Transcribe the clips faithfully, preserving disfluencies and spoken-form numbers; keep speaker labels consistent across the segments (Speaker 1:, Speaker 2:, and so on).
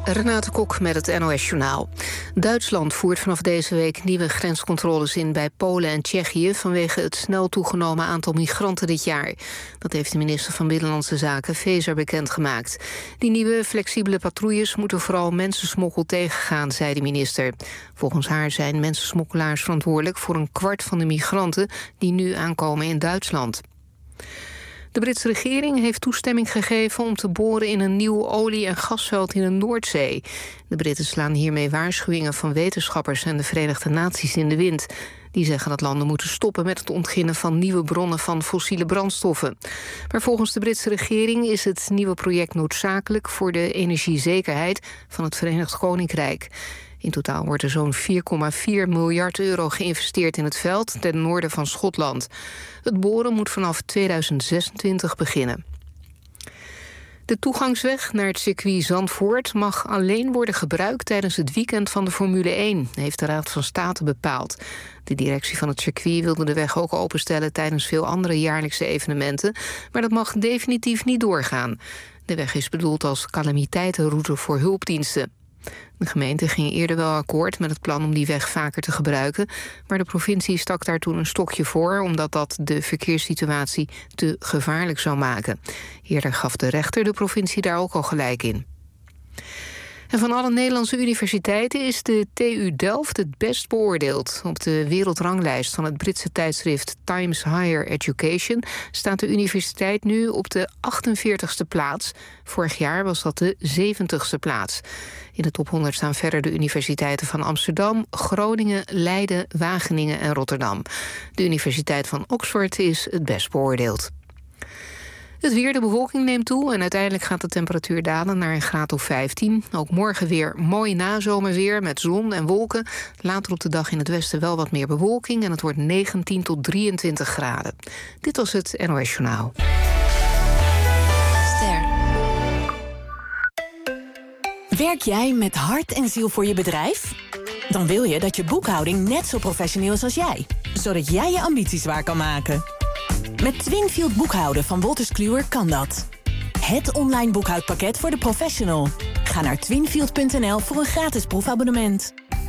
Speaker 1: Renate Kok met het N O S-journaal. Duitsland voert vanaf deze week nieuwe grenscontroles in bij Polen en Tsjechië vanwege het snel toegenomen aantal migranten dit jaar. Dat heeft de minister van Binnenlandse Zaken Faeser bekendgemaakt. Die nieuwe flexibele patrouilles moeten vooral mensensmokkel tegengaan, zei de minister. Volgens haar zijn mensensmokkelaars verantwoordelijk voor een kwart van de migranten die nu aankomen in Duitsland. De Britse regering heeft toestemming gegeven om te boren in een nieuw olie- en gasveld in de Noordzee. De Britten slaan hiermee waarschuwingen van wetenschappers en de Verenigde Naties in de wind. Die zeggen dat landen moeten stoppen met het ontginnen van nieuwe bronnen van fossiele brandstoffen. Maar volgens de Britse regering is het nieuwe project noodzakelijk voor de energiezekerheid van het Verenigd Koninkrijk. In totaal wordt er zo'n vier komma vier miljard euro geïnvesteerd in het veld ten noorden van Schotland. Het boren moet vanaf tweeduizend zesentwintig beginnen. De toegangsweg naar het circuit Zandvoort mag alleen worden gebruikt tijdens het weekend van de Formule één, heeft de Raad van State bepaald. De directie van het circuit wilde de weg ook openstellen tijdens veel andere jaarlijkse evenementen, maar dat mag definitief niet doorgaan. De weg is bedoeld als calamiteitenroute voor hulpdiensten. De gemeente ging eerder wel akkoord met het plan om die weg vaker te gebruiken, maar de provincie stak daar toen een stokje voor omdat dat de verkeerssituatie te gevaarlijk zou maken. Eerder gaf de rechter de provincie daar ook al gelijk in. En van alle Nederlandse universiteiten is de T U Delft het best beoordeeld. Op de wereldranglijst van het Britse tijdschrift Times Higher Education staat de universiteit nu op de achtenveertigste plaats. Vorig jaar was dat de zeventigste plaats. In de top honderd staan verder de universiteiten van Amsterdam, Groningen, Leiden, Wageningen en Rotterdam. De Universiteit van Oxford is het best beoordeeld. Het weer, de bewolking neemt toe en uiteindelijk gaat de temperatuur dalen naar een graad of vijftien. Ook morgen weer mooi nazomerweer met zon en wolken. Later op de dag in het westen wel wat meer bewolking en het wordt negentien tot drieëntwintig graden. Dit was het N O S-journaal.
Speaker 2: Ster. Werk jij met hart en ziel voor je bedrijf? Dan wil je dat je boekhouding net zo professioneel is als jij, zodat jij je ambities waar kan maken. Met Twinfield boekhouden van Wolters Kluwer kan dat. Het online boekhoudpakket voor de professional. Ga naar twinfield punt n l voor een gratis proefabonnement.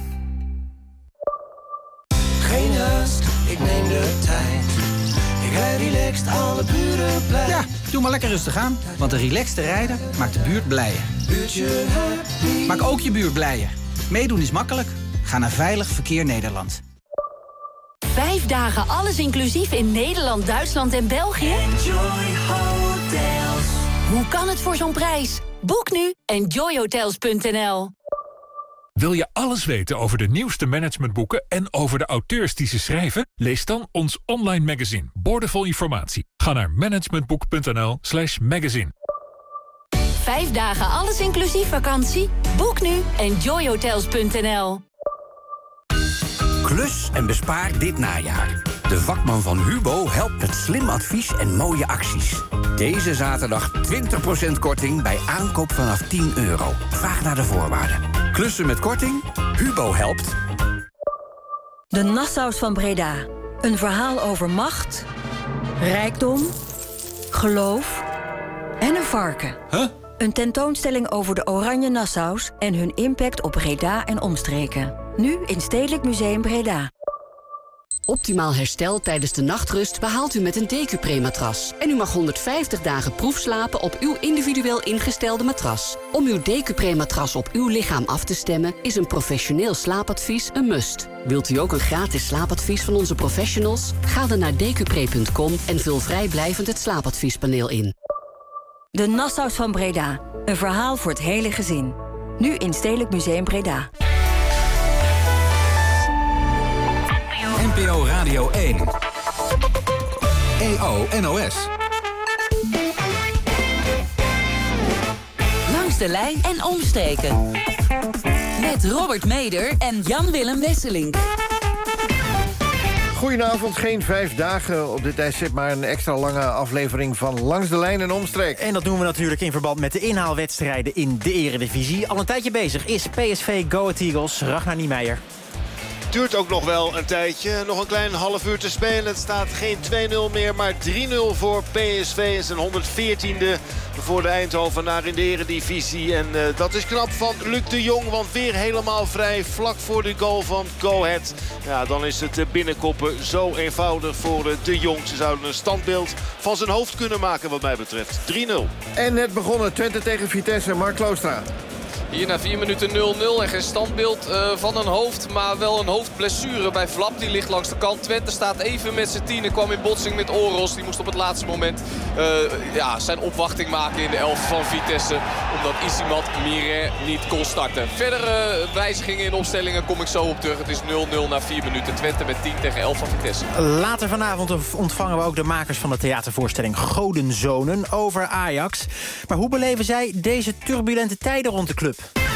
Speaker 3: Geen haast, ik neem de tijd. Ik rijd relaxed, alle buren blij.
Speaker 4: Ja, doe maar lekker rustig aan, want een relaxte rijder maakt de buurt blijer.
Speaker 3: Buurtje happy.
Speaker 4: Maak ook je buurt blijer. Meedoen is makkelijk. Ga naar Veilig Verkeer Nederland.
Speaker 2: Vijf dagen alles inclusief in Nederland, Duitsland en België?
Speaker 3: Enjoy Hotels.
Speaker 2: Hoe kan het voor zo'n prijs? Boek nu enjoy hotels punt n l.
Speaker 5: Wil je alles weten over de nieuwste managementboeken en over de auteurs die ze schrijven? Lees dan ons online magazine, Boordevol Informatie. Ga naar managementboek punt n l slash magazine.
Speaker 2: Vijf dagen alles inclusief vakantie? Boek nu enjoy hotels punt n l.
Speaker 6: Klus en bespaar dit najaar. De vakman van Hubo helpt met slim advies en mooie acties. Deze zaterdag twintig procent korting bij aankoop vanaf tien euro. Vraag naar de voorwaarden. Klussen met korting? Hubo helpt.
Speaker 7: De Nassaus van Breda. Een verhaal over macht, rijkdom, geloof en een varken.
Speaker 4: Huh?
Speaker 7: Een tentoonstelling over de Oranje Nassaus en hun impact op Breda en omstreken. Nu in Stedelijk Museum Breda.
Speaker 8: Optimaal herstel tijdens de nachtrust behaalt u met een Decupre-matras. En u mag honderdvijftig dagen proefslapen op uw individueel ingestelde matras. Om uw Decupre-matras op uw lichaam af te stemmen is een professioneel slaapadvies een must. Wilt u ook een gratis slaapadvies van onze professionals? Ga dan naar decupre punt com en vul vrijblijvend het slaapadviespaneel in.
Speaker 7: De Nassaus van Breda. Een verhaal voor het hele gezin. Nu in Stedelijk Museum Breda.
Speaker 9: N P O Radio één. E O N O S.
Speaker 2: Langs de lijn en omstreken. Met Robert Meder en Jan-Willem Wesselink.
Speaker 10: Goedenavond, geen vijf dagen op dit tijdstip, maar een extra lange aflevering van Langs de Lijn en Omstreek.
Speaker 11: En dat doen we natuurlijk in verband met de inhaalwedstrijden in de Eredivisie. Al een tijdje bezig is P S V Go Ahead Eagles, Ragnar Niemeyer.
Speaker 12: Duurt ook nog wel een tijdje. Nog een klein half uur te spelen. Het staat geen twee nul meer, maar drie nul voor P S V. Is een honderdveertiende voor de Eindhovenaar in de Eredivisie. En uh, dat is knap van Luc de Jong. Want weer helemaal vrij vlak voor de goal van Go Ahead. Ja, dan is het binnenkoppen zo eenvoudig voor uh, de Jong. Ze zouden een standbeeld van zijn hoofd kunnen maken wat mij betreft. drie nul.
Speaker 10: En net begonnen Twente tegen Vitesse. Mark Kloostra.
Speaker 13: Hier na vier minuten nul nul en geen standbeeld uh, van een hoofd. Maar wel een hoofdblessure bij Vlap. Die ligt langs de kant. Twente staat even met z'n tien en kwam in botsing met Oros. Die moest op het laatste moment uh, ja, zijn opwachting maken in de elf van Vitesse. Omdat Isimat Miret niet kon starten. Verdere uh, wijzigingen in opstellingen kom ik zo op terug. Het is nul nul na vier minuten. Twente met tien tegen elf van Vitesse.
Speaker 11: Later vanavond ontvangen we ook de makers van de theatervoorstelling Godenzonen over Ajax. Maar hoe beleven zij deze turbulente tijden rond de club?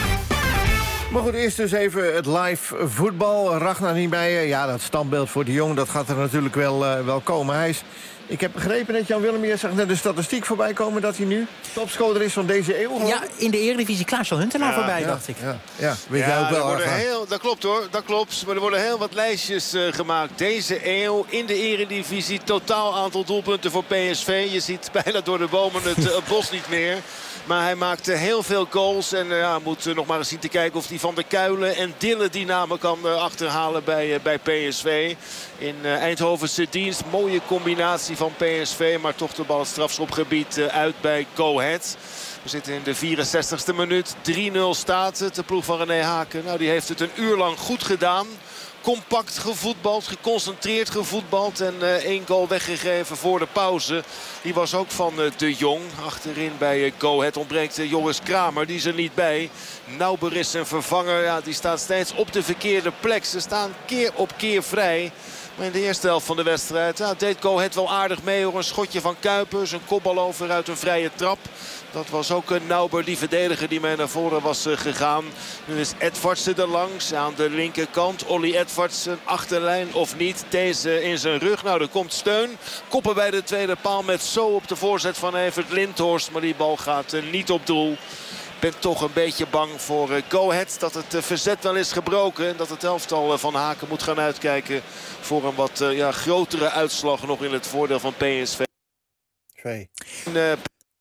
Speaker 10: Maar goed, eerst dus even het live voetbal. Ragnar Niemeyer, ja, dat standbeeld voor de Jong, dat gaat er natuurlijk wel, uh, wel komen. Hij is, ik heb begrepen dat Jan Willem, je zag net de statistiek voorbij komen dat hij nu topscorer is van deze eeuw.
Speaker 11: Ja, in de Eredivisie Klaas-Jan Huntelaar ja, voorbij,
Speaker 10: ja,
Speaker 11: dacht ik.
Speaker 10: Ja, ja, weet
Speaker 12: ja,
Speaker 10: jij ook wel.
Speaker 12: Heel, dat klopt hoor, dat klopt. Maar er worden heel wat lijstjes uh, gemaakt. Deze eeuw in de Eredivisie, totaal aantal doelpunten voor P S V. Je ziet bijna door de bomen het uh, bos niet meer. Maar hij maakte heel veel goals. En uh, ja, moet uh, nog maar eens zien te kijken of hij Van der Kuilen en Dillen die namen kan uh, achterhalen bij, uh, bij P S V. In uh, Eindhovense dienst. Mooie combinatie van P S V. Maar toch de bal het strafschopgebied uh, uit bij Go Ahead. We zitten in de vierenzestigste minuut. drie nul staat het. De ploeg van René Haken. Nou, die heeft het een uur lang goed gedaan. Compact gevoetbald, geconcentreerd gevoetbald. En uh, één goal weggegeven voor de pauze. Die was ook van uh, de Jong. Achterin bij uh, Go Ahead ontbreekt uh, Joris Kramer. Die is er niet bij. Nauber is zijn vervanger. Ja, die staat steeds op de verkeerde plek. Ze staan keer op keer vrij. Maar in de eerste helft van de wedstrijd ja, deed Go Ahead wel aardig mee. Hoor. Een schotje van Kuipers. Een kopbal over uit een vrije trap. Dat was ook een Nauber, die verdediger die mee naar voren was uh, gegaan. Nu is Edvardsen er langs aan de linkerkant. Olly Edvardsen, achterlijn of niet. Deze in zijn rug. Nou, er komt steun. Koppen bij de tweede paal met zo op de voorzet van Evert Lindhorst. Maar die bal gaat uh, niet op doel. Ik ben toch een beetje bang voor uh, Go Ahead. Dat het uh, verzet wel is gebroken. En dat het elftal uh, van Haken moet gaan uitkijken voor een wat uh, ja, grotere uitslag nog in het voordeel van P S V.
Speaker 10: Twee.
Speaker 12: En, uh,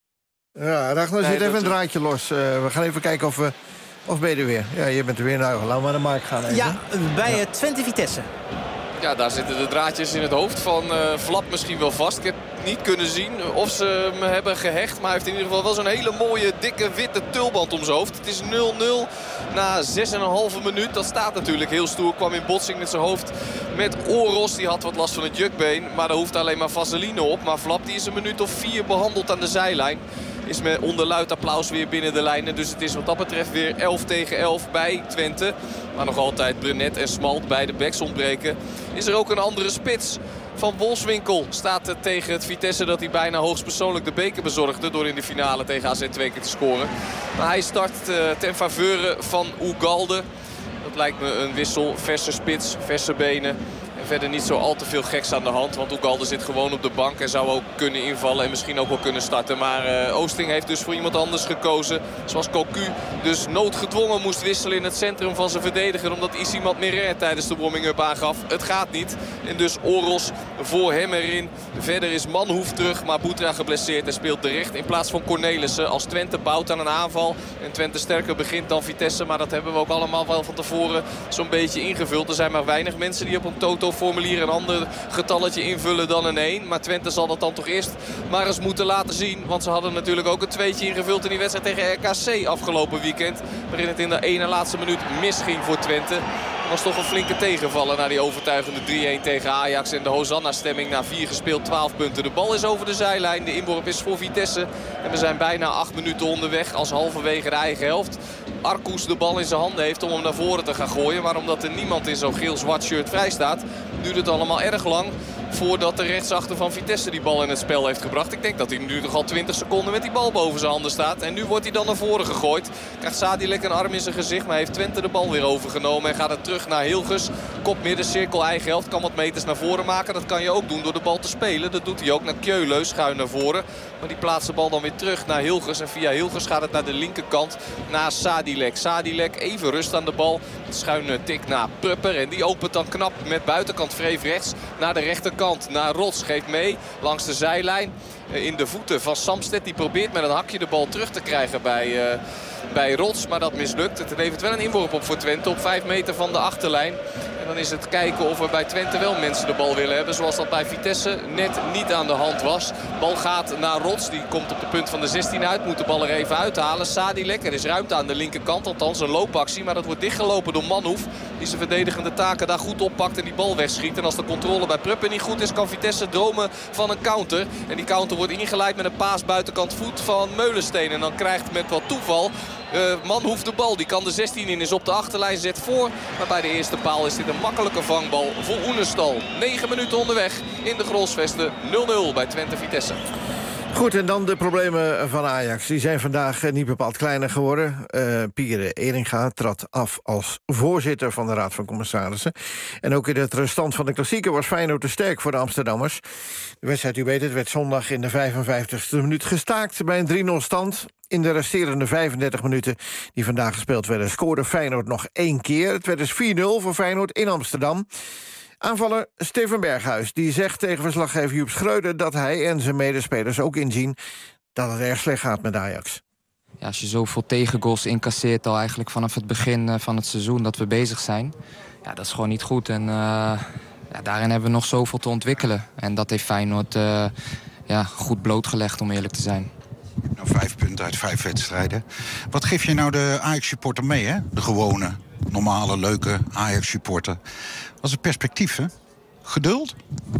Speaker 10: Ja, Ragnar zit
Speaker 12: nee,
Speaker 10: even een draadje los. Uh, we gaan even kijken of, we, of ben je er weer. Ja, je bent er weer. Nou, laten we maar naar Mark gaan even.
Speaker 11: Ja, bij ja. Twente Vitesse.
Speaker 13: Ja, daar zitten de draadjes in het hoofd van uh, Vlap misschien wel vast. Ik heb niet kunnen zien of ze hem hebben gehecht. Maar hij heeft in ieder geval wel zo'n hele mooie, dikke, witte tulband om zijn hoofd. Het is nul nul na zes en een halve minuut. Dat staat natuurlijk heel stoer. Kwam in botsing met zijn hoofd met Oros. Die had wat last van het jukbeen. Maar daar hoeft alleen maar vaseline op. Maar Vlap die is een minuut of vier behandeld aan de zijlijn. Is met onder luid applaus weer binnen de lijnen. Dus het is wat dat betreft weer elf tegen elf bij Twente. Maar nog altijd Brenet en Smalt bij de backs ontbreken. Is er ook een andere spits. Van Wolfswinkel staat het tegen het Vitesse dat hij bijna hoogstpersoonlijk de beker bezorgde. Door in de finale tegen A Z twee keer te scoren. Maar hij start uh, ten faveur van Ugalde. Dat lijkt me een wissel. Verse spits, verse benen. En verder niet zo al te veel geks aan de hand. Want Ugalde zit gewoon op de bank en zou ook kunnen invallen. En misschien ook wel kunnen starten. Maar uh, Oosting heeft dus voor iemand anders gekozen. Zoals Cocu dus noodgedwongen moest wisselen in het centrum van zijn verdediger. Omdat Isimat Miret tijdens de warming-up aangaf. Het gaat niet. En dus Oros voor hem erin. Verder is Manhoef terug. Maar Boutra geblesseerd en speelt terecht in plaats van Cornelissen. Als Twente bouwt aan een aanval. En Twente sterker begint dan Vitesse. Maar dat hebben we ook allemaal wel van tevoren zo'n beetje ingevuld. Er zijn maar weinig mensen die op een toto formulier een ander getalletje invullen dan een één. Maar Twente zal dat dan toch eerst maar eens moeten laten zien. Want ze hadden natuurlijk ook een tweetje ingevuld in die wedstrijd tegen R K C afgelopen weekend. Waarin het in de ene laatste minuut misging voor Twente. Dat was toch een flinke tegenvaller na die overtuigende drie-een tegen Ajax. En de Hosanna-stemming na vier gespeeld, twaalf punten. De bal is over de zijlijn. De inworp is voor Vitesse. En we zijn bijna acht minuten onderweg als halverwege de eigen helft Arcus de bal in zijn handen heeft om hem naar voren te gaan gooien. Maar omdat er niemand in zo'n geel-zwart shirt vrij staat, duurt het allemaal erg lang voordat de rechtsachter van Vitesse die bal in het spel heeft gebracht. Ik denk dat hij nu nog al twintig seconden met die bal boven zijn handen staat. En nu wordt hij dan naar voren gegooid. Krijgt Sadilek een arm in zijn gezicht, maar heeft Twente de bal weer overgenomen. En gaat het terug naar Hilgers. Kop middencirkel, eigen helft, kan wat meters naar voren maken. Dat kan je ook doen door de bal te spelen. Dat doet hij ook naar Kjöle, schuin naar voren. Maar die plaatst de bal dan weer terug naar Hilgers. En via Hilgers gaat het naar de linkerkant naar Sadilek. Sadilek even rust aan de bal. Schuin tik naar Prupper. En die opent dan knap met buitenkant vreef rechts naar de rechterkant. Naar Rots, geeft mee langs de zijlijn. In de voeten van Samsted. Die probeert met een hakje de bal terug te krijgen bij, uh, bij Rots. Maar dat mislukt. Het levert wel een inworp op voor Twente op vijf meter van de achterlijn. En dan is het kijken of er bij Twente wel mensen de bal willen hebben. Zoals dat bij Vitesse net niet aan de hand was. Bal gaat naar Rots. Die komt op de punt van de zestien uit. Moet de bal er even uithalen. Sadilek. Er is ruimte aan de linkerkant. Althans een loopactie. Maar dat wordt dichtgelopen door Manhoef. Die zijn verdedigende taken daar goed oppakt en die bal wegschiet. En als de controle bij Prupper niet goed is, kan Vitesse dromen van een counter. En die counter wordt ingeleid met een paas buitenkant voet van Meulensteen. En dan krijgt met wat toeval uh, Manhoef de bal. Die kan de zestien in, is op de achterlijn, zet voor. Maar bij de eerste paal is dit een makkelijke vangbal voor Oenestal. negen minuten onderweg in de Grolsvesten. nul nul bij Twente Vitesse.
Speaker 10: Goed, en dan de problemen van Ajax. Die zijn vandaag niet bepaald kleiner geworden. Uh, Pierre Eringa trad af als voorzitter van de Raad van Commissarissen. En ook in het restant van de klassieker was Feyenoord te sterk voor de Amsterdammers. De wedstrijd, u weet het, werd zondag in de vijfenvijftigste minuut gestaakt bij een drie nul stand. In de resterende vijfendertig minuten die vandaag gespeeld werden, scoorde Feyenoord nog één keer. Het werd dus vier nul voor Feyenoord in Amsterdam. Aanvaller Steven Berghuis die zegt tegen verslaggever Joep Schreuder dat hij en zijn medespelers ook inzien dat het erg slecht gaat met Ajax.
Speaker 14: Ja, als je zoveel tegengoals incasseert al eigenlijk vanaf het begin van het seizoen dat we bezig zijn, ja, dat is gewoon niet goed. En uh, ja, daarin hebben we nog zoveel te ontwikkelen. En dat heeft Feyenoord uh, ja, goed blootgelegd, om eerlijk te zijn.
Speaker 15: Nou, vijf punten uit vijf wedstrijden. Wat geef je nou de Ajax-supporter mee, hè? De gewone, normale, leuke Ajax-supporter. Wat is het perspectief, hè? Geduld?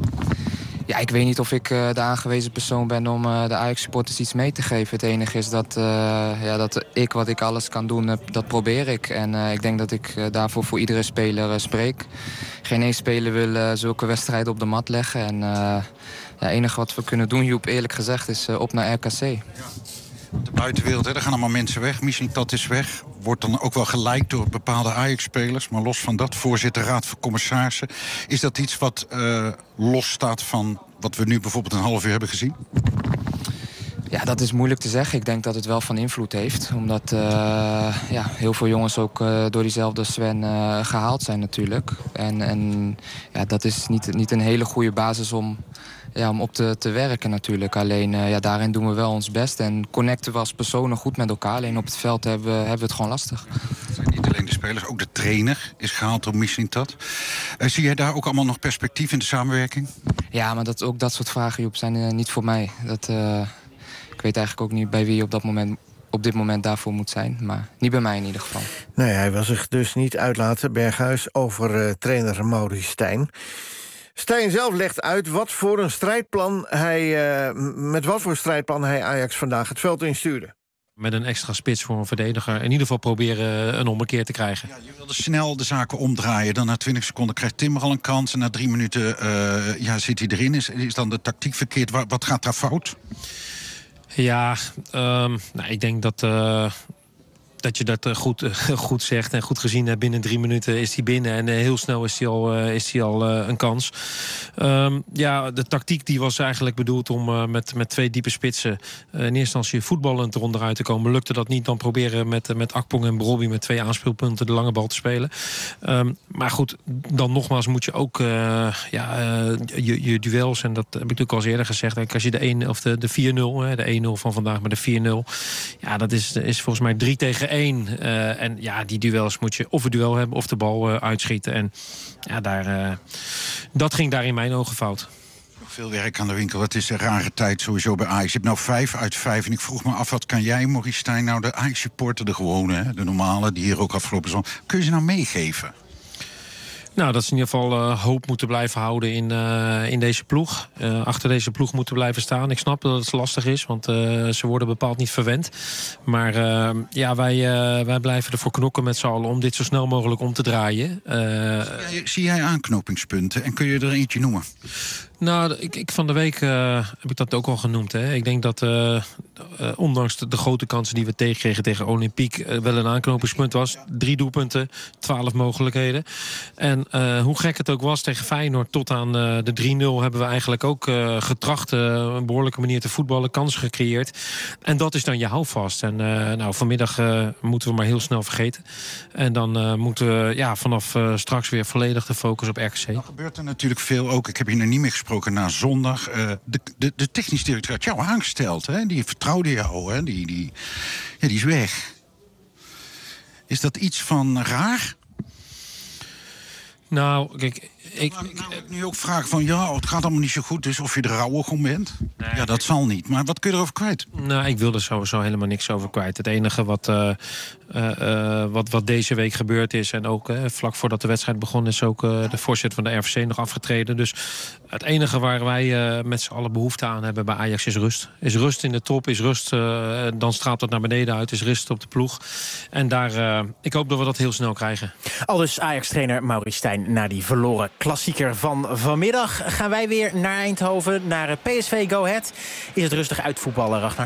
Speaker 14: Ja, ik weet niet of ik uh, de aangewezen persoon ben om uh, de Ajax-supporters iets mee te geven. Het enige is dat, uh, ja, dat ik wat ik alles kan doen, uh, dat probeer ik. En uh, ik denk dat ik uh, daarvoor voor iedere speler uh, spreek. Geen één speler wil uh, zulke wedstrijden op de mat leggen. En uh, ja, het enige wat we kunnen doen, Joep, eerlijk gezegd, is uh, op naar R K C. Ja.
Speaker 15: De buitenwereld, hè, er gaan allemaal mensen weg. Mislintat is weg. Wordt dan ook wel geliked door bepaalde Ajax-spelers. Maar los van dat, voorzitter Raad van Commissarissen. Is dat iets wat uh, los staat van wat we nu bijvoorbeeld een half uur hebben gezien?
Speaker 14: Ja, dat is moeilijk te zeggen. Ik denk dat het wel van invloed heeft. Omdat uh, ja, heel veel jongens ook uh, door diezelfde Sven uh, gehaald zijn natuurlijk. En, en ja, dat is niet, niet een hele goede basis om... Ja, om op te, te werken natuurlijk. Alleen uh, ja, daarin doen we wel ons best. En connecten we als personen goed met elkaar. Alleen op het veld hebben, hebben we het gewoon lastig.
Speaker 15: Het zijn niet alleen de spelers, ook de trainer is gehaald door Mislintat. Uh, zie jij daar ook allemaal nog perspectief in de samenwerking?
Speaker 14: Ja, maar dat, ook dat soort vragen, Joep, zijn uh, niet voor mij. Dat, uh, ik weet eigenlijk ook niet bij wie je op dat moment... op dit moment daarvoor moet zijn, maar niet bij mij in ieder geval.
Speaker 10: Nee, hij wil zich dus niet uitlaten, Berghuis, over uh, trainer Maurice Stijn. Stijn zelf legt uit wat voor een strijdplan hij, uh, met wat voor strijdplan hij Ajax vandaag het veld instuurde.
Speaker 16: Met een extra spits voor een verdediger. In ieder geval proberen een ommekeer te krijgen.
Speaker 15: Ja, je wilde snel de zaken omdraaien. Dan na twintig seconden krijgt Timmer al een kans. En na drie minuten uh, ja, zit hij erin. Is, is dan de tactiek verkeerd? Wat, wat gaat daar fout?
Speaker 16: Ja, um, nou, ik denk dat... Uh, dat je dat goed, goed zegt en goed gezien hebt. Binnen drie minuten is hij binnen. En heel snel is hij al, is hij al uh, een kans. Um, ja, de tactiek die was eigenlijk bedoeld om uh, met, met twee diepe spitsen... Uh, in eerste instantie voetballend eronderuit te komen. Lukte dat niet, dan proberen met, met Akpong en Brobby... met twee aanspeelpunten de lange bal te spelen. Um, maar goed, dan nogmaals moet je ook uh, ja, uh, je, je duels... en dat heb ik natuurlijk al eens eerder gezegd... als je de, een, of de, de vier nul, de één nul van vandaag met de vier nul... ja, dat is, is volgens mij drie tegen één. Uh, en ja, die duels moet je of een duel hebben of de bal uh, uitschieten. En ja, daar, uh, dat ging daar in mijn ogen fout.
Speaker 15: Veel werk aan de winkel. Het is een rare tijd sowieso bij Ajax. Je hebt nou vijf uit vijf. En ik vroeg me af, wat kan jij, Maurice Stijn, nou de Ajax-supporter, de gewone, hè, de normale, die hier ook afgelopen zondag, kun je ze nou meegeven?
Speaker 16: Nou, dat ze in ieder geval uh, hoop moeten blijven houden in, uh, in deze ploeg. Uh, achter deze ploeg moeten blijven staan. Ik snap dat het lastig is, want uh, ze worden bepaald niet verwend. Maar uh, ja, wij, uh, wij blijven ervoor knokken met z'n allen om dit zo snel mogelijk om te draaien. Uh,
Speaker 15: zie, jij, zie jij aanknopingspunten en kun je er eentje noemen?
Speaker 16: Nou, ik, ik van de week uh, heb ik dat ook al genoemd. Hè. Ik denk dat uh, uh, ondanks de, de grote kansen die we tegenkregen tegen Olympique Uh, wel een aanknopingspunt was. Drie doelpunten, twaalf mogelijkheden. En uh, hoe gek het ook was tegen Feyenoord tot aan uh, de drie nul hebben we eigenlijk ook uh, getracht uh, een behoorlijke manier te voetballen, kansen gecreëerd. En dat is dan je houvast. En uh, nou, vanmiddag uh, moeten we maar heel snel vergeten. En dan uh, moeten we ja, vanaf uh, straks weer volledig de focus op R K C.
Speaker 15: Dan gebeurt er natuurlijk veel ook. Ik heb hier nog niet meer gesproken na zondag. Uh, de, de, de technisch directeur had jou aangesteld. Hè? Die vertrouwde jou. Hè? Die, die, ja, die is weg. Is dat iets van raar?
Speaker 16: Nou, kijk, ik...
Speaker 15: Nou, nou, ik nu ook vragen van, ja, het gaat allemaal niet zo goed, dus of je er rouwig om bent. Nee, ja, dat ik... zal niet. Maar wat kun je erover kwijt?
Speaker 16: Nou, ik wil er sowieso helemaal niks over kwijt. Het enige wat, uh, uh, uh, wat, wat deze week gebeurd is, en ook uh, vlak voordat de wedstrijd begon, is ook uh, de voorzitter van de R V C nog afgetreden. Dus het enige waar wij uh, met z'n allen behoefte aan hebben bij Ajax is rust. Is rust in de top, is rust, uh, dan straalt dat naar beneden uit, is rust op de ploeg. En daar, uh, ik hoop dat we dat heel snel krijgen.
Speaker 11: Aldus Ajax-trainer Maurice Stijn na die verloren klassieker van vanmiddag. Gaan wij weer naar Eindhoven, naar P S V Go Ahead. Is het rustig uitvoetballen, Ragnar?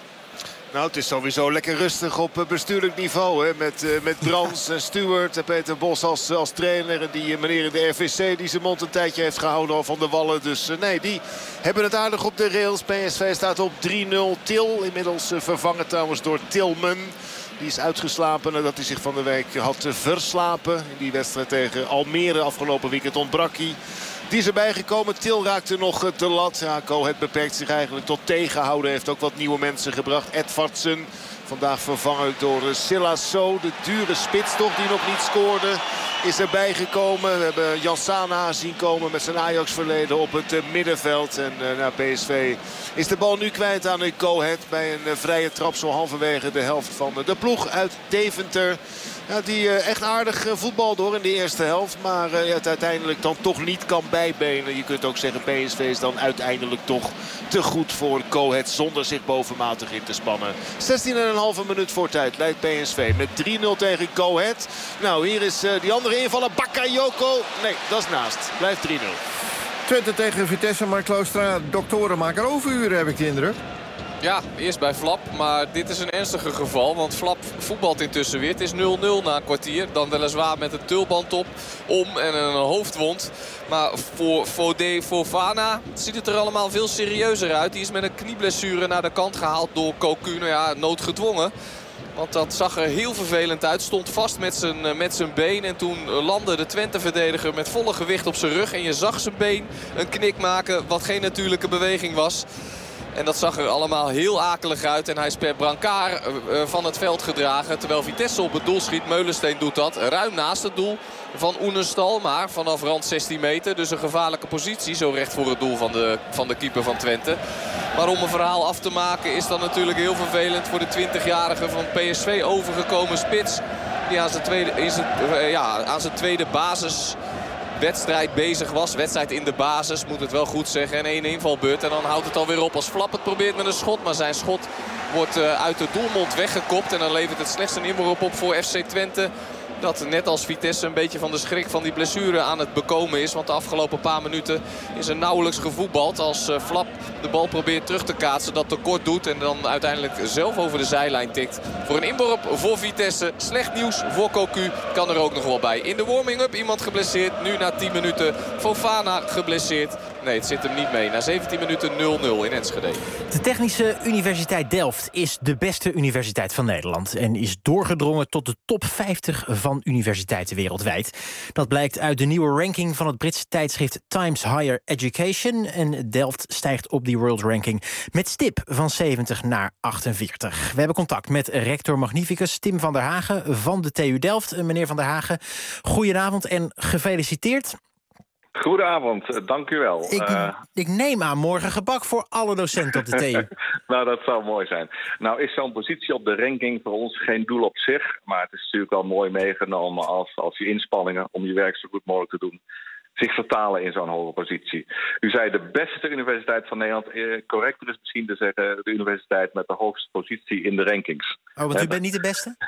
Speaker 12: Nou, het is sowieso lekker rustig op bestuurlijk niveau. Hè? Met, uh, met Brands en Stuart en Peter Bos als, als trainer. En die meneer in de R V C die zijn mond een tijdje heeft gehouden al van de Wallen. Dus uh, nee, die hebben het aardig op de rails. P S V staat op drie nul. Til inmiddels uh, vervangen trouwens door Tilman. Die is uitgeslapen nadat hij zich van de week had verslapen. In die wedstrijd tegen Almere afgelopen weekend ontbrak hij. Die is erbij gekomen. Til raakte nog de lat. Ja, Go Ahead beperkt zich eigenlijk tot tegenhouden. Heeft ook wat nieuwe mensen gebracht. Edvardsen. Vandaag vervangen door Silasso. De dure spits toch die nog niet scoorde. Is erbij gekomen. We hebben Jansana zien komen met zijn Ajax-verleden op het middenveld. En uh, naar P S V is de bal nu kwijt aan Go Ahead. Bij een uh, vrije trap zo halverwege de helft van de ploeg uit Deventer. Ja, die uh, echt aardig uh, voetbal door in de eerste helft. Maar uh, het uiteindelijk dan toch niet kan bijbenen. Je kunt ook zeggen P S V is dan uiteindelijk toch te goed voor Go Ahead. Zonder zich bovenmatig in te spannen. zestien komma vijf minuut voor tijd leidt P S V met drie nul tegen Go Ahead. Nou, hier is uh, die andere invaller. Bakayoko. Nee, dat is naast. Blijft drie nul.
Speaker 10: Twente tegen Vitesse, Mark Kloostra. Doktoren maken overuren, heb ik de indruk.
Speaker 13: Ja, eerst bij Flap, maar dit is een ernstiger geval. Want Flap voetbalt intussen weer. Het is nul nul na een kwartier. Dan weliswaar met een tulband op, om en een hoofdwond. Maar voor Fode Fofana ziet het er allemaal veel serieuzer uit. Die is met een knieblessure naar de kant gehaald door Cocu. Nou ja, noodgedwongen. Want dat zag er heel vervelend uit. Stond vast met zijn, met zijn been. En toen landde de Twente-verdediger met volle gewicht op zijn rug. En je zag zijn been een knik maken, wat geen natuurlijke beweging was. En dat zag er allemaal heel akelig uit. En hij is per brancard uh, van het veld gedragen. Terwijl Vitesse op het doel schiet. Meulensteen doet dat ruim naast het doel van Oenestal. Maar vanaf rand zestien meter. Dus een gevaarlijke positie. Zo recht voor het doel van de, van de keeper van Twente. Maar om een verhaal af te maken is dat natuurlijk heel vervelend voor de twintigjarige van P S V overgekomen spits. Die aan zijn tweede, is het, uh, ja, aan zijn tweede basis... wedstrijd bezig was. Wedstrijd in de basis, moet het wel goed zeggen. En één invalbeurt. En dan houdt het alweer op als Flap het probeert met een schot. Maar zijn schot wordt uh, uit de doelmond weggekopt. En dan levert het slechts een inworp op voor F C Twente. Dat net als Vitesse een beetje van de schrik van die blessure aan het bekomen is. Want de afgelopen paar minuten is er nauwelijks gevoetbald. Als uh, Flap de bal probeert terug te kaatsen, dat tekort doet. En dan uiteindelijk zelf over de zijlijn tikt. Voor een inworp voor Vitesse. Slecht nieuws voor Cocu. Kan er ook nog wel bij. In de warming-up iemand geblesseerd. Nu na tien minuten Fofana geblesseerd. Nee, het zit hem niet mee. Na zeventien minuten nul nul in Enschede.
Speaker 11: De Technische Universiteit Delft is de beste universiteit van Nederland. En is doorgedrongen tot de top vijftig van universiteiten wereldwijd. Dat blijkt uit de nieuwe ranking van het Britse tijdschrift Times Higher Education. En Delft stijgt op die world ranking met stip van zeventig naar achtenveertig. We hebben contact met rector magnificus Tim van der Hagen van de T U Delft. Meneer van der Hagen, goedenavond en gefeliciteerd.
Speaker 17: Goedenavond, dank u wel.
Speaker 11: Ik, uh, ik neem aan morgen gebak voor alle docenten op de T U.
Speaker 17: Nou, dat zou mooi zijn. Nou is zo'n positie op de ranking voor ons geen doel op zich. Maar het is natuurlijk wel mooi meegenomen als, als je inspanningen om je werk zo goed mogelijk te doen zich vertalen in zo'n hoge positie. U zei de beste universiteit van Nederland. Eh, correcter is misschien te zeggen de universiteit met de hoogste positie in de rankings.
Speaker 11: Oh, want u bent niet de beste?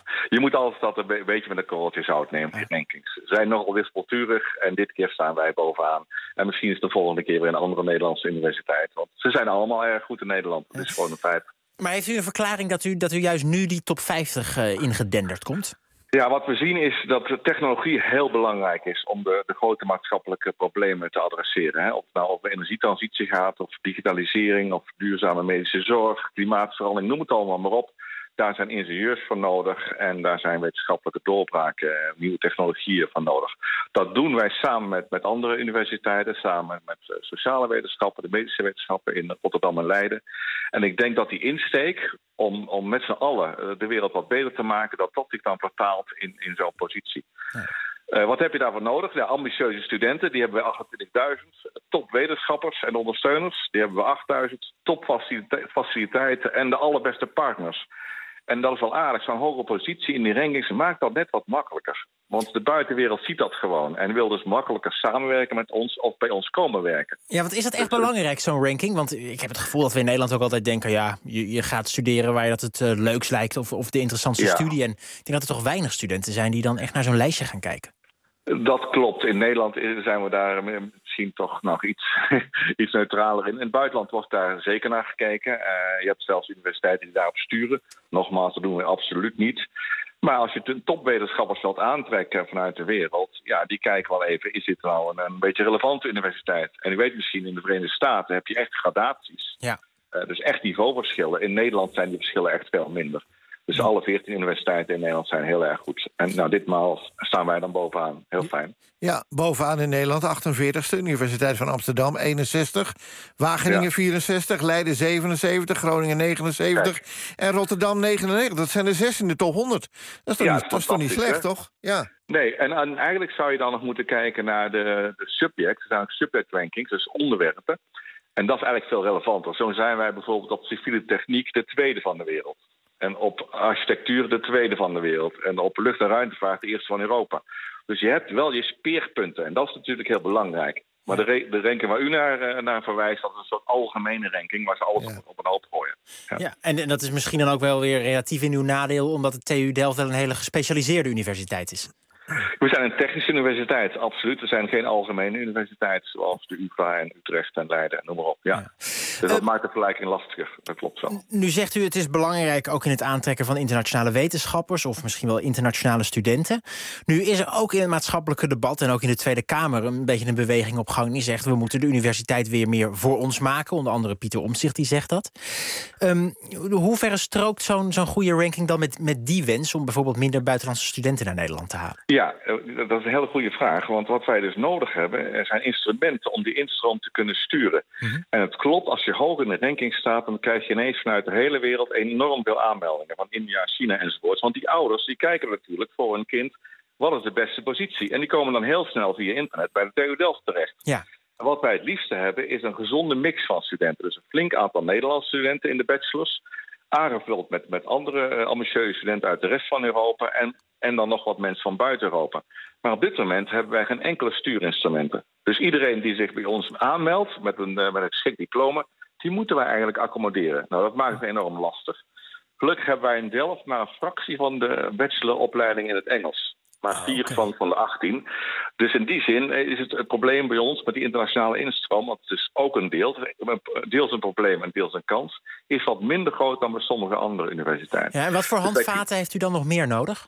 Speaker 17: Je moet altijd dat een beetje met een korreltje zout nemen, die rankings. Ze zijn nogal wispelturig en dit keer staan wij bovenaan. En misschien is de volgende keer weer een andere Nederlandse universiteit. Want ze zijn allemaal erg goed in Nederland. Dat is gewoon een feit.
Speaker 11: Maar heeft u een verklaring dat u, dat u juist nu die top vijftig uh, ingedenderd komt?
Speaker 17: Ja, wat we zien is dat de technologie heel belangrijk is om de, de grote maatschappelijke problemen te adresseren. Hè. Of het nou over energietransitie gaat, of digitalisering, of duurzame medische zorg, klimaatverandering, noem het allemaal maar op. Daar zijn ingenieurs voor nodig en daar zijn wetenschappelijke doorbraken, nieuwe technologieën van nodig. Dat doen wij samen met, met andere universiteiten, samen met uh, sociale wetenschappen, de medische wetenschappen in Rotterdam en Leiden. En ik denk dat die insteek om, om met z'n allen uh, de wereld wat beter te maken, dat dat zich dan vertaalt in, in zo'n positie. Ja. Uh, wat heb je daarvoor nodig? Ja, ambitieuze studenten, die hebben we achtentwintigduizend. Topwetenschappers en ondersteuners, die hebben we achtduizend. Topfaciliteiten en de allerbeste partners. En dat is wel aardig. Zo'n hoge positie in die rankings maakt dat net wat makkelijker. Want de buitenwereld ziet dat gewoon. En wil dus makkelijker samenwerken met ons of bij ons komen werken.
Speaker 11: Ja, want is dat echt belangrijk, zo'n ranking? Want ik heb het gevoel dat we in Nederland ook altijd denken, ja, je, je gaat studeren waar je dat het uh, leukst lijkt of, of de interessantste ja. studie. En ik denk dat er toch weinig studenten zijn die dan echt naar zo'n lijstje gaan kijken.
Speaker 17: Dat klopt. In Nederland zijn we daar misschien toch nog iets, iets neutraler in. In het buitenland wordt daar zeker naar gekeken. Uh, je hebt zelfs universiteiten die daarop sturen. Nogmaals, dat doen we absoluut niet. Maar als je topwetenschappers wilt aantrekken vanuit de wereld, ja, die kijken wel even, is dit nou een, een beetje relevante universiteit? En u weet misschien, in de Verenigde Staten heb je echt gradaties. Ja. Uh, dus echt niveauverschillen. In Nederland zijn die verschillen echt veel minder. Dus alle veertien universiteiten in Nederland zijn heel erg goed. En nou, ditmaal staan wij dan bovenaan. Heel fijn.
Speaker 10: Ja, bovenaan in Nederland, achtenveertigste. Universiteit van Amsterdam, eenenzestig. Wageningen, ja. vierenzestig. Leiden, zevenenzeventig. Groningen, negenenzeventig. Kijk. En Rotterdam, negenennegentig. Dat zijn er zes in de top honderd. Dat is toch, ja, niet, dat is toch niet slecht, hè? Toch? Ja.
Speaker 17: Nee, en, en eigenlijk zou je dan nog moeten kijken naar de, de subject. Er zijn ook subject rankings, dus onderwerpen. En dat is eigenlijk veel relevanter. Zo zijn wij bijvoorbeeld op civiele techniek de tweede van de wereld. En op architectuur de tweede van de wereld. En op lucht- en ruimtevaart de eerste van Europa. Dus je hebt wel je speerpunten. En dat is natuurlijk heel belangrijk. Maar de, re- de ranking waar u naar, naar verwijst, dat is een soort algemene ranking waar ze alles ja. op een hoop gooien.
Speaker 11: Ja, ja en, en dat is misschien dan ook wel weer relatief in uw nadeel, omdat de T U Delft wel een hele gespecialiseerde universiteit is.
Speaker 17: We zijn een technische universiteit, absoluut. We zijn geen algemene universiteit zoals de U V A en Utrecht en Leiden en noem maar op. Ja. Ja. Dus dat uh, maakt de vergelijking lastiger, dat klopt wel.
Speaker 11: Nu zegt u het is belangrijk ook in het aantrekken van internationale wetenschappers of misschien wel internationale studenten. Nu is er ook in het maatschappelijke debat en ook in de Tweede Kamer een beetje een beweging op gang die zegt we moeten de universiteit weer meer voor ons maken. Onder andere Pieter Omtzigt die zegt dat. Um, hoe ver strookt zo'n zo'n goede ranking dan met, met die wens om bijvoorbeeld minder buitenlandse studenten naar Nederland te halen?
Speaker 17: Ja. Ja, dat is een hele goede vraag. Want wat wij dus nodig hebben, er zijn instrumenten om die instroom te kunnen sturen. Mm-hmm. En het klopt, als je hoog in de ranking staat, dan krijg je ineens vanuit de hele wereld enorm veel aanmeldingen. Van India, China enzovoort. Want die ouders die kijken natuurlijk voor hun kind, wat is de beste positie? En die komen dan heel snel via internet bij de T U Delft terecht. Ja. En wat wij het liefste hebben, is een gezonde mix van studenten. Dus een flink aantal Nederlandse studenten in de bachelors, aangevuld met, met andere uh, ambitieuze studenten uit de rest van Europa en, en dan nog wat mensen van buiten Europa. Maar op dit moment hebben wij geen enkele stuurinstrumenten. Dus iedereen die zich bij ons aanmeldt met een, uh, met een geschikt diploma, die moeten wij eigenlijk accommoderen. Nou, dat maakt het enorm lastig. Gelukkig hebben wij in Delft maar een fractie van de bacheloropleiding in het Engels. Maar vier ah, okay. van, van de achttien. Dus in die zin is het, het probleem bij ons met die internationale instroom, want het is ook een deel, deels een probleem en deels een kans, is wat minder groot dan bij sommige andere universiteiten.
Speaker 11: Ja, en wat voor handvaten dus heeft u dan nog meer nodig?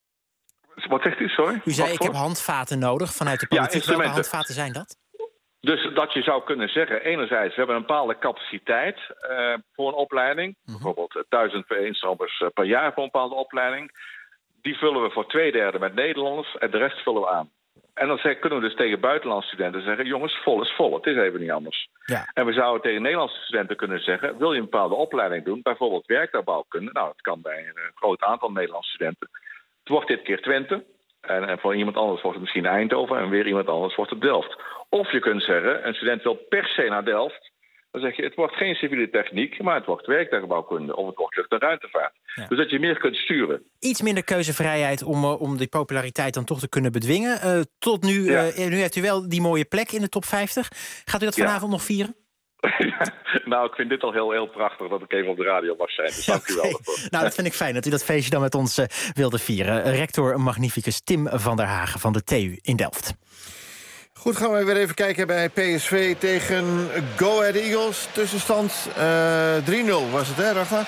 Speaker 17: Wat zegt u, sorry?
Speaker 11: U zei, ik heb handvaten nodig vanuit de politiek. Ja, welke handvaten zijn dat?
Speaker 17: Dus dat je zou kunnen zeggen, enerzijds, we hebben een bepaalde capaciteit uh, voor een opleiding. Mm-hmm. Bijvoorbeeld duizend instromers per jaar voor een bepaalde opleiding. Die vullen we voor twee derde met Nederlanders en de rest vullen we aan. En dan zeg, kunnen we dus tegen buitenlandse studenten zeggen, jongens, vol is vol, het is even niet anders. Ja. En we zouden tegen Nederlandse studenten kunnen zeggen, wil je een bepaalde opleiding doen, bijvoorbeeld werktuigbouwkunde, nou, dat kan bij een groot aantal Nederlandse studenten. Het wordt dit keer Twente, en, en voor iemand anders wordt het misschien Eindhoven, en weer iemand anders wordt het Delft. Of je kunt zeggen, een student wil per se naar Delft, dan zeg je, het wordt geen civiele techniek, maar het wordt werktuigbouwkunde of het wordt lucht- en ruimtevaart. Ja. Dus dat je meer kunt sturen.
Speaker 11: Iets minder keuzevrijheid om, uh, om die populariteit dan toch te kunnen bedwingen. Uh, tot nu, ja. uh, nu heeft u wel die mooie plek in de top vijftig. Gaat u dat vanavond ja. nog vieren?
Speaker 17: Nou, ik vind dit al heel, heel prachtig dat ik even op de radio mag zijn. Dus dank u wel daarvoor.
Speaker 11: Nou, dat vind ik fijn dat u dat feestje dan met ons uh, wilde vieren. Rector magnificus Tim van der Hagen van de T U in Delft.
Speaker 10: Goed, gaan we weer even kijken bij P S V tegen Go Ahead Eagles. Tussenstand uh, drie nul was het, hè, Ragnar?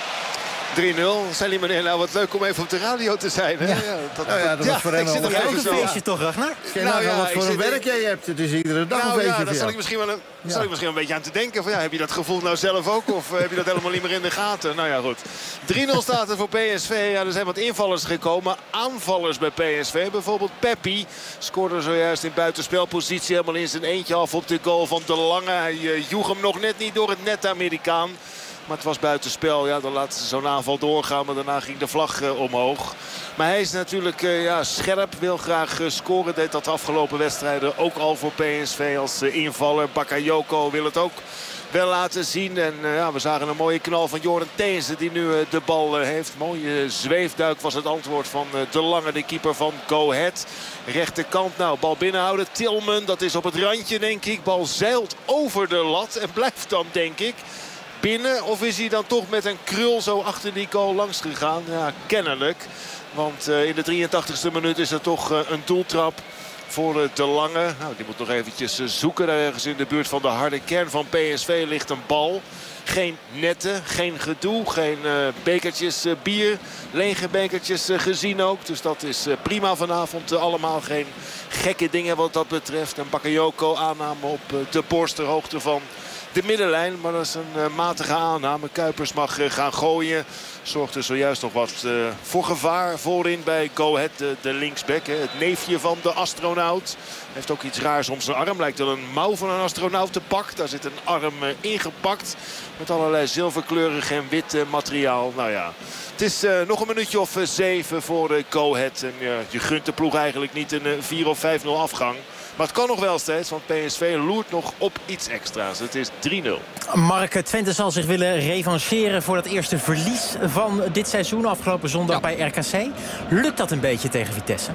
Speaker 12: drie nul. Sally meneer, nou wat leuk om even op de radio te zijn. Hè?
Speaker 10: Ja.
Speaker 12: Ja, dat,
Speaker 10: nou ja, dat was voor hem al
Speaker 11: een feestje toch, Ragnar?
Speaker 10: Kijk nou, nou ja, wat voor een werk jij hebt. Het is iedere dag
Speaker 12: nou,
Speaker 10: een feestje.
Speaker 12: Ja, daar zal ik misschien wel een, ja. zal ik misschien een beetje aan te denken. Van, ja, heb je dat gevoel nou zelf ook? Of uh, heb je dat helemaal niet meer in de gaten? Nou ja, goed. drie nul staat er voor P S V. Ja, er zijn wat invallers gekomen. Aanvallers bij P S V. Bijvoorbeeld Peppi scoorde zojuist in buitenspelpositie. Helemaal in zijn eentje af op de goal van De Lange. Hij uh, joeg hem nog net niet door het net, de Amerikaan. Maar het was buitenspel. Ja, dan laten ze zo'n aanval doorgaan. Maar daarna ging de vlag uh, omhoog. Maar hij is natuurlijk uh, ja, scherp. Wil graag uh, scoren. Deed dat de afgelopen wedstrijden ook al voor P S V als uh, invaller. Bakayoko wil het ook wel laten zien. En uh, ja, we zagen een mooie knal van Jordan Teese die nu uh, de bal uh, heeft. Mooie zweefduik was het antwoord van uh, De Lange, de keeper van Go Ahead. Rechterkant, nou, bal binnenhouden. Tillman, dat is op het randje, denk ik. Bal zeilt over de lat en blijft dan, denk ik, binnen. Of is hij dan toch met een krul zo achter die goal langs gegaan? Ja, kennelijk. Want uh, in de drieëntachtigste minuut is er toch uh, een doeltrap voor uh, De Lange. Nou, die moet nog eventjes uh, zoeken. Daar ergens in de buurt van de harde kern van P S V ligt een bal. Geen netten, geen gedoe, geen uh, bekertjes uh, bier. Lege bekertjes uh, gezien ook. Dus dat is uh, prima vanavond. Uh, allemaal geen gekke dingen wat dat betreft. En Bakayoko aanname op uh, de borst ter hoogte van de middenlijn. Maar dat is een uh, matige aanname. Kuipers mag uh, gaan gooien. Zorgt er zojuist nog wat uh, voor gevaar voorin bij Go Ahead. De, de linksback, hè, het neefje van de astronaut. Heeft ook iets raars om zijn arm. Lijkt wel een mouw van een astronautenpak. Daar zit een arm uh, ingepakt. Met allerlei zilverkleurig en wit uh, materiaal. Nou ja, het is uh, nog een minuutje of uh, zeven voor uh, Go Ahead. En uh, je gunt de ploeg eigenlijk niet een uh, vier of vijf nul afgang. Maar het kan nog wel steeds, want P S V loert nog op iets extra's. Het is drie nul.
Speaker 11: Mark, Twente zal zich willen revancheren voor dat eerste verlies van dit seizoen. Afgelopen zondag ja. bij R K C. Lukt dat een beetje tegen Vitesse?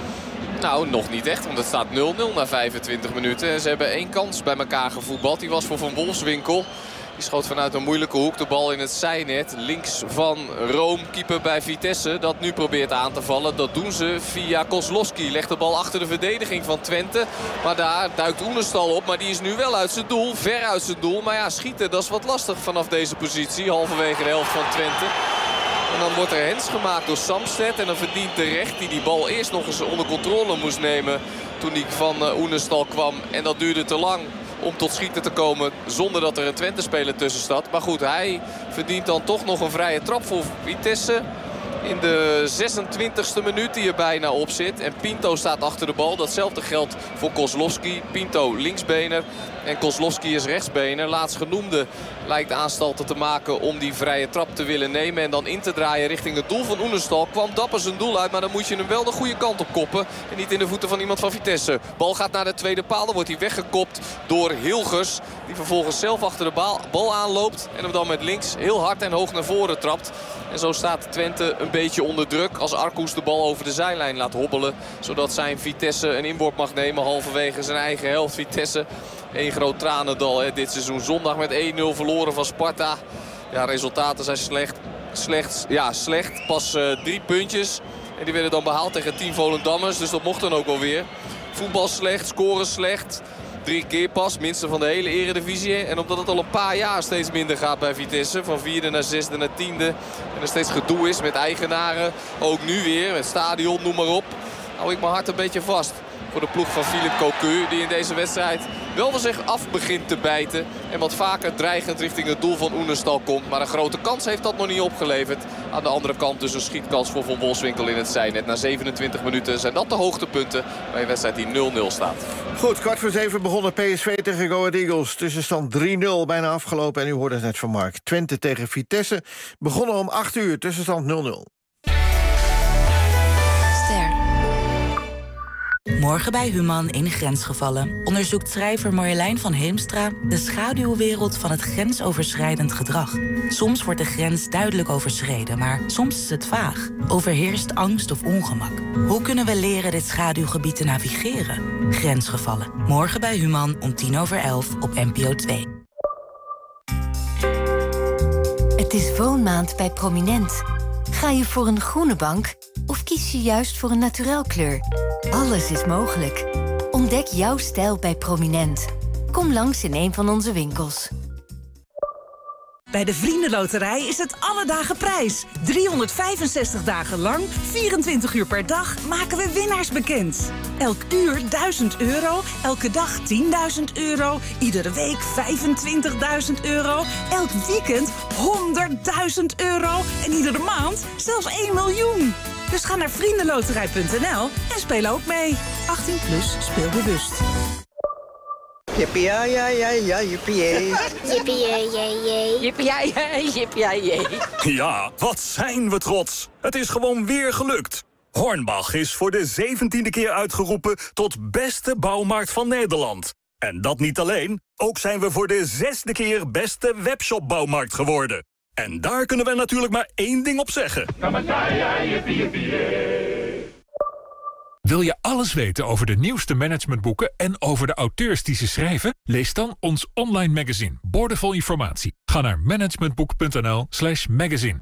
Speaker 13: Nou, nog niet echt, want het staat nul nul na vijfentwintig minuten. En ze hebben één kans bij elkaar gevoetbald. Die was voor Van Wolfswinkel. Die schoot vanuit een moeilijke hoek de bal in het zijnet. Links van Room, keeper bij Vitesse, dat nu probeert aan te vallen. Dat doen ze via Kozlowski. Legt de bal achter de verdediging van Twente. Maar daar duikt Oenestal op. Maar die is nu wel uit zijn doel. Ver uit zijn doel. Maar ja, schieten, dat is wat lastig vanaf deze positie. Halverwege de helft van Twente. En dan wordt er hens gemaakt door Samsted. En dan verdient terecht die die bal eerst nog eens onder controle moest nemen toen die van Oenestal kwam. En dat duurde te lang om tot schieten te komen zonder dat er een Twente-speler tussen staat. Maar goed, hij verdient dan toch nog een vrije trap voor Vitesse. In de zesentwintigste minuut die er bijna op zit. En Pinto staat achter de bal. Datzelfde geldt voor Kozlowski. Pinto linksbener en Kozlowski is rechtsbener. Laatstgenoemde lijkt aanstalten te maken om die vrije trap te willen nemen. En dan in te draaien richting het doel van Oenestal. Kwam dapper zijn doel uit, maar dan moet je hem wel de goede kant op koppen. En niet in de voeten van iemand van Vitesse. Bal gaat naar de tweede paal. Dan wordt hij weggekopt door Hilgers. Die vervolgens zelf achter de bal, bal aanloopt. En hem dan met links heel hard en hoog naar voren trapt. En zo staat Twente een beetje onder druk als Arkoes de bal over de zijlijn laat hobbelen. Zodat zijn Vitesse een inworp mag nemen halverwege zijn eigen helft. Vitesse, één groot tranendal hè, dit seizoen. Zondag met één nul verloren van Sparta. Ja, resultaten zijn slecht. Slecht, ja, slecht. Pas uh, drie puntjes. En die werden dan behaald tegen Team Volendammers. Dus dat mocht dan ook wel weer. Voetbal slecht, scoren slecht. Drie keer pas, minste van de hele eredivisie. En omdat het al een paar jaar steeds minder gaat bij Vitesse. Van vierde naar zesde naar tiende. En er steeds gedoe is met eigenaren. Ook nu weer, met stadion, noem maar op. Hou ik mijn hart een beetje vast voor de ploeg van Philippe Cocu. Die in deze wedstrijd wel van zich af begint te bijten. En wat vaker dreigend richting het doel van Oenestal komt. Maar een grote kans heeft dat nog niet opgeleverd. Aan de andere kant dus een schietkans voor Van Wolfswinkel in het zijnet. Na zevenentwintig minuten zijn dat de hoogtepunten bij een wedstrijd die nul nul staat.
Speaker 10: Goed, kwart voor zeven begonnen P S V tegen Go Ahead Eagles. Tussenstand drie nul, bijna afgelopen. En u hoorde het net van Mark. Twente tegen Vitesse. Begonnen om acht uur, tussenstand nul nul.
Speaker 18: Morgen bij Human in Grensgevallen onderzoekt schrijver Marjolein van Heemstra de schaduwwereld van het grensoverschrijdend gedrag. Soms wordt de grens duidelijk overschreden, maar soms is het vaag. Overheerst angst of ongemak. Hoe kunnen we leren dit schaduwgebied te navigeren? Grensgevallen. Morgen bij Human om tien over elf op N P O twee.
Speaker 19: Het is woonmaand bij Prominent. Ga je voor een groene bank of kies je juist voor een naturel kleur? Alles is mogelijk. Ontdek jouw stijl bij Prominent. Kom langs in een van onze winkels.
Speaker 20: Bij de Vriendenloterij is het alle dagen prijs. driehonderdvijfenzestig dagen lang, vierentwintig uur per dag, maken we winnaars bekend. Elk uur duizend euro, elke dag tienduizend euro, iedere week vijfentwintigduizend euro, elk weekend honderdduizend euro en iedere maand zelfs één miljoen. Dus ga naar vriendenloterij punt n l en speel ook mee. achttien plus, speel bewust.
Speaker 21: Jippie, ja, ja, ja, ja, jippie, jee.
Speaker 22: Jippie, jee, jee, jee.
Speaker 21: Jippie, ja, ja, jippie, ja, jee.
Speaker 23: Ja, wat zijn we trots. Het is gewoon weer gelukt. Hornbach is voor de zeventiende keer uitgeroepen tot beste bouwmarkt van Nederland. En dat niet alleen, ook zijn we voor de zesde keer beste webshopbouwmarkt geworden. En daar kunnen we natuurlijk maar één ding op zeggen.
Speaker 5: Wil je alles weten over de nieuwste managementboeken en over de auteurs die ze schrijven? Lees dan ons online magazine, Boordevol Informatie. Ga naar managementboek punt n l slash magazine.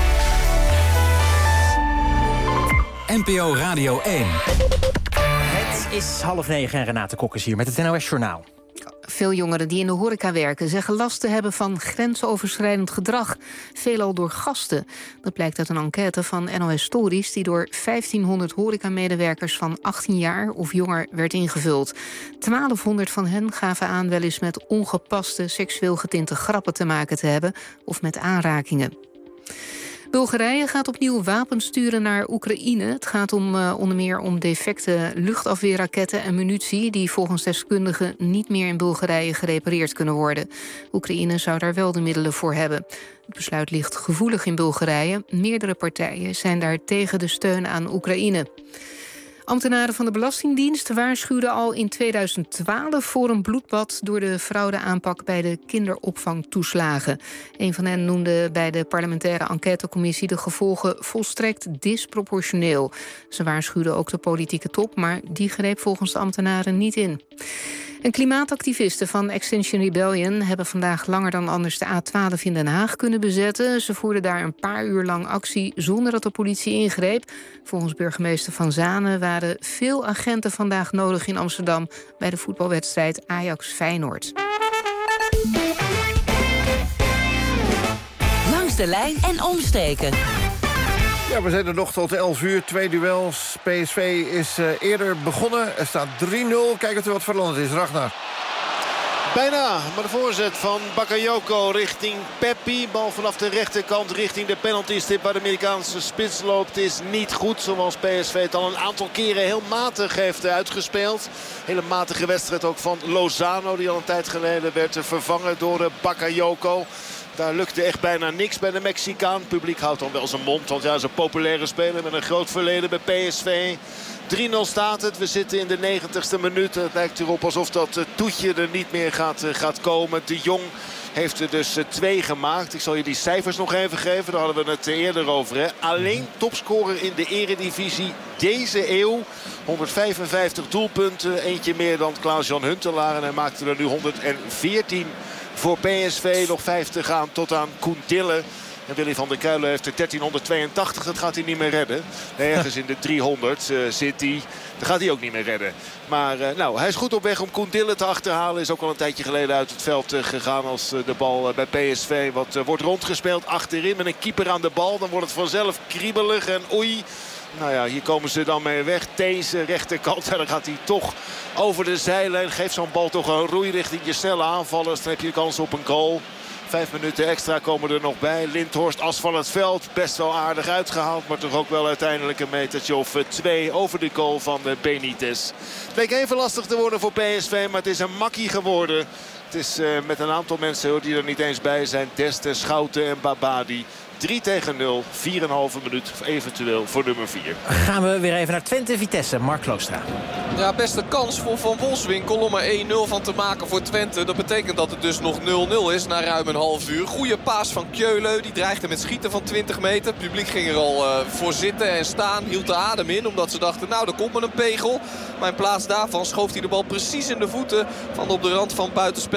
Speaker 9: N P O Radio één.
Speaker 11: Het is half negen en Renate Kok is hier met het N O S Journaal.
Speaker 1: Veel jongeren die in de horeca werken zeggen last te hebben van grensoverschrijdend gedrag. Veelal door gasten. Dat blijkt uit een enquête van N O S Stories die door vijftienhonderd horecamedewerkers van achttien jaar of jonger werd ingevuld. twaalfhonderd van hen gaven aan wel eens met ongepaste seksueel getinte grappen te maken te hebben of met aanrakingen. Bulgarije gaat opnieuw wapens sturen naar Oekraïne. Het gaat om, uh, onder meer om defecte luchtafweerraketten en munitie die volgens deskundigen niet meer in Bulgarije gerepareerd kunnen worden. Oekraïne zou daar wel de middelen voor hebben. Het besluit ligt gevoelig in Bulgarije. Meerdere partijen zijn daar tegen de steun aan Oekraïne. Ambtenaren van de Belastingdienst waarschuwden al in tweeduizend twaalf voor een bloedbad door de fraudeaanpak bij de kinderopvangtoeslagen. Een van hen noemde bij de parlementaire enquêtecommissie de gevolgen volstrekt disproportioneel. Ze waarschuwden ook de politieke top, maar die greep volgens de ambtenaren niet in. En klimaatactivisten van Extinction Rebellion hebben vandaag langer dan anders de A twaalf in Den Haag kunnen bezetten. Ze voerden daar een paar uur lang actie zonder dat de politie ingreep. Volgens burgemeester Van Zanen waren veel agenten vandaag nodig in Amsterdam bij de voetbalwedstrijd Ajax-Feyenoord.
Speaker 24: Langs de lijn en omstreken.
Speaker 10: Ja, we zijn er nog tot elf uur. Twee duels. P S V is uh, eerder begonnen. Er staat drie nul. Kijk of er wat veranderd is. Ragnar.
Speaker 12: Bijna, maar de voorzet van Bakayoko richting Peppi. Bal vanaf de rechterkant richting de penaltystip waar de Amerikaanse spits loopt is niet goed. Zoals P S V het al een aantal keren heel matig heeft uitgespeeld. Hele matige wedstrijd ook van Lozano die al een tijd geleden werd vervangen door Bakayoko. Daar lukte echt bijna niks bij de Mexicaan. Het publiek houdt dan wel zijn mond. Want ja, zo'n populaire speler met een groot verleden bij P S V. drie nul staat het. We zitten in de negentigste minuut. Het lijkt erop alsof dat toetje er niet meer gaat, gaat komen. De Jong heeft er dus twee gemaakt. Ik zal je die cijfers nog even geven. Daar hadden we het eerder over. Hè. Alleen topscorer in de eredivisie deze eeuw. honderdvijfenvijftig doelpunten. Eentje meer dan Klaas-Jan Huntelaar. En hij maakte er nu honderdveertien voor P S V. Nog vijf te gaan tot aan Koen Dille. En Willy van der Kuilen heeft er dertienhonderdtweeëntachtig. Dat gaat hij niet meer redden. Ergens in de driehonderd uh, zit hij. Dat gaat hij ook niet meer redden. Maar uh, nou, hij is goed op weg om Koen Dille te achterhalen. Is ook al een tijdje geleden uit het veld uh, gegaan als uh, de bal uh, bij P S V wat uh, wordt rondgespeeld achterin. Met een keeper aan de bal. Dan wordt het vanzelf kriebelig en oei. Nou ja, hier komen ze dan mee weg. Deze rechterkant. En dan gaat hij toch over de zijlijn. Geeft zo'n bal toch een roei richting je snelle aanvallers. Dan heb je kans op een goal. Vijf minuten extra komen er nog bij. Lindhorst as van het veld. Best wel aardig uitgehaald. Maar toch ook wel uiteindelijk een metertje of twee over de goal van Benitez. Het leek even lastig te worden voor P S V. Maar het is een makkie geworden. Het is uh, met een aantal mensen die er niet eens bij zijn. Deste, Schouten en Babadi. drie tegen nul. vier komma vijf minuut eventueel voor nummer vier.
Speaker 11: Gaan we weer even naar Twente-Vitesse. Mark Kloostra.
Speaker 13: Ja, beste kans voor Van Wolfswinkel om er één nul van te maken voor Twente. Dat betekent dat het dus nog nul nul is na ruim een half uur. Goeie paas van Kjöle. Die dreigde met schieten van twintig meter. Het publiek ging er al uh, voor zitten en staan. Hield de adem in omdat ze dachten, nou, er komt maar een pegel. Maar in plaats daarvan schoof hij de bal precies in de voeten van de op de rand van buitenspel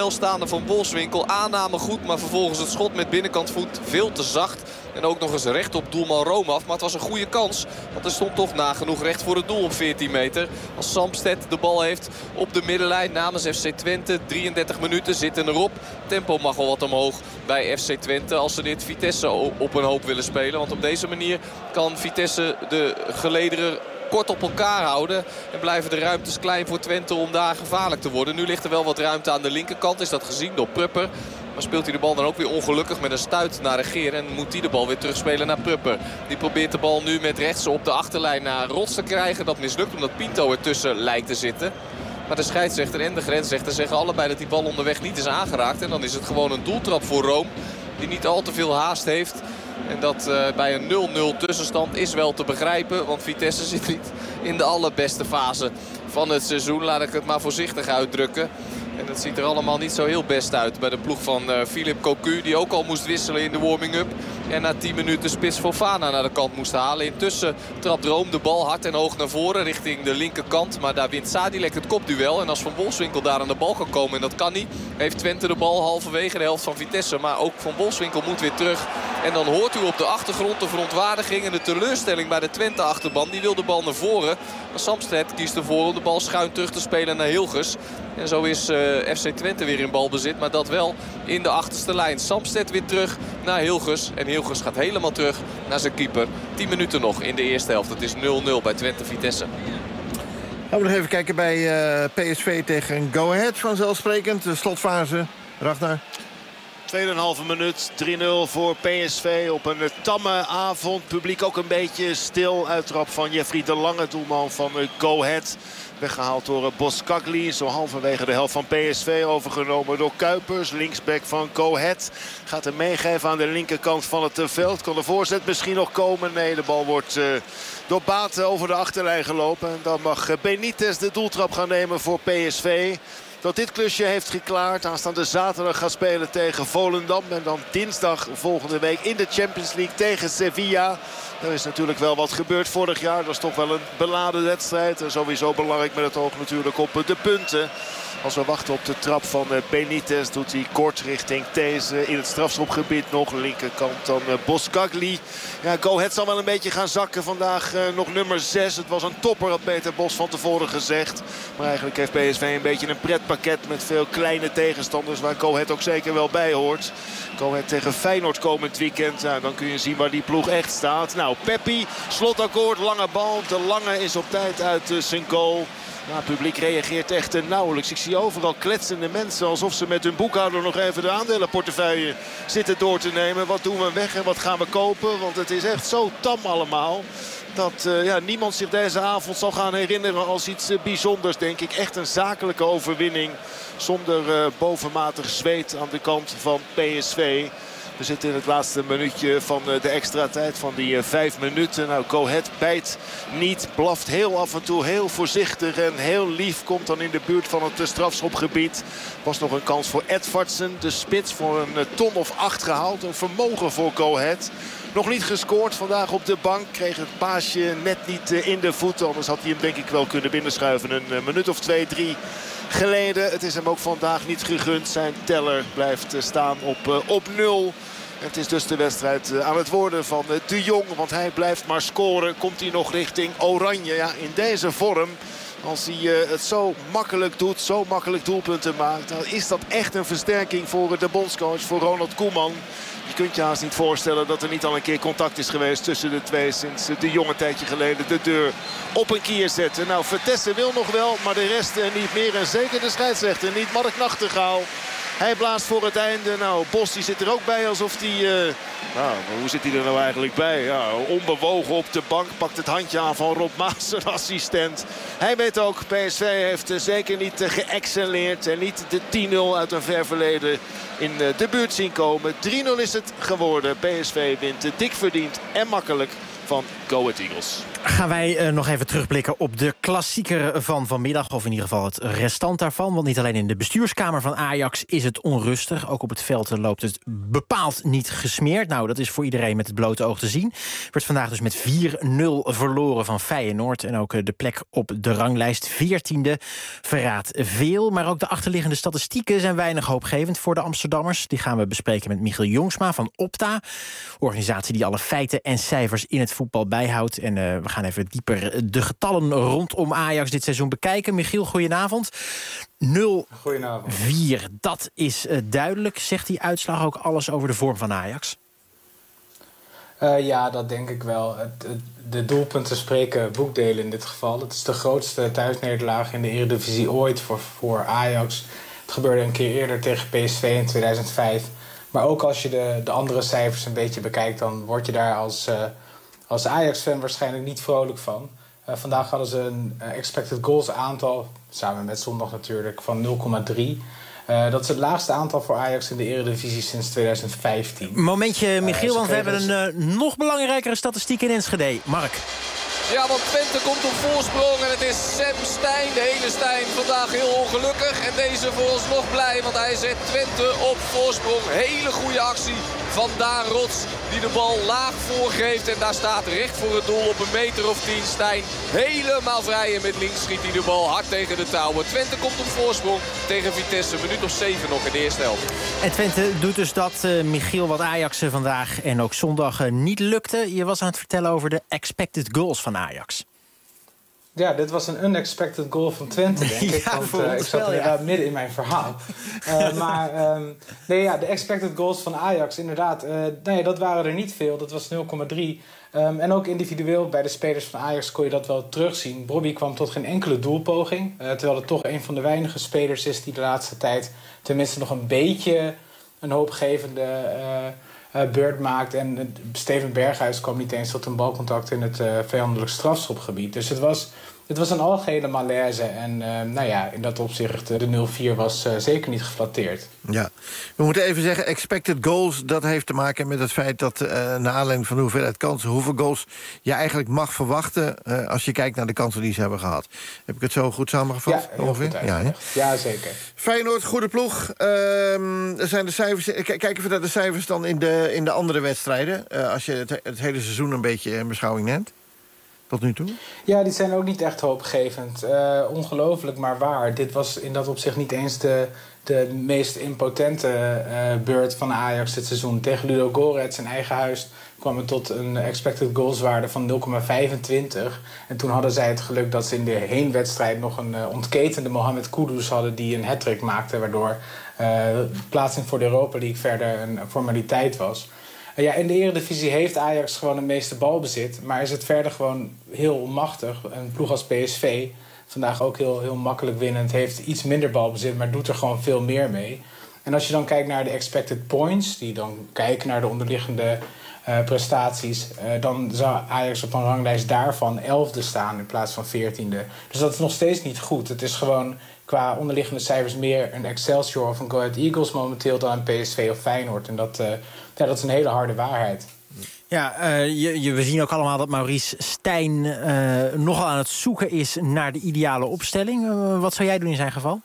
Speaker 13: spel staande van Wolfswinkel. Aanname goed, maar vervolgens het schot met binnenkant voet veel te zacht. En ook nog eens recht op doelman Roomaf. Maar het was een goede kans. Want er stond toch nagenoeg recht voor het doel op veertien meter. Als Samsted de bal heeft op de middenlijn namens F C Twente. drieëndertig minuten zitten erop. Tempo mag wel wat omhoog bij F C Twente. Als ze dit Vitesse op een hoop willen spelen. Want op deze manier kan Vitesse de gelederen kort op elkaar houden. En blijven de ruimtes klein voor Twente om daar gevaarlijk te worden. Nu ligt er wel wat ruimte aan de linkerkant. Is dat gezien door Prupper. Maar speelt hij de bal dan ook weer ongelukkig met een stuit naar Regeer. En moet hij de bal weer terugspelen naar Prupper. Die probeert de bal nu met rechts op de achterlijn naar Rots te krijgen. Dat mislukt omdat Pinto ertussen lijkt te zitten. Maar de scheidsrechter en de grensrechter zeggen allebei dat die bal onderweg niet is aangeraakt. En dan is het gewoon een doeltrap voor Rome. Die niet al te veel haast heeft. En dat uh, bij een nul nul tussenstand is wel te begrijpen. Want Vitesse zit niet in de allerbeste fase van het seizoen. Laat ik het maar voorzichtig uitdrukken. En dat ziet er allemaal niet zo heel best uit bij de ploeg van uh, Philippe Cocu. Die ook al moest wisselen in de warming-up. En na tien minuten spits Fofana naar de kant moest halen. Intussen trapt Rome de bal hard en hoog naar voren richting de linkerkant. Maar daar wint Sadilek het kopduel. En als Van Wolfswinkel daar aan de bal kan komen, en dat kan niet, heeft Twente de bal halverwege de helft van Vitesse. Maar ook Van Wolfswinkel moet weer terug. En dan hoort u op de achtergrond de verontwaardiging en de teleurstelling bij de Twente-achterban. Die wil de bal naar voren. Maar Samsted kiest ervoor om de bal schuin terug te spelen naar Hilgers. En zo is uh, F C Twente weer in balbezit. Maar dat wel in de achterste lijn. Samsted weer terug naar Hilgers. En Hilgers gaat helemaal terug naar zijn keeper. tien minuten nog in de eerste helft. Het is nul nul bij Twente-Vitesse.
Speaker 10: Gaan we nog even kijken bij uh, P S V tegen Go Ahead. Vanzelfsprekend, de slotfase. Ragnar.
Speaker 12: Tweeënhalve minuut, drie nul voor P S V op een tamme avond. Publiek ook een beetje stil. Uittrap van Jeffrey de Lange, doelman van Go Ahead. Weggehaald door Boskagli. Zo halverwege de helft van P S V. Overgenomen door Kuipers. Linksback van Go Ahead. Gaat hem meegeven aan de linkerkant van het veld. Kan de voorzet misschien nog komen? Nee, de bal wordt uh, door Baat over de achterlijn gelopen. En dan mag Benitez de doeltrap gaan nemen voor P S V. Dat dit klusje heeft geklaard. Aanstaande zaterdag gaat spelen tegen Volendam. En dan dinsdag volgende week in de Champions League tegen Sevilla. Er is natuurlijk wel wat gebeurd vorig jaar. Dat is toch wel een beladen wedstrijd. En sowieso belangrijk met het oog natuurlijk op de punten. Als we wachten op de trap van Benitez doet hij kort richting These. In het strafschopgebied nog. Linkerkant dan Boskagli. Ja, Go Ahead zal wel een beetje gaan zakken vandaag. Uh, nog nummer zes. Het was een topper, had Peter Bos van tevoren gezegd. Maar eigenlijk heeft P S V een beetje een pretpakket met veel kleine tegenstanders. Waar Go Ahead ook zeker wel bij hoort. Go Ahead tegen Feyenoord komend weekend. Ja, dan kun je zien waar die ploeg echt staat. Nou, Peppi, slotakkoord, lange bal. De Lange is op tijd uit uh, zijn goal. Nou, het publiek reageert echt uh, nauwelijks. Ik zie overal kletsende mensen alsof ze met hun boekhouder nog even de aandelenportefeuille zitten door te nemen. Wat doen we weg en wat gaan we kopen? Want het is echt zo tam allemaal. Dat uh, ja, niemand zich deze avond zal gaan herinneren als iets uh, bijzonders, denk ik. Echt een zakelijke overwinning zonder uh, bovenmatig zweet aan de kant van P S V. We zitten in het laatste minuutje van de extra tijd van die vijf minuten. Nou, Go Ahead bijt niet, blaft heel af en toe heel voorzichtig en heel lief. Komt dan in de buurt van het strafschopgebied. Was nog een kans voor Edvardsen, de spits, voor een ton of acht gehaald. Een vermogen voor Go Ahead. Nog niet gescoord vandaag op de bank. Kreeg het paasje net niet in de voeten. Anders had hij hem denk ik wel kunnen binnenschuiven. Een minuut of twee, drie geleden. Het is hem ook vandaag niet gegund. Zijn teller blijft staan op, op nul. Het is dus de wedstrijd aan het worden van De Jong. Want hij blijft maar scoren. Komt hij nog richting Oranje. Ja, in deze vorm. Als hij uh, het zo makkelijk doet, zo makkelijk doelpunten maakt. Dan is dat echt een versterking voor de bondscoach, voor Ronald Koeman. Je kunt je haast niet voorstellen dat er niet al een keer contact is geweest tussen de twee. Sinds De Jong een tijdje geleden de deur op een kier zette. Nou, Vertessen wil nog wel, maar de rest uh, niet meer. En zeker de scheidsrechter niet. Mark Nachtegaal. Hij blaast voor het einde. Nou, Bos die zit er ook bij alsof hij... Uh... Nou, hoe zit hij er nou eigenlijk bij? Ja, onbewogen op de bank. Pakt het handje aan van Rob Maas, zijn assistent. Hij weet ook, P S V heeft uh, zeker niet uh, geëxcelleerd. En niet de tien nul uit een ver verleden in uh, de buurt zien komen. drie nul is het geworden. P S V wint uh, dik verdiend en makkelijk van Go Ahead Eagles.
Speaker 11: Gaan wij uh, nog even terugblikken op de klassieker van vanmiddag. Of in ieder geval het restant daarvan. Want niet alleen in de bestuurskamer van Ajax is het onrustig. Ook op het veld loopt het bepaald niet gesmeerd. Nou, dat is voor iedereen met het blote oog te zien. Werd vandaag dus met vier nul verloren van Feyenoord. En ook uh, de plek op de ranglijst veertiende verraadt veel. Maar ook de achterliggende statistieken zijn weinig hoopgevend voor de Amsterdammers. Die gaan we bespreken met Michiel Jongsma van Opta. Organisatie die alle feiten en cijfers in het voetbal bijhoudt. En uh, we gaan even dieper de getallen rondom Ajax dit seizoen bekijken. Michiel, goedenavond. nul vier, dat is uh, duidelijk. Zegt die uitslag ook alles over de vorm van Ajax?
Speaker 3: Uh, ja, dat denk ik wel. Het, het, de doelpunten spreken boekdelen in dit geval. Het is de grootste thuisnederlaag in de Eredivisie ooit voor, voor Ajax. Het gebeurde een keer eerder tegen P S V in tweeduizend vijf. Maar ook als je de, de andere cijfers een beetje bekijkt, dan word je daar als, uh, als Ajax-fan waarschijnlijk niet vrolijk van. Uh, vandaag hadden ze een uh, expected goals aantal, samen met zondag natuurlijk, van nul komma drie. Uh, dat is het laagste aantal voor Ajax in de Eredivisie sinds tweeduizend vijftien.
Speaker 11: Momentje, Michiel, uh, want we hebben een uh, nog belangrijkere statistiek in Enschede. Mark.
Speaker 13: Ja, want Twente komt op voorsprong en het is Sam Stein. De hele Stein vandaag heel ongelukkig. En deze vooralsnog blij, want hij zet Twente op voorsprong. Hele goede actie van Daan Rots, die de bal laag voorgeeft. En daar staat recht voor het doel op een meter of tien Stein. Helemaal vrij en met links schiet hij de bal hard tegen de touwen. Twente komt op voorsprong tegen Vitesse. Een minuut of zeven nog in de eerste helft.
Speaker 11: En Twente doet dus dat, uh, Michiel, wat Ajax uh, vandaag en ook zondag uh, niet lukte. Je was aan het vertellen over de expected goals van Ajax.
Speaker 3: Ja, dit was een unexpected goal van Twente, denk ik.
Speaker 11: Ja,
Speaker 3: want uh, ik zat inderdaad ja. midden in mijn verhaal. uh, maar um, nee, ja, de expected goals van Ajax, inderdaad. Uh, nee, dat waren er niet veel. Dat was nul komma drie. Um, en ook individueel bij de spelers van Ajax kon je dat wel terugzien. Bobby kwam tot geen enkele doelpoging. Uh, terwijl het toch een van de weinige spelers is die de laatste tijd tenminste nog een beetje een hoopgevende uh, uh, beurt maakt. En uh, Steven Berghuis kwam niet eens tot een balcontact in het uh, vijandelijk strafschopgebied. Dus het was, het was een algehele malaise. En uh, nou ja, in dat opzicht, uh, de nul vier was uh, zeker niet geflatteerd.
Speaker 10: Ja, we moeten even zeggen, expected goals, dat heeft te maken met het feit dat uh, naar aanleiding van de hoeveelheid kansen, hoeveel goals je eigenlijk mag verwachten uh, als je kijkt naar de kansen die ze hebben gehad. Heb ik het zo goed samengevat?
Speaker 3: Ja, heel goed
Speaker 10: ja,
Speaker 3: ja, zeker.
Speaker 10: Feyenoord, goede ploeg. Uh, er zijn de cijfers, kijk even naar de cijfers dan in de, in de andere wedstrijden, uh, als je het, het hele seizoen een beetje in beschouwing neemt. Tot nu toe?
Speaker 3: Ja, die zijn ook niet echt hoopgevend. Uh, ongelooflijk, maar waar. Dit was in dat opzicht niet eens de, de meest impotente uh, beurt van Ajax dit seizoen. Tegen Ludo Gorets in eigen huis kwam het tot een expected goals waarde van nul komma vijfentwintig. En toen hadden zij het geluk dat ze in de heenwedstrijd nog een uh, ontketende Mohamed Kudus hadden die een hattrick maakte, waardoor uh, plaatsing voor de Europa League verder een formaliteit was. Ja, in de Eredivisie heeft Ajax gewoon het meeste balbezit, maar is het verder gewoon heel onmachtig. Een ploeg als P S V, vandaag ook heel, heel makkelijk winnend, heeft iets minder balbezit, maar doet er gewoon veel meer mee. En als je dan kijkt naar de expected points, die dan kijken naar de onderliggende uh, prestaties, uh, dan zou Ajax op een ranglijst daarvan elfde staan in plaats van veertiende. Dus dat is nog steeds niet goed. Het is gewoon qua onderliggende cijfers meer een Excelsior of een Go Ahead Eagles momenteel dan een P S V of Feyenoord. En dat, uh, ja, dat is een hele harde waarheid.
Speaker 11: Ja, uh, je, je, we zien ook allemaal dat Maurice Stijn uh, nogal aan het zoeken is naar de ideale opstelling. Uh, wat zou jij doen in zijn geval?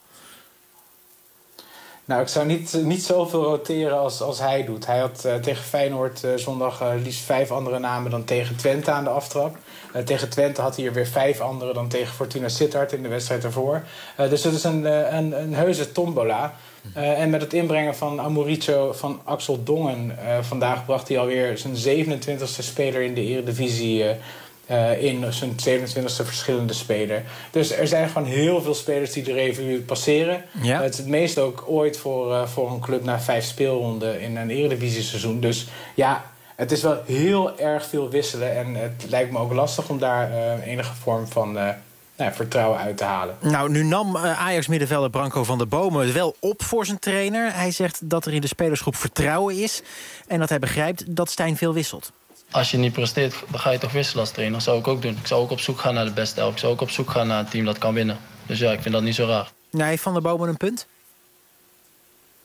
Speaker 3: Nou, ik zou niet, niet zoveel roteren als, als hij doet. Hij had uh, tegen Feyenoord uh, zondag uh, liefst vijf andere namen dan tegen Twente aan de aftrap. Uh, tegen Twente had hij er weer vijf andere dan tegen Fortuna Sittard in de wedstrijd ervoor. Uh, dus het is een, uh, een, een heuse tombola. Uh, en met het inbrengen van Amoricio van Axel Dongen uh, vandaag bracht hij alweer zijn zevenentwintigste speler in de Eredivisie uh, uh, in. Zijn zevenentwintigste verschillende speler. Dus er zijn gewoon heel veel spelers die de revue passeren. Ja. Uh, het is het meest ook ooit voor, uh, voor een club na vijf speelronden in een Eredivisie seizoen. Dus ja, het is wel heel erg veel wisselen. En het lijkt me ook lastig om daar uh, enige vorm van Uh, Nou, vertrouwen uit te halen.
Speaker 11: Nou, nu nam uh, Ajax-middenvelder Branko van der Bomen het wel op voor zijn trainer. Hij zegt dat er in de spelersgroep vertrouwen is en dat hij begrijpt dat Stijn veel wisselt.
Speaker 4: Als je niet presteert, dan ga je toch wisselen als trainer. Dat zou ik ook doen. Ik zou ook op zoek gaan naar de beste elf. Ik zou ook op zoek gaan naar een team dat kan winnen. Dus ja, ik vind dat niet zo raar.
Speaker 11: Nee, Van der Bomen een punt?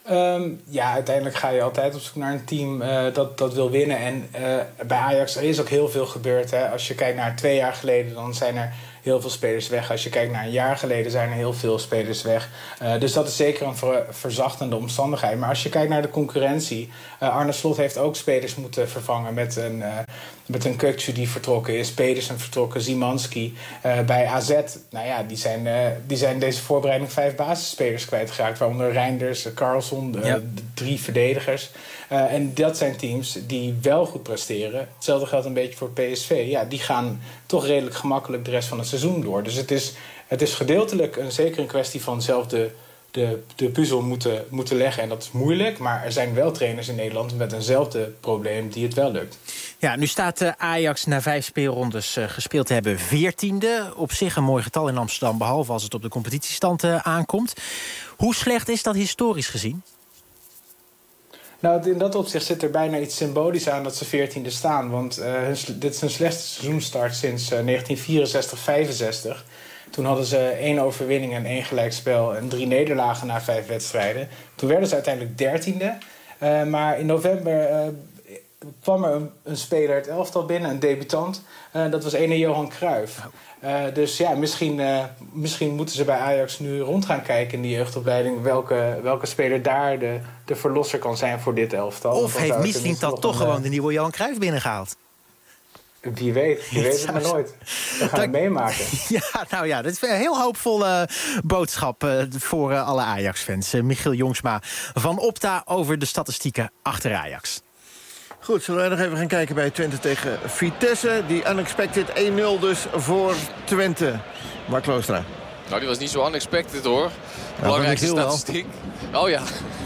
Speaker 3: Um, ja, uiteindelijk ga je altijd op zoek naar een team uh, dat, dat wil winnen. En uh, bij Ajax er is ook heel veel gebeurd. Hè. Als je kijkt naar twee jaar geleden, dan zijn er heel veel spelers weg. Als je kijkt naar een jaar geleden, zijn er heel veel spelers weg. Uh, dus dat is zeker een ver, verzachtende omstandigheid. Maar als je kijkt naar de concurrentie, uh, Arne Slot heeft ook spelers moeten vervangen met een, uh, met een Kökçü die vertrokken is, Pedersen vertrokken, Szymanski. Uh, bij A Z, nou ja, die zijn, uh, die zijn deze voorbereiding vijf basisspelers kwijtgeraakt, waaronder Reinders, Carlson, uh, ja. de drie verdedigers. Uh, en dat zijn teams die wel goed presteren. Hetzelfde geldt een beetje voor P S V. Ja, die gaan toch redelijk gemakkelijk de rest van het seizoen door. Dus het is, het is gedeeltelijk een, zeker een kwestie van zelf de, de, de puzzel moeten, moeten leggen. En dat is moeilijk, maar er zijn wel trainers in Nederland met eenzelfde probleem die het wel lukt.
Speaker 11: Ja, nu staat uh, Ajax na vijf speelrondes uh, gespeeld te hebben veertiende. Op zich een mooi getal in Amsterdam, behalve als het op de competitiestand uh, aankomt. Hoe slecht is dat historisch gezien?
Speaker 3: Nou, in dat opzicht zit er bijna iets symbolisch aan dat ze veertiende staan. Want uh, hun, dit is hun slechtste seizoenstart sinds uh, negentien vierenzestig vijfenzestig. Toen hadden ze één overwinning en één gelijkspel en drie nederlagen na vijf wedstrijden. Toen werden ze uiteindelijk dertiende. Uh, maar in november uh, kwam er een, een speler het elftal binnen, een debutant. Uh, dat was ene Johan Cruijff. Uh, dus ja, misschien, uh, misschien moeten ze bij Ajax nu rond gaan kijken in die jeugdopleiding welke, welke speler daar de, de verlosser kan zijn voor dit elftal.
Speaker 11: Of heeft Misling dat toch gewoon uh, de nieuwe Johan Cruijff binnengehaald?
Speaker 3: Wie weet, je weet het maar nooit. We gaan het meemaken.
Speaker 11: Ja, nou ja, dat is een heel hoopvolle boodschap uh, voor uh, alle Ajax-fans. Uh, Michiel Jongsma van Opta over de statistieken achter Ajax.
Speaker 10: Goed, zullen wij nog even gaan kijken bij Twente tegen Vitesse. Die unexpected één nul dus voor Twente. Mark Kloostra.
Speaker 13: Nou, die was niet zo unexpected, hoor. Belangrijkste
Speaker 10: nou,
Speaker 13: statistiek. Oh ja,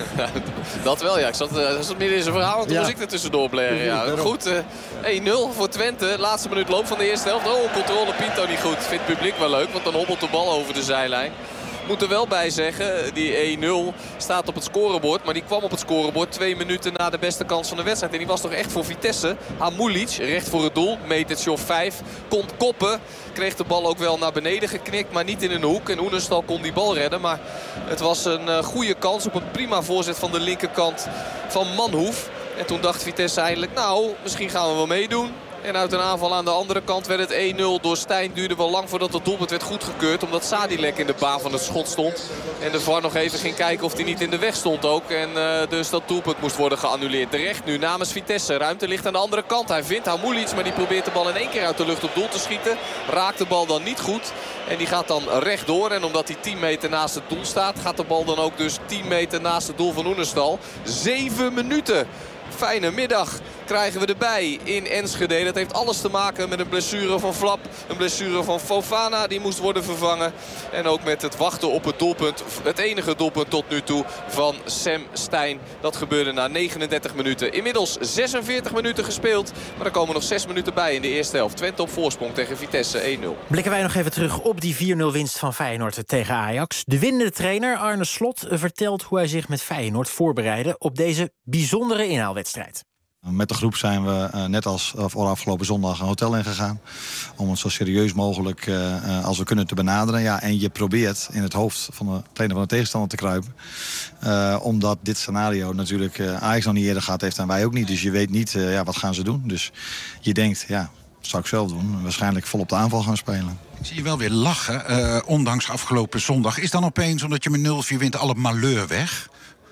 Speaker 13: dat wel, ja. Ik zat, uh, zat midden in zijn verhaal en toen ja. was ik er tussendoor blaren. Ja. Goed, uh, één nul voor Twente. Laatste minuut loop van de eerste helft. Oh, controle Pinto niet goed. Vindt het publiek wel leuk, want dan hobbelt de bal over de zijlijn. Moet er wel bij zeggen, die één nul staat op het scorebord. Maar die kwam op het scorebord twee minuten na de beste kans van de wedstrijd. En die was toch echt voor Vitesse. Hamulic, recht voor het doel. Metertje of vijf. Kon koppen. Kreeg de bal ook wel naar beneden geknikt. Maar niet in een hoek. En Oenerstal kon die bal redden. Maar het was een uh, goede kans op een prima voorzet van de linkerkant van Manhoef. En toen dacht Vitesse eindelijk, nou, misschien gaan we wel meedoen. En uit een aanval aan de andere kant werd het één nul door Stijn. Duurde wel lang voordat het doelpunt werd goedgekeurd. Omdat Sadilek in de baan van het schot stond. En de V A R nog even ging kijken of hij niet in de weg stond ook. En uh, dus dat doelpunt moest worden geannuleerd. Terecht nu namens Vitesse. Ruimte ligt aan de andere kant. Hij vindt Hamulic, maar die probeert de bal in één keer uit de lucht op doel te schieten. Raakt de bal dan niet goed. En die gaat dan rechtdoor. En omdat hij tien meter naast het doel staat, gaat de bal dan ook dus tien meter naast het doel van Oenerstal. Zeven minuten. Fijne middag krijgen we erbij in Enschede. Dat heeft alles te maken met een blessure van Flap. Een blessure van Fofana, die moest worden vervangen. En ook met het wachten op het doelpunt. Het enige doelpunt tot nu toe van Sam Stein. Dat gebeurde na negenendertig minuten. Inmiddels zesenveertig minuten gespeeld. Maar er komen nog zes minuten bij in de eerste helft. Twente op voorsprong tegen Vitesse één nul.
Speaker 11: Blikken wij nog even terug op die vier nul winst van Feyenoord tegen Ajax. De winnende trainer Arne Slot vertelt hoe hij zich met Feyenoord voorbereidde op deze bijzondere inhaalwedstrijd.
Speaker 2: Met de groep zijn we uh, net als voor afgelopen zondag een hotel ingegaan. Om het zo serieus mogelijk uh, als we kunnen te benaderen. Ja, en je probeert in het hoofd van de trainer van de tegenstander te kruipen. Uh, omdat dit scenario natuurlijk uh, Ajax nog niet eerder gehad heeft en wij ook niet. Dus je weet niet uh, ja, wat gaan ze doen. Dus je denkt, ja, dat zou ik zelf doen. Waarschijnlijk vol op de aanval gaan spelen.
Speaker 15: Ik zie je wel weer lachen, uh, ondanks afgelopen zondag. Is dan opeens, omdat je met nul vier wint, alle malheur weg?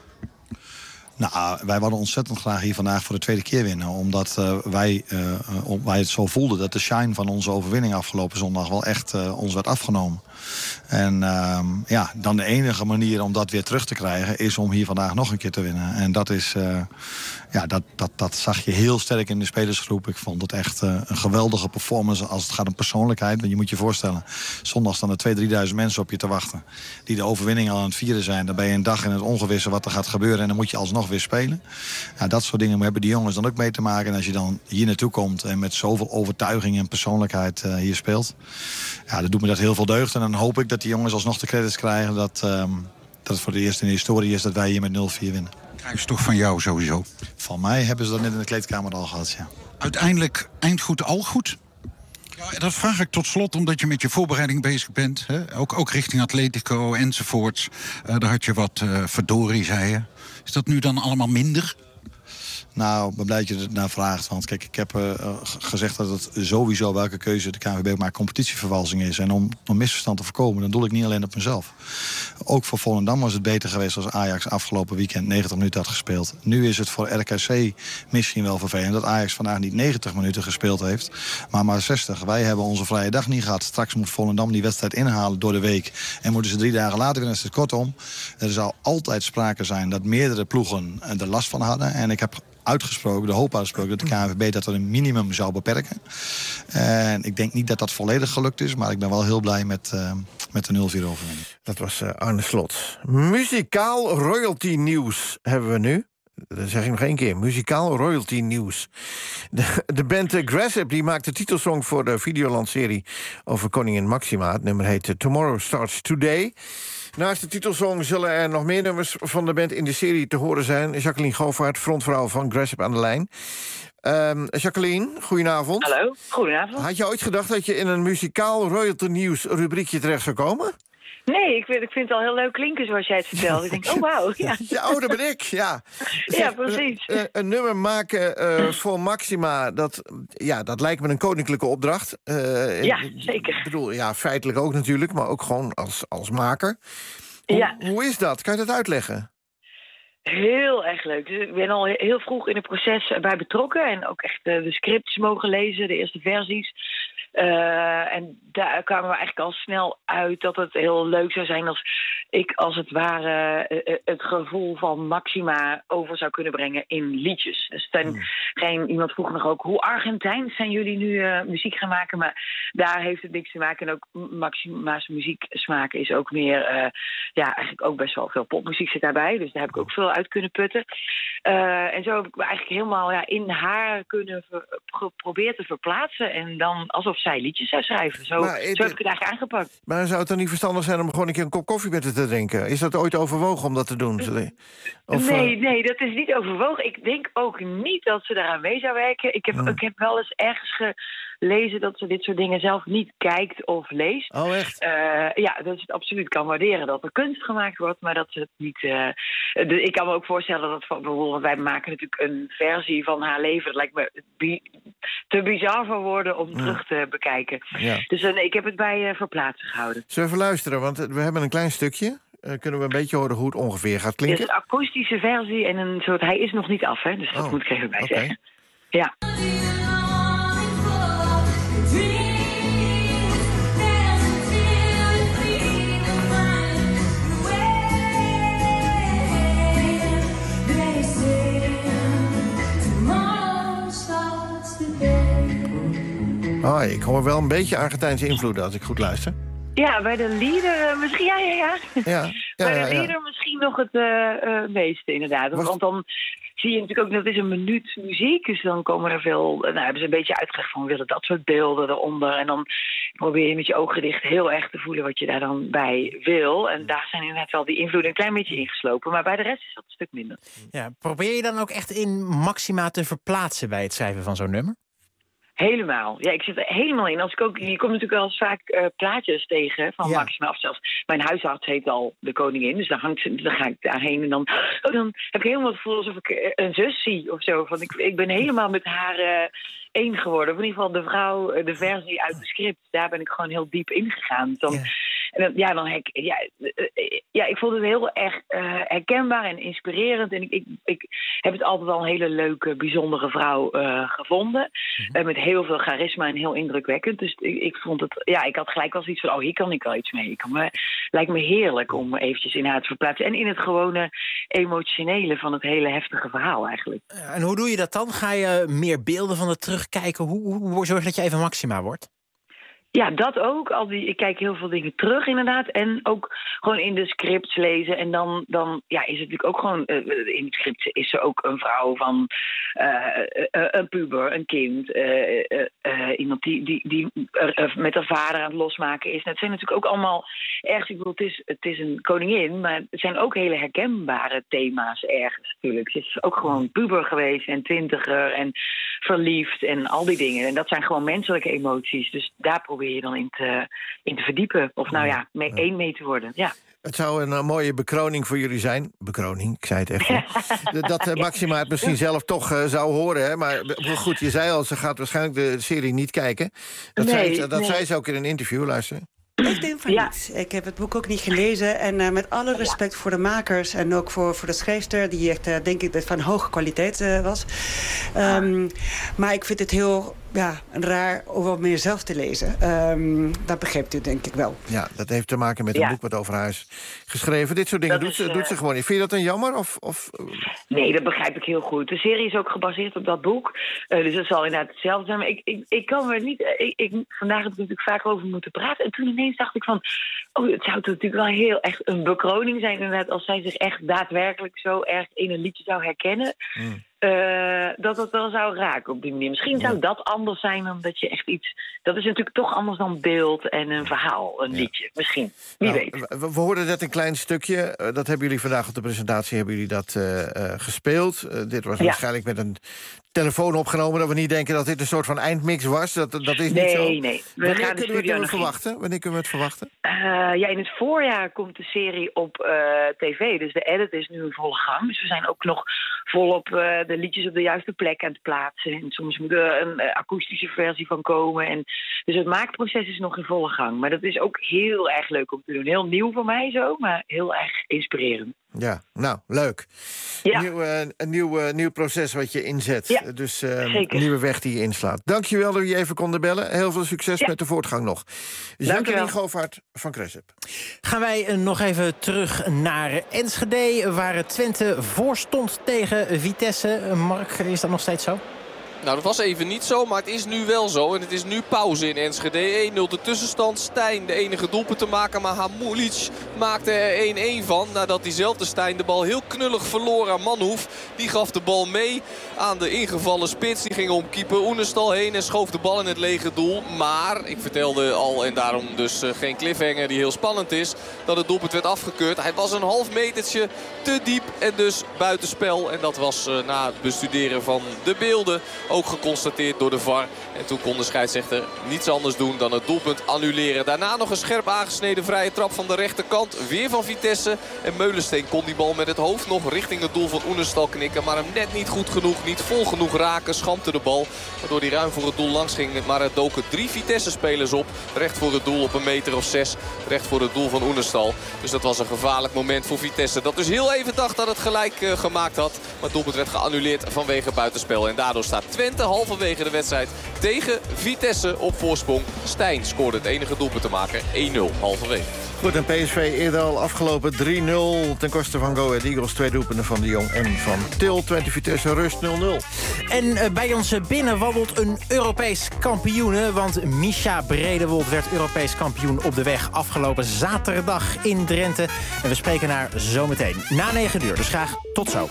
Speaker 2: Nou, wij wilden ontzettend graag hier vandaag voor de tweede keer winnen. Omdat uh, wij, uh, om, wij het zo voelden dat de shine van onze overwinning afgelopen zondag wel echt uh, ons werd afgenomen. En uh, ja, dan de enige manier om dat weer terug te krijgen is om hier vandaag nog een keer te winnen. En dat is, uh, ja, dat, dat, dat zag je heel sterk in de spelersgroep. Ik vond het echt uh, een geweldige performance als het gaat om persoonlijkheid. Want je moet je voorstellen, zondag staan er tweeduizend, drieduizend mensen op je te wachten. Die de overwinning al aan het vieren zijn. Dan ben je een dag in het ongewisse wat er gaat gebeuren. En dan moet je alsnog weer spelen. Ja, dat soort dingen hebben die jongens dan ook mee te maken. En als je dan hier naartoe komt en met zoveel overtuiging en persoonlijkheid uh, hier speelt. Ja, dat doet me dat heel veel deugd. En dan hoop ik dat die jongens alsnog de credits krijgen. Dat, um, dat het voor de eerste in de historie is dat wij hier met nul vier winnen.
Speaker 15: Krijgen ze toch van jou sowieso?
Speaker 2: Van mij hebben ze dat net in de kleedkamer al gehad, ja.
Speaker 15: Uiteindelijk eind goed, al goed? Dat vraag ik tot slot, omdat je met je voorbereiding bezig bent. Hè? Ook, ook richting Atletico enzovoorts. Uh, daar had je wat uh, verdorie, zei je. Is dat nu dan allemaal minder?
Speaker 2: Nou, ik ben blij dat je er naar vraagt. Want kijk, ik heb uh, gezegd dat het sowieso welke keuze de K N V B maar competitievervalsing is. En om, om misverstand te voorkomen, dan doe ik niet alleen op mezelf. Ook voor Volendam was het beter geweest als Ajax afgelopen weekend negentig minuten had gespeeld. Nu is het voor R K C misschien wel vervelend dat Ajax vandaag niet negentig minuten gespeeld heeft, maar maar zestig. Wij hebben onze vrije dag niet gehad. Straks moet Volendam die wedstrijd inhalen door de week. En moeten ze drie dagen later weer. Dus kortom, er zal altijd sprake zijn dat meerdere ploegen er last van hadden. En ik heb uitgesproken, de hoop uitgesproken dat de K N V B dat er een minimum zou beperken. En ik denk niet dat dat volledig gelukt is, maar ik ben wel heel blij met, uh, met de nul vier overwinning.
Speaker 10: Dat was uh, Arne Slot. Muzikaal royalty nieuws hebben we nu. Dat zeg ik nog één keer. Muzikaal royalty nieuws. De, de band uh, Grasshop die maakt de titelsong voor de Videoland-serie over koningin Maxima. Het nummer heet uh, Tomorrow Starts Today. Naast de titelsong zullen er nog meer nummers van de band in de serie te horen zijn. Jacqueline Govaert, frontvrouw van Grasshop aan de lijn. Um, Jacqueline, goedenavond.
Speaker 6: Hallo, goedenavond.
Speaker 10: Had je ooit gedacht dat je in een muzikaal royalty nieuws rubriekje terecht zou komen?
Speaker 6: Nee, ik vind, ik vind het al heel leuk klinken zoals jij het vertelt. Ik denk, oh wauw. Ja,
Speaker 10: ja oh, dat ben ik, ja.
Speaker 6: Ja, precies.
Speaker 10: Een, een nummer maken uh, voor Maxima, dat, ja, dat lijkt me een koninklijke opdracht. Uh,
Speaker 6: ja, zeker.
Speaker 10: Ik bedoel, ja, feitelijk ook natuurlijk, maar ook gewoon als, als maker. Hoe,
Speaker 6: ja.
Speaker 10: hoe is dat? Kan je dat uitleggen?
Speaker 6: Heel erg leuk. Dus ik ben al heel vroeg in het proces bij betrokken. En ook echt uh, de scripts mogen lezen, de eerste versies. Uh, en daar kwamen we eigenlijk al snel uit dat het heel leuk zou zijn als ik als het ware uh, het gevoel van Maxima over zou kunnen brengen in liedjes. Dus ten, mm. geen, iemand vroeg nog ook, hoe Argentijns zijn jullie nu uh, muziek gaan maken? Maar daar heeft het niks te maken. En ook Maxima's muzieksmaak is ook meer, uh, ja, eigenlijk ook best wel veel popmuziek zit daarbij. Dus daar heb ik ook veel uit kunnen putten. Uh, en zo heb ik me eigenlijk helemaal ja, in haar kunnen ver, geprobeerd te verplaatsen. En dan alsof zij liedjes zou schrijven. Zo,
Speaker 10: maar,
Speaker 6: zo heb ik het eigenlijk aangepakt.
Speaker 10: Maar zou het dan niet verstandig zijn om gewoon een keer een kop koffie met haar te drinken? Is dat ooit overwogen om dat te doen? Of,
Speaker 6: nee, nee, dat is niet overwogen. Ik denk ook niet dat ze daaraan mee zou werken. Ik heb, oh. ik heb wel eens ergens gelezen dat ze dit soort dingen zelf niet kijkt of leest.
Speaker 10: Oh, echt?
Speaker 6: Uh, ja, dat ze het absoluut kan waarderen dat er kunst gemaakt wordt, maar dat ze het niet... Uh, de, ik kan me ook voorstellen dat van, bijvoorbeeld, wij maken natuurlijk een versie van haar leven. Dat lijkt me bi- te bizar voor woorden om ja. terug te bekijken. Ja. Dus uh, nee, ik heb het bij uh, verplaatsen gehouden.
Speaker 10: Zullen we even luisteren, want we hebben een klein stukje. Uh, kunnen we een beetje horen hoe het ongeveer gaat klinken?
Speaker 6: Het is een akoestische versie en een soort... Hij is nog niet af, hè, dus dat oh. moet ik even bij okay. zeggen. Ja.
Speaker 10: Oh, ik hoor wel een beetje Argentijnse invloeden als ik goed luister.
Speaker 6: Ja, bij de lieder uh, misschien, ja, ja, ja.
Speaker 10: ja, ja
Speaker 6: bij
Speaker 10: ja,
Speaker 6: de lieder
Speaker 10: ja.
Speaker 6: misschien nog het uh, uh, meeste, inderdaad. Want, want dan zie je natuurlijk ook, dat is een minuut muziek, dus dan komen er veel, nou hebben ze een beetje uitgelegd van, we willen dat soort beelden eronder. En dan probeer je met je ogen dicht heel erg te voelen wat je daar dan bij wil. En daar zijn inderdaad wel die invloeden een klein beetje ingeslopen, maar bij de rest is dat een stuk minder.
Speaker 11: Ja, probeer je dan ook echt in Maxima te verplaatsen bij het schrijven van zo'n nummer?
Speaker 6: Helemaal. Ja, ik zit er helemaal in. Als ik ook, je komt natuurlijk wel eens vaak uh, plaatjes tegen van ja. Maxima. Of zelfs mijn huisarts heet al de koningin. Dus dan, hangt, dan ga ik daarheen en dan, oh, dan heb ik helemaal het gevoel alsof ik een zus zie of zo. Van, ik, ik ben helemaal met haar uh, één geworden. Of in ieder geval de vrouw, de versie uit de script. Daar ben ik gewoon heel diep ingegaan. Dan, ja. En dan, ja, dan hek, ja, ja, ik vond het heel erg uh, herkenbaar en inspirerend. En ik, ik, ik heb het altijd al een hele leuke, bijzondere vrouw uh, gevonden. Mm-hmm. Uh, met heel veel charisma en heel indrukwekkend. Dus ik, ik vond het, ja, ik had gelijk wel zoiets van, oh, hier kan ik wel iets mee. Ik kan me, lijkt me heerlijk om eventjes in haar te verplaatsen. En in het gewone emotionele van het hele heftige verhaal eigenlijk.
Speaker 11: En hoe doe je dat dan? Ga je meer beelden van het terugkijken? Hoe, hoe, hoe zorg je dat je even Maxima wordt?
Speaker 6: Ja, dat ook. Al die, ik kijk heel veel dingen terug inderdaad. En ook gewoon in de scripts lezen. En dan, dan ja, is het natuurlijk ook gewoon... Uh, in het script is er ook een vrouw van uh, uh, een puber, een kind. Uh, uh, uh, iemand die, die, die uh, met haar vader aan het losmaken is. Het zijn natuurlijk ook allemaal ergens... Ik bedoel, het is, het is een koningin, maar het zijn ook hele herkenbare thema's ergens natuurlijk. Ze is ook gewoon puber geweest en twintiger en verliefd en al die dingen. En dat zijn gewoon menselijke emoties. Dus daar probeer je dan in te, in te verdiepen. Of nou ja, mee, ja. één mee te worden. Ja.
Speaker 10: Het zou een uh, mooie bekroning voor jullie zijn. Bekroning, ik zei het even. Dat uh, Máxima het misschien zelf toch uh, zou horen. Hè? Maar goed, je zei al, ze gaat waarschijnlijk de serie niet kijken. Dat, nee, zei, dat nee. zei ze ook in een interview, luister.
Speaker 7: Ik denk van ja. niet. Ik heb het boek ook niet gelezen. En uh, met alle respect ja. voor de makers en ook voor, voor de schrijfster... die echt, uh, denk ik, van hoge kwaliteit uh, was. Um, maar ik vind het heel ja, raar om wat meer zelf te lezen. Um, dat begrijpt u, denk ik wel.
Speaker 10: Ja, dat heeft te maken met een ja. boek wat over haar is geschreven. Dit soort dingen doet, is, uh, doet ze gewoon niet. Vind je dat een jammer? Of, of...
Speaker 6: Nee, dat begrijp ik heel goed. De serie is ook gebaseerd op dat boek. Uh, dus dat zal inderdaad hetzelfde zijn. Maar ik, ik, ik kan er niet... Ik, ik, vandaag heb ik natuurlijk vaak over moeten praten. En toen ineens dacht ik van... Oh, het zou natuurlijk wel heel echt een bekroning zijn inderdaad... als zij zich echt daadwerkelijk zo erg in een liedje zou herkennen... Mm. Uh, dat het wel zou raken op die manier. Misschien zou dat anders zijn dan dat je echt iets... Dat is natuurlijk toch anders dan beeld en een verhaal, een ja. liedje. Misschien, wie nou, weet.
Speaker 10: We, we hoorden net een klein stukje. Uh, dat hebben jullie vandaag op de presentatie hebben jullie dat uh, uh, gespeeld. Uh, dit was ja. waarschijnlijk met een telefoon opgenomen... dat we niet denken dat dit een soort van eindmix was. Dat, dat is niet
Speaker 6: nee,
Speaker 10: zo.
Speaker 6: Nee, nee.
Speaker 10: Wanneer kunnen we het verwachten? Wanneer kunnen we het verwachten?
Speaker 6: Uh, ja, in het voorjaar komt de serie op uh, tv. Dus de edit is nu in volle gang. Dus we zijn ook nog volop uh, de liedjes op de juiste plek aan het plaatsen. En soms moet er een uh, akoestische versie van komen. En dus het maakproces is nog in volle gang. Maar dat is ook heel erg leuk om te doen. Heel nieuw voor mij zo, maar heel erg inspirerend.
Speaker 10: Ja, nou, leuk. Ja. Nieuw, uh, een nieuw, uh, nieuw proces wat je inzet.
Speaker 6: Ja,
Speaker 10: dus uh, een nieuwe weg die je inslaat. Dankjewel dat je even konden bellen. Heel veel succes ja. met de voortgang nog. Jacqueline Govaert van Cressup.
Speaker 11: Gaan wij uh, nog even terug naar Enschede... waar Twente voorstond tegen Vitesse. Mark, is dat nog steeds zo?
Speaker 13: Nou, dat was even niet zo, maar het is nu wel zo. En het is nu pauze in Enschede. één nul de tussenstand. Stijn de enige doelpunt te maken. Maar Hamulic maakte er één-één van. Nadat diezelfde Stijn de bal heel knullig verloor aan Manhoef. Die gaf de bal mee aan de ingevallen spits. Die ging om keeper Oenestal heen en schoof de bal in het lege doel. Maar, ik vertelde al, en daarom dus uh, geen cliffhanger die heel spannend is... dat het doelpunt werd afgekeurd. Hij was een half metertje te diep en dus buitenspel. En dat was uh, na het bestuderen van de beelden... ook geconstateerd door de V A R. En toen kon de scheidsrechter niets anders doen dan het doelpunt annuleren. Daarna nog een scherp aangesneden vrije trap van de rechterkant. Weer van Vitesse. En Meulensteen kon die bal met het hoofd nog richting het doel van Oenestal knikken. Maar hem net niet goed genoeg, niet vol genoeg raken. Schampte de bal. Waardoor hij ruim voor het doel langs ging. Maar er doken drie Vitesse-spelers op. Recht voor het doel op een meter of zes. Recht voor het doel van Oenestal. Dus dat was een gevaarlijk moment voor Vitesse. Dat dus heel even dacht dat het gelijk uh, gemaakt had. Maar het doelpunt werd geannuleerd vanwege buitenspel. En daardoor staat Twente halverwege de wedstrijd tegen Vitesse op voorsprong. Stijn scoorde het enige doelpunt te maken. één nul halverwege.
Speaker 10: Goed, en P S V eerder al afgelopen drie nul ten koste van Go Ahead Eagles. Twee doelpunten van de Jong en van Til. Twente Vitesse rust nul nul.
Speaker 11: En uh, bij ons binnen wandelt een Europees kampioene. Want Misha Bredewold werd Europees kampioen op de weg afgelopen zaterdag in Drenthe. En we spreken haar zometeen na negen uur. Dus graag tot zo.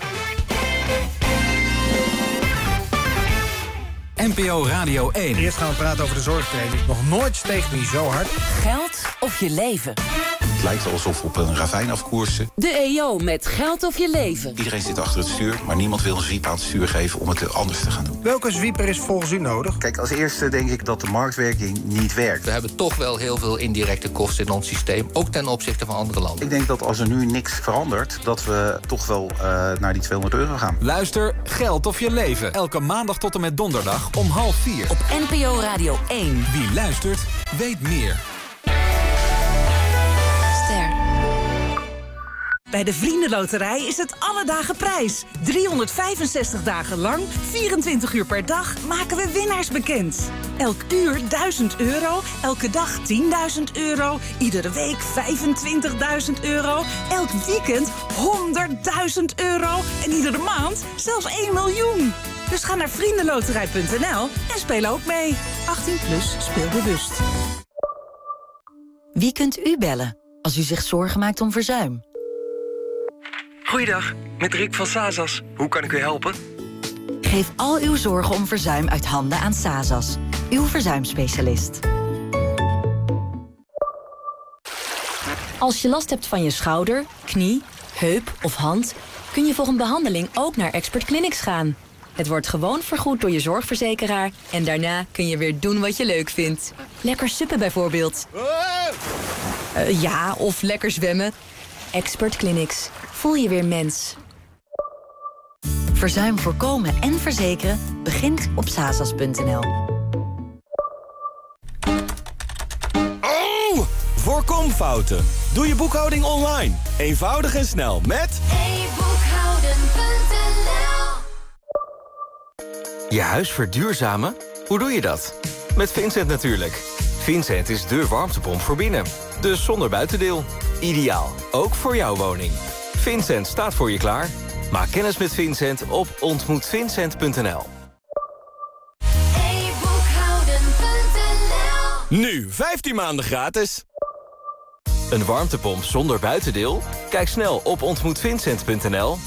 Speaker 9: N P O Radio één.
Speaker 8: Eerst gaan we praten over de zorgpremie. Nog nooit steeg die zo hard.
Speaker 24: Geld of je leven.
Speaker 14: Het lijkt alsof we op een ravijn afkoersen.
Speaker 24: De E O met Geld of je leven.
Speaker 14: Iedereen zit achter het stuur, maar niemand wil een zwiep aan het stuur geven om het anders te gaan doen.
Speaker 8: Welke zwieper is volgens u nodig?
Speaker 14: Kijk, als eerste denk ik dat de marktwerking niet werkt.
Speaker 16: We hebben toch wel heel veel indirecte kosten in ons systeem, ook ten opzichte van andere landen.
Speaker 14: Ik denk dat als er nu niks verandert, dat we toch wel uh, naar die tweehonderd euro gaan.
Speaker 9: Luister Geld of je leven. Elke maandag tot en met donderdag om half vier.
Speaker 24: Op N P O Radio één.
Speaker 9: Wie luistert, weet meer.
Speaker 20: Bij de Vriendenloterij is het alle dagen prijs. driehonderdvijfenzestig dagen lang, vierentwintig uur per dag, maken we winnaars bekend. Elk uur duizend euro, elke dag tienduizend euro, iedere week vijfentwintigduizend euro, elk weekend honderdduizend euro en iedere maand zelfs één miljoen. Dus ga naar vriendenloterij punt n l en speel ook mee. achttien plus, speel bewust.
Speaker 18: Wie kunt u bellen als u zich zorgen maakt om verzuim?
Speaker 25: Goeiedag, met Rick van Sazas. Hoe kan ik u helpen?
Speaker 18: Geef al uw zorgen om verzuim uit handen aan Sazas, uw verzuimspecialist. Als je last hebt van je schouder, knie, heup of hand, kun je voor een behandeling ook naar Expert Clinics gaan.
Speaker 17: Het wordt gewoon vergoed door je zorgverzekeraar en daarna kun je weer doen wat je leuk vindt. Lekker suppen bijvoorbeeld. Uh, ja, of lekker zwemmen. Expert Clinics. Voel je weer mens. Verzuim voorkomen en verzekeren begint op sasas punt n l.
Speaker 19: Oh! Voorkom fouten. Doe je boekhouding online. Eenvoudig en snel met
Speaker 21: e boekhouden punt n l.
Speaker 19: Je huis verduurzamen? Hoe doe je dat? Met Vincent natuurlijk. Vincent is dé warmtepomp voor binnen. Dus zonder buitendeel. Ideaal, ook voor jouw woning. Vincent staat voor je klaar. Maak kennis met Vincent op ontmoet vincent punt n l.
Speaker 21: e boekhouden punt n l.
Speaker 19: Nu vijftien maanden gratis. Een warmtepomp zonder buitendeel? Kijk snel op ontmoet vincent punt n l.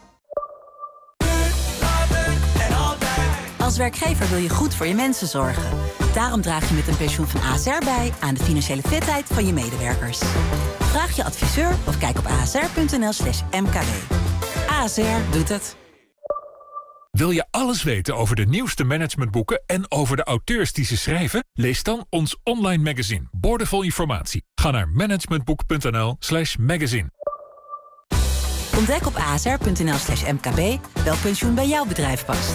Speaker 18: Als werkgever wil je goed voor je mensen zorgen. Daarom draag je met een pensioen van A S R bij aan de financiële fitheid van je medewerkers. Vraag je adviseur of kijk op a s r punt n l slash m k w. A S R doet het.
Speaker 5: Wil je alles weten over de nieuwste managementboeken en over de auteurs die ze schrijven? Lees dan ons online magazine, Boordevol Informatie. Ga naar managementboek punt n l slash magazine.
Speaker 18: Ontdek op a s r punt n l slash m k b welk pensioen bij jouw bedrijf past.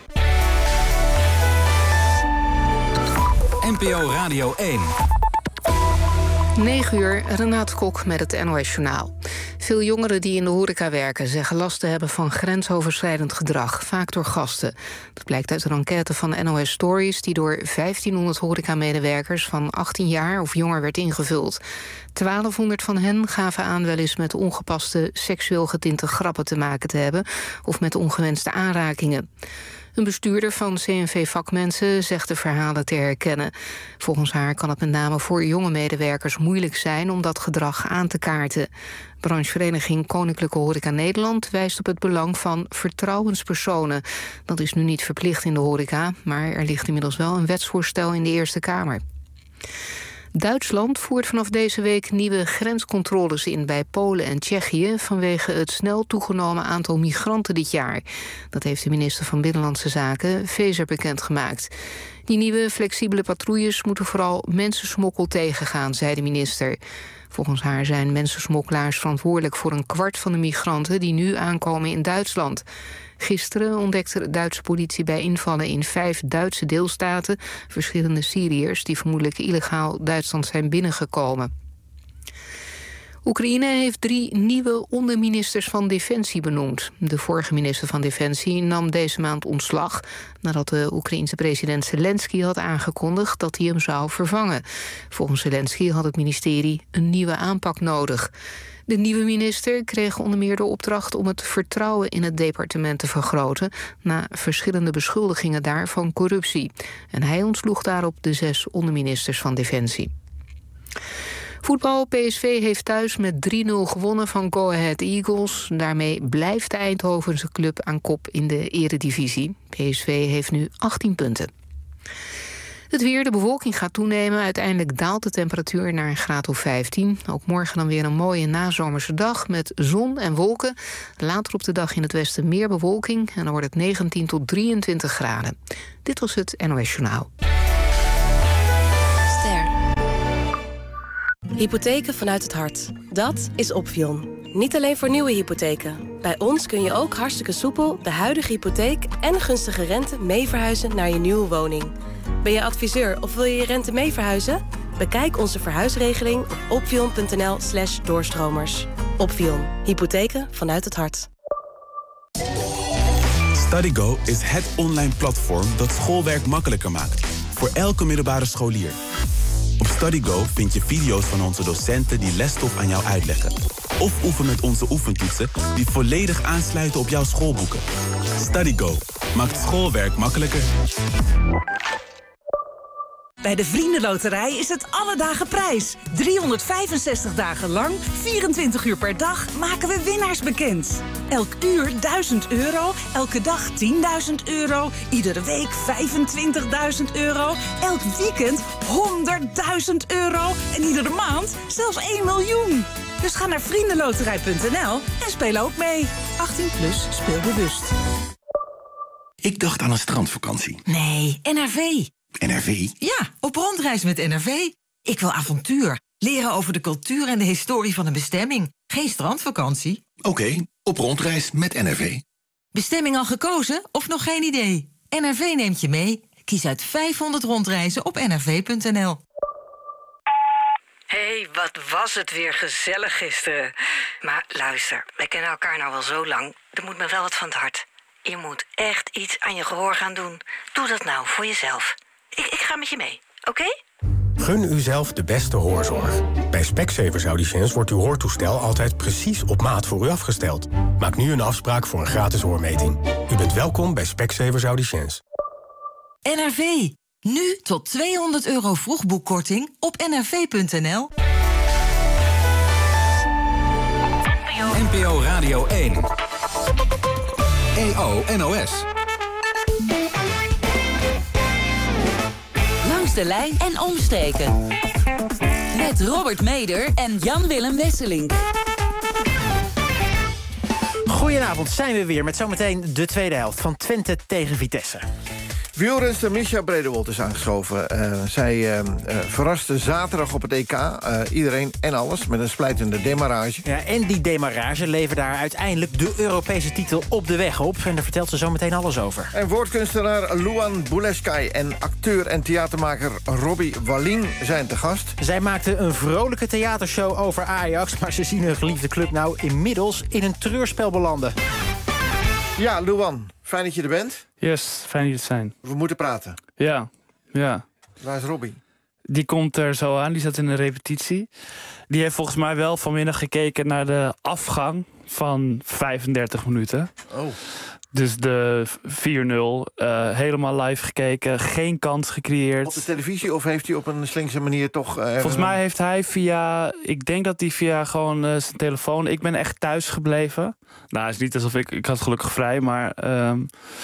Speaker 9: N P O Radio één.
Speaker 1: negen uur, Renate Kok met het N O S Journaal. Veel jongeren die in de horeca werken zeggen last te hebben van grensoverschrijdend gedrag, vaak door gasten. Dat blijkt uit een enquête van N O S Stories die door vijftienhonderd horecamedewerkers van achttien jaar of jonger werd ingevuld. twaalfhonderd van hen gaven aan wel eens met ongepaste seksueel getinte grappen te maken te hebben of met ongewenste aanrakingen. Een bestuurder van C N V Vakmensen zegt de verhalen te herkennen. Volgens haar kan het met name voor jonge medewerkers moeilijk zijn om dat gedrag aan te kaarten. Branchevereniging Koninklijke Horeca Nederland wijst op het belang van vertrouwenspersonen. Dat is nu niet verplicht in de horeca, maar er ligt inmiddels wel een wetsvoorstel in de Eerste Kamer. Duitsland voert vanaf deze week nieuwe grenscontroles in bij Polen en Tsjechië vanwege het snel toegenomen aantal migranten dit jaar. Dat heeft de minister van Binnenlandse Zaken, Faeser, bekendgemaakt. Die nieuwe flexibele patrouilles moeten vooral mensensmokkel tegengaan, zei de minister. Volgens haar zijn mensensmokkelaars verantwoordelijk voor een kwart van de migranten die nu aankomen in Duitsland. Gisteren ontdekte de Duitse politie bij invallen in vijf Duitse deelstaten verschillende Syriërs die vermoedelijk illegaal Duitsland zijn binnengekomen. Oekraïne heeft drie nieuwe onderministers van Defensie benoemd. De vorige minister van Defensie nam deze maand ontslag nadat de Oekraïense president Zelensky had aangekondigd dat hij hem zou vervangen. Volgens Zelensky had het ministerie een nieuwe aanpak nodig. De nieuwe minister kreeg onder meer de opdracht om het vertrouwen in het departement te vergroten na verschillende beschuldigingen daar van corruptie. En hij ontsloeg daarop de zes onderministers van Defensie. Voetbal. P S V heeft thuis met drie nul gewonnen van Go Ahead Eagles. Daarmee blijft de Eindhovense club aan kop in de eredivisie. P S V heeft nu achttien punten. Het weer, de bewolking gaat toenemen. Uiteindelijk daalt de temperatuur naar een graad of vijftien. Ook morgen dan weer een mooie nazomerse dag met zon en wolken. Later op de dag in het westen meer bewolking. En dan wordt het negentien tot drieëntwintig graden. Dit was het N O S Journaal.
Speaker 22: Ster. Hypotheken vanuit het hart. Dat is Opvion. Niet alleen voor nieuwe hypotheken. Bij ons kun je ook hartstikke soepel de huidige hypotheek en de gunstige rente mee verhuizen naar je nieuwe woning. Ben je adviseur of wil je je rente mee verhuizen? Bekijk onze verhuisregeling op opvion punt n l slash doorstromers. Opvion. Hypotheken vanuit het hart.
Speaker 23: StudyGo is het online platform dat schoolwerk makkelijker maakt. Voor elke middelbare scholier. Op StudyGo vind je video's van onze docenten die lesstof aan jou uitleggen. Of oefen met onze oefentoetsen die volledig aansluiten op jouw schoolboeken. StudyGo maakt schoolwerk makkelijker.
Speaker 20: Bij de Vriendenloterij is het alle dagen prijs. driehonderdvijfenzestig dagen lang, vierentwintig uur per dag, maken we winnaars bekend. Elk uur duizend euro, elke dag tienduizend euro, iedere week vijfentwintigduizend euro, elk weekend honderdduizend euro en iedere maand zelfs één miljoen. Dus ga naar vriendenloterij punt n l en speel ook mee. achttien plus, speel bewust.
Speaker 2: Ik dacht aan een strandvakantie.
Speaker 3: Nee, N R V.
Speaker 2: N R V?
Speaker 3: Ja, op rondreis met N R V. Ik wil avontuur. Leren over de cultuur en de historie van een bestemming. Geen strandvakantie.
Speaker 2: Oké, okay, op rondreis met N R V.
Speaker 3: Bestemming al gekozen of nog geen idee? N R V neemt je mee. Kies uit vijfhonderd rondreizen op n r v punt n l.
Speaker 4: Hé, hey, wat was het weer gezellig gisteren. Maar luister, wij kennen elkaar nou wel zo lang. Er moet me wel wat van het hart. Je moet echt iets aan je gehoor gaan doen. Doe dat nou voor jezelf. Ik, ik ga met je mee, oké? Okay?
Speaker 12: Gun uzelf de beste hoorzorg. Bij Specsavers Audiciëns wordt uw hoortoestel altijd precies op maat voor u afgesteld. Maak nu een afspraak voor een gratis hoormeting. U bent welkom bij Specsavers Audiciëns.
Speaker 3: N R V. Nu tot tweehonderd euro vroegboekkorting op n r v punt n l.
Speaker 9: N P O Radio één. E O N O S.
Speaker 24: Langs de lijn en omstreken. Met Robert Meder en Jan-Willem Wesseling.
Speaker 11: Goedenavond, zijn we weer met zometeen de tweede helft van Twente tegen Vitesse.
Speaker 10: Wielrenster Mischa Bredewold is aangeschoven. Uh, zij uh, uh, verraste zaterdag op het E K. Uh, iedereen en alles met een splijtende demarrage.
Speaker 11: Ja, en die demarrage leverde haar uiteindelijk de Europese titel op de weg op. En daar vertelt ze zo meteen alles over.
Speaker 10: En woordkunstenaar Luan Buleskay en acteur en theatermaker Robbie Wallin zijn te gast.
Speaker 11: Zij maakten een vrolijke theatershow over Ajax, maar ze zien hun geliefde club nou inmiddels in een treurspel belanden.
Speaker 10: Ja, Luan, fijn dat je er bent.
Speaker 15: Yes, fijn hier te zijn.
Speaker 10: We moeten praten.
Speaker 15: Ja, ja.
Speaker 10: Waar is Robbie?
Speaker 15: Die komt er zo aan, die zat in een repetitie. Die heeft volgens mij wel vanmiddag gekeken naar de afgang van vijfendertig minuten.
Speaker 10: Oh.
Speaker 15: Dus de vier nul, uh, helemaal live gekeken, geen kans gecreëerd.
Speaker 10: Op de televisie of heeft hij op een slinkse manier toch... Uh,
Speaker 15: Volgens mij heeft hij via, ik denk dat hij via gewoon uh, zijn telefoon... Ik ben echt thuis gebleven. Nou, het is niet alsof ik, ik had gelukkig vrij, maar um,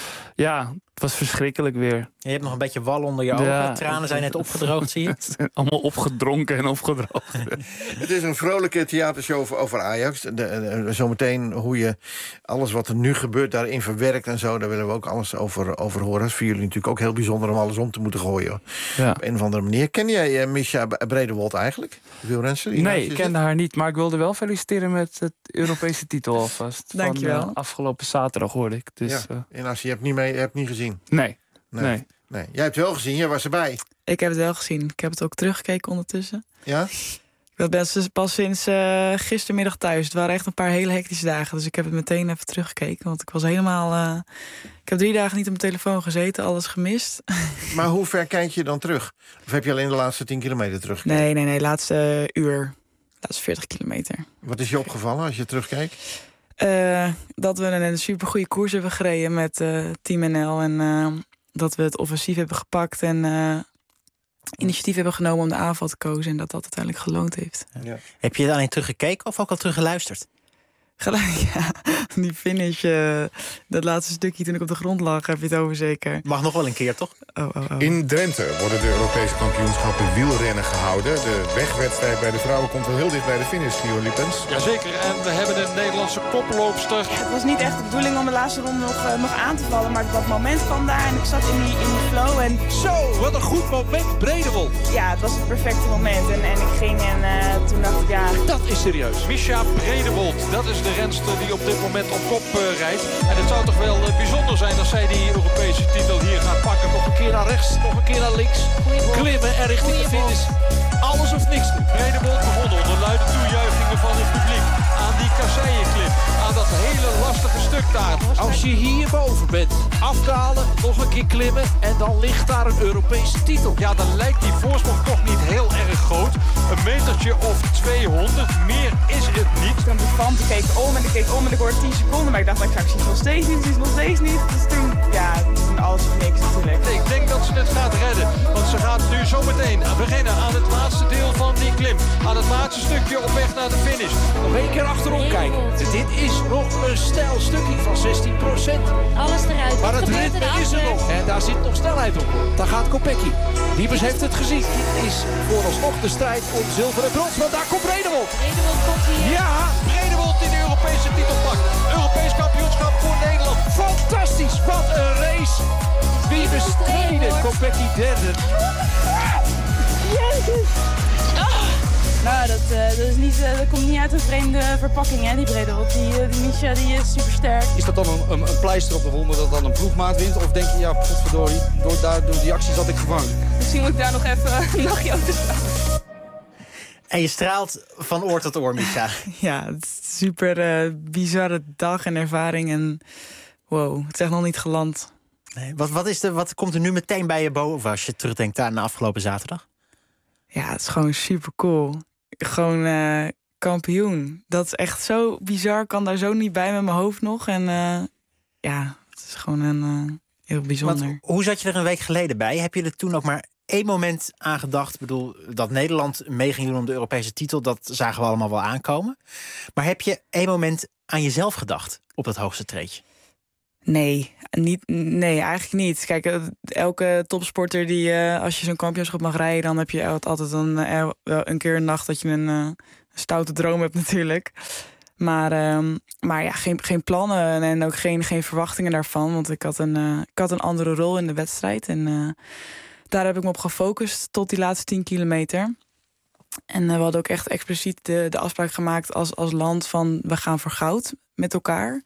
Speaker 15: ja, het was verschrikkelijk weer.
Speaker 11: Je hebt nog een beetje wal onder je ogen, ja. Tranen zijn net opgedroogd, zie je?
Speaker 15: Allemaal opgedronken en opgedroogd.
Speaker 10: Het is een vrolijke theatershow over Ajax. De, de, zometeen hoe je alles wat er nu gebeurt daarin verwerkt en zo. Daar willen we ook alles over, over horen. Dat is voor jullie natuurlijk ook heel bijzonder om alles om te moeten gooien. Ja. Op een of andere manier. Ken jij uh, Mischa Bredewold eigenlijk? Wielrenster?
Speaker 15: Nee, ik kende haar niet. Maar ik wilde wel feliciteren met het Europese titel alvast.
Speaker 26: Dank je wel.
Speaker 15: Uh, afgelopen zaterdag hoorde ik. Dus,
Speaker 10: ja. uh, en als je hebt niet mee, je hebt niet gezien?
Speaker 15: Nee.
Speaker 10: Nee.
Speaker 15: nee.
Speaker 10: nee. Jij hebt het wel gezien, jij was erbij.
Speaker 26: Ik heb het wel gezien. Ik heb het ook teruggekeken ondertussen.
Speaker 10: Ja?
Speaker 26: Ik ben pas sinds uh, gistermiddag thuis. Het waren echt een paar hele hectische dagen. Dus ik heb het meteen even teruggekeken. Want ik was helemaal... Uh, ik heb drie dagen niet op mijn telefoon gezeten. Alles gemist.
Speaker 10: Maar hoe ver kijk je dan terug? Of heb je alleen de laatste tien kilometer teruggekeken?
Speaker 26: Nee, nee, nee. Laatste uur. Laatste veertig kilometer.
Speaker 10: Wat is je opgevallen als je terugkijkt?
Speaker 26: Uh, dat we een supergoeie koers hebben gereden met uh, Team N L. En uh, dat we het offensief hebben gepakt. En uh, initiatief hebben genomen om de aanval te kozen. En dat dat uiteindelijk geloond heeft.
Speaker 11: Ja. Heb je alleen teruggekeken of ook al teruggeluisterd?
Speaker 26: Gelijk, ja. Die finish, uh, dat laatste stukje toen ik op de grond lag, heb je het over zeker.
Speaker 11: Mag nog wel een keer, toch?
Speaker 26: Oh, oh, oh.
Speaker 27: In Drenthe worden de Europese kampioenschappen wielrennen gehouden. De wegwedstrijd bij de vrouwen komt wel heel dicht bij de finish, Gio Lippens.
Speaker 28: Jazeker, en we hebben een Nederlandse koploopster.
Speaker 29: Ja, het was niet echt de bedoeling om de laatste ronde nog, uh, nog aan te vallen, maar dat moment kwam daar en ik zat in die, in die flow. En...
Speaker 28: Zo, wat een goed moment, Bredewold.
Speaker 29: Ja, het was het perfecte moment en, en ik ging en uh, toen dacht ik, ja...
Speaker 28: Dat is serieus. Mischa Bredewold, dat is de renster die op dit moment op kop uh, rijdt. En het zou toch wel uh, bijzonder zijn als zij die Europese titel hier gaat pakken. Nog een keer naar rechts, nog een keer naar links. Klimmen en richting de finish. Alles of niks. Bredewold begonnen onder luide toejuichingen van het publiek. Aan die kasseienklim. Aan dat hele lastige stuk daar. Als je hierboven bent, afdalen, nog een keer klimmen en dan ligt daar een Europese titel. Ja, dan lijkt die voorsprong toch niet heel erg groot. Een metertje of tweehonderd, meer is het niet.
Speaker 29: Toen de kant, ik keek om en ik keek om en ik hoorde tien seconden. Maar ik dacht, ik ga ik zie het nog steeds niet, ik zie het nog steeds niet. Dus toen, ja, toen alles of niks natuurlijk.
Speaker 28: Nee, ik denk dat ze het gaat redden. Want ze gaat nu zometeen beginnen aan het laatste deel van die klim. Aan het laatste stukje op weg naar de finish. Nog één keer achterom kijken. Dit is nog een stijl stukje van zestien procent.
Speaker 21: Alles eruit.
Speaker 28: Maar het ritme is er nog. En daar zit nog snelheid op. Daar gaat Kopecky. Liebers heeft het gezien. Dit is vooralsnog de strijd om zilver en brons. Want daar komt Bredewold.
Speaker 21: Bredewold komt hier.
Speaker 28: Ja, Bredewold die de Europese titel pakt. Europees kampioenschap voor Nederland. Fantastisch, wat een race. Wiebes tweede, Kopecky derde.
Speaker 29: Jezus! Ah. Nou, dat, uh, dat, is niet, uh, dat komt niet uit een vreemde verpakking, hè, die Bredewold. Die, uh, die Misha die is supersterk.
Speaker 6: Is dat dan een, een, een pleister op de wond dat dan een ploegmaat wint? Of denk je, ja, potverdorie, door, daar, door die acties had ik gevangen?
Speaker 29: Misschien moet ik daar nog even een nachtje over staan.
Speaker 11: En je straalt van oor tot oor, Misha.
Speaker 26: Ja, het is een super uh, bizarre dag en ervaring. En wow, het is echt nog niet geland.
Speaker 11: Nee, wat, wat, is de, wat komt er nu meteen bij je boven als je terugdenkt aan de afgelopen zaterdag?
Speaker 26: Ja, het is gewoon super cool. Gewoon uh, kampioen. Dat is echt zo bizar. Ik kan daar zo niet bij met mijn hoofd nog. En uh, ja, het is gewoon een, uh, heel bijzonder.
Speaker 11: Want, hoe zat je er een week geleden bij? Heb je er toen ook maar één moment aan gedacht? Ik bedoel, dat Nederland mee ging doen om de Europese titel, dat zagen we allemaal wel aankomen. Maar heb je één moment aan jezelf gedacht op dat hoogste treedje?
Speaker 26: Nee, niet, nee, eigenlijk niet. Kijk, elke topsporter die, uh, als je zo'n kampioenschap mag rijden, dan heb je altijd een, uh, een keer een nacht dat je een, uh, een stoute droom hebt natuurlijk. Maar, um, maar ja, geen, geen plannen en ook geen, geen verwachtingen daarvan. Want ik had, een, uh, ik had een andere rol in de wedstrijd. En uh, daar heb ik me op gefocust tot die laatste tien kilometer. En uh, we hadden ook echt expliciet de, de afspraak gemaakt als, als land van we gaan voor goud met elkaar.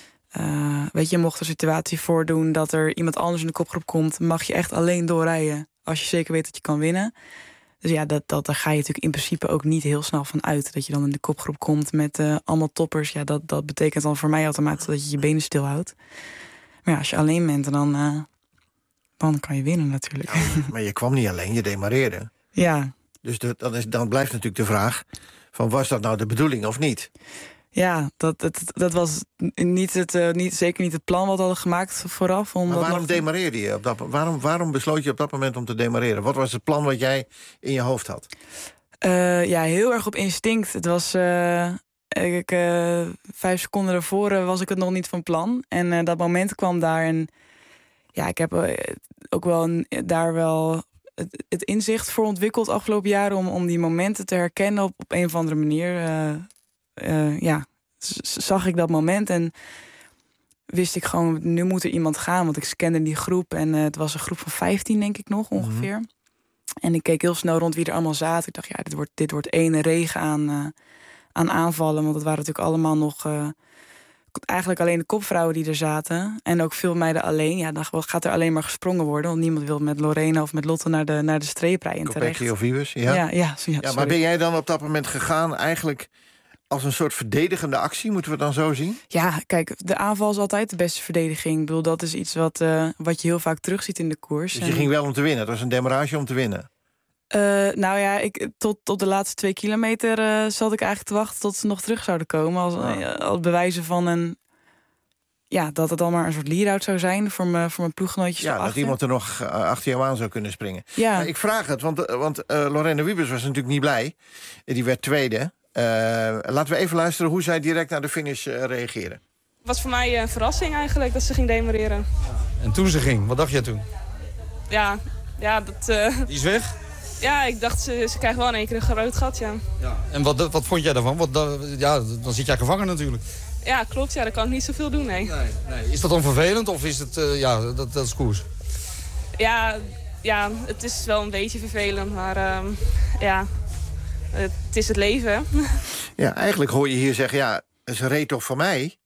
Speaker 26: Uh, weet je, mocht er situatie voordoen dat er iemand anders in de kopgroep komt, mag je echt alleen doorrijden als je zeker weet dat je kan winnen. Dus ja, dat, dat, daar ga je natuurlijk in principe ook niet heel snel van uit. Dat je dan in de kopgroep komt met uh, allemaal toppers. Ja, dat, dat betekent dan voor mij automatisch dat je je benen stilhoudt. Maar ja, als je alleen bent, dan, uh, dan kan je winnen natuurlijk.
Speaker 10: Ja, maar je kwam niet alleen, je demareerde.
Speaker 26: Ja.
Speaker 10: Dus de, dan, is, dan blijft natuurlijk de vraag van, was dat nou de bedoeling of niet?
Speaker 26: Ja, dat, dat, dat was niet het, uh, niet, zeker niet het plan wat we hadden gemaakt vooraf. Om
Speaker 10: maar waarom
Speaker 26: nog...
Speaker 10: demareerde je op dat waarom, waarom besloot je op dat moment om te demareren? Wat was het plan wat jij in je hoofd had?
Speaker 26: Uh, ja, heel erg op instinct. Het was uh, ik, uh, vijf seconden daarvoor uh, was ik het nog niet van plan. En uh, dat moment kwam daar. En ja, ik heb uh, ook wel een, daar wel het, het inzicht voor ontwikkeld afgelopen jaren om, om die momenten te herkennen op, op een of andere manier. Uh, Uh, ja, zag ik dat moment en wist ik gewoon, nu moet er iemand gaan. Want ik scande die groep en uh, het was een groep van vijftien, denk ik nog, ongeveer. Mm-hmm. En ik keek heel snel rond wie er allemaal zaten. Ik dacht, ja, dit wordt, dit wordt één regen aan, uh, aan aanvallen. Want het waren natuurlijk allemaal nog uh, eigenlijk alleen de kopvrouwen die er zaten. En ook veel meiden alleen. Ja, dan gaat er alleen maar gesprongen worden. Want niemand wil met Lorena of met Lotte naar de, naar de streep rijden terecht.
Speaker 10: Kopecky of Wiebes, ja.
Speaker 26: Ja, ja, ja,
Speaker 10: ja, maar ben jij dan op dat moment gegaan eigenlijk als een soort verdedigende actie, moeten we dan zo zien?
Speaker 26: Ja, kijk, de aanval is altijd de beste verdediging. Ik bedoel, dat is iets wat, uh, wat je heel vaak terugziet in de koers.
Speaker 10: Dus je en... ging wel om te winnen? Het was een demarrage om te winnen?
Speaker 26: Uh, nou ja, ik, tot, tot de laatste twee kilometer uh, zat ik eigenlijk te wachten tot ze nog terug zouden komen. Als, uh, als bewijzen van een... Ja, dat het al maar een soort lead-out zou zijn voor mijn, voor mijn ploeggenootjes.
Speaker 10: Ja,
Speaker 26: erachter.
Speaker 10: dat iemand er nog uh, achter jou aan zou kunnen springen.
Speaker 26: Ja.
Speaker 10: Maar ik vraag het, want, want uh, Lorena Wiebes was natuurlijk niet blij. Die werd tweede. Uh, laten we even luisteren hoe zij direct naar de finish uh, reageren.
Speaker 29: Het was voor mij een verrassing eigenlijk dat ze ging demareren.
Speaker 6: En toen ze ging, wat dacht jij toen?
Speaker 29: Ja, ja dat... Uh...
Speaker 6: Die is weg?
Speaker 29: Ja, ik dacht ze, ze krijgt wel in één keer een rood gat, ja.
Speaker 6: ja. En wat, wat vond jij daarvan? Wat, ja, dan zit jij gevangen natuurlijk.
Speaker 29: Ja, klopt. Ja, dan kan ik niet zoveel doen, nee.
Speaker 6: nee, nee. Is dat dan vervelend of is het, uh, ja, dat, dat is koers?
Speaker 29: Ja, ja, het is wel een beetje vervelend, maar uh, ja... Het is het leven.
Speaker 10: Ja, eigenlijk hoor je hier zeggen, ja, ze reed toch voor mij?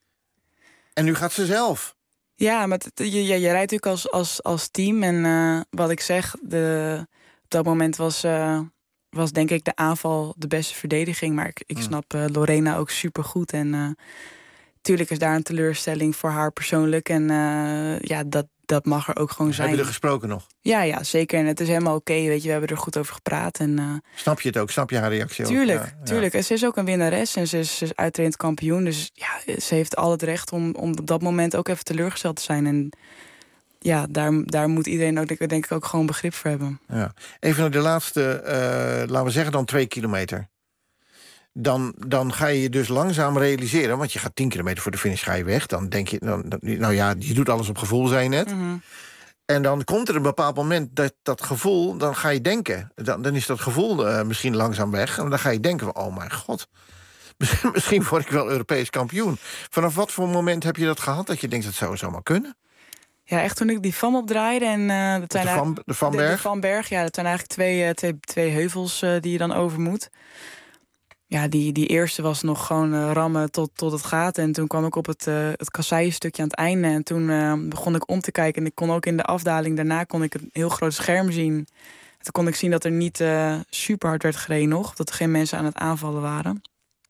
Speaker 10: En nu gaat ze zelf.
Speaker 26: Ja, maar het, je, je, je rijdt natuurlijk als, als, als team. En uh, wat ik zeg, de, op dat moment was, uh, was denk ik de aanval de beste verdediging. Maar ik, ik mm. snap uh, Lorena ook supergoed. En uh, tuurlijk is daar een teleurstelling voor haar persoonlijk. En uh, ja, dat, dat mag er ook gewoon zijn.
Speaker 10: Hebben we er gesproken nog?
Speaker 26: Ja, ja, zeker. En het is helemaal oké, okay, weet je. We hebben er goed over gepraat. En, uh,
Speaker 10: snap je het ook? Snap je haar reactie
Speaker 26: tuurlijk,
Speaker 10: ook? Ja,
Speaker 26: tuurlijk.
Speaker 10: Ja.
Speaker 26: En ze is ook een winnares en ze is, ze is uitredend kampioen. Dus ja, ze heeft al het recht om, om op dat moment ook even teleurgesteld te zijn. En ja, daar, daar moet iedereen ook, denk ik ook gewoon begrip voor hebben.
Speaker 10: Ja. Even naar de laatste, uh, laten we zeggen dan twee kilometer. Dan, dan ga je je dus langzaam realiseren, want je gaat tien kilometer voor de finish ga je weg. Dan denk je, dan, nou ja, je doet alles op gevoel, zei je net. Mm-hmm. En dan komt er een bepaald moment dat dat gevoel, dan ga je denken. Dan, dan is dat gevoel uh, misschien langzaam weg. En dan ga je denken, oh mijn god. misschien word ik wel Europees kampioen. Vanaf wat voor moment heb je dat gehad dat je denkt dat zou zomaar kunnen?
Speaker 26: Ja, echt toen ik die V A M opdraaide. En, uh, dat zijn
Speaker 10: de, Van, de Vanberg?
Speaker 26: De, de Vanberg, ja, dat zijn eigenlijk twee, uh, twee, twee heuvels uh, die je dan over moet. Ja, die, die eerste was nog gewoon uh, rammen tot, tot het gaat. En toen kwam ik op het, uh, het kasseienstukje aan het einde. En toen uh, begon ik om te kijken. En ik kon ook in de afdaling daarna kon ik een heel groot scherm zien. En toen kon ik zien dat er niet uh, super hard werd gereden nog. Dat er geen mensen aan het aanvallen waren.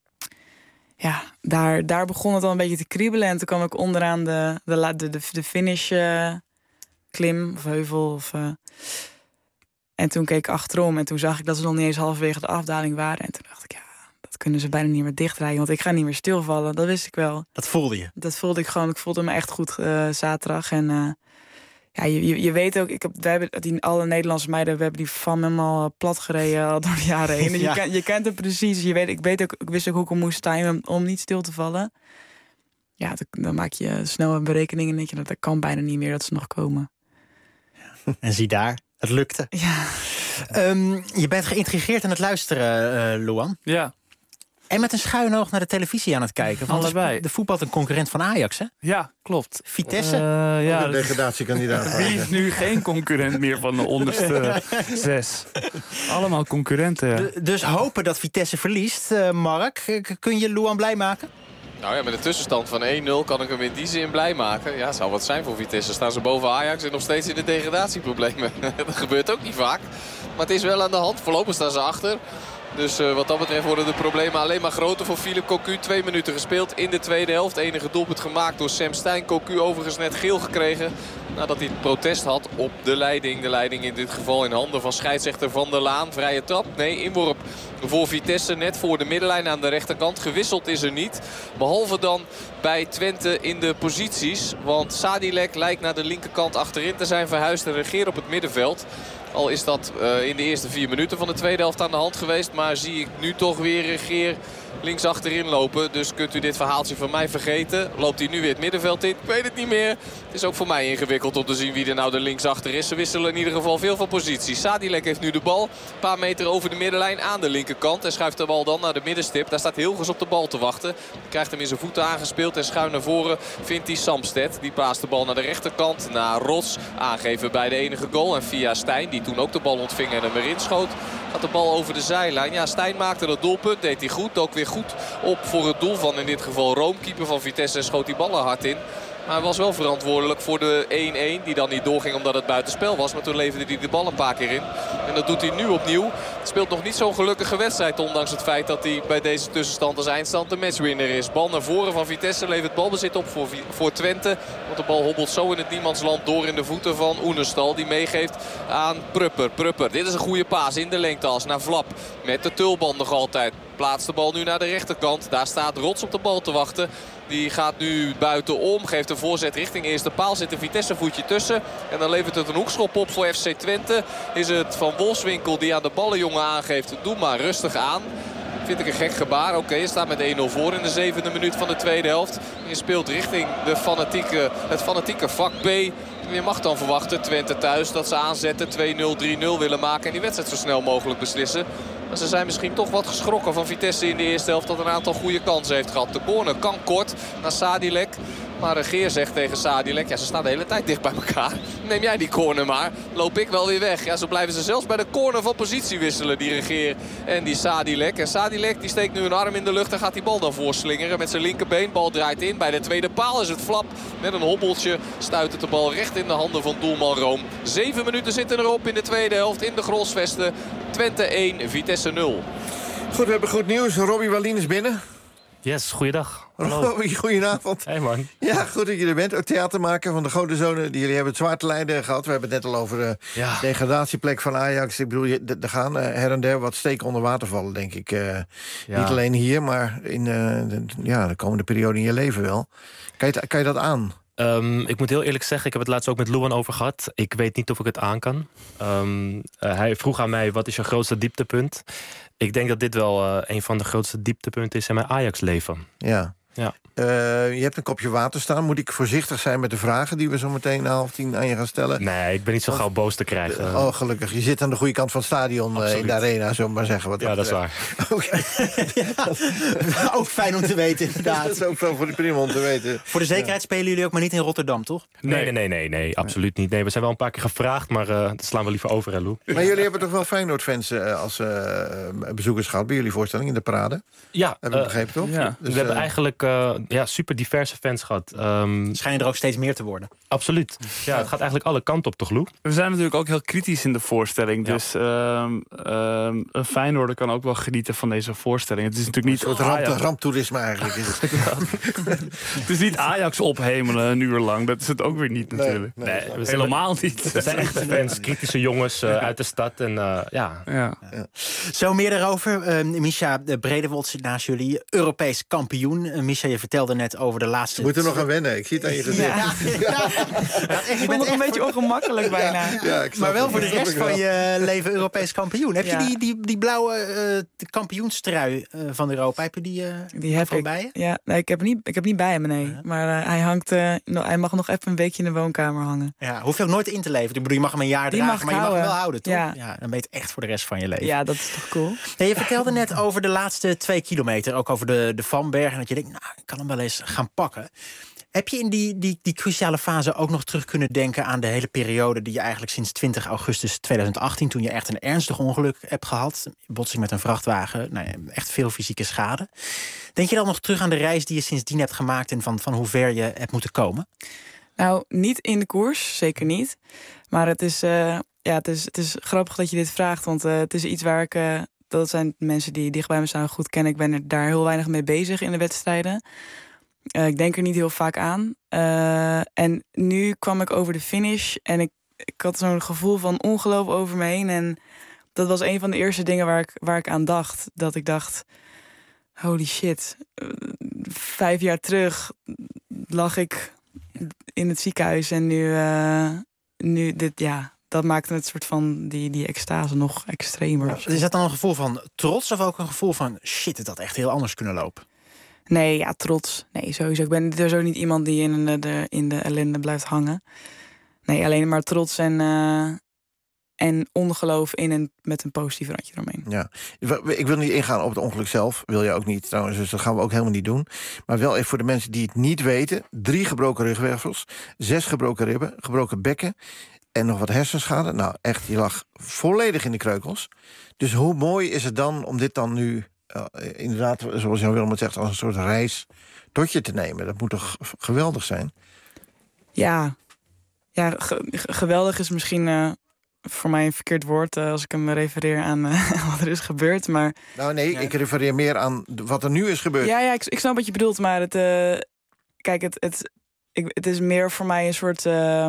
Speaker 26: Ja, daar, daar begon het al een beetje te kriebelen. En toen kwam ik onderaan de, de, de, de, de finish uh, klim of heuvel. Of, uh, en toen keek ik achterom. En toen zag ik dat ze nog niet eens halverwege de afdaling waren. En toen dacht ik, ja, dat kunnen ze bijna niet meer dichtrijden. Want ik ga niet meer stilvallen, dat wist ik wel.
Speaker 11: Dat voelde je? Dat
Speaker 26: voelde ik gewoon. Ik voelde me echt goed uh, zaterdag. En uh, ja, je, je, je weet ook, ik heb, wij hebben die, alle Nederlandse meiden, we hebben die van helemaal plat gereden al door de jaren heen. Ja. Je, ken, je kent het precies. Je weet, ik, weet ook, ik wist ook hoe ik hem moest timen om niet stil te vallen. Ja, dan, dan maak je snel een berekening en denk je dat dat kan bijna niet meer dat ze nog komen.
Speaker 11: En zie daar, het lukte.
Speaker 26: Ja.
Speaker 11: Um, je bent geïntrigeerd aan het luisteren, uh, Luan.
Speaker 15: Ja.
Speaker 11: En met een schuin oog naar de televisie aan het kijken. Want
Speaker 15: allebei.
Speaker 11: De voetbal een concurrent van Ajax, hè?
Speaker 15: Ja, klopt.
Speaker 11: Vitesse.
Speaker 15: Uh, ja,
Speaker 10: de degradatiekandidaat.
Speaker 15: Wie is nu geen concurrent meer van de onderste zes? Allemaal concurrenten.
Speaker 11: De, dus hopen dat Vitesse verliest. Uh, Mark, kun je Luan blij maken?
Speaker 5: Nou ja, met een tussenstand van één nul kan ik hem in die zin blij maken. Ja, het zou wat zijn voor Vitesse. Staan ze boven Ajax en nog steeds in de degradatieproblemen. Dat gebeurt ook niet vaak. Maar het is wel aan de hand. Voorlopig staan ze achter. Dus uh, wat dat betreft worden de problemen alleen maar groter voor Philippe Cocu. Twee minuten gespeeld in de tweede helft. Enige doelpunt gemaakt door Sam Stein. Cocu overigens net geel gekregen nadat hij het protest had op de leiding. De leiding in dit geval in handen van scheidsrechter Van der Laan. Vrije trap, nee, inworp voor Vitesse. Net voor de middenlijn aan de rechterkant. Gewisseld is er niet. Behalve dan bij Twente in de posities. Want Sadilek lijkt naar de linkerkant achterin te zijn verhuisd en regeert op het middenveld. Al is dat uh, in de eerste vier minuten van de tweede helft aan de hand geweest. Maar zie ik nu toch weer Regeer links achterin lopen. Dus kunt u dit verhaaltje van mij vergeten. Loopt hij nu weer het middenveld in? Ik weet het niet meer. Het is ook voor mij ingewikkeld om te zien wie er nou de linksachter is. Ze wisselen in ieder geval veel van positie. Sadilek heeft nu de bal. Een paar meter over de middenlijn aan de linkerkant. En schuift de bal dan naar de middenstip. Daar staat Hilgers op de bal te wachten. Krijgt hem in zijn voeten aangespeeld. En schuin naar voren vindt hij Samsted. Die paast de bal naar de rechterkant. Naar Rots. Aangeven bij de enige goal. En via Stijn, die toen ook de bal ontving en hem erin schoot, gaat de bal over de zijlijn. Ja, Stijn maakte dat doelpunt. Deed hij goed. Ook weer goed op voor het doel van in dit geval Room. Keeper van Vitesse en schoot die ballen hard in. Maar hij was wel verantwoordelijk voor de één één. Die dan niet doorging omdat het buitenspel was. Maar toen leverde hij de bal een paar keer in. En dat doet hij nu opnieuw. Het speelt nog niet zo'n gelukkige wedstrijd. Ondanks het feit dat hij bij deze tussenstand als eindstand de matchwinner is. Bal naar voren van Vitesse. Levert balbezit op voor, voor Twente. Want de bal hobbelt zo in het niemandsland door in de voeten van Oenerstal. Die meegeeft aan Prupper. Prupper. Dit is een goede paas in de lengteas naar Vlap. Met de tulband nog altijd. Plaatst de bal nu naar de rechterkant. Daar staat Rots op de bal te wachten. Die gaat nu buitenom. Geeft een voorzet richting eerste paal. Zit een Vitesse voetje tussen. En dan levert het een hoekschop op voor F C Twente. Is het Van Wolfswinkel die aan de ballenjongen aangeeft. Doe maar rustig aan. Vind ik een gek gebaar. Oké, okay, je staat met één nul voor in de zevende minuut van de tweede helft. Je speelt richting de fanatieke, het fanatieke vak B. Je mag dan verwachten, Twente thuis, dat ze aanzetten. twee nul, drie nul willen maken en die wedstrijd zo snel mogelijk beslissen. Maar ze zijn misschien toch wat geschrokken van Vitesse in de eerste helft, dat een aantal goede kansen heeft gehad. De corner kan kort naar Sadilek. Maar Regeer zegt tegen Sadilek, ja, ze staan de hele tijd dicht bij elkaar. Neem jij die corner maar, loop ik wel weer weg. Ja, zo blijven ze zelfs bij de corner van positie wisselen, die Regeer en die Sadilek. En Sadilek die steekt nu een arm in de lucht en gaat die bal dan voorslingeren met zijn linkerbeen. Bal draait in, bij de tweede paal is het Flap. Met een hobbeltje stuit het de bal recht in de handen van doelman Room. Zeven minuten zitten erop in de tweede helft in de Grolsvesten. Twente één, Vitesse nul.
Speaker 10: Goed, we hebben goed nieuws. Robbie Wallien is binnen.
Speaker 7: Yes, goeiedag.
Speaker 10: Robbie, goedenavond.
Speaker 7: Hey man.
Speaker 10: Ja, goed dat je er bent. Ook theatermaker van de Gouden Zone. Die jullie hebben het zwaar te lijden gehad. We hebben het net al over de ja. degradatieplek van Ajax. Ik bedoel, er gaan uh, her en der wat steken onder water vallen, denk ik. Uh, ja. Niet alleen hier, maar in uh, de, ja, de komende periode in je leven wel. Kan je, kan je dat aan?
Speaker 7: Um, ik moet heel eerlijk zeggen, ik heb het laatst ook met Luan over gehad. Ik weet niet of ik het aan kan. Um, uh, hij vroeg aan mij, wat is je grootste dieptepunt? Ik denk dat dit wel uh, een van de grootste dieptepunten is in mijn Ajax-leven.
Speaker 10: Ja.
Speaker 7: Ja.
Speaker 10: Uh, je hebt een kopje water staan. Moet ik voorzichtig zijn met de vragen die we zo meteen na half tien aan je gaan stellen?
Speaker 7: Nee, ik ben niet zo gauw boos te krijgen.
Speaker 10: Uh, oh, gelukkig. Je zit aan de goede kant van het stadion uh, in de arena, zullen we maar zeggen. Wat
Speaker 7: ja, dat is waar.
Speaker 10: Okay.
Speaker 11: ja, ook fijn om te weten, inderdaad.
Speaker 10: Dat is ook wel voor de prima om te weten.
Speaker 11: Voor de zekerheid ja. spelen jullie ook maar niet in Rotterdam, toch?
Speaker 7: Nee, nee, nee, nee, nee absoluut niet. Nee, we zijn wel een paar keer gevraagd, maar uh, dat slaan we liever over, hè, Lou.
Speaker 10: Maar jullie hebben toch wel Feyenoord-fans uh, als uh, bezoekers gehad bij jullie voorstelling in de parade?
Speaker 7: Ja.
Speaker 10: Heb ik uh, begrepen, toch?
Speaker 7: Ja. Dus, we uh, hebben eigenlijk uh, ja, super diverse fans gehad. Um,
Speaker 11: Schijnen er ook steeds meer te worden.
Speaker 7: Absoluut. Ja, het gaat eigenlijk alle kanten op, toch, Lou?
Speaker 15: We zijn natuurlijk ook heel kritisch in de voorstelling. Ja. Dus um, um, een Feyenoorder kan ook wel genieten van deze voorstelling. Het is natuurlijk niet...
Speaker 10: Een soort ramp, ramptoerisme eigenlijk. Is het.
Speaker 15: Het is niet Ajax ophemelen een uur lang. Dat is het ook weer niet natuurlijk.
Speaker 7: Nee, nee,
Speaker 15: nee helemaal niet.
Speaker 7: We zijn echt fans, kritische jongens uh, uit de stad. En, uh, ja.
Speaker 15: Ja.
Speaker 11: Ja. Zo meer daarover. Uh, Misha Bredewold zit naast jullie. Europees kampioen. Uh, Misha, je vertelde net over de laatste...
Speaker 10: We moeten nog aan wennen. Ik zie het aan je gezicht.
Speaker 26: Ja. Ja. Ja. Ik vond het een beetje ongemakkelijk bijna.
Speaker 10: Ja, ik
Speaker 11: maar wel voor de rest van je leven Europees kampioen. Heb
Speaker 26: ja.
Speaker 11: je die, die, die blauwe uh, kampioenstrui uh, van Europa, heb je die, uh,
Speaker 26: die heb ik,
Speaker 11: bij je?
Speaker 26: Ja, nee, ik, heb niet, ik heb niet bij hem, nee. Ja. Maar uh, hij, hangt, uh, no, hij mag nog even een weekje in de woonkamer hangen.
Speaker 11: Ja, hoef je ook nooit in te leveren. Ik bedoel, je mag hem een jaar
Speaker 26: die
Speaker 11: dragen, maar je
Speaker 26: houden.
Speaker 11: mag hem wel houden, toch?
Speaker 26: Ja.
Speaker 11: Ja, dan ben je het echt voor de rest van je leven.
Speaker 26: Ja, dat is toch cool.
Speaker 11: Ja, je vertelde net over de laatste twee kilometer. Ook over de, de Vanberg. En dat je denkt, nou, ik kan hem wel eens gaan pakken. Heb je in die, die, die cruciale fase ook nog terug kunnen denken aan de hele periode die je eigenlijk sinds twintig augustus tweeduizend achttien, toen je echt een ernstig ongeluk hebt gehad, botsing met een vrachtwagen, nou ja, echt veel fysieke schade. Denk je dan nog terug aan de reis die je sindsdien hebt gemaakt en van, van hoe ver je hebt moeten komen?
Speaker 26: Nou, niet in de koers, zeker niet. Maar het is, uh, ja, het is, het is grappig dat je dit vraagt, want uh, het is iets waar ik... Uh, dat zijn mensen die dicht bij me staan goed kennen. Ik ben er daar heel weinig mee bezig in de wedstrijden. Uh, ik denk er niet heel vaak aan. Uh, en nu kwam ik over de finish en ik, ik had zo'n gevoel van ongeloof over me heen. En dat was een van de eerste dingen waar ik, waar ik aan dacht. Dat ik dacht, holy shit. Uh, vijf jaar terug lag ik in het ziekenhuis en nu, uh, nu dit, ja... Dat maakte het soort van die, die extase nog extremer.
Speaker 11: Is dat dan een gevoel van trots of ook een gevoel van shit, het had echt heel anders kunnen lopen?
Speaker 26: Nee, ja, trots. Nee, sowieso. Ik ben er zo niet iemand die in de, in de ellende blijft hangen. Nee, alleen maar trots en, uh, en ongeloof in en met een positief randje eromheen.
Speaker 10: Ja, ik wil niet ingaan op het ongeluk zelf. Wil je ook niet trouwens, dus dat gaan we ook helemaal niet doen. Maar wel even voor de mensen die het niet weten. Drie gebroken rugwervels, zes gebroken ribben, gebroken bekken. En nog wat hersenschade. Nou, echt, je lag volledig in de kreukels. Dus hoe mooi is het dan om dit dan nu... Uh, inderdaad, zoals Jan Willem het zegt... als een soort reis tot je te nemen. Dat moet toch geweldig zijn?
Speaker 26: Ja, ja ge- geweldig is misschien... Uh, voor mij een verkeerd woord... Uh, als ik hem refereer aan uh, wat er is gebeurd. Maar,
Speaker 10: nou nee, ja. ik refereer meer aan wat er nu is gebeurd.
Speaker 26: Ja, ja ik, ik snap wat je bedoelt. Maar het, uh, kijk, het, het, ik, het is meer voor mij een soort... Uh,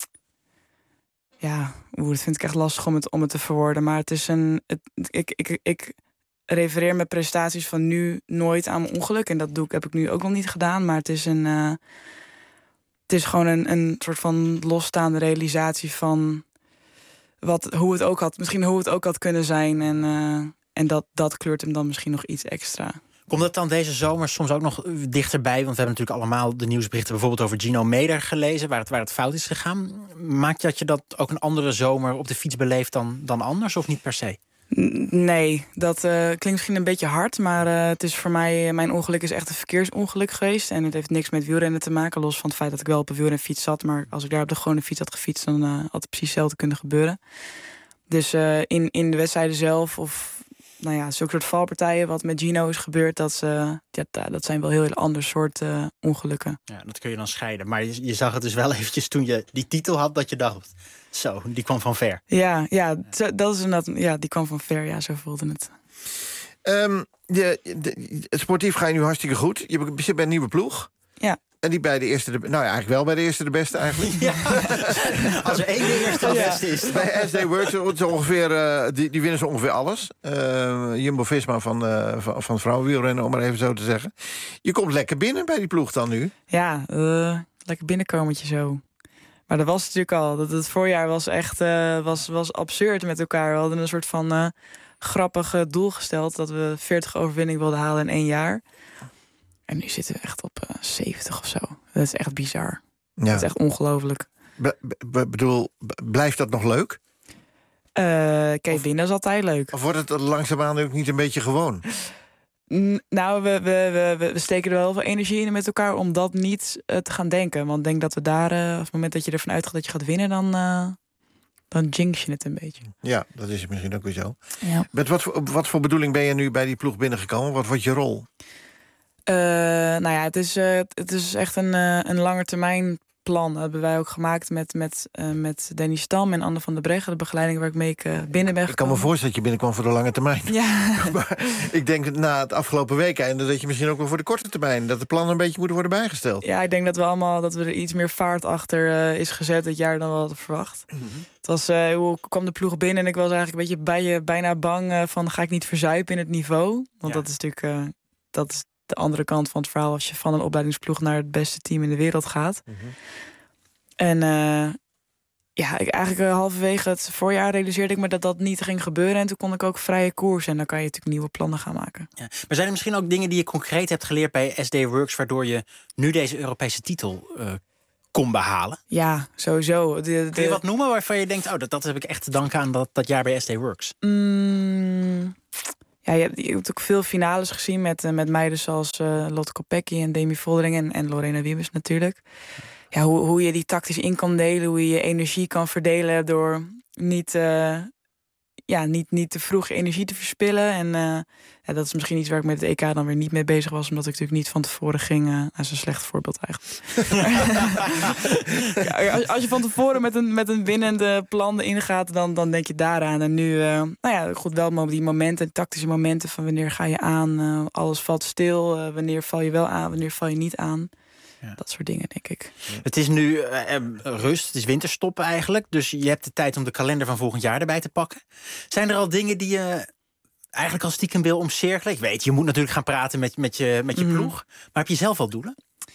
Speaker 26: Ja, dat vind ik echt lastig om het, om het te verwoorden. Maar het is een. Het, ik, ik, ik refereer mijn prestaties van nu nooit aan mijn ongeluk. En dat doe ik, heb ik nu ook nog niet gedaan. Maar het is een. Uh, het is gewoon een, een soort van losstaande realisatie van. Wat, hoe het ook had. Misschien hoe het ook had kunnen zijn. En, uh, en dat, dat kleurt hem dan misschien nog iets extra.
Speaker 11: Komt dat dan deze zomer soms ook nog dichterbij? Want we hebben natuurlijk allemaal de nieuwsberichten bijvoorbeeld over Gino Meder gelezen, waar het, waar het fout is gegaan. Maakt dat je dat ook een andere zomer op de fiets beleeft dan, dan anders, of niet per se?
Speaker 26: Nee, dat uh, klinkt misschien een beetje hard, maar uh, het is voor mij, mijn ongeluk is echt een verkeersongeluk geweest. En het heeft niks met wielrennen te maken, los van het feit dat ik wel op een wielrenfiets zat. Maar als ik daar op de gewone fiets had gefietst, dan uh, had het precies hetzelfde kunnen gebeuren. Dus uh, in, in de wedstrijden zelf, of nou ja, zulke soort valpartijen, wat met Gino is gebeurd, dat, uh, ja, dat zijn wel heel, heel ander soort uh, ongelukken.
Speaker 11: Ja, dat kun je dan scheiden. Maar je, je zag het dus wel eventjes toen je die titel had, dat je dacht, zo, die kwam van ver.
Speaker 26: Ja, ja, dat is een, ja, die kwam van ver, ja, zo voelde het.
Speaker 10: Um, de, de, sportief ga je nu hartstikke goed. Je zit bij een nieuwe ploeg.
Speaker 26: Ja.
Speaker 10: En die bij de eerste, de, nou ja, eigenlijk wel bij de eerste de beste eigenlijk.
Speaker 11: Ja. Als er één de eerste de
Speaker 10: ja.
Speaker 11: beste is.
Speaker 10: Bij S D Works, ongeveer, uh, die, die winnen ze ongeveer alles. Uh, Jumbo-Visma van, uh, van, van vrouwenwielrennen, om maar even zo te zeggen. Je komt lekker binnen bij die ploeg dan nu.
Speaker 26: Ja, uh, lekker binnenkomertje zo. Maar dat was natuurlijk al. Dat het voorjaar was echt uh, was, was absurd met elkaar. We hadden een soort van uh, grappig doel gesteld, dat we veertig overwinningen wilden halen in één jaar. En nu zitten we echt op uh, zeventig of zo. Dat is echt bizar.
Speaker 10: Ja.
Speaker 26: Dat is echt ongelooflijk.
Speaker 10: Ik be- bedoel, blijft dat nog leuk?
Speaker 26: Uh, kijk, winnen is altijd leuk.
Speaker 10: Of wordt het langzaamaan ook niet een beetje gewoon?
Speaker 26: N- nou, we, we, we, we steken er wel heel veel energie in met elkaar om dat niet uh, te gaan denken. Want ik denk dat we daar, uh, op het moment dat je ervan uitgaat dat je gaat winnen, dan, uh, dan jinx je het een beetje.
Speaker 10: Ja, dat is misschien ook weer zo.
Speaker 26: Ja.
Speaker 10: Met wat, voor, wat voor bedoeling ben je nu bij die ploeg binnengekomen? Wat wordt je rol?
Speaker 26: Uh, nou ja, het is, uh, het is echt een, uh, een langetermijn plan. Dat hebben wij ook gemaakt met, met, uh, met Danny Stam en Anne van der Breggen, de begeleiding waar ik mee ik, uh, binnen ben gekomen.
Speaker 10: Ik kan me voorstellen dat je binnenkwam voor de lange termijn.
Speaker 26: Ja.
Speaker 10: Maar ik denk na het afgelopen weekend dat je misschien ook wel voor de korte termijn, dat de plannen een beetje moeten worden bijgesteld.
Speaker 26: Ja, ik denk dat we allemaal dat we er iets meer vaart achter uh, is gezet dit jaar dan we hadden verwacht. Mm-hmm. Het was, uh, hoe kwam de ploeg binnen en ik was eigenlijk een beetje bij, bijna bang uh, van ga ik niet verzuipen in het niveau? Want ja. dat is natuurlijk uh, dat is de andere kant van het verhaal als je van een opleidingsploeg naar het beste team in de wereld gaat. Mm-hmm. En uh, ja, ik eigenlijk uh, halverwege het voorjaar realiseerde ik me dat dat niet ging gebeuren. En toen kon ik ook vrije koers. En dan kan je natuurlijk nieuwe plannen gaan maken.
Speaker 11: Ja. Maar zijn er misschien ook dingen die je concreet hebt geleerd bij S D Works, waardoor je nu deze Europese titel uh, kon behalen?
Speaker 26: Ja, sowieso. De, de...
Speaker 11: Kun je wat noemen waarvan je denkt, oh, dat, dat heb ik echt te danken aan dat, dat jaar bij S D Works?
Speaker 26: Mm, ja, je hebt, je hebt ook veel finales gezien met, uh, met meiden zoals uh, Lotte Kopecky en Demi Vollering en, en Lorena Wiebes natuurlijk. Ja, hoe, hoe je die tactisch in kan delen, hoe je je energie kan verdelen door niet, uh, ja, niet, niet te vroeg je energie te verspillen. En uh, ja, dat is misschien iets waar ik met het E K dan weer niet mee bezig was, omdat ik natuurlijk niet van tevoren ging. Uh, dat is een slecht voorbeeld eigenlijk. ja, als, als je van tevoren met een, met een winnende plan ingaat, dan, dan denk je daaraan. En nu, uh, nou ja, goed, wel die momenten, tactische momenten van wanneer ga je aan, uh, alles valt stil, uh, wanneer val je wel aan, wanneer val je niet aan. Ja. Dat soort dingen, denk ik.
Speaker 11: Het is nu uh, rust, het is winterstop eigenlijk. Dus je hebt de tijd om de kalender van volgend jaar erbij te pakken. Zijn er al dingen die je eigenlijk al stiekem wil omcirkelen? Ik weet, je moet natuurlijk gaan praten met, met je, met je mm. ploeg. Maar heb je zelf al doelen?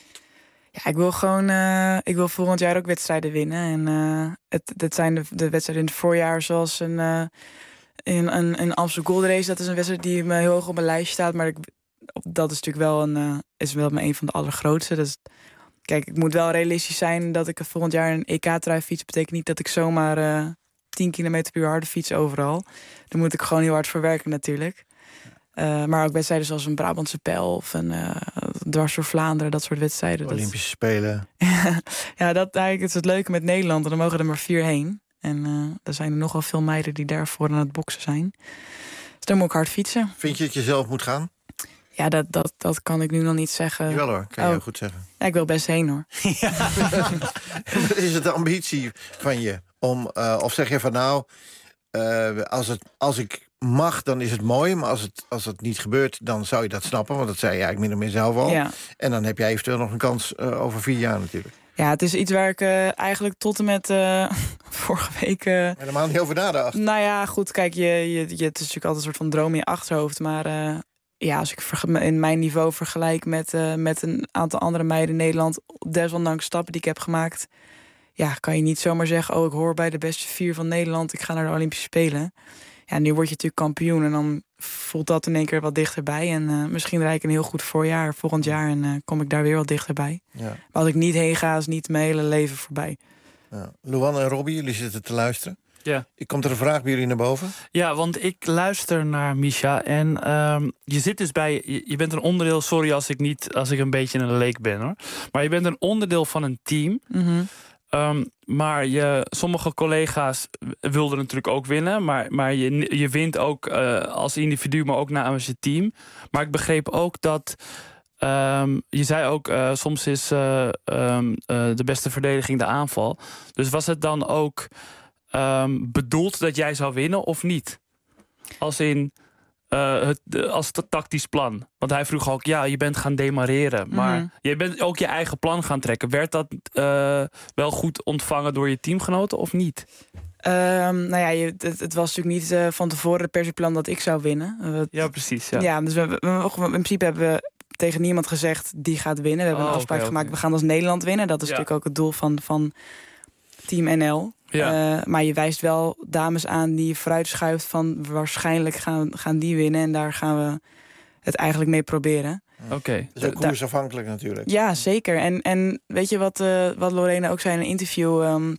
Speaker 26: Ja, ik wil gewoon... Uh, ik wil volgend jaar ook wedstrijden winnen. En uh, het, het zijn de, de wedstrijden in het voorjaar zoals een, uh, in, een, een Amsterdam Gold Race. Dat is een wedstrijd die me heel hoog op mijn lijst staat. Maar ik... dat is natuurlijk wel een, uh, is wel een van de allergrootste. Dus, kijk, ik moet wel realistisch zijn dat ik volgend jaar een E K-trui fiets. Betekent niet dat ik zomaar uh, tien kilometer per uur harder fiets overal. Daar moet ik gewoon heel hard voor werken natuurlijk. Uh, maar ook wedstrijden zoals een Brabantse Pijl of een uh, dwars door Vlaanderen, dat soort wedstrijden.
Speaker 10: Olympische Spelen.
Speaker 26: Ja, dat eigenlijk is het leuke met Nederland. En dan mogen er maar vier heen. En uh, er zijn er nogal veel meiden die daarvoor aan het boksen zijn. Dus dan moet ik hard fietsen.
Speaker 10: Vind je dat je zelf moet gaan?
Speaker 26: Ja, dat, dat, dat kan ik nu nog niet zeggen.
Speaker 10: Jawel hoor, kan je
Speaker 26: oh.
Speaker 10: ook goed zeggen.
Speaker 26: Ja, ik wil best heen hoor.
Speaker 10: Ja. Is het de ambitie van je? Om, uh, of zeg je van nou, uh, als, het, als ik mag, dan is het mooi. Maar als het, als het niet gebeurt, dan zou je dat snappen. Want dat zei je eigenlijk min of meer zelf al. Ja. En dan heb jij eventueel nog een kans uh, over vier jaar natuurlijk.
Speaker 26: Ja, het is iets waar ik uh, eigenlijk tot en met uh, vorige week... Uh,
Speaker 10: helemaal niet over nadacht.
Speaker 26: Nou ja, goed, kijk, je, je, je, het is natuurlijk altijd een soort van droom in je achterhoofd. Maar uh, ja, als ik in mijn niveau vergelijk met, uh, met een aantal andere meiden in Nederland, desondanks stappen die ik heb gemaakt, ja, kan je niet zomaar zeggen, oh, ik hoor bij de beste vier van Nederland, ik ga naar de Olympische Spelen. Ja, nu word je natuurlijk kampioen en dan voelt dat in één keer wat dichterbij. En uh, misschien rijd ik een heel goed voorjaar volgend jaar en uh, kom ik daar weer wat dichterbij. Ja. Maar als ik niet heen ga, is niet mijn hele leven voorbij.
Speaker 10: Ja. Luan en Robbie, jullie zitten te luisteren.
Speaker 15: Ja.
Speaker 10: Komt er een vraag bij jullie naar boven?
Speaker 15: Ja, want ik luister naar Misha en um, je zit dus bij, je, je bent een onderdeel, sorry als ik niet, als ik een beetje een leek ben hoor, maar je bent een onderdeel van een team.
Speaker 26: Mm-hmm.
Speaker 15: Um, maar je, sommige collega's wilden natuurlijk ook winnen, maar, maar je, je wint ook uh, als individu, maar ook namens je team. Maar ik begreep ook dat Um, je zei ook, uh, soms is uh, um, uh, de beste verdediging de aanval. Dus was het dan ook um, bedoeld dat jij zou winnen of niet? Als in uh, het, de, als het tactisch plan. Want hij vroeg ook, ja, je bent gaan demareren. Maar
Speaker 26: Mm-hmm.
Speaker 15: je bent ook je eigen plan gaan trekken. Werd dat uh, wel goed ontvangen door je teamgenoten of niet?
Speaker 26: Um, nou ja, je, het, het was natuurlijk niet uh, van tevoren per se plan dat ik zou winnen. Uh,
Speaker 15: ja, precies. Ja,
Speaker 26: ja dus we, we, we, in principe hebben we tegen niemand gezegd die gaat winnen. We hebben
Speaker 15: oh,
Speaker 26: een afspraak
Speaker 15: okay,
Speaker 26: gemaakt,
Speaker 15: okay.
Speaker 26: we gaan als Nederland winnen. Dat is ja. natuurlijk ook het doel van, van Team N L.
Speaker 15: Ja.
Speaker 26: Uh, maar je wijst wel dames aan die je vooruitschuift van waarschijnlijk gaan, gaan die winnen. En daar gaan we het eigenlijk mee proberen.
Speaker 15: Oké. Okay.
Speaker 10: Dat is ook koersafhankelijk natuurlijk.
Speaker 26: Ja, zeker. En, en weet je wat, uh, wat Lorena ook zei in een interview... Um,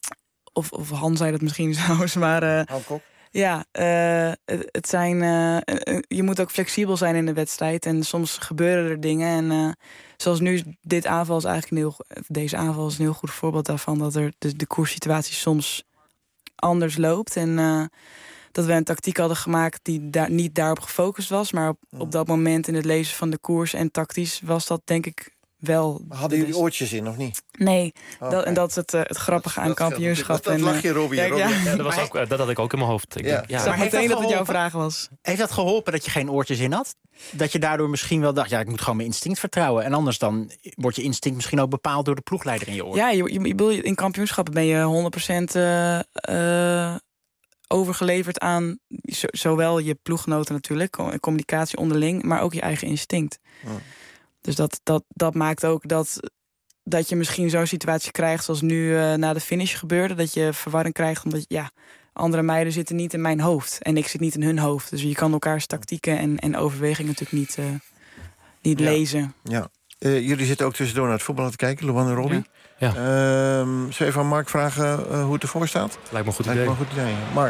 Speaker 26: of, of Han zei dat misschien zelfs, maar... Uh,
Speaker 10: Han Kok.
Speaker 26: Ja, uh, het, het zijn, uh, je moet ook flexibel zijn in de wedstrijd. En soms gebeuren er dingen. En uh, zoals nu, dit aanval is eigenlijk een heel, deze aanval is een heel goed voorbeeld daarvan. Dat er de, de koerssituatie soms anders loopt. En uh, dat we een tactiek hadden gemaakt die daar niet daarop gefocust was. Maar op, op dat moment in het lezen van de koers en tactisch was dat denk ik wel...
Speaker 10: Maar hadden jullie oortjes in, of niet?
Speaker 26: Nee,
Speaker 10: Okay.
Speaker 26: dat, en dat is het, uh, het grappige dat, aan dat kampioenschap.
Speaker 10: Dat, dat lach je, Robbie.
Speaker 26: Ja, ja.
Speaker 7: Ja, dat, was ook, dat had ik ook in mijn hoofd. Ik
Speaker 11: ja.
Speaker 7: denk, ja.
Speaker 26: Ik zag meteen dat het jouw vraag was.
Speaker 11: Heeft dat geholpen dat je geen oortjes in had? Dat je daardoor misschien wel dacht, ja, ik moet gewoon mijn instinct vertrouwen. En anders dan wordt je instinct misschien ook bepaald door de ploegleider in je oor.
Speaker 26: Ja, je, je, je, in kampioenschappen ben je honderd procent uh, uh, overgeleverd aan zo, zowel je ploeggenoten natuurlijk, communicatie onderling, maar ook je eigen instinct. Hmm. Dus dat, dat, dat maakt ook dat, dat je misschien zo'n situatie krijgt zoals nu uh, na de finish gebeurde. Dat je verwarring krijgt omdat ja, andere meiden zitten niet in mijn hoofd. En ik zit niet in hun hoofd. Dus je kan elkaars tactieken en, en overwegingen natuurlijk niet, uh, niet
Speaker 10: ja.
Speaker 26: lezen.
Speaker 10: Ja. Uh, jullie zitten ook tussendoor naar het voetbal aan te kijken, Luan en Robbie.
Speaker 7: Ja.
Speaker 10: Ja. Uh, zullen we even aan Mark vragen uh, hoe het ervoor staat?
Speaker 7: Lijkt me een goed
Speaker 10: Lijkt
Speaker 7: idee.
Speaker 10: Me een goed idee. Mark.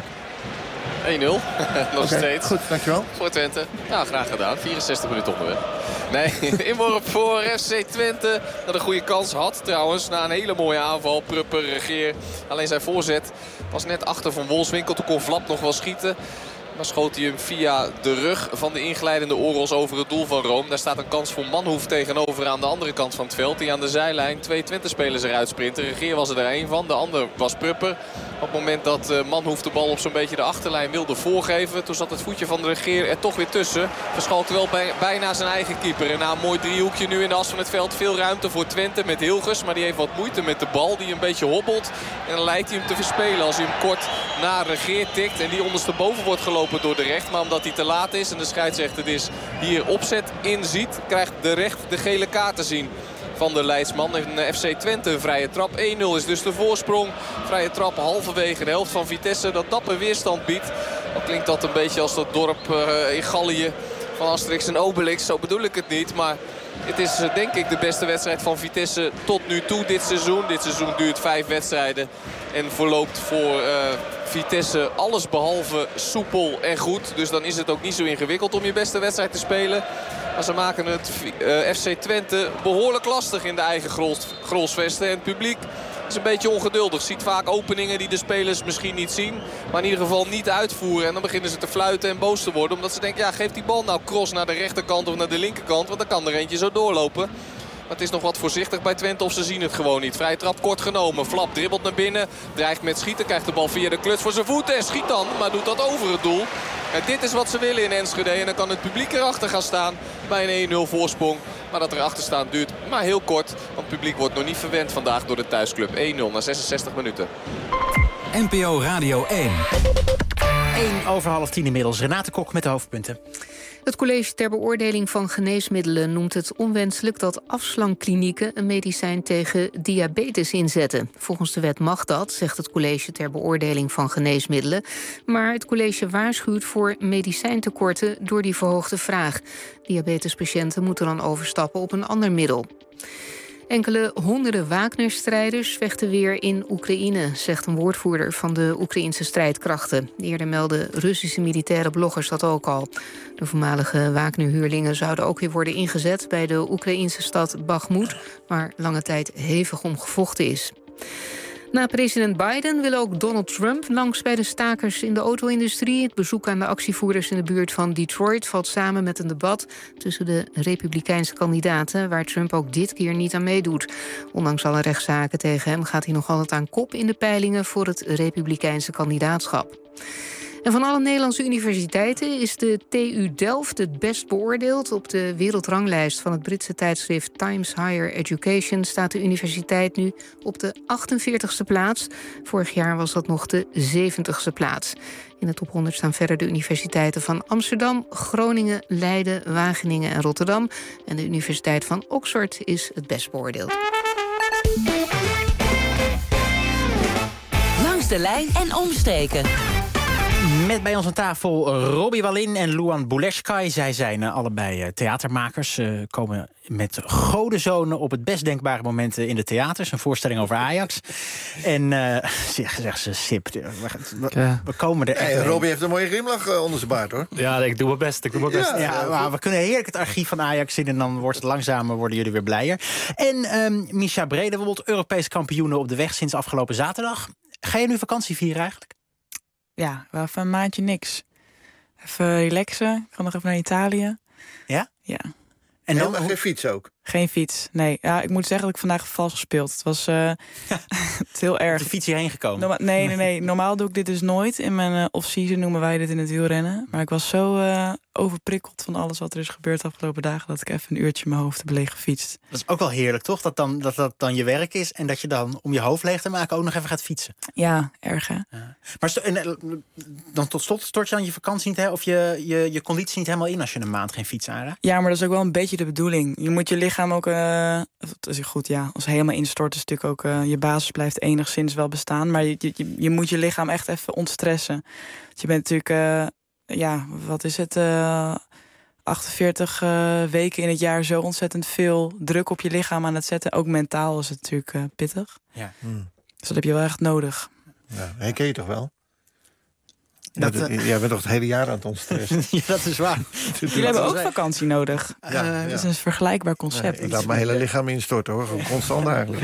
Speaker 5: één nul, nog
Speaker 10: okay,
Speaker 5: steeds.
Speaker 10: Goed, dankjewel.
Speaker 5: Voor Twente. Ja, graag gedaan. vierenzestig minuten onderweg. Nee, inworp voor F C Twente. Dat een goede kans had trouwens. Na een hele mooie aanval. Prupper, Regeer. Alleen zijn voorzet was net achter van Wolfswinkel. Toen kon Vlap nog wel schieten. Maar schoot hij hem via de rug van de inglijdende Oros over het doel van Rome. Daar staat een kans voor Manhoef tegenover aan de andere kant van het veld. Die aan de zijlijn twee Twente-spelers eruit sprinten. Regeer was er één van. De ander was Prupper. Op het moment dat uh, Manhoef de bal op zo'n beetje de achterlijn wilde voorgeven. Toen zat het voetje van de Regeer er toch weer tussen. Verschalkte wel bij, bijna zijn eigen keeper. En na een mooi driehoekje nu in de as van het veld. Veel ruimte voor Twente met Hilgers. Maar die heeft wat moeite met de bal die een beetje hobbelt. En dan lijkt hij hem te verspelen als hij hem kort naar Regeer tikt. En die ondersteboven wordt gelopen door de recht. Maar omdat hij te laat is en de scheidsrechter dus hier opzet inziet, krijgt de recht de gele kaart te zien van de Leidsman. En F C Twente een vrije trap. één nul is dus de voorsprong. Vrije trap halverwege de helft van Vitesse dat dapper weerstand biedt. Dan klinkt dat een beetje als dat dorp uh, in Gallië van Asterix en Obelix. Zo bedoel ik het niet, maar het is uh, denk ik de beste wedstrijd van Vitesse tot nu toe dit seizoen. Dit seizoen duurt vijf wedstrijden en verloopt voor uh, Vitesse alles behalve soepel en goed. Dus dan is het ook niet zo ingewikkeld om je beste wedstrijd te spelen. Maar ze maken het uh, F C Twente behoorlijk lastig in de eigen grolsvesten. En het publiek is een beetje ongeduldig. Ziet vaak openingen die de spelers misschien niet zien. Maar in ieder geval niet uitvoeren. En dan beginnen ze te fluiten en boos te worden. Omdat ze denken, ja, geef die bal nou cross naar de rechterkant of naar de linkerkant. Want dan kan er eentje zo doorlopen. Maar het is nog wat voorzichtig bij Twente of ze zien het gewoon niet. Vrije trap kort genomen. Flap dribbelt naar binnen. Dreigt met schieten. Krijgt de bal via de kluts voor zijn voeten. En schiet dan. Maar doet dat over het doel. En dit is wat ze willen in Enschede. En dan kan het publiek erachter gaan staan bij een één nul voorsprong. Maar dat erachter staan duurt maar heel kort. Want het publiek wordt nog niet verwend vandaag door de thuisclub. één nul na zesenzestig minuten.
Speaker 9: N P O Radio één.
Speaker 11: één over half tien inmiddels. Renate Kok met de hoofdpunten.
Speaker 1: Het college ter beoordeling van geneesmiddelen noemt het onwenselijk dat afslankklinieken een medicijn tegen diabetes inzetten. Volgens de wet mag dat, zegt het college ter beoordeling van geneesmiddelen. Maar het college waarschuwt voor medicijntekorten door die verhoogde vraag. Diabetespatiënten moeten dan overstappen op een ander middel. Enkele honderden Wagner-strijders vechten weer in Oekraïne, zegt een woordvoerder van de Oekraïnse strijdkrachten. Eerder melden Russische militaire bloggers dat ook al. De voormalige Wagner-huurlingen zouden ook weer worden ingezet bij de Oekraïnse stad Bakhmut, waar lange tijd hevig om gevochten is. Na president Biden wil ook Donald Trump langs bij de stakers in de auto-industrie. Het bezoek aan de actievoerders in de buurt van Detroit valt samen met een debat tussen de Republikeinse kandidaten, waar Trump ook dit keer niet aan meedoet. Ondanks alle rechtszaken tegen hem gaat hij nog altijd aan kop in de peilingen voor het Republikeinse kandidaatschap. En van alle Nederlandse universiteiten is de T U Delft het best beoordeeld. Op de wereldranglijst van het Britse tijdschrift Times Higher Education staat de universiteit nu op de achtenveertigste plaats. Vorig jaar was dat nog de zeventigste plaats. In de top honderd staan verder de universiteiten van Amsterdam, Groningen, Leiden, Wageningen en Rotterdam. En de Universiteit van Oxford is het best beoordeeld.
Speaker 24: Langs de lijn en omstreken.
Speaker 11: Met bij ons aan tafel Robbie Wallin en Luan Buleshkai. Zij zijn uh, allebei uh, theatermakers. Ze uh, komen met godenzonen op het best denkbare momenten in de theaters. Een voorstelling over Ajax. En uh, zeg, zeg ze, Sip, we, we, we komen er echt
Speaker 10: hey, Robbie heeft een mooie grimlach uh, onder zijn baard, hoor.
Speaker 7: Ja, ik doe mijn best. Ik doe mijn best.
Speaker 11: Ja, ja, maar we kunnen heerlijk het archief van Ajax zien en dan wordt het langzamer, worden jullie weer blijer. En um, Misha Bredewold, Europees kampioenen op de weg sinds afgelopen zaterdag. Ga je nu vakantie vieren eigenlijk?
Speaker 26: Ja, wel even een maandje niks. Even relaxen. Ik ga nog even naar Italië.
Speaker 11: Ja?
Speaker 26: Ja.
Speaker 10: En dan nog geen fiets ook?
Speaker 26: Geen fiets, nee. Ja, ik moet zeggen dat ik vandaag vals gespeeld. Het was uh, het is heel erg.
Speaker 11: De fiets hierheen gekomen?
Speaker 26: Norma- nee, nee, nee. Normaal doe ik dit dus nooit. In mijn uh, off-season noemen wij dit in het wielrennen. Maar ik was zo uh, overprikkeld van alles wat er is gebeurd de afgelopen dagen... dat ik even een uurtje mijn hoofd heb leeg gefietst.
Speaker 11: Dat is ook wel heerlijk, toch? Dat, dan, dat dat dan je werk is en dat je dan, om je hoofd leeg te maken, ook nog even gaat fietsen.
Speaker 26: Ja, erg, hè?
Speaker 11: Ja. Maar sto- en, dan tot slot stort je dan je vakantie niet, hè? Of je, je, je conditie niet helemaal in als je een maand geen fiets aanraakt?
Speaker 26: Ja, maar dat is ook wel een beetje de bedoeling. Je moet je lichaam ook... Uh, dat is goed, ja. Als het helemaal instort is natuurlijk ook... Uh, je basis blijft enigszins wel bestaan. Maar je, je, je moet je lichaam echt even ontstressen. Want je bent natuurlijk... Uh, ja, wat is het... Uh, achtenveertig uh, weken in het jaar zo ontzettend veel druk op je lichaam aan het zetten. Ook mentaal is het natuurlijk uh, pittig.
Speaker 11: Ja.
Speaker 10: Hmm.
Speaker 26: Dus dat heb je wel echt nodig.
Speaker 10: Ja, herken je toch wel?
Speaker 11: Dat,
Speaker 10: dat,
Speaker 11: uh...
Speaker 10: Jij bent toch het hele jaar aan het ontstressen?
Speaker 11: Ja, dat is waar.
Speaker 26: Jullie hebben ook vakantie nodig.
Speaker 10: Ja, ja.
Speaker 26: Dat is een vergelijkbaar concept.
Speaker 10: Nee, ik laat mijn hele lichaam instorten, hoor. Gewoon constant eigenlijk.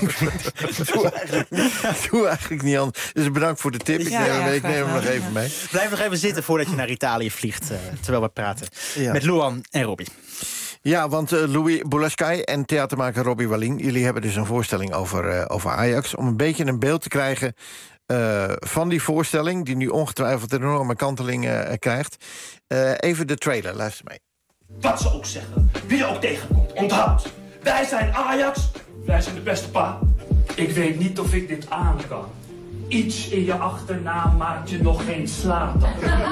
Speaker 10: Ik doe eigenlijk, ik doe eigenlijk niet anders. Dus bedankt voor de tip. Ik
Speaker 26: Ja,
Speaker 10: neem,
Speaker 26: ja,
Speaker 10: ik neem hem nog even mee.
Speaker 11: Blijf nog even zitten voordat je naar Italië vliegt. Uh, terwijl we praten
Speaker 10: Ja.
Speaker 11: met Luan en Robbie.
Speaker 10: Ja, want uh, Louis Buleshkai en theatermaker Robbie Wallin... jullie hebben dus een voorstelling over, uh, over Ajax. Om een beetje een beeld te krijgen uh, van die voorstelling... die nu ongetwijfeld een enorme kanteling uh, krijgt. Uh, even de trailer, luister mee.
Speaker 8: Wat ze ook zeggen, wie je ook tegenkomt, onthoud. Wij zijn Ajax, wij zijn de beste pa. Ik weet niet of ik dit aan kan. Iets in je achternaam maakt je nog geen slaat.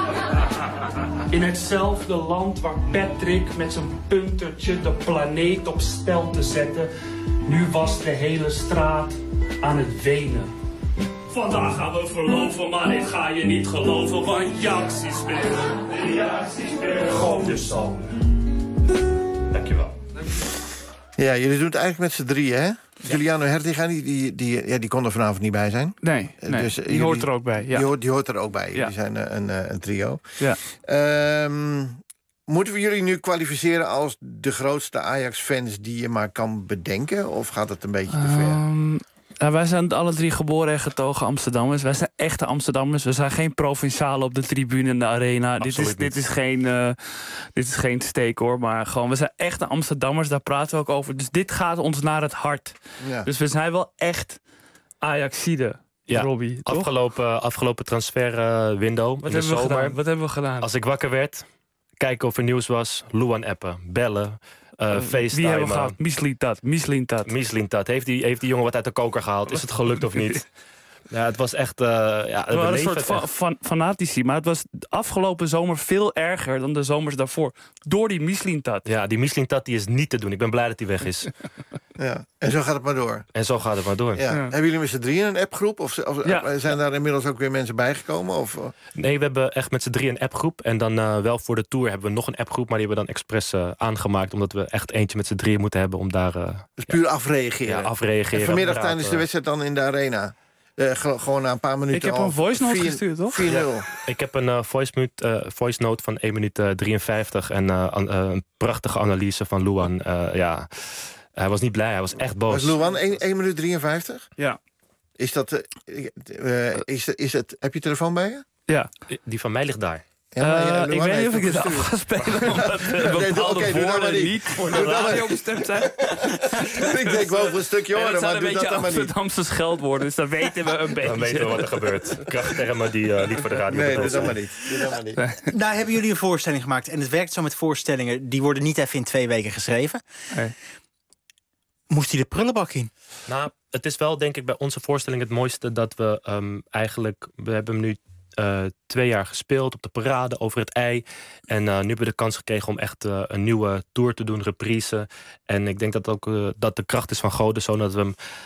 Speaker 8: In hetzelfde land waar Patrick met zijn puntertje de planeet op stel te zetten... nu was de hele straat aan het wenen. Vandaag gaan we verloven, maar dit ga je niet geloven, want Jaxi speelt. Jaxi speelt. Godenzoon. Dankjewel.
Speaker 10: Ja, jullie doen het eigenlijk met z'n drieën, hè? Juliano Hertiga, die, die, die, ja, die kon er vanavond niet bij zijn.
Speaker 15: Nee, nee
Speaker 10: dus,
Speaker 15: die
Speaker 10: jullie,
Speaker 15: hoort er ook bij. Ja.
Speaker 10: Die, hoort, die hoort er ook bij.
Speaker 15: Ja.
Speaker 10: Jullie zijn een, een, een trio.
Speaker 15: Ja.
Speaker 10: Um, moeten we jullie nu kwalificeren als de grootste Ajax-fans die je maar kan bedenken? Of gaat het een beetje te ver?
Speaker 15: Um, nou, wij zijn alle drie geboren en getogen Amsterdammers. Wij zijn echte Amsterdammers. We zijn geen provincialen op de tribune in de arena. Dit is, dit, is geen, uh, dit is geen steek, hoor. Maar gewoon, we zijn echte Amsterdammers. Daar praten we ook over. Dus dit gaat ons naar het hart.
Speaker 10: Ja.
Speaker 15: Dus we zijn wel echt Ajaxide.
Speaker 7: Ja,
Speaker 15: Robbie, toch?
Speaker 7: afgelopen, afgelopen transferwindow
Speaker 15: Wat
Speaker 7: in de
Speaker 15: hebben we
Speaker 7: zomer.
Speaker 15: gedaan? Wat hebben we gedaan?
Speaker 7: Als ik wakker werd, kijken of er nieuws was, Luan appen, bellen, uh, uh, FaceTime.
Speaker 15: Wie hebben we gehad? Mislint dat, mislint dat.
Speaker 7: Mislint dat. Heeft die, heeft die jongen wat uit de koker gehaald? Is het gelukt of niet? Ja, het was echt... Uh, ja,
Speaker 15: we waren een soort van, van, fanatici, maar het was afgelopen zomer veel erger dan de zomers daarvoor. Door die Mislintat.
Speaker 7: Ja, die Mislintat die is niet te doen. Ik ben blij dat die weg is.
Speaker 10: Ja, en zo gaat het maar door.
Speaker 7: En zo gaat het maar door.
Speaker 10: Ja. Ja. Hebben jullie met z'n drieën een appgroep? Of, of
Speaker 7: ja.
Speaker 10: zijn daar inmiddels ook weer mensen bijgekomen? Of?
Speaker 7: Nee, we hebben echt met z'n drieën een appgroep. En dan uh, wel voor de tour hebben we nog een appgroep. Maar die hebben we dan expres uh, aangemaakt. Omdat we echt eentje met z'n drieën moeten hebben om daar... Uh,
Speaker 10: dus puur ja, afreageren?
Speaker 7: Ja, afreageren.
Speaker 10: En vanmiddag tijdens de wedstrijd dan in de arena? Uh, gewoon na een paar minuten.
Speaker 15: Ik heb een voice note gestuurd, toch?
Speaker 10: vier nul.
Speaker 7: Ja, ik heb een uh, voice, mute, uh, voice note van één minuut uh, drieënvijftig. En uh, uh, een prachtige analyse van Luan. Uh, ja, hij was niet blij, hij was echt boos.
Speaker 10: Was Luan één minuut drieënvijftig?
Speaker 15: Ja.
Speaker 10: Is dat... Uh, uh, is, is het, heb je telefoon bij je?
Speaker 15: Ja.
Speaker 7: Die van mij ligt daar.
Speaker 10: Ja, maar, ja,
Speaker 15: uh, ik weet niet of ik dit af ga spelen, omdat uh, bepaalde nee, okay, woorden niet. niet voor de radio bestemd zijn.
Speaker 10: Ik denk wel voor een stukje horen, maar doe dat dan maar niet.
Speaker 15: Amsterdamse scheldwoorden, dus dan weten we een beetje.
Speaker 7: Dan weten we wat er gebeurt. Krachttermen die uh, niet voor de radio
Speaker 10: nee, doe dat maar niet. Doe dat maar niet.
Speaker 11: Nee. Nou, hebben jullie een voorstelling gemaakt. En het werkt zo met voorstellingen. Die worden niet even in twee weken geschreven.
Speaker 15: Nee.
Speaker 11: Moest hij de prullenbak in?
Speaker 7: Nou, het is wel denk ik bij onze voorstelling het mooiste dat we um, eigenlijk... We hebben hem nu Uh, twee jaar gespeeld op de parade over het ei. En uh, nu hebben we de kans gekregen om echt uh, een nieuwe tour te doen, reprise. En ik denk dat ook uh, dat de kracht is van Godenzoon, dat we hem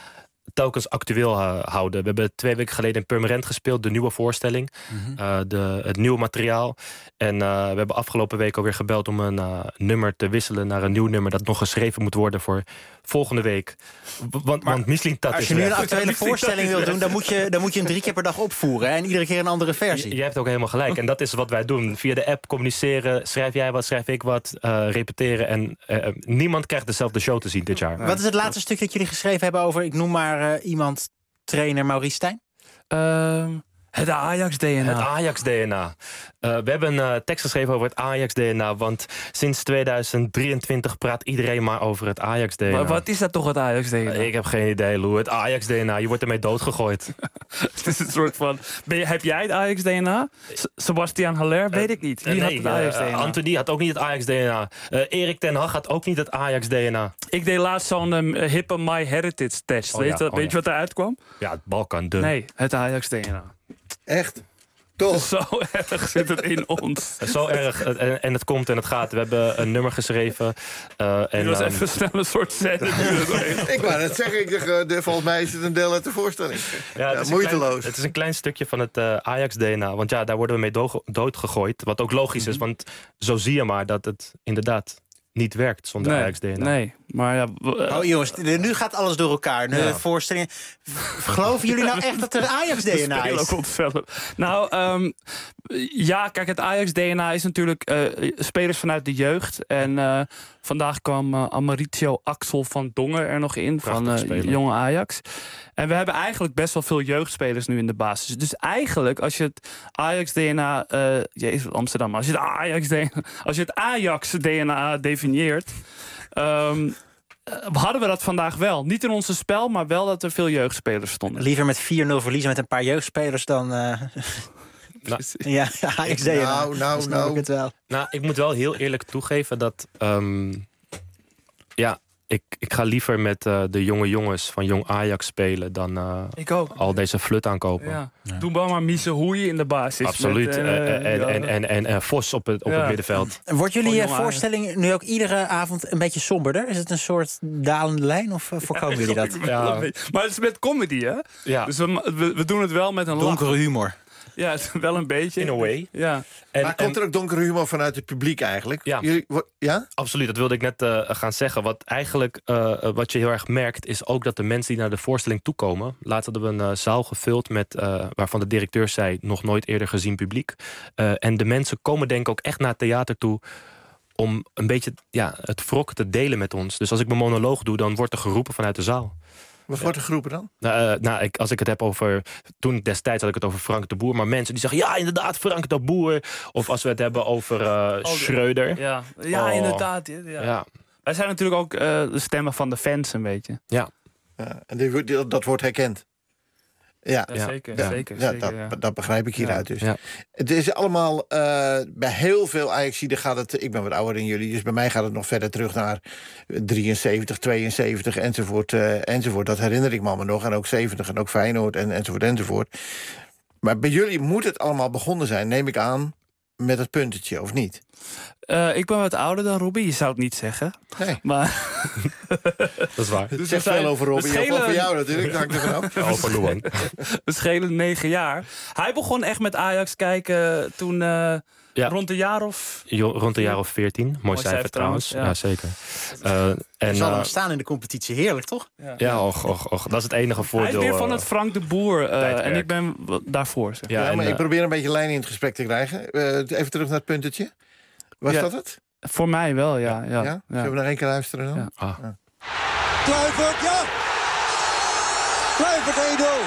Speaker 7: telkens actueel uh, houden. We hebben twee weken geleden in Purmerend gespeeld, de nieuwe voorstelling, mm-hmm. uh, de, het nieuwe materiaal. En uh, we hebben afgelopen week alweer gebeld om een uh, nummer te wisselen naar een nieuw nummer dat nog geschreven moet worden voor volgende week. Want,
Speaker 11: maar,
Speaker 7: want Michelin Tat
Speaker 11: als
Speaker 7: is
Speaker 11: je nu
Speaker 7: weg.
Speaker 11: een actuele voorstelling wil doen, dan moet, je, dan moet je hem drie keer per dag opvoeren. Hè? En iedere keer een andere versie.
Speaker 7: Je, je hebt ook helemaal gelijk. En dat is wat wij doen. Via de app communiceren. Schrijf jij wat, schrijf ik wat. Uh, repeteren. En uh, niemand krijgt dezelfde show te zien dit jaar.
Speaker 11: Wat is het laatste stuk dat jullie geschreven hebben over, ik noem maar uh, iemand, trainer Maurice Stijn?
Speaker 15: Uh, het Ajax-D N A.
Speaker 7: Het Ajax-D N A. Uh, we hebben een uh, tekst geschreven over het Ajax-D N A. Want sinds tweeduizend drieëntwintig praat iedereen maar over het Ajax-D N A.
Speaker 15: Maar wat is dat toch, het Ajax-D N A?
Speaker 7: Uh, ik heb geen idee, Lou. Het Ajax-D N A. Je wordt ermee doodgegooid.
Speaker 15: Het is een soort van... Ben je, heb jij het Ajax-D N A? S- Sebastian Haller? Weet ik niet. Wie
Speaker 7: uh,
Speaker 15: had
Speaker 7: nee,
Speaker 15: het Ajax-D N A?
Speaker 7: Uh, Anthony had ook niet het Ajax-D N A. Uh, Erik ten Hag had ook niet het Ajax-D N A.
Speaker 15: Ik deed laatst zo'n um, hippe My Heritage test.
Speaker 7: Oh,
Speaker 15: weet
Speaker 7: ja,
Speaker 15: dat,
Speaker 7: oh,
Speaker 15: weet
Speaker 7: ja.
Speaker 15: je wat eruit kwam?
Speaker 7: Ja, het Balkan, de.
Speaker 15: Nee, het Ajax-D N A.
Speaker 10: Echt? Toch?
Speaker 15: Zo erg zit het in ons.
Speaker 7: Zo erg. En, en het komt en het gaat. We hebben een nummer geschreven. Uh, en,
Speaker 15: Dit was
Speaker 7: um,
Speaker 15: even snel een soort scène.
Speaker 10: Ik wou net zeggen, ik zeg, uh, de, volgens mij is het een deel uit de voorstelling.
Speaker 7: Ja, het,
Speaker 10: ja,
Speaker 7: is
Speaker 10: moeiteloos.
Speaker 7: klein, het is een klein stukje van het uh, Ajax-D N A. Want ja, daar worden we mee dood, doodgegooid. Wat ook logisch mm-hmm. is, want zo zie je maar dat het inderdaad niet werkt zonder
Speaker 15: nee,
Speaker 7: Ajax-D N A.
Speaker 15: Nee, maar ja... Uh,
Speaker 11: oh jongens, nu gaat alles door elkaar. Nu ja. voorstellingen. Geloven jullie nou echt dat er Ajax-D N A is?
Speaker 15: Nou, um, ja, kijk, het Ajax-D N A is natuurlijk uh, spelers vanuit de jeugd. En uh, vandaag kwam uh, Amaritio Axel van Dongen er nog in. Prachtig van uh, jonge Ajax. En we hebben eigenlijk best wel veel jeugdspelers nu in de basis. Dus eigenlijk, als je het Ajax-D N A... Uh, Jezus, Amsterdam. Als je het Ajax-D N A, als je het Ajax-D N A definieert... Um, hadden we dat vandaag wel. Niet in onze spel, maar wel dat er veel jeugdspelers stonden.
Speaker 11: Liever met vier nul verliezen met een paar jeugdspelers dan... Uh...
Speaker 7: Nou,
Speaker 11: ja, Ajax-D N A.
Speaker 10: Nou, nou, nou.
Speaker 11: Ik het wel.
Speaker 7: Nou, ik moet wel heel eerlijk toegeven dat... Um, ja, ik, ik ga liever met uh, de jonge jongens van Jong Ajax spelen... dan uh,
Speaker 15: ik ook.
Speaker 7: al deze flut aankopen.
Speaker 15: Ja. Ja. Doe maar maar Misehoei in de basis.
Speaker 7: Absoluut.
Speaker 15: Met,
Speaker 7: uh,
Speaker 15: uh,
Speaker 7: en, en,
Speaker 15: ja.
Speaker 7: en, en, en, en Vos op het, op ja. het middenveld.
Speaker 11: Wordt jullie uh, voorstelling nu ook iedere avond een beetje somberder? Is het een soort dalende lijn of uh, voorkomen
Speaker 15: ja,
Speaker 11: jullie dat?
Speaker 15: Ja. Maar het is met comedy, hè?
Speaker 7: Ja.
Speaker 15: Dus we, we, we doen het wel met een
Speaker 11: donkere
Speaker 15: lach.
Speaker 11: humor.
Speaker 15: Ja, wel een beetje.
Speaker 7: In a way.
Speaker 15: Ja.
Speaker 10: En, maar komt er ook donkere humor vanuit het publiek eigenlijk?
Speaker 7: Ja,
Speaker 10: Jullie, ja?
Speaker 7: Absoluut. Dat wilde ik net uh, gaan zeggen. Wat eigenlijk, uh, wat je heel erg merkt... is ook dat de mensen die naar de voorstelling toekomen... laatst hadden we een uh, zaal gevuld met... Uh, waarvan de directeur zei... nog nooit eerder gezien publiek. Uh, en de mensen komen denk ik ook echt naar het theater toe... om een beetje ja, het wrok te delen met ons. Dus als ik mijn monoloog doe... dan wordt er geroepen vanuit de zaal.
Speaker 10: Wat wordt er geroepen dan?
Speaker 7: Nou, uh, nou ik, als ik het heb over... Toen destijds had ik het over Frank de Boer. Maar mensen die zeggen, ja, inderdaad, Frank de Boer. Of als we het hebben over uh, oh, Schreuder.
Speaker 15: Ja, ja oh. inderdaad. Ja.
Speaker 7: Ja.
Speaker 15: Wij zijn natuurlijk ook uh, de stemmen van de fans een beetje.
Speaker 7: Ja.
Speaker 10: ja en die, die, dat wordt herkend. Ja,
Speaker 15: ja, zeker.
Speaker 10: Ja,
Speaker 15: zeker,
Speaker 10: ja,
Speaker 15: zeker
Speaker 10: dat,
Speaker 15: ja.
Speaker 10: dat begrijp ik hieruit dus.
Speaker 7: Ja.
Speaker 10: Het is allemaal, uh, bij heel veel Ajaxiden gaat het... Ik ben wat ouder dan jullie, dus bij mij gaat het nog verder terug naar drieënzeventig, tweeënzeventig enzovoort, uh, enzovoort. Dat herinner ik me allemaal nog. En ook zeventig en ook Feyenoord en, enzovoort enzovoort. Maar bij jullie moet het allemaal begonnen zijn, neem ik aan, met het puntetje, of niet?
Speaker 15: Uh, ik ben wat ouder dan Robbie, je zou het niet zeggen.
Speaker 10: Nee.
Speaker 15: Maar...
Speaker 7: dat is waar.
Speaker 10: Het dus zegt veel over Robbie, schelen... of over jou natuurlijk, dat hangt er vanaf.
Speaker 7: Over Luan.
Speaker 15: We schelen negen jaar. Hij begon echt met Ajax kijken toen... Uh, ja. Rond een jaar of...
Speaker 7: Jo, rond een jaar of veertien. Mooi, Mooi cijfer trouwens. Ja, ja zeker. Uh,
Speaker 11: en zal hem uh, staan in de competitie. Heerlijk, toch?
Speaker 7: Ja, ja och, och, och. Dat is het enige voordeel.
Speaker 15: Hij is weer van het Frank de Boer. Uh, en ik ben daarvoor. Zeg.
Speaker 10: Ja, ja,
Speaker 15: en,
Speaker 10: maar
Speaker 15: uh,
Speaker 10: ik probeer een beetje lijn in het gesprek te krijgen. Uh, even terug naar het puntetje. Was ja, dat het?
Speaker 15: Voor mij wel, ja. ja, ja.
Speaker 10: ja? Zullen we naar één keer luisteren dan?
Speaker 15: Ja.
Speaker 7: Ah.
Speaker 10: Ja.
Speaker 13: Kluivert, ja! Kluivert één nul.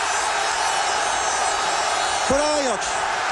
Speaker 13: Voor Ajax.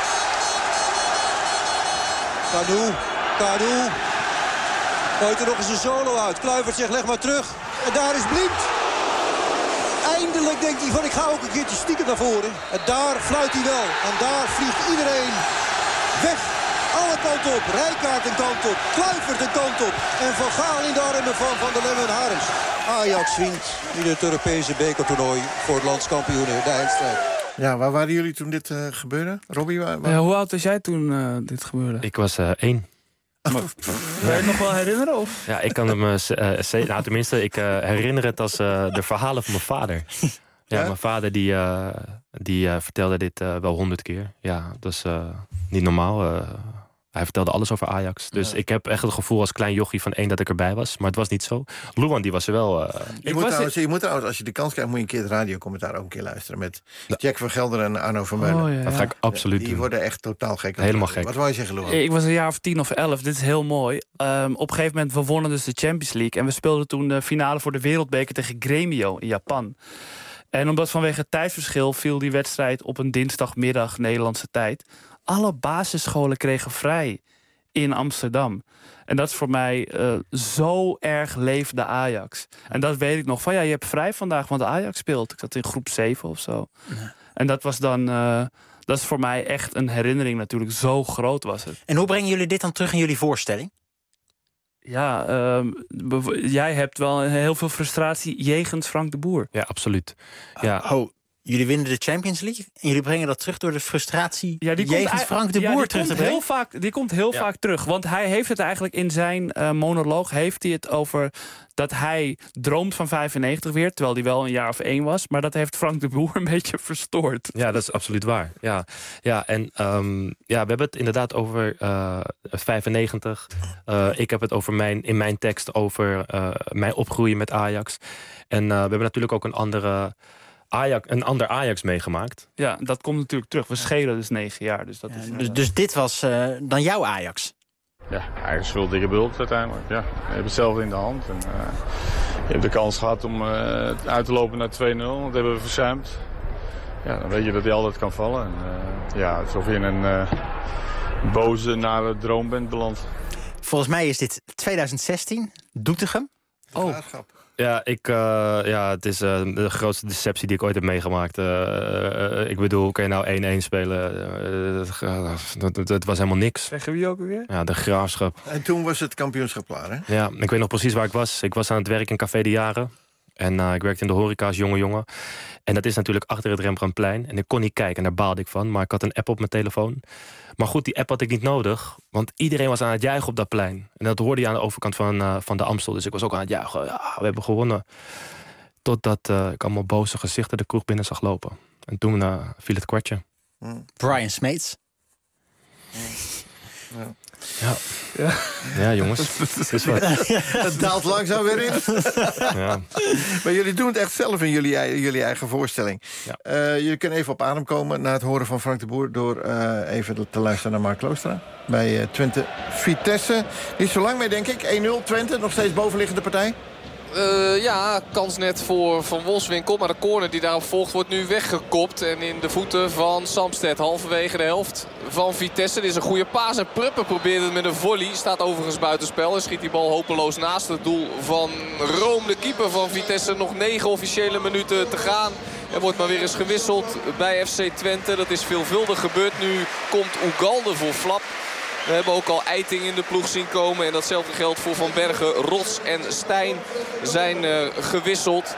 Speaker 13: Kanu, Kanu. Gooit er nog eens een solo uit. Kluivert zegt, leg maar terug. En daar is Blind. Eindelijk denkt hij van, ik ga ook een keertje stiekem naar voren. En daar fluit hij wel. En daar vliegt iedereen weg. Alle kanten op. Rijkaard een kant op. Kluivert een kant op. En Van Gaal in de armen van Van der Lem en Harms. Ajax wint in het Europese bekertoernooi voor het landskampioen de eindstrijd.
Speaker 10: Ja, waar waren jullie toen dit uh, gebeurde? Robbie, waar, waar...
Speaker 15: Ja, hoe oud was jij toen uh, dit gebeurde?
Speaker 7: Ik was uh, één.
Speaker 15: Kan je het nog wel herinneren? Of?
Speaker 7: Ja, ik kan hem... Uh, uh, nou, tenminste, ik uh, herinner het als uh, de verhalen van mijn vader. Ja, ja? Mijn vader die, uh, die uh, vertelde dit uh, wel honderd keer. Ja, dat is uh, niet normaal. Uh, hij vertelde alles over Ajax. Dus ja. ik heb echt het gevoel als klein jochie van één dat ik erbij was. Maar het was niet zo. Luan, die was er wel... Uh,
Speaker 10: je, moet trouwens, je moet trouwens, als je de kans krijgt, moet je een keer het radiocommentaar ook een keer luisteren. Met Jack van Gelder en Arno Vermeulen.
Speaker 7: Oh, ja, ja. Dat ga ik absoluut
Speaker 10: Die
Speaker 7: doen.
Speaker 10: worden echt totaal gek.
Speaker 7: Helemaal gek.
Speaker 10: Wat wou je zeggen, Luan?
Speaker 15: Ik was een jaar of tien of elf. Dit is heel mooi. Um, op een gegeven moment, we wonnen dus de Champions League. En we speelden toen de finale voor de Wereldbeker tegen Grêmio in Japan. En omdat vanwege het tijdsverschil viel die wedstrijd op een dinsdagmiddag Nederlandse tijd. Alle basisscholen kregen vrij in Amsterdam. En dat is voor mij uh, zo erg leefde Ajax. En dat weet ik nog van, ja, je hebt vrij vandaag, want Ajax speelt. Ik zat in groep zeven of zo. Ja. En dat was dan, uh, dat is voor mij echt een herinnering natuurlijk. Zo groot was het.
Speaker 11: En hoe brengen jullie dit dan terug in jullie voorstelling?
Speaker 15: Ja, uh, jij hebt wel heel veel frustratie jegens Frank de Boer.
Speaker 7: Ja, absoluut. Ja.
Speaker 11: Oh, jullie winnen de Champions League en jullie brengen dat terug door de frustratie
Speaker 15: ja, die
Speaker 11: jegens
Speaker 15: komt,
Speaker 11: Frank de
Speaker 15: ja,
Speaker 11: Boer
Speaker 15: die
Speaker 11: terug
Speaker 15: komt
Speaker 11: te brengen?
Speaker 15: Heel vaak, die komt heel ja. vaak terug. Want hij heeft het eigenlijk in zijn uh, monoloog heeft hij het over dat hij droomt van vijfennegentig weer, terwijl hij wel een jaar of één was. Maar dat heeft Frank de Boer een beetje verstoord.
Speaker 7: Ja, dat is absoluut waar. Ja, ja en um, ja, we hebben het inderdaad over uh, vijfennegentig. Uh, ik heb het over mijn, in mijn tekst over uh, mijn opgroeien met Ajax. En uh, we hebben natuurlijk ook een andere... Ajax, een ander Ajax meegemaakt.
Speaker 15: Ja, dat komt natuurlijk terug. We schelen dus negen jaar. Dus, dat
Speaker 11: ja,
Speaker 15: is,
Speaker 11: dus, uh... dus dit was uh, dan jouw Ajax?
Speaker 14: Ja, Ajax is veel dikke bult uiteindelijk. Ja, je hebt hetzelfde in de hand. En, uh, je hebt de kans gehad om uh, uit te lopen naar twee nul. Dat hebben we verzuimd. Ja, dan weet je dat hij altijd kan vallen. En, uh, ja, alsof je in een uh, boze, nare droom bent beland.
Speaker 11: Volgens mij is dit twintig zestien. Doetinchem.
Speaker 10: Oh.
Speaker 7: Ja, ik, uh, ja, het is uh, de grootste deceptie die ik ooit heb meegemaakt. Uh, uh, ik bedoel, hoe kan je nou één-één spelen? Uh, dat, dat, dat was helemaal niks.
Speaker 15: Zeggen wie ook weer?
Speaker 7: Ja, de Graafschap.
Speaker 10: En toen was het kampioenschap klaar, hè?
Speaker 7: Ja, ik weet nog precies waar ik was. Ik was aan het werk in Café de Jaren. En uh, ik werkte in de horeca als jonge jongen. En dat is natuurlijk achter het Rembrandtplein. En ik kon niet kijken, en daar baalde ik van. Maar ik had een app op mijn telefoon. Maar goed, die app had ik niet nodig. Want iedereen was aan het juichen op dat plein. En dat hoorde je aan de overkant van, uh, van de Amstel. Dus ik was ook aan het juichen. Ja, we hebben gewonnen. Totdat uh, ik allemaal boze gezichten de kroeg binnen zag lopen. En toen uh, viel het kwartje.
Speaker 11: Mm. Brian Smeets.
Speaker 10: Ja.
Speaker 7: Ja. Ja. Ja, jongens. Het is wat.
Speaker 10: Het daalt langzaam weer in.
Speaker 7: Ja.
Speaker 10: Maar jullie doen het echt zelf in jullie, jullie eigen voorstelling. Ja. Uh, jullie kunnen even op adem komen na het horen van Frank de Boer... door uh, even te luisteren naar Mark Kloostra. Bij uh, Twente Vitesse. Niet zo lang mee, denk ik. één nul Twente, nog steeds bovenliggende partij.
Speaker 5: Uh, ja, kans net voor Van Wolfswinkel. Maar de corner die daarop volgt wordt nu weggekopt. En in de voeten van Samsted. Halverwege de helft van Vitesse. Dit is een goede paas. En Pruppen probeert het met een volley. Staat overigens buitenspel. En schiet die bal hopeloos naast het doel van Room. De keeper van Vitesse. Nog negen officiële minuten te gaan. Er wordt maar weer eens gewisseld bij F C Twente. Dat is veelvuldig gebeurd. Nu komt Ugalde voor Flap. We hebben ook al Eiting in de ploeg zien komen. En datzelfde geldt voor Van Bergen. Rots en Stijn zijn uh, gewisseld.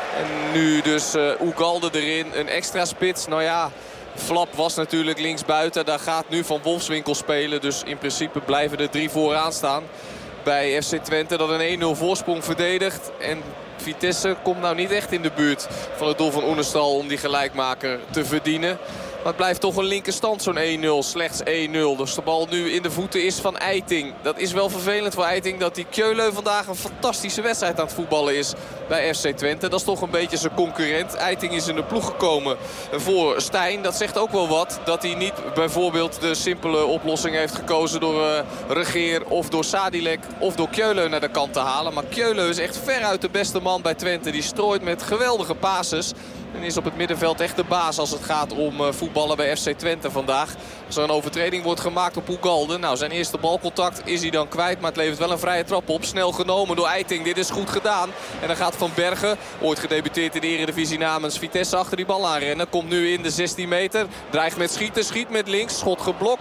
Speaker 5: En nu dus uh, Ugalde erin. Een extra spits. Nou ja, Flap was natuurlijk linksbuiten. Daar gaat nu Van Wolfswinkel spelen. Dus in principe blijven er drie vooraan staan. Bij F C Twente dat een één nul voorsprong verdedigt. En Vitesse komt nou niet echt in de buurt van het doel van Oenestal om die gelijkmaker te verdienen. Maar het blijft toch een linkerstand zo'n één nul. Slechts één nul. Dus de bal nu in de voeten is van Eiting. Dat is wel vervelend voor Eiting dat die Kjöle vandaag een fantastische wedstrijd aan het voetballen is bij F C Twente. Dat is toch een beetje zijn concurrent. Eiting is in de ploeg gekomen voor Stijn. Dat zegt ook wel wat. Dat hij niet bijvoorbeeld de simpele oplossing heeft gekozen door uh, Regeer of door Sadilek of door Kjöle naar de kant te halen. Maar Kjöle is echt veruit de beste man bij Twente. Die strooit met geweldige passes. En is op het middenveld echt de baas als het gaat om uh, voetballen bij F C Twente vandaag. Als er een overtreding wordt gemaakt op Ugalde. Nou, zijn eerste balcontact is hij dan kwijt. Maar het levert wel een vrije trap op. Snel genomen door Eiting. Dit is goed gedaan. En dan gaat Van Bergen, ooit gedebuteerd in de Eredivisie namens Vitesse, achter die bal aanrennen. Komt nu in de zestien meter. Dreigt met schieten. Schiet met links. Schot geblokt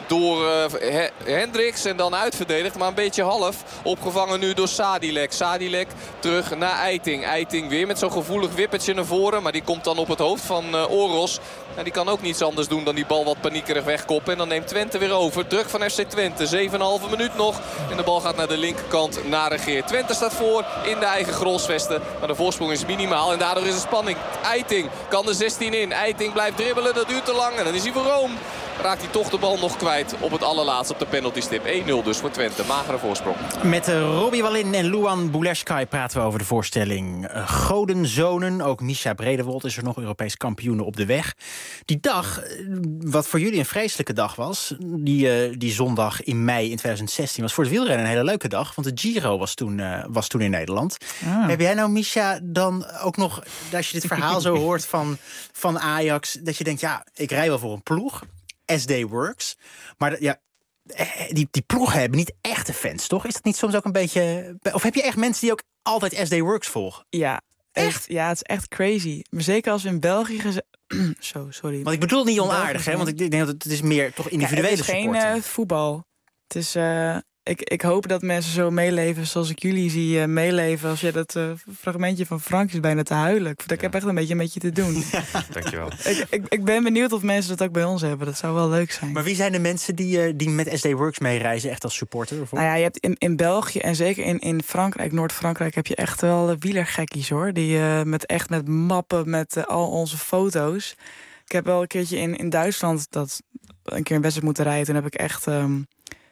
Speaker 5: door uh, He- Hendricks en dan uitverdedigd. Maar een beetje half. Opgevangen nu door Sadilek. Sadilek terug naar Eiting. Eiting weer met zo'n gevoelig wippertje naar voren. Maar die komt dan op het hoofd van uh, Oros. En die kan ook niets anders doen dan die bal wat paniekerig wegkoppen. En dan neemt Twente weer over. Druk van F C Twente. zeven komma vijf minuut nog. En de bal gaat naar de linkerkant naar Regeer. Twente staat voor in de eigen grolsvesten. Maar de voorsprong is minimaal. En daardoor is er spanning. Eiting kan de zestien in. Eiting blijft dribbelen. Dat duurt te lang. En dan is hij voor Room. Raakt hij toch de bal nog kwijt op het allerlaatste op de penaltystip. één nul dus voor Twente. Magere voorsprong.
Speaker 11: Met uh, Robbie Wallin en Luan Bouleshkai praten we over de voorstelling uh, Godenzonen. Ook Misha Bredewold is er nog, Europees kampioen op de weg. Die dag, uh, wat voor jullie een vreselijke dag was, die, uh, die zondag in mei in twintig zestien, was voor het wielrennen een hele leuke dag. Want de Giro was toen, uh, was toen in Nederland. Ah. Heb jij nou, Misha, dan ook nog, als je dit verhaal zo hoort van, van Ajax, dat je denkt, ja, ik rij wel voor een ploeg. S D Works. Maar ja, die, die ploegen hebben niet echte fans, toch? Is dat niet soms ook een beetje... Of heb je echt mensen die ook altijd S D Works volgen?
Speaker 26: Ja, echt. Ja, het is echt crazy. Maar zeker als we in België... Geze- Zo, sorry.
Speaker 11: Want ik bedoel het niet onaardig, hè? Want ik denk dat het is meer toch individuele
Speaker 26: support.
Speaker 11: support.
Speaker 26: Het is geen uh, voetbal. Het is... Uh, Ik, ik hoop dat mensen zo meeleven zoals ik jullie zie uh, meeleven. Als je dat uh, fragmentje van Frank is bijna te huilen. Ik, ik heb echt een beetje met je te doen.
Speaker 7: Ja, dankjewel.
Speaker 26: ik, ik, ik ben benieuwd of mensen dat ook bij ons hebben. Dat zou wel leuk zijn.
Speaker 11: Maar wie zijn de mensen die, uh, die met S D Works meereizen, echt als supporter?
Speaker 26: Nou ja, je hebt in, in België en zeker in, in Frankrijk, Noord-Frankrijk, heb je echt wel uh, wielergekkies, hoor. Die uh, met echt met mappen met uh, al onze foto's. Ik heb wel een keertje in, in Duitsland dat een keer een wedstrijd moeten rijden. Toen heb ik echt... Um,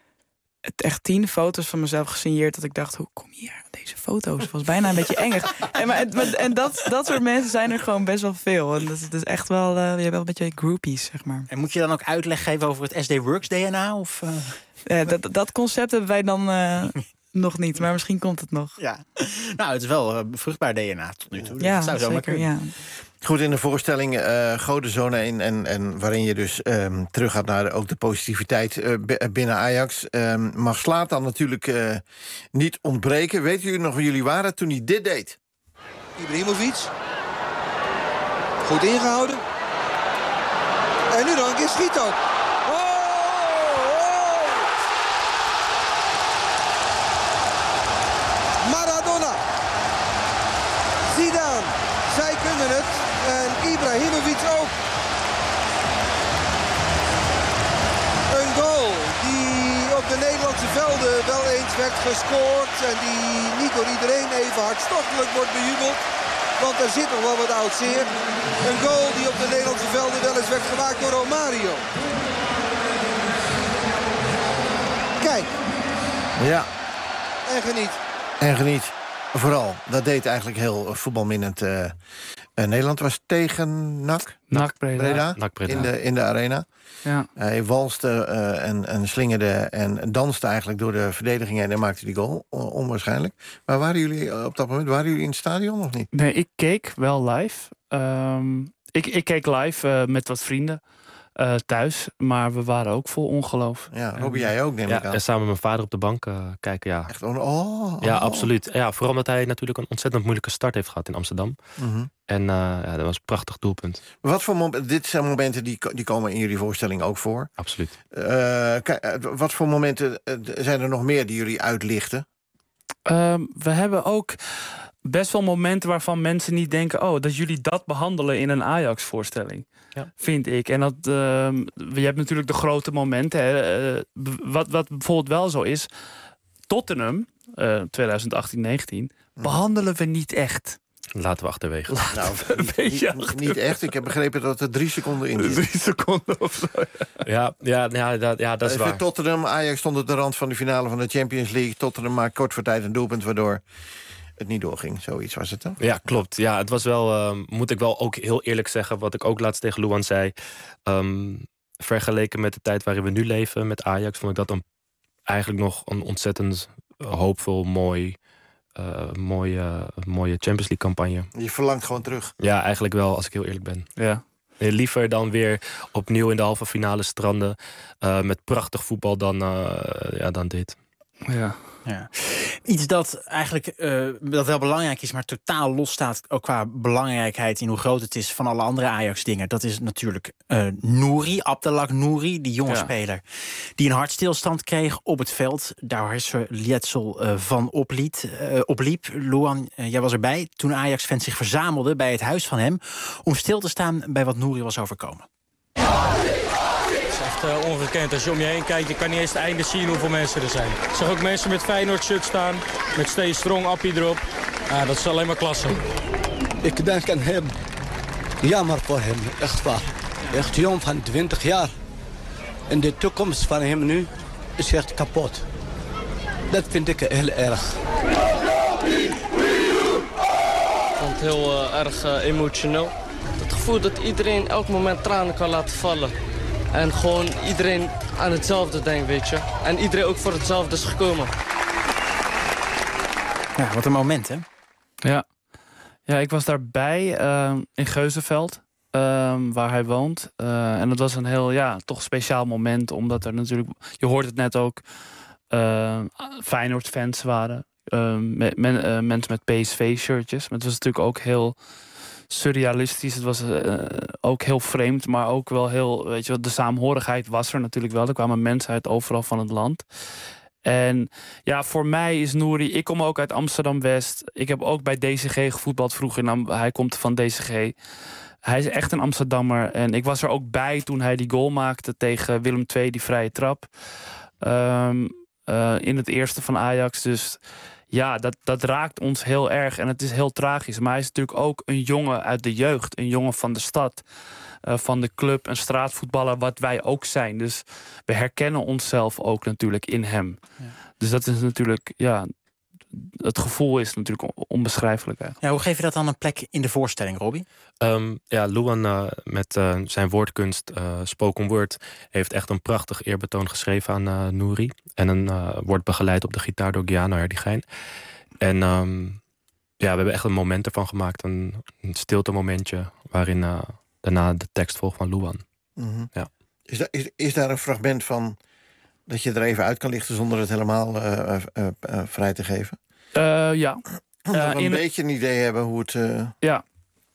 Speaker 26: Het echt tien foto's van mezelf gesigneerd. Dat ik dacht, hoe kom je hier aan deze foto's? Het was bijna een beetje engig. En, maar, en dat, dat soort mensen zijn er gewoon best wel veel. En dat, dat is echt wel, uh, je hebt wel een beetje groupies, zeg maar.
Speaker 11: En moet je dan ook uitleg geven over het S D Works D N A? Of, uh...
Speaker 26: ja, dat, dat concept hebben wij dan uh, nog niet. Maar misschien komt het nog.
Speaker 11: Ja. Nou, het is wel uh, vruchtbaar D N A tot nu toe.
Speaker 26: Ja,
Speaker 11: dat zou zo
Speaker 26: zeker, ja.
Speaker 10: Goed, in de voorstelling uh, Godenzone en, en, en waarin je dus um, terug gaat naar ook de positiviteit uh, binnen Ajax. Um, mag Zlatan natuurlijk uh, niet ontbreken. Weet jullie nog wie jullie waren toen hij dit deed?
Speaker 13: Ibrahimovic. Goed ingehouden. En nu dan een keer schiet ook. Oh, oh. Maradona. Zidane. Zij kunnen het. En Ibrahimovic ook. Een goal die op de Nederlandse velden wel eens werd gescoord. En die niet door iedereen even hartstochtelijk wordt bejubeld. Want er zit nog wel wat oud zeer. Een goal die op de Nederlandse velden wel eens werd gemaakt door Romario. Kijk.
Speaker 10: Ja.
Speaker 13: En geniet.
Speaker 10: En geniet. Vooral. Dat deed eigenlijk heel voetbalminnend. Uh, uh, Nederland was tegen N A C.
Speaker 15: N A C Breda.
Speaker 10: Breda,
Speaker 7: N A C Breda.
Speaker 10: In, de, in de arena.
Speaker 15: Ja.
Speaker 10: Hij walste uh, en, en slingerde en danste eigenlijk door de verdediging heen en maakte die goal. Onwaarschijnlijk. Maar waren jullie op dat moment, waren jullie in het stadion of niet?
Speaker 15: Nee, ik keek wel live. Um, ik, ik keek live uh, met wat vrienden. Uh, thuis, maar we waren ook vol ongeloof.
Speaker 10: Ja, Robbie, jij ook, neem
Speaker 7: ja,
Speaker 10: ik aan.
Speaker 7: En samen met mijn vader op de bank uh, kijken, ja.
Speaker 10: Echt, oh, oh.
Speaker 7: Ja, absoluut. Ja, vooral omdat hij natuurlijk een ontzettend moeilijke start heeft gehad in Amsterdam.
Speaker 10: Mm-hmm.
Speaker 7: En uh, ja, dat was een prachtig doelpunt.
Speaker 10: Wat voor momenten, dit zijn momenten die, die komen in jullie voorstelling ook voor.
Speaker 7: Absoluut.
Speaker 10: Uh, kijk, wat voor momenten uh, zijn er nog meer die jullie uitlichten?
Speaker 15: Uh, we hebben ook best wel momenten waarvan mensen niet denken, oh, dat jullie dat behandelen in een Ajax-voorstelling. Ja. Vind ik. En dat, uh, je hebt natuurlijk de grote momenten. Hè. Uh, wat, wat bijvoorbeeld wel zo is, Tottenham, uh, twintig achttien negentien, hmm. behandelen we niet echt.
Speaker 7: Laten we achterwege.
Speaker 10: Laten nou, we een beetje niet, achterwege. Niet echt. Ik heb begrepen dat er drie seconden in zit.
Speaker 15: Drie seconden of zo.
Speaker 7: Ja, ja, ja, dat, ja dat is
Speaker 10: Even
Speaker 7: waar.
Speaker 10: Tottenham, Ajax stond op de rand van de finale van de Champions League. Tottenham maakt kort voor tijd een doelpunt, waardoor het niet doorging. Zoiets was het dan?
Speaker 7: Ja, klopt. Ja, het was wel, uh, moet ik wel ook heel eerlijk zeggen, wat ik ook laatst tegen Luan zei. Um, vergeleken met de tijd waarin we nu leven, met Ajax, vond ik dat een, eigenlijk nog een ontzettend hoopvol, mooi, uh, mooie, mooie Champions League campagne.
Speaker 10: Je verlangt gewoon terug.
Speaker 7: Ja, eigenlijk wel, als ik heel eerlijk ben.
Speaker 15: Ja.
Speaker 7: Liever dan weer opnieuw in de halve finale stranden uh, met prachtig voetbal dan, uh, ja, dan dit.
Speaker 15: Ja.
Speaker 11: Ja. Iets dat eigenlijk uh, dat wel belangrijk is, maar totaal los staat ook qua belangrijkheid in hoe groot het is van alle andere Ajax-dingen. Dat is natuurlijk uh, Nouri, Abdelak Nouri, die jonge ja. speler die een hartstilstand kreeg op het veld. Daar is er letsel uh, van opliet, uh, opliep. Luan, uh, jij was erbij toen Ajax-fans zich verzamelden bij het huis van hem om stil te staan bij wat Nouri was overkomen.
Speaker 2: Uh, ongekend. Als je om je heen kijkt, je kan niet eens het einde zien hoeveel mensen er zijn. Ik zag ook mensen met Feyenoord-shirt staan, met Stay Strong, Appie erop. Uh, dat is alleen maar klasse.
Speaker 16: Ik denk aan hem. Jammer voor hem, echt waar. Echt jong van twintig jaar. En de toekomst van hem nu is echt kapot. Dat vind ik heel erg.
Speaker 17: Ik vond het heel uh, erg uh, emotioneel. Het gevoel dat iedereen elk moment tranen kan laten vallen. En gewoon iedereen aan hetzelfde denkt, weet je. En iedereen ook voor hetzelfde is gekomen.
Speaker 11: Ja, wat een moment, hè?
Speaker 15: Ja, ja ik was daarbij uh, in Geuzenveld, uh, waar hij woont. Uh, en dat was een heel, ja, toch speciaal moment. Omdat er natuurlijk, je hoort het net ook, uh, Feyenoord-fans waren. Uh, men, uh, mensen met P S V-shirtjes. Maar het was natuurlijk ook heel surrealistisch. Het was uh, ook heel vreemd, maar ook wel heel, weet je wat, de saamhorigheid was er natuurlijk wel. Er kwamen mensen uit overal van het land. En ja, voor mij is Nouri, ik kom ook uit Amsterdam-West. Ik heb ook bij D C G gevoetbald vroeger. Hij komt van D C G. Hij is echt een Amsterdammer. En ik was er ook bij toen hij die goal maakte tegen Willem twee, die vrije trap. Um, uh, in het eerste van Ajax. Dus ja, dat, dat raakt ons heel erg. En het is heel tragisch. Maar hij is natuurlijk ook een jongen uit de jeugd. Een jongen van de stad. Uh, van de club. Een straatvoetballer, wat wij ook zijn. Dus we herkennen onszelf ook natuurlijk in hem. Ja. Dus dat is natuurlijk, ja, het gevoel is natuurlijk onbeschrijfelijk eigenlijk.
Speaker 11: Ja, hoe geef je dat dan een plek in de voorstelling, Robbie?
Speaker 7: Um, ja, Luan uh, met uh, zijn woordkunst, uh, spoken word, heeft echt een prachtig eerbetoon geschreven aan uh, Nouri. En een, uh, wordt begeleid op de gitaar door Giano Herdigijn. En um, ja, we hebben echt een moment ervan gemaakt. Een, een stilte momentje waarin uh, daarna de tekst volgt van Luan.
Speaker 10: Mm-hmm.
Speaker 7: Ja.
Speaker 10: Is, da- is, is daar een fragment van dat je er even uit kan lichten zonder het helemaal uh, uh, uh, uh, vrij te geven?
Speaker 15: Uh, ja.
Speaker 10: Dat
Speaker 15: Uh,
Speaker 10: we een
Speaker 15: in
Speaker 10: beetje een idee hebben hoe het... Uh...
Speaker 15: Ja.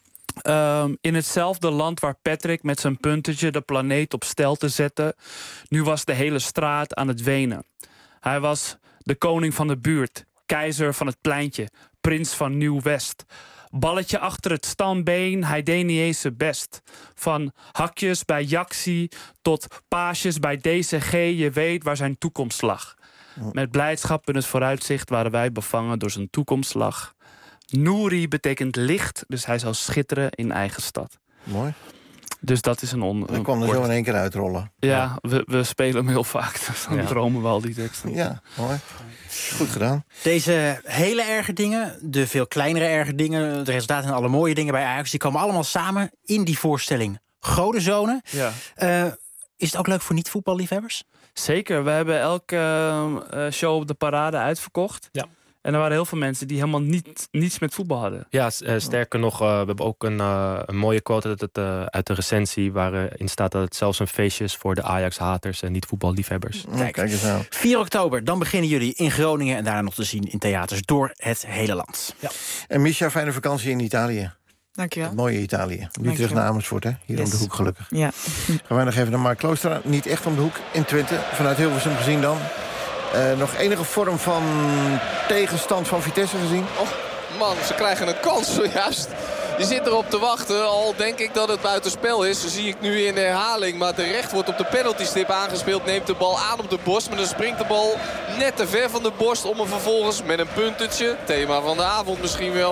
Speaker 15: Um, in hetzelfde land waar Patrick met zijn puntetje de planeet op stelte zette, nu was de hele straat aan het wenen. Hij was de koning van de buurt, keizer van het pleintje, prins van Nieuw-West. Balletje achter het stambeen, hij deed niet eens zijn best. Van hakjes bij Jaxi tot paasjes bij D C G, je weet waar zijn toekomst lag. Met blijdschap in het vooruitzicht waren wij bevangen door zijn toekomstlag. Nouri betekent licht, dus hij zal schitteren in eigen stad.
Speaker 10: Mooi.
Speaker 15: Dus dat is een on...
Speaker 10: Dan kwam er zo in één keer uitrollen.
Speaker 15: Ja, ja. We, we spelen hem heel vaak. Dus dan ja. dromen we al die teksten.
Speaker 10: Ja, mooi. Goed gedaan.
Speaker 11: Deze hele erge dingen, de veel kleinere erge dingen, de resultaten en alle mooie dingen bij Ajax, die komen allemaal samen in die voorstelling Godenzone.
Speaker 15: Ja.
Speaker 11: Uh, is het ook leuk voor niet-voetballiefhebbers?
Speaker 15: Zeker. We hebben elke uh, show op de parade uitverkocht.
Speaker 7: Ja.
Speaker 15: En er waren heel veel mensen die helemaal niet, niets met voetbal hadden.
Speaker 7: Ja, uh, sterker nog, uh, we hebben ook een, uh, een mooie quote uit, het, uh, uit de recensie waarin uh, staat dat het zelfs een feestje is voor de Ajax-haters en niet-voetballiefhebbers.
Speaker 11: Kijk, kijk eens nou. vier oktober, dan beginnen jullie in Groningen en daarna nog te zien in theaters door het hele land.
Speaker 10: Ja. En Misha, fijne vakantie in Italië.
Speaker 26: Dankjewel.
Speaker 10: Het mooie Italië. Nu terug naar Amersfoort, hè? Hier yes. om de hoek gelukkig.
Speaker 26: Ja.
Speaker 10: Gaan wij nog even naar Mark Klooster. Niet echt om de hoek, in Twente. Vanuit Hilversum gezien dan. Uh, nog enige vorm van tegenstand van Vitesse gezien?
Speaker 5: Oh man, ze krijgen een kans zojuist. Je zit erop te wachten. Al denk ik dat het buitenspel is. Dat zie ik nu in de herhaling. Maar terecht wordt op de penaltystip aangespeeld. Neemt de bal aan op de borst. Maar dan springt de bal net te ver van de borst. Om hem vervolgens met een puntetje, thema van de avond misschien wel,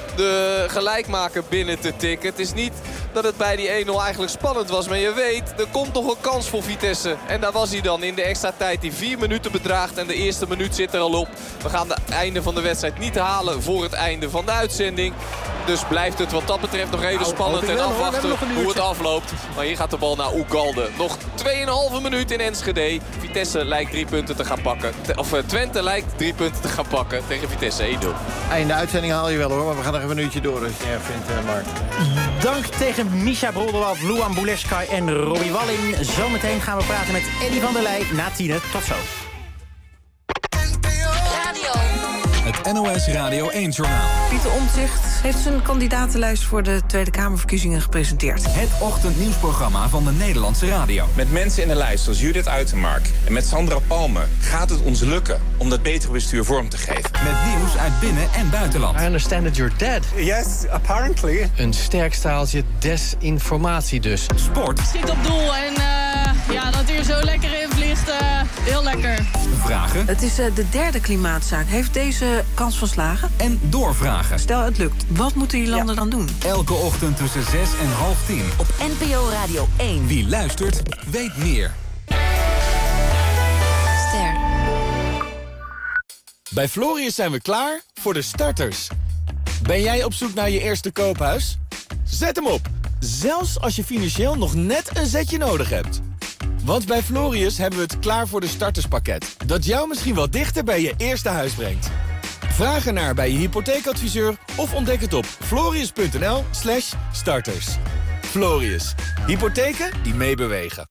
Speaker 5: de gelijkmaker binnen te tikken. Het is niet dat het bij die één nul eigenlijk spannend was. Maar je weet, er komt nog een kans voor Vitesse. En daar was hij dan in de extra tijd die vier minuten bedraagt. En de eerste minuut zit er al op. We gaan het einde van de wedstrijd niet halen voor het einde van de uitzending. Dus blijft het wat dat betreft nog even spannend en afwachten hoe het afloopt. Maar hier gaat de bal naar Ugalde. Nog twee komma vijf minuut in Enschede. Vitesse lijkt drie punten te gaan pakken. Of Twente lijkt drie punten te gaan pakken tegen Vitesse één nul.
Speaker 10: Einde uitzending haal je wel hoor, maar we gaan nog even een uurtje door als je het erg vindt, uh, Mark.
Speaker 11: Dank tegen Misha Brodewald, Luan Bouleskay en Robbie Walling. Zometeen gaan we praten met Eddy van der Leij na tienen. Tot zo.
Speaker 9: N O S Radio één-journaal.
Speaker 3: Pieter Omtzigt heeft zijn kandidatenlijst voor de Tweede Kamerverkiezingen gepresenteerd.
Speaker 9: Het ochtendnieuwsprogramma van de Nederlandse radio.
Speaker 4: Met mensen in de lijst als Judith Uitermark en met Sandra Palme gaat het ons lukken om dat betere bestuur vorm te geven.
Speaker 9: Met nieuws uit binnen- en buitenland.
Speaker 12: I understand that you're dead.
Speaker 4: Yes, apparently.
Speaker 12: Een sterk staaltje desinformatie dus.
Speaker 9: Sport.
Speaker 18: Schiet op doel en uh, ja, dat hij er zo lekker in vliegt, uh, heel lekker.
Speaker 9: Vragen.
Speaker 3: Het is uh, de derde klimaatzaak. Heeft deze kans van slagen?
Speaker 9: En doorvragen.
Speaker 3: Stel het lukt. Wat moeten die landen ja. dan doen?
Speaker 9: Elke ochtend tussen zes en half tien.
Speaker 24: Op N P O Radio één.
Speaker 9: Wie luistert, weet meer.
Speaker 24: Ster.
Speaker 19: Bij Florius zijn we klaar voor de starters. Ben jij op zoek naar je eerste koophuis? Zet hem op, zelfs als je financieel nog net een zetje nodig hebt. Want bij Florius hebben we het klaar voor de starterspakket, dat jou misschien wel dichter bij je eerste huis brengt. Vraag ernaar bij je hypotheekadviseur of ontdek het op florius.nl slash starters. Florius, hypotheken die meebewegen.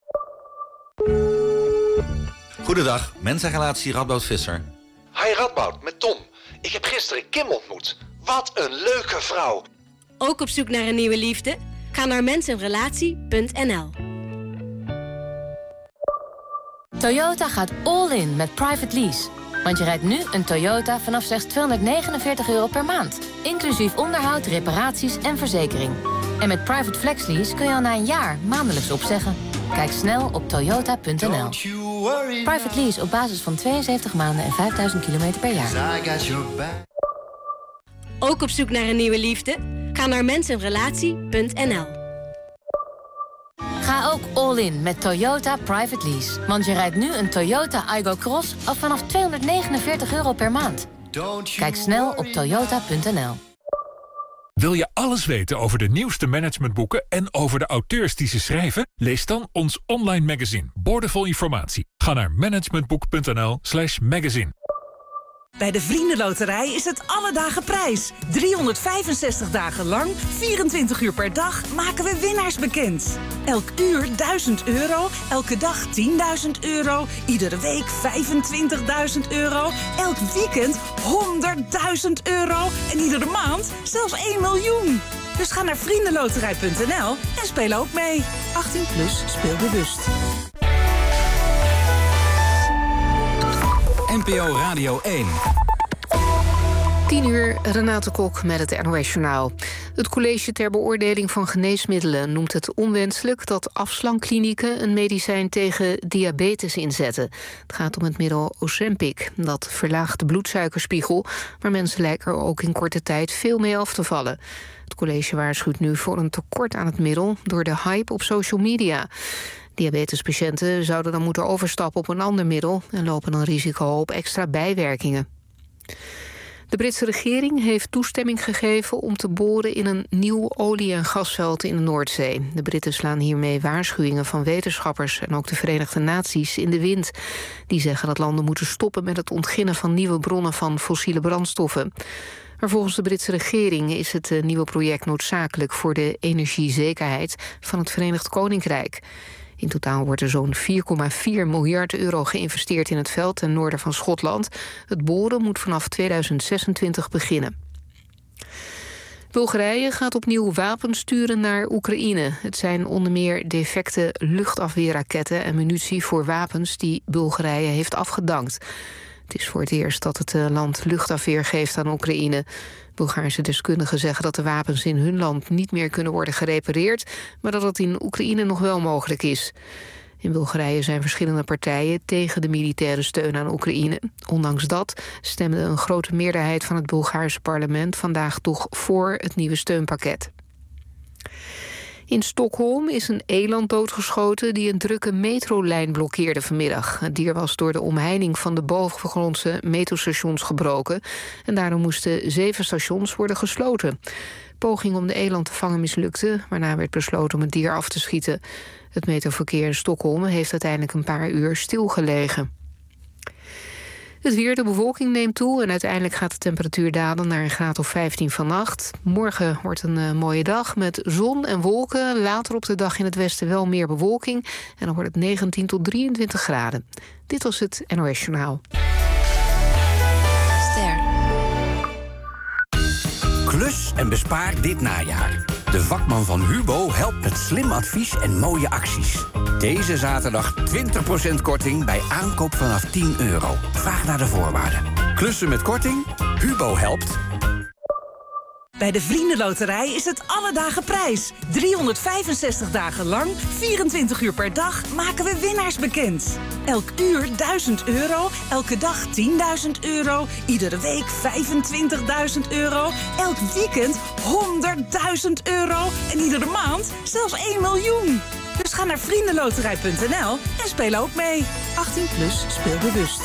Speaker 20: Goedendag, mensenrelatie Radboud Visser.
Speaker 22: Hi Radboud, met Tom. Ik heb gisteren Kim ontmoet. Wat een leuke vrouw.
Speaker 23: Ook op zoek naar een nieuwe liefde? Ga naar mensenrelatie punt n l.
Speaker 24: Toyota gaat all in met private lease. Want je rijdt nu een Toyota vanaf slechts tweehonderdnegenenveertig euro per maand. Inclusief onderhoud, reparaties en verzekering. En met private flex lease kun je al na een jaar maandelijks opzeggen. Kijk snel op toyota punt n l. Private lease op basis van tweeënzeventig maanden en vijfduizend kilometer per jaar.
Speaker 23: Ook op zoek naar een nieuwe liefde? Ga naar mensenrelatie punt n l.
Speaker 24: Ga ook all in met Toyota Private Lease. Want je rijdt nu een Toyota Aygo Cross af vanaf tweehonderdnegenenveertig euro per maand. Kijk snel op toyota punt n l.
Speaker 25: Wil je alles weten over de nieuwste managementboeken en over de auteurs die ze schrijven? Lees dan ons online magazine, boordevol informatie. Ga naar managementboek.nl slash magazine.
Speaker 30: Bij de Vriendenloterij is het alle dagen prijs. driehonderdvijfenzestig dagen lang, vierentwintig uur per dag, maken we winnaars bekend. Elk uur duizend euro, elke dag tienduizend euro, iedere week vijfentwintigduizend euro, elk weekend honderdduizend euro en iedere maand zelfs één miljoen. Dus ga naar vriendenloterij punt n l en speel ook mee. achttien plus, speel bewust.
Speaker 9: N P O Radio één.
Speaker 1: tien uur, Renate Kok met het N O S Journaal. Het college ter beoordeling van geneesmiddelen noemt het onwenselijk dat afslankklinieken een medicijn tegen diabetes inzetten. Het gaat om het middel Ozempic. Dat verlaagt de bloedsuikerspiegel, maar mensen lijken er ook in korte tijd veel mee af te vallen. Het college waarschuwt nu voor een tekort aan het middel door de hype op social media. Diabetespatiënten zouden dan moeten overstappen op een ander middel en lopen dan risico op extra bijwerkingen. De Britse regering heeft toestemming gegeven om te boren in een nieuw olie- en gasveld in de Noordzee. De Britten slaan hiermee waarschuwingen van wetenschappers en ook de Verenigde Naties in de wind. Die zeggen dat landen moeten stoppen met het ontginnen van nieuwe bronnen van fossiele brandstoffen. Maar volgens de Britse regering is het nieuwe project noodzakelijk voor de energiezekerheid van het Verenigd Koninkrijk. In totaal wordt er zo'n vier komma vier miljard euro geïnvesteerd in het veld ten noorden van Schotland. Het boren moet vanaf tweeduizend zesentwintig beginnen. Bulgarije gaat opnieuw wapens sturen naar Oekraïne. Het zijn onder meer defecte luchtafweerraketten en munitie voor wapens die Bulgarije heeft afgedankt. Het is voor het eerst dat het land luchtafweer geeft aan Oekraïne. Bulgaarse deskundigen zeggen dat de wapens in hun land niet meer kunnen worden gerepareerd, maar dat het in Oekraïne nog wel mogelijk is. In Bulgarije zijn verschillende partijen tegen de militaire steun aan Oekraïne. Ondanks dat stemde een grote meerderheid van het Bulgaarse parlement vandaag toch voor het nieuwe steunpakket. In Stockholm is een eland doodgeschoten die een drukke metrolijn blokkeerde vanmiddag. Het dier was door de omheining van de bovengrondse metrostations gebroken en daarom moesten zeven stations worden gesloten. Poging om de eland te vangen mislukte, waarna werd besloten om het dier af te schieten. Het metroverkeer in Stockholm heeft uiteindelijk een paar uur stilgelegen. Het weer, de bewolking neemt toe en uiteindelijk gaat de temperatuur dalen naar een graad of vijftien vannacht. Morgen wordt een uh, mooie dag met zon en wolken. Later op de dag in het westen wel meer bewolking en dan wordt het negentien tot drieëntwintig graden. Dit was het N O S Journaal.
Speaker 24: Ster.
Speaker 9: en bespaar dit najaar. De vakman van Hubo helpt met slim advies en mooie acties. Deze zaterdag twintig procent korting bij aankoop vanaf tien euro. Vraag naar de voorwaarden. Klussen met korting? Hubo helpt.
Speaker 30: Bij de Vriendenloterij is het alle dagen prijs. driehonderdvijfenzestig dagen lang, vierentwintig uur per dag, maken we winnaars bekend. Elk uur duizend euro, elke dag tienduizend euro, iedere week vijfentwintigduizend euro, elk weekend honderdduizend euro en iedere maand zelfs één miljoen. Dus ga naar vriendenloterij punt n l en speel ook mee. achttien plus, speel bewust.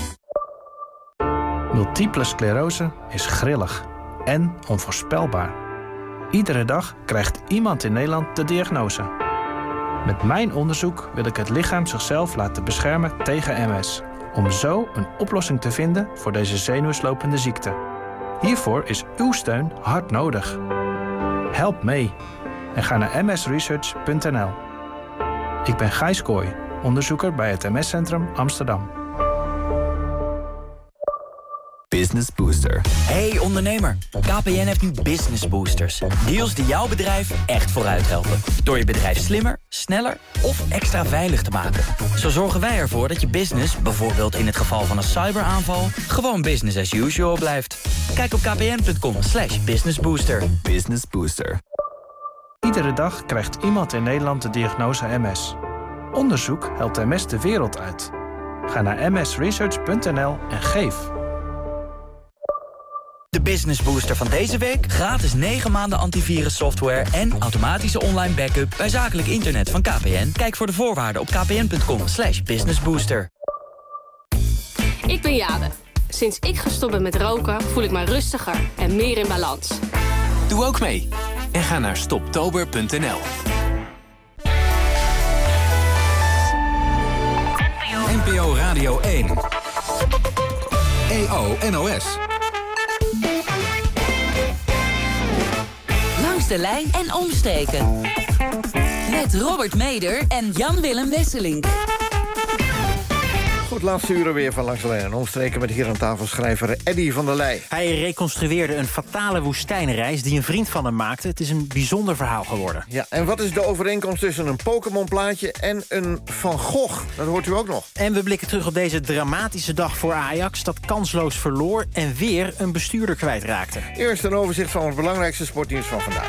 Speaker 2: Multiple sclerose is grillig en onvoorspelbaar. Iedere dag krijgt iemand in Nederland de diagnose. Met mijn onderzoek wil ik het lichaam zichzelf laten beschermen tegen M S. Om zo een oplossing te vinden voor deze zenuwslopende ziekte. Hiervoor is uw steun hard nodig. Help mee en ga naar m s research punt n l. Ik ben Gijs Kooi, onderzoeker bij het M S-centrum Amsterdam.
Speaker 6: Business Booster. Hey ondernemer, K P N heeft nu Business Boosters. Deals die jouw bedrijf echt vooruit helpen. Door je bedrijf slimmer, sneller of extra veilig te maken. Zo zorgen wij ervoor dat je business, bijvoorbeeld in het geval van een cyberaanval, gewoon business as usual blijft. Kijk op kpn punt com slash businessbooster.
Speaker 2: Business Booster. Iedere dag krijgt iemand in Nederland de diagnose M S. Onderzoek helpt M S de wereld uit. Ga naar m s research punt n l en geef.
Speaker 6: De Business Booster van deze week. Gratis negen maanden antivirus software en automatische online backup bij zakelijk internet van K P N. Kijk voor de voorwaarden op kpn punt com slash businessbooster.
Speaker 8: Ik ben Jade. Sinds ik gestopt ben met roken voel ik me rustiger en meer in balans.
Speaker 13: Doe ook mee en ga naar stoptober punt n l.
Speaker 9: N P O Radio één. E O N O S.
Speaker 14: Langs de lijn en omstreken. Met Robert Meder en Jan-Willem Wesseling.
Speaker 10: Goed, laatste uren weer van Langs de Lijn en Omstreken met hier aan tafel schrijver Eddy van der Leij.
Speaker 11: Hij reconstrueerde een fatale woestijnreis die een vriend van hem maakte. Het is een bijzonder verhaal geworden.
Speaker 10: Ja, en wat is de overeenkomst tussen een Pokémon-plaatje en een Van Gogh? Dat hoort u ook nog.
Speaker 11: En we blikken terug op deze dramatische dag voor Ajax, dat kansloos verloor en weer een bestuurder kwijtraakte.
Speaker 10: Eerst een overzicht van het belangrijkste sportnieuws van vandaag.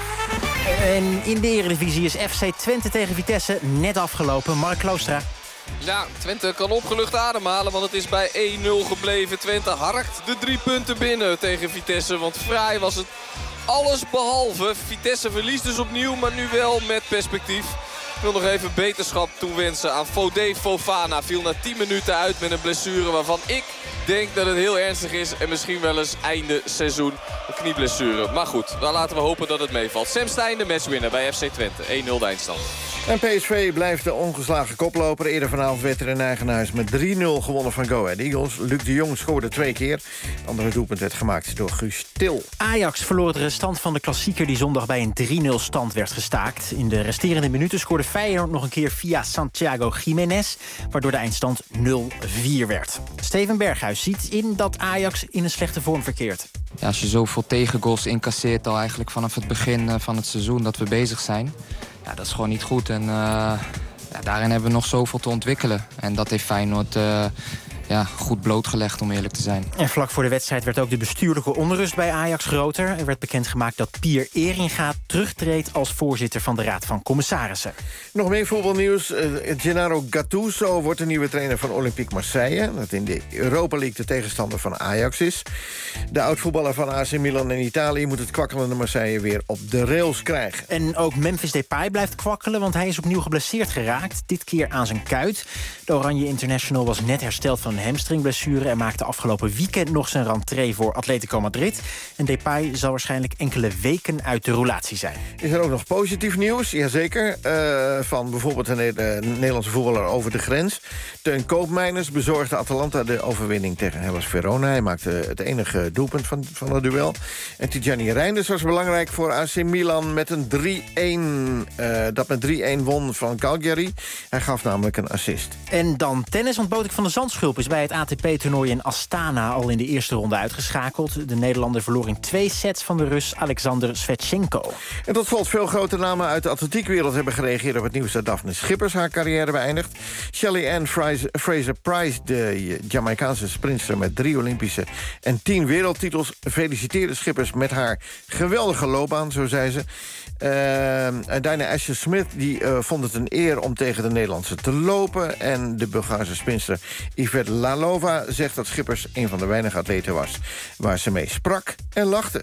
Speaker 11: En in de Eredivisie is F C Twente tegen Vitesse net afgelopen. Mark Kloostra.
Speaker 5: Ja, Twente kan opgelucht ademhalen, want het is bij één nul gebleven. Twente harkt de drie punten binnen tegen Vitesse, want fraai was het alles behalve. Vitesse verliest dus opnieuw, maar nu wel met perspectief. Ik wil nog even beterschap toewensen aan Fodé Fofana. Viel na tien minuten uit met een blessure waarvan ik denk dat het heel ernstig is. En misschien wel eens einde seizoen een knieblessure. Maar goed, dan laten we hopen dat het meevalt. Sam Stein, de matchwinner bij F C Twente. één nul de eindstand.
Speaker 10: En P S V blijft de ongeslagen koploper. Eerder vanavond werd er in eigen huis met drie nul gewonnen van Go Ahead Eagles. Luc de Jong scoorde twee keer. Het andere doelpunt werd gemaakt door Guus Til.
Speaker 11: Ajax verloor het restant van de klassieker die zondag bij een drie nul stand werd gestaakt. In de resterende minuten scoorde Feyenoord nog een keer via Santiago Jiménez, waardoor de eindstand nul vier werd. Steven Berghuis ziet in dat Ajax in een slechte vorm verkeert.
Speaker 16: Ja, als je zoveel tegengoals incasseert al eigenlijk vanaf het begin van het seizoen dat we bezig zijn, ja, dat is gewoon niet goed. En uh, ja, daarin hebben we nog zoveel te ontwikkelen. En dat heeft Feyenoord uh, ja, goed blootgelegd, om eerlijk te zijn.
Speaker 11: En vlak voor de wedstrijd werd ook de bestuurlijke onrust bij Ajax groter. Er werd bekendgemaakt dat Pier Eringa terugtreedt als voorzitter van de Raad van Commissarissen.
Speaker 10: Nog meer voetbalnieuws. Uh, Gennaro Gattuso wordt de nieuwe trainer van Olympique Marseille, dat in de Europa League de tegenstander van Ajax is. De oud-voetballer van A C Milan in Italië moet het kwakkelende Marseille weer op de rails krijgen.
Speaker 11: En ook Memphis Depay blijft kwakkelen, want hij is opnieuw geblesseerd geraakt. Dit keer aan zijn kuit. De Oranje International was net hersteld van een hamstringblessure en maakte afgelopen weekend nog zijn rentree voor Atletico Madrid. En Depay zal waarschijnlijk enkele weken uit de roulatie zijn.
Speaker 10: Is er ook nog positief nieuws? Jazeker. Uh, van bijvoorbeeld een uh, Nederlandse voetballer over de grens. Teun Koopmeiners bezorgde Atalanta de overwinning tegen Hellas Verona. Hij maakte het enige doelpunt van, van het duel. En Tijani Reinders was belangrijk voor A C Milan met een drie-een. Uh, dat met drie-een won van Cagliari. Hij gaf namelijk een assist.
Speaker 11: En dan tennis, want Botik van der Zandschulp is is bij het A T P-toernooi in Astana al in de eerste ronde uitgeschakeld. De Nederlander verloor in twee sets van de Rus Alexander Svechenko.
Speaker 10: En tot slot, veel grote namen uit de atletiekwereld hebben gereageerd op het nieuws dat Daphne Schippers haar carrière beëindigt. Shelly Ann Fraser-Pryce, de Jamaicaanse sprinter met drie Olympische en tien wereldtitels, feliciteerde Schippers met haar geweldige loopbaan, zo zei ze. Uh, Diana Asher-Smith die, uh, vond het een eer om tegen de Nederlandse te lopen. En de Bulgaarse sprinter Yvette Lalova zegt dat Schippers een van de weinige atleten was waar ze mee sprak en lachte.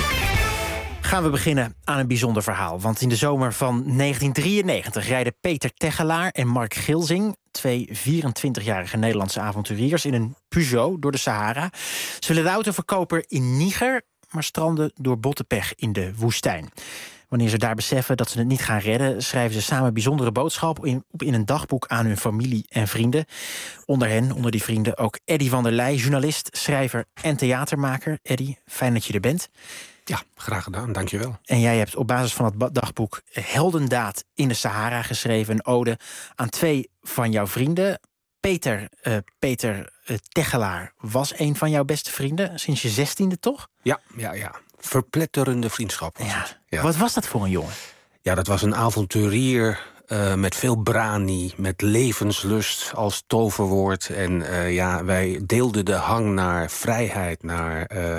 Speaker 11: Gaan we beginnen aan een bijzonder verhaal. Want in de zomer van negentien drieënnegentig rijden Peter Tegelaar en Mark Gilsing, twee vierentwintigjarige Nederlandse avonturiers, in een Peugeot door de Sahara. Ze willen de auto verkopen in Niger, maar stranden door botte pech in de woestijn. Wanneer ze daar beseffen dat ze het niet gaan redden, schrijven ze samen bijzondere boodschap in, in een dagboek aan hun familie en vrienden. Onder hen, onder die vrienden, ook Eddy van der Leij, journalist, schrijver en theatermaker. Eddy, fijn dat je er bent.
Speaker 4: Ja, graag gedaan, dankjewel.
Speaker 11: En jij hebt op basis van het dagboek Heldendaad in de Sahara geschreven, een ode aan twee van jouw vrienden. Peter, uh, Peter uh, Tegelaar was een van jouw beste vrienden, sinds je zestiende, toch?
Speaker 4: Ja, ja, ja. Verpletterende vriendschap was
Speaker 11: ja.
Speaker 4: het. Ja.
Speaker 11: Wat was dat voor een jongen?
Speaker 4: Ja, dat was een avonturier uh, met veel brani, met levenslust als toverwoord. En uh, ja, wij deelden de hang naar vrijheid, naar uh,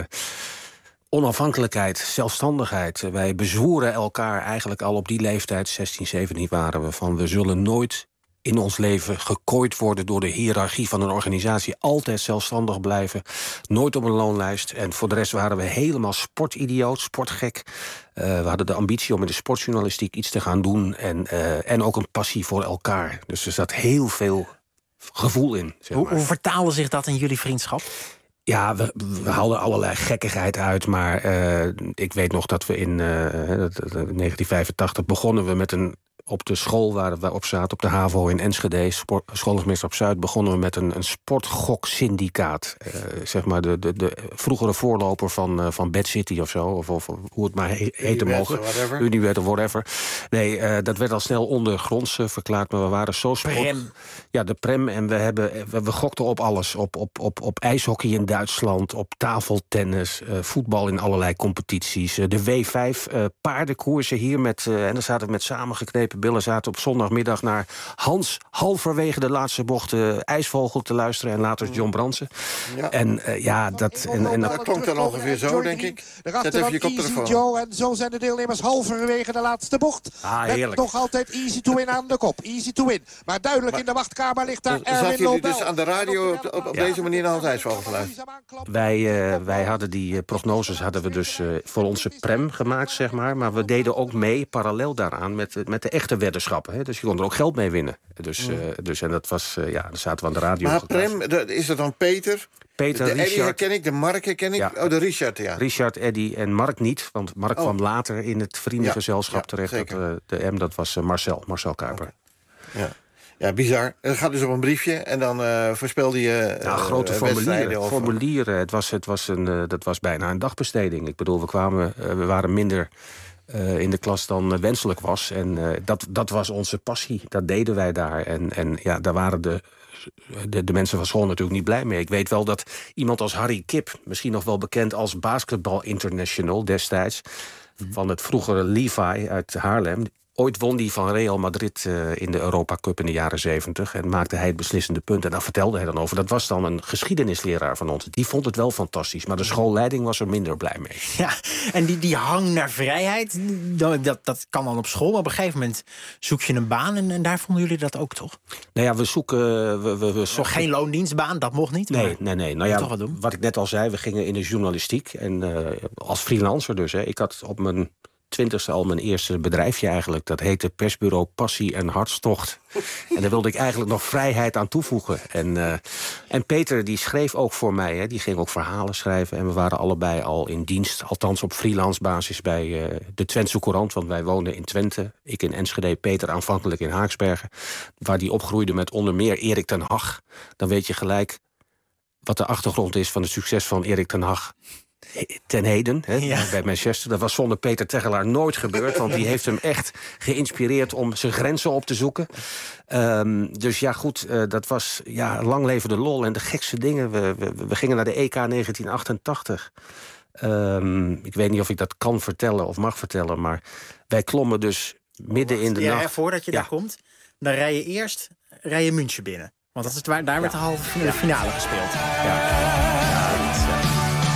Speaker 4: onafhankelijkheid, zelfstandigheid. Wij bezwoeren elkaar eigenlijk al op die leeftijd, zestien, zeventien waren we, van we zullen nooit in ons leven gekooid worden door de hiërarchie van een organisatie. Altijd zelfstandig blijven, nooit op een loonlijst. En voor de rest waren we helemaal sportidioot, sportgek. Uh, we hadden de ambitie om in de sportjournalistiek iets te gaan doen. En, uh, en ook een passie voor elkaar. Dus er zat heel veel gevoel in. Zeg maar.
Speaker 11: Hoe, hoe vertaalde zich dat in jullie vriendschap?
Speaker 4: Ja, we, we haalden allerlei gekkigheid uit. Maar uh, ik weet nog dat we in uh, negentien vijfentachtig begonnen we met een op de school waar we op zaten, op de HAVO in Enschede, Schoolmeester op Zuid, begonnen we met een, een sportgoksyndicaat. Uh, zeg maar de, de, de vroegere voorloper van, uh, van Bad City of zo, of, of hoe het maar he heten mogen. Unibet of whatever. Nee, uh, dat werd al snel ondergronds uh, verklaard, maar we waren zo sport. Prem. Ja, de Prem. En we, hebben, we, we gokten op alles. Op, op, op, op ijshockey in Duitsland, op tafeltennis, uh, voetbal in allerlei competities. Uh, de W vijf uh, paardenkoersen hier met, uh, en dan zaten we met samengeknepen billen, zaten op zondagmiddag naar Hans halverwege de laatste bocht uh, IJsvogel te luisteren en later John Brandsen. Ja. En uh, ja, dat... En, en,
Speaker 10: dat klonk dan ongeveer zo, denk ik. Zet even je koptelefoon. Joe,
Speaker 7: en zo zijn de deelnemers halverwege de laatste bocht.
Speaker 4: Ah, heerlijk.
Speaker 7: Met nog altijd Easy to Win aan de kop. Easy to Win. Maar duidelijk maar, in de wachtkamer ligt daar Erwin Lobel.
Speaker 10: Zat jullie dus aan de radio op, op, op ja. deze manier naar Hans IJsvogel te luisteren?
Speaker 4: Wij, uh, wij hadden die uh, prognoses hadden we dus uh, voor onze Prem gemaakt, zeg maar. Maar we deden ook mee, parallel daaraan, met, uh, met de echte weddenschappen. Hè? Dus je kon er ook geld mee winnen. Dus, uh, dus, en dat was, uh, ja, dan zaten we aan de radio.
Speaker 10: Maar Prem, is dat dan Peter?
Speaker 4: Peter,
Speaker 10: de
Speaker 4: Richard.
Speaker 10: Eddy herken ik, de Mark herken ik. Ja. Oh, de Richard, ja.
Speaker 4: Richard, Eddy en Mark niet. Want Mark oh. kwam later in het vriendengezelschap ja, ja, terecht. Dat, uh, de M, dat was uh, Marcel, Marcel Kuiper.
Speaker 10: Okay. Ja. Ja, bizar. Het gaat dus op een briefje en dan uh, voorspelde je uh,
Speaker 4: ja, grote formulieren. formulieren. Het was, het was een, uh, dat was bijna een dagbesteding. Ik bedoel, we, kwamen, uh, we waren minder uh, in de klas dan uh, wenselijk was. En uh, dat, dat was onze passie. Dat deden wij daar. En, en ja, daar waren de, de, de mensen van school natuurlijk niet blij mee. Ik weet wel dat iemand als Harry Kip, misschien nog wel bekend als Basketball International destijds, mm-hmm. van het vroegere Levi uit Haarlem. Ooit won hij van Real Madrid uh, in de Europa Cup in de jaren zeventig. En maakte hij het beslissende punt. En daar vertelde hij dan over. Dat was dan een geschiedenisleraar van ons. Die vond het wel fantastisch. Maar de schoolleiding was er minder blij mee.
Speaker 11: Ja, en die, die hang naar vrijheid, dat, dat kan dan op school. Maar op een gegeven moment zoek je een baan. En, en daar vonden jullie dat ook, toch?
Speaker 4: Nou ja, we zoeken... We, we, we zochten...
Speaker 11: Geen loondienstbaan, dat mocht niet?
Speaker 4: Nee, nee, nee. Nou ja, wat, wat ik net al zei, we gingen in de journalistiek. En uh, als freelancer dus. Hè. Ik had op mijn twintigste al mijn eerste bedrijfje eigenlijk. Dat heette Persbureau Passie en Hartstocht. En daar wilde ik eigenlijk nog vrijheid aan toevoegen. En, uh, en Peter die schreef ook voor mij. Hè. Die ging ook verhalen schrijven. En we waren allebei al in dienst. Althans op freelance basis bij uh, de Twentse Courant. Want wij woonden in Twente. Ik in Enschede, Peter aanvankelijk in Haaksbergen. Waar die opgroeide met onder meer Erik ten Hag. Dan weet je gelijk wat de achtergrond is van het succes van Erik ten Hag. ten heden, hè,
Speaker 11: Ja.
Speaker 4: bij Manchester. Dat was zonder Peter Tegelaar nooit gebeurd, want die heeft hem echt geïnspireerd om zijn grenzen op te zoeken. Um, dus ja, goed, uh, dat was ja, lang leven de lol en de gekste dingen. We, we, we gingen naar de E K negentien achtentachtig. Um, ik weet niet of ik dat kan vertellen of mag vertellen, maar wij klommen dus midden
Speaker 11: Oh,
Speaker 4: in de
Speaker 11: ja,
Speaker 4: nacht.
Speaker 11: Ja, voordat je
Speaker 4: ja.
Speaker 11: daar komt, dan rij je eerst rij je München binnen. Want dat is waar, daar werd de halve finale, finale gespeeld.
Speaker 4: Ja. Ja, dat is, uh...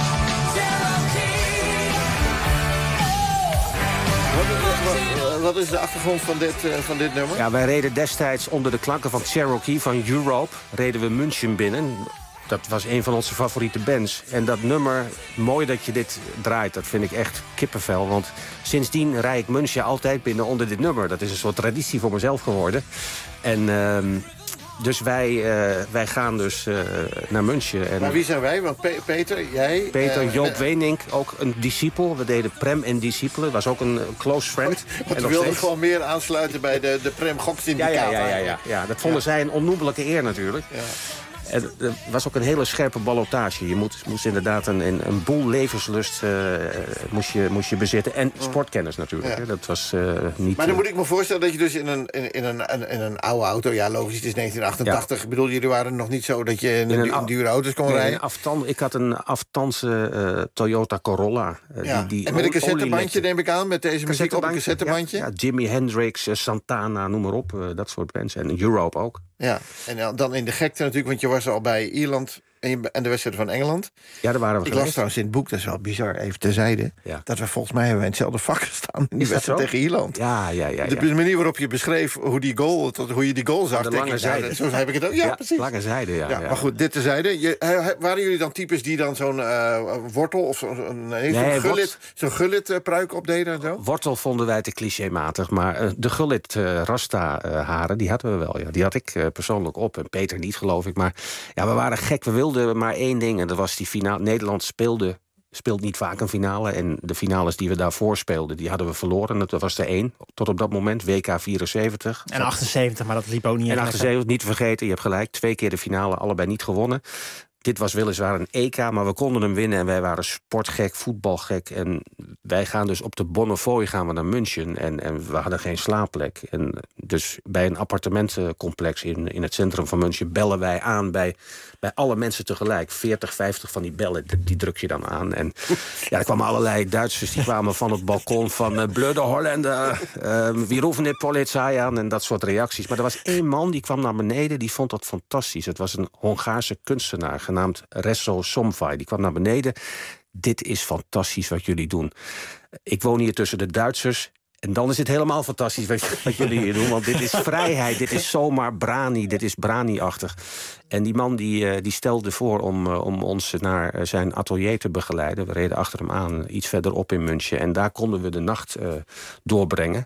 Speaker 10: Wat, wat, wat is de achtergrond van dit, uh, van dit nummer?
Speaker 4: Ja, wij reden destijds onder de klanken van Cherokee, van Europe, reden we München binnen. Dat was een van onze favoriete bands. En dat nummer, mooi dat je dit draait, dat vind ik echt kippenvel. Want sindsdien rijd ik München altijd binnen onder dit nummer. Dat is een soort traditie voor mezelf geworden. En uh, dus wij, uh, wij gaan dus uh, naar München. En
Speaker 10: maar wie zijn wij? Want Pe- Peter, jij...
Speaker 4: Peter,
Speaker 10: uh,
Speaker 4: Joop
Speaker 10: uh,
Speaker 4: Weenink, ook een discipel. We deden Prem en Discipelen, was ook een close friend.
Speaker 10: Want we wilden gewoon meer aansluiten bij de, de Prem Goksyndicaat.
Speaker 4: Ja, ja, ja, ja, ja, ja. Dat vonden ja. zij een onnoemelijke eer natuurlijk. Ja. En er was ook een hele scherpe ballotage. Je moest, moest inderdaad een, een, een boel levenslust uh, moest je, moest je bezitten. En sportkennis natuurlijk. Ja. Dat was uh, niet...
Speaker 10: Maar dan moet ik me voorstellen dat je dus in een, in, in een, in een oude auto... Ja, logisch, het is negentien achtentachtig. Ja. Ik bedoel, jullie waren nog niet zo dat je in, in een, een dure auto's kon nee, rijden.
Speaker 4: Aftan, ik had een aftanse uh, Toyota Corolla. Uh,
Speaker 10: ja.
Speaker 4: die, die
Speaker 10: en met een cassettebandje neem ik aan, met deze muziek op een cassettebandje?
Speaker 4: Ja, ja, Jimi Hendrix, uh, Santana, noem maar op. Uh, dat soort bands. En Europe ook.
Speaker 10: Ja, en dan in de gekte natuurlijk, want je was al bij Ierland en de wedstrijd van Engeland.
Speaker 4: Ja, daar waren we
Speaker 10: Ik
Speaker 4: geweest.
Speaker 10: las trouwens in het boek, dat is wel bizar, even terzijde... Ja. dat we volgens mij hebben we in hetzelfde vak gestaan in die wedstrijd tegen Ierland.
Speaker 4: Ja, ja, ja. ja.
Speaker 10: De manier waarop je beschreef hoe, die goal, tot, hoe je die goal zag.
Speaker 4: De lange
Speaker 10: ik,
Speaker 4: zijde.
Speaker 10: Ja, zo heb ik het ook. Ja,
Speaker 4: ja,
Speaker 10: precies.
Speaker 4: Lange zijde, ja,
Speaker 10: ja,
Speaker 4: ja.
Speaker 10: Maar goed, dit terzijde. Je, waren jullie dan types die dan zo'n uh, wortel of zo'n nee,
Speaker 4: nee,
Speaker 10: zo gullit, zo'n gullit uh, pruik opdeden en zo?
Speaker 4: Wortel vonden wij te clichématig, maar uh, de gullit uh, rasta uh, haren, die hadden we wel. Ja. Die had ik uh, persoonlijk op en Peter niet, geloof ik. Maar ja, we waren gek, we wilden maar één ding. En dat was die finale. Nederland speelde, speelt niet vaak een finale. En de finales die we daarvoor speelden, die hadden we verloren. Dat was er één, tot op dat moment. W K vierenzeventig.
Speaker 11: En achtenzeventig, maar dat liep ook niet.
Speaker 4: En achtenzeventig, niet te vergeten, je hebt gelijk. Twee keer de finale, allebei niet gewonnen. Dit was weliswaar een E K, maar we konden hem winnen. En wij waren sportgek, voetbalgek. En wij gaan dus op de Bonnefoy gaan we naar München. En, en we hadden geen slaapplek. En dus bij een appartementencomplex in, in het centrum van München bellen wij aan bij, bij alle mensen tegelijk. veertig, vijftig van die bellen, die, die druk je dan aan. En ja, er kwamen allerlei Duitsers, die kwamen van het balkon van uh, Bleu de Hollander, uh, wie roepen de politie aan en dat soort reacties. Maar er was één man, die kwam naar beneden, die vond dat fantastisch. Het was een Hongaarse kunstenaar, genaamd Resso Somfai. Die kwam naar beneden. Dit is fantastisch wat jullie doen. Ik woon hier tussen de Duitsers. En dan is het helemaal fantastisch wat, wat jullie hier doen. Want dit is vrijheid, dit is zomaar brani, dit is brani-achtig. En die man die, die stelde voor om, om ons naar zijn atelier te begeleiden. We reden achter hem aan, iets verderop in München. En daar konden we de nacht uh, doorbrengen.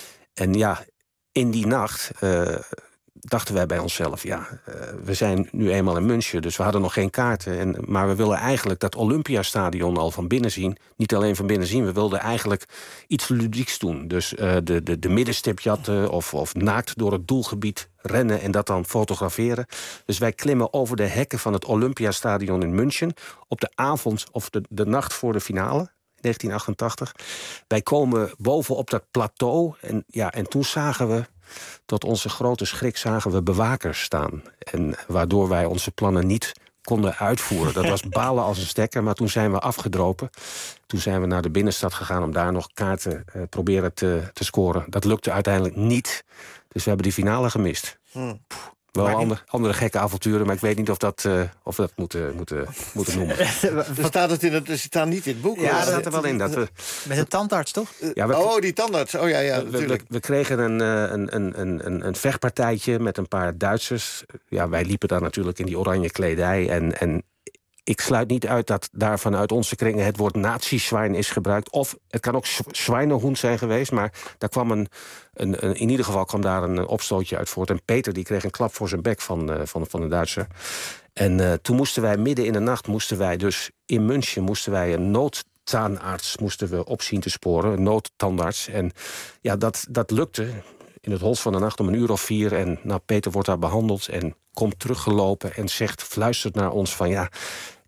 Speaker 4: En ja, in die nacht... Uh, dachten wij bij onszelf, ja, uh, we zijn nu eenmaal in München, dus we hadden nog geen kaarten. En, maar we willen eigenlijk dat Olympiastadion al van binnen zien. Niet alleen van binnen zien, we wilden eigenlijk iets ludieks doen. Dus uh, de, de, de middenstip jatten of, of naakt door het doelgebied rennen en dat dan fotograferen. Dus wij klimmen over de hekken van het Olympiastadion in München op de avond of de, de nacht voor de finale. negentien achtentachtig. Wij komen boven op dat plateau en, ja, en toen zagen we, tot onze grote schrik zagen we bewakers staan. En waardoor wij onze plannen niet konden uitvoeren. Dat was balen als een stekker, maar toen zijn we afgedropen. Toen zijn we naar de binnenstad gegaan om daar nog kaarten uh, proberen te, te scoren. Dat lukte uiteindelijk niet. Dus we hebben die finale gemist. Hmm. Wel andere, andere gekke avonturen, maar ik weet niet of, dat, uh, of we dat moeten, moeten, moeten noemen.
Speaker 10: Er staat het in het, er staat niet in het boek.
Speaker 4: Ja, er staat er wel in. Dat we,
Speaker 11: met een tandarts, toch?
Speaker 4: Ja, we,
Speaker 10: oh, die tandarts. Oh ja, ja,
Speaker 4: we, we, we kregen een, een, een, een, een vechtpartijtje met een paar Duitsers. Ja, wij liepen daar natuurlijk in die oranje kledij. En, en ik sluit niet uit dat daar vanuit onze kringen het woord nazi-zwijn is gebruikt. Of het kan ook zwijnenhoen zijn geweest, maar daar kwam een, een, een, in ieder geval kwam daar een opstootje uit voort. En Peter die kreeg een klap voor zijn bek van, uh, van, van een Duitser. En uh, toen moesten wij midden in de nacht, moesten wij dus in München, moesten wij een noodtandarts moesten we op zien te sporen, een noodtandarts. En ja, dat, dat lukte in het holst van de nacht om een uur of vier. En nou, Peter wordt daar behandeld en komt teruggelopen en zegt, fluistert naar ons van ja,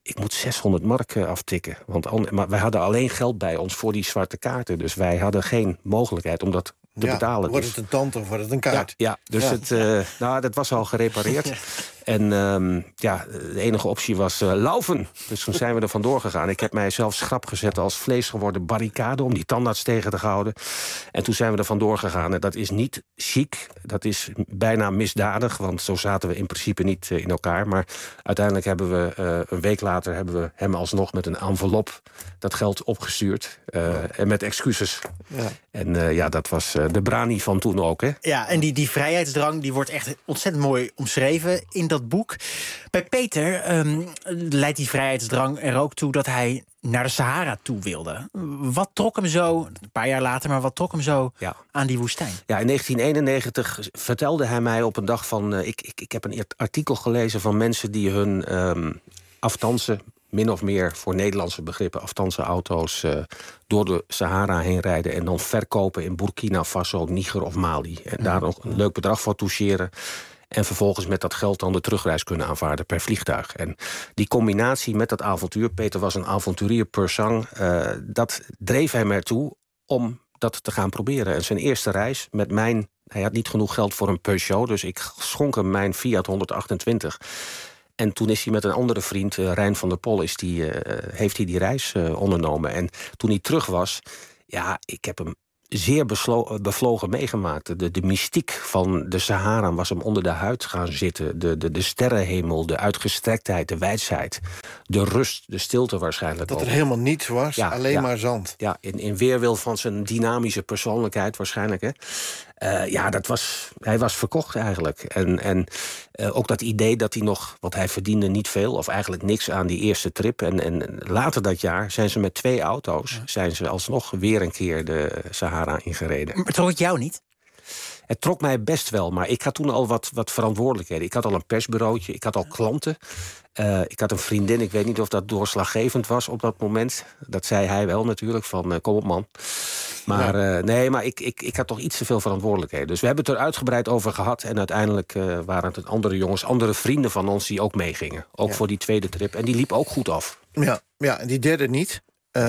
Speaker 4: ik moet zeshonderd mark uh, aftikken. Want, maar wij hadden alleen geld bij ons voor die zwarte kaarten. Dus wij hadden geen mogelijkheid om dat te
Speaker 10: ja,
Speaker 4: betalen.
Speaker 10: Wordt
Speaker 4: dus,
Speaker 10: het een tand of wordt het een kaart?
Speaker 4: Ja, ja dus
Speaker 10: ja.
Speaker 4: Het, uh, nou, dat was al gerepareerd. En um, ja, de enige optie was uh, laufen. Dus toen zijn we er vandoor gegaan. Ik heb mij zelf schrap gezet als vlees geworden barricade... om die tandarts tegen te houden. En toen zijn we er vandoor gegaan. En dat is niet chic, dat is bijna misdadig... want zo zaten we in principe niet uh, in elkaar. Maar uiteindelijk hebben we uh, een week later... hebben we hem alsnog met een envelop dat geld opgestuurd. Uh, en met excuses. Ja. En uh, ja, dat was uh, de brani van toen ook, hè?
Speaker 11: Ja, en die, die vrijheidsdrang die wordt echt ontzettend mooi omschreven in dat boek. Bij Peter um, leidt die vrijheidsdrang er ook toe dat hij naar de Sahara toe wilde. Wat trok hem zo, een paar jaar later, maar wat trok hem zo ja. aan die woestijn?
Speaker 4: Ja, in negentien eenennegentig vertelde hij mij op een dag van... Uh, ik, ik, ik heb een artikel gelezen van mensen die hun um, aftansen... min of meer voor Nederlandse begrippen aftansen auto's uh, door de Sahara heen rijden... en dan verkopen in Burkina Faso, Niger of Mali. En daar nog een leuk bedrag voor toucheren... en vervolgens met dat geld dan de terugreis kunnen aanvaarden per vliegtuig. En die combinatie met dat avontuur... Peter was een avonturier per sang... Uh, dat dreef hem ertoe om dat te gaan proberen. En zijn eerste reis met mijn... Hij had niet genoeg geld voor een Peugeot... dus ik schonk hem mijn Fiat honderdachtentwintig... En toen is hij met een andere vriend, uh, Rijn van der Pol... Is die, uh, heeft hij die reis uh, ondernomen. En toen hij terug was, ja, ik heb hem zeer beslo- bevlogen meegemaakt. De, de mystiek van de Sahara was hem onder de huid gaan zitten. De, de, de sterrenhemel, de uitgestrektheid, de wijsheid. De rust, de stilte waarschijnlijk
Speaker 10: Dat
Speaker 4: ook.
Speaker 10: er helemaal niets was, ja, alleen
Speaker 4: ja,
Speaker 10: maar zand.
Speaker 4: Ja, in, in weerwil van zijn dynamische persoonlijkheid waarschijnlijk, hè. Uh, ja, dat was, hij was verkocht eigenlijk. En, en uh, ook dat idee dat hij nog, wat hij verdiende, niet veel... of eigenlijk niks aan die eerste trip. En, en later dat jaar zijn ze met twee auto's... Ja. zijn ze alsnog weer een keer de Sahara ingereden.
Speaker 11: Maar trok het jou niet?
Speaker 4: Het trok mij best wel, maar ik had toen al wat, wat verantwoordelijkheden. Ik had al een persbureautje, ik had al klanten. Uh, ik had een vriendin, ik weet niet of dat doorslaggevend was op dat moment. Dat zei hij wel natuurlijk, van uh, kom op man. Maar ja. uh, nee, maar ik, ik, ik had toch iets te veel verantwoordelijkheden. Dus we hebben het er uitgebreid over gehad. En uiteindelijk uh, waren het andere jongens, andere vrienden van ons... die ook meegingen, ook ja. voor die tweede trip. En die liep ook goed af.
Speaker 10: Ja, ja en die derde niet.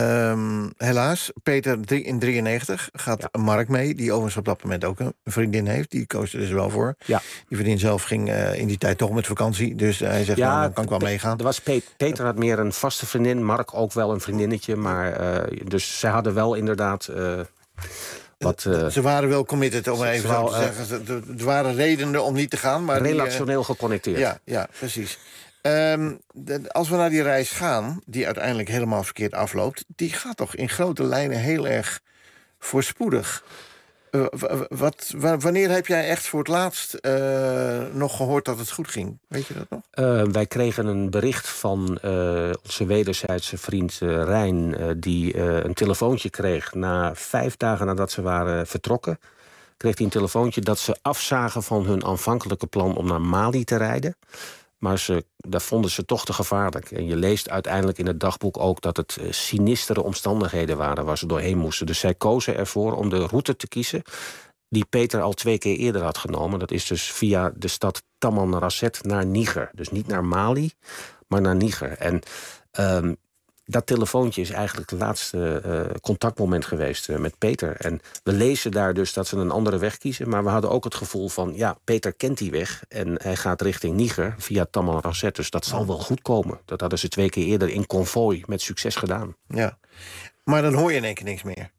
Speaker 10: Um, helaas, Peter in drieënnegentig gaat ja. Mark mee... die overigens op dat moment ook een vriendin heeft. Die koos er dus wel voor. Ja. Die vriendin zelf ging uh, in die tijd toch met vakantie. Dus uh, hij zegt, ja, nou, dan kan ik wel meegaan.
Speaker 4: Er was Pe- Peter had meer een vaste vriendin. Mark ook wel een vriendinnetje. Maar uh, dus zij hadden wel inderdaad... Uh, Wat, uh,
Speaker 10: ze waren wel committed, om even zo te uh, zeggen. Er waren redenen om niet te gaan. Maar
Speaker 4: relationeel die, uh, geconnecteerd.
Speaker 10: Ja, ja, precies. Um, de, als we naar die reis gaan, die uiteindelijk helemaal verkeerd afloopt... die gaat toch in grote lijnen heel erg voorspoedig. Uh, w- wat, w- wanneer heb jij echt voor het laatst uh, nog gehoord dat het goed ging? Weet je dat nog?
Speaker 4: Uh, wij kregen een bericht van uh, onze wederzijdse vriend uh, Rijn... Uh, die uh, een telefoontje kreeg na vijf dagen nadat ze waren vertrokken. Kreeg hij een telefoontje dat ze afzagen van hun aanvankelijke plan... om naar Mali te rijden. Maar ze, dat vonden ze toch te gevaarlijk. En je leest uiteindelijk in het dagboek ook... dat het uh, sinistere omstandigheden waren waar ze doorheen moesten. Dus zij kozen ervoor om de route te kiezen... die Peter al twee keer eerder had genomen. Dat is dus via de stad Tamanrasset naar Niger. Dus niet naar Mali, maar naar Niger. En um, dat telefoontje is eigenlijk het laatste uh, contactmoment geweest uh, met Peter. En we lezen daar dus dat ze een andere weg kiezen. Maar we hadden ook het gevoel van, ja, Peter kent die weg... en hij gaat richting Niger via Tamanrasset. Dus dat zal wel goed komen. Dat hadden ze twee keer eerder in konvooi met succes gedaan.
Speaker 10: Ja, maar dan hoor je in één keer niks meer.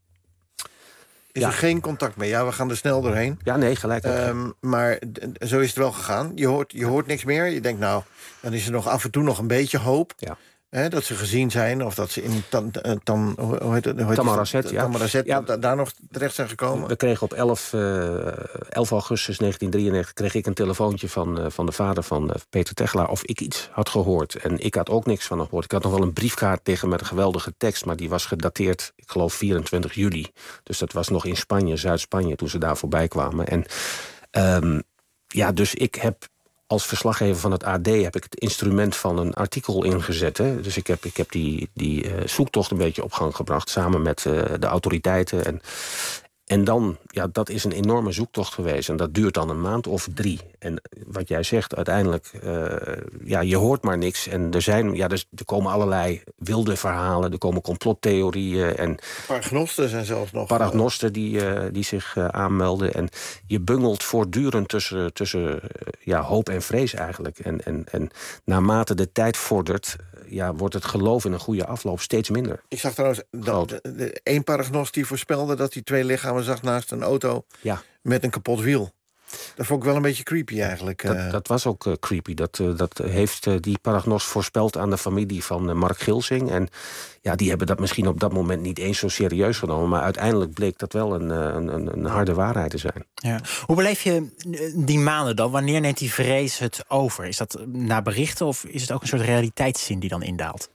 Speaker 10: Is ja. er geen contact meer? Ja, we gaan er snel doorheen.
Speaker 4: Ja, nee, gelijk.
Speaker 10: Um, maar d- zo is het wel gegaan. Je hoort, je hoort niks meer. Je denkt, nou, dan is er nog af en toe nog een beetje hoop...
Speaker 4: Ja.
Speaker 10: He, dat ze gezien zijn, of dat ze in tan, tan, hoe heet het,
Speaker 4: Tamanrasset, ja.
Speaker 10: Tamanrasset,
Speaker 4: ja.
Speaker 10: da, daar nog terecht zijn gekomen.
Speaker 4: We kregen op elf, uh, elf augustus negentien drieënnegentig... kreeg ik een telefoontje van, uh, van de vader van uh, Peter Tegelaar... of ik iets had gehoord. En ik had ook niks van hem gehoord. Ik had nog wel een briefkaart tegen met een geweldige tekst... maar die was gedateerd, ik geloof, vierentwintig juli. Dus dat was nog in Spanje, Zuid-Spanje, toen ze daar voorbij kwamen. En um, ja, dus ik heb... Als verslaggever van het A D heb ik het instrument van een artikel ingezet. Hè. Dus ik heb, ik heb die, die uh, zoektocht een beetje op gang gebracht... samen met uh, de autoriteiten. En, en dan, ja, dat is een enorme zoektocht geweest. En dat duurt dan een maand of drie. En wat jij zegt, uiteindelijk, uh, ja, je hoort maar niks. En er zijn, ja, er, er komen allerlei wilde verhalen, er komen complottheorieën en
Speaker 10: paragnosten zijn zelfs nog.
Speaker 4: Paragnosten die, uh, die zich uh, aanmelden. En je bungelt voortdurend tussen, tussen uh, ja, hoop en vrees eigenlijk. En, en, en naarmate de tijd vordert, uh, ja, wordt het geloof in een goede afloop steeds minder.
Speaker 10: Ik zag trouwens dat de, de, één paragnost die voorspelde dat hij twee lichamen zag naast een auto
Speaker 4: ja.
Speaker 10: met een kapot wiel. Dat vond ik wel een beetje creepy eigenlijk.
Speaker 4: Dat, dat was ook uh, creepy. Dat, uh, dat heeft uh, die paragnost voorspeld aan de familie van uh, Mark Gilsing. En ja, die hebben dat misschien op dat moment niet eens zo serieus genomen. Maar uiteindelijk bleek dat wel een, een, een, een harde waarheid te zijn.
Speaker 11: Ja. Hoe beleef je die maanden dan? Wanneer neemt die vrees het over? Is dat na berichten of is het ook een soort realiteitszin die dan indaalt?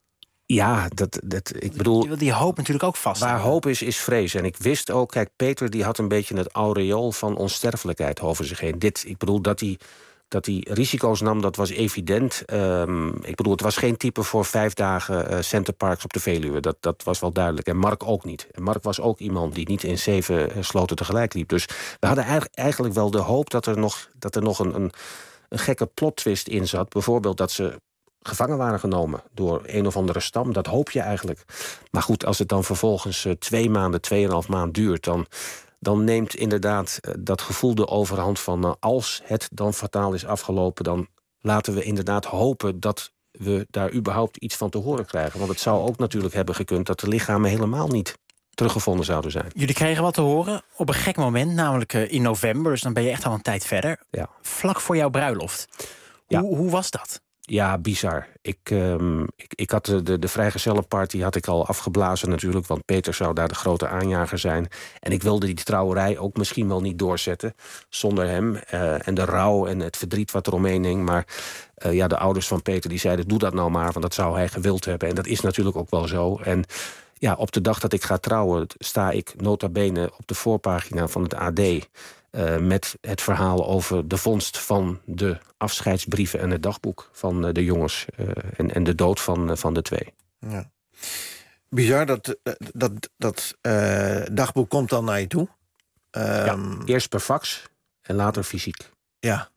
Speaker 4: Ja, dat, dat, ik bedoel...
Speaker 11: Je wil die hoop natuurlijk ook vast.
Speaker 4: Waar hoop is, is vrees. En ik wist ook, kijk, Peter die had een beetje het aureool van onsterfelijkheid over zich heen. Dit, ik bedoel, dat hij, dat hij risico's nam, dat was evident. Um, ik bedoel, het was geen type voor vijf dagen uh, Centerparks op de Veluwe. Dat, dat was wel duidelijk. En Mark ook niet. En Mark was ook iemand die niet in zeven uh, sloten tegelijk liep. Dus we hadden eigenlijk, eigenlijk wel de hoop dat er nog, dat er nog een, een, een gekke plot twist in zat. Bijvoorbeeld dat ze gevangen waren genomen door een of andere stam. Dat hoop je eigenlijk. Maar goed, als het dan vervolgens uh, twee maanden, tweeënhalf maand duurt, dan, dan neemt inderdaad uh, dat gevoel de overhand van uh, als het dan fataal is afgelopen, dan laten we inderdaad hopen dat we daar überhaupt iets van te horen krijgen. Want het zou ook natuurlijk hebben gekund dat de lichamen helemaal niet teruggevonden zouden zijn.
Speaker 11: Jullie kregen wat te horen op een gek moment, namelijk uh, in november. Dus dan ben je echt al een tijd verder.
Speaker 4: Ja.
Speaker 11: Vlak voor jouw bruiloft.
Speaker 4: Ja.
Speaker 11: Hoe, hoe was dat?
Speaker 4: Ja, bizar. Ik, um, ik, ik had de, de, de vrijgezellenparty had ik al afgeblazen natuurlijk, want Peter zou daar de grote aanjager zijn. En ik wilde die trouwerij ook misschien wel niet doorzetten zonder hem. Uh, en de rouw en het verdriet wat er omheen hing. Maar uh, ja, de ouders van Peter die zeiden, doe dat nou maar, want dat zou hij gewild hebben. En dat is natuurlijk ook wel zo. En ja, op de dag dat ik ga trouwen, sta ik nota bene op de voorpagina van het A D... Uh, met het verhaal over de vondst van de afscheidsbrieven en het dagboek van uh, de jongens. Uh, en, en de dood van, uh, van de twee.
Speaker 10: Ja. Bizar, dat, dat, dat uh, dagboek komt dan naar je toe? Um,
Speaker 4: ja, eerst per fax en later fysiek.
Speaker 10: Ja.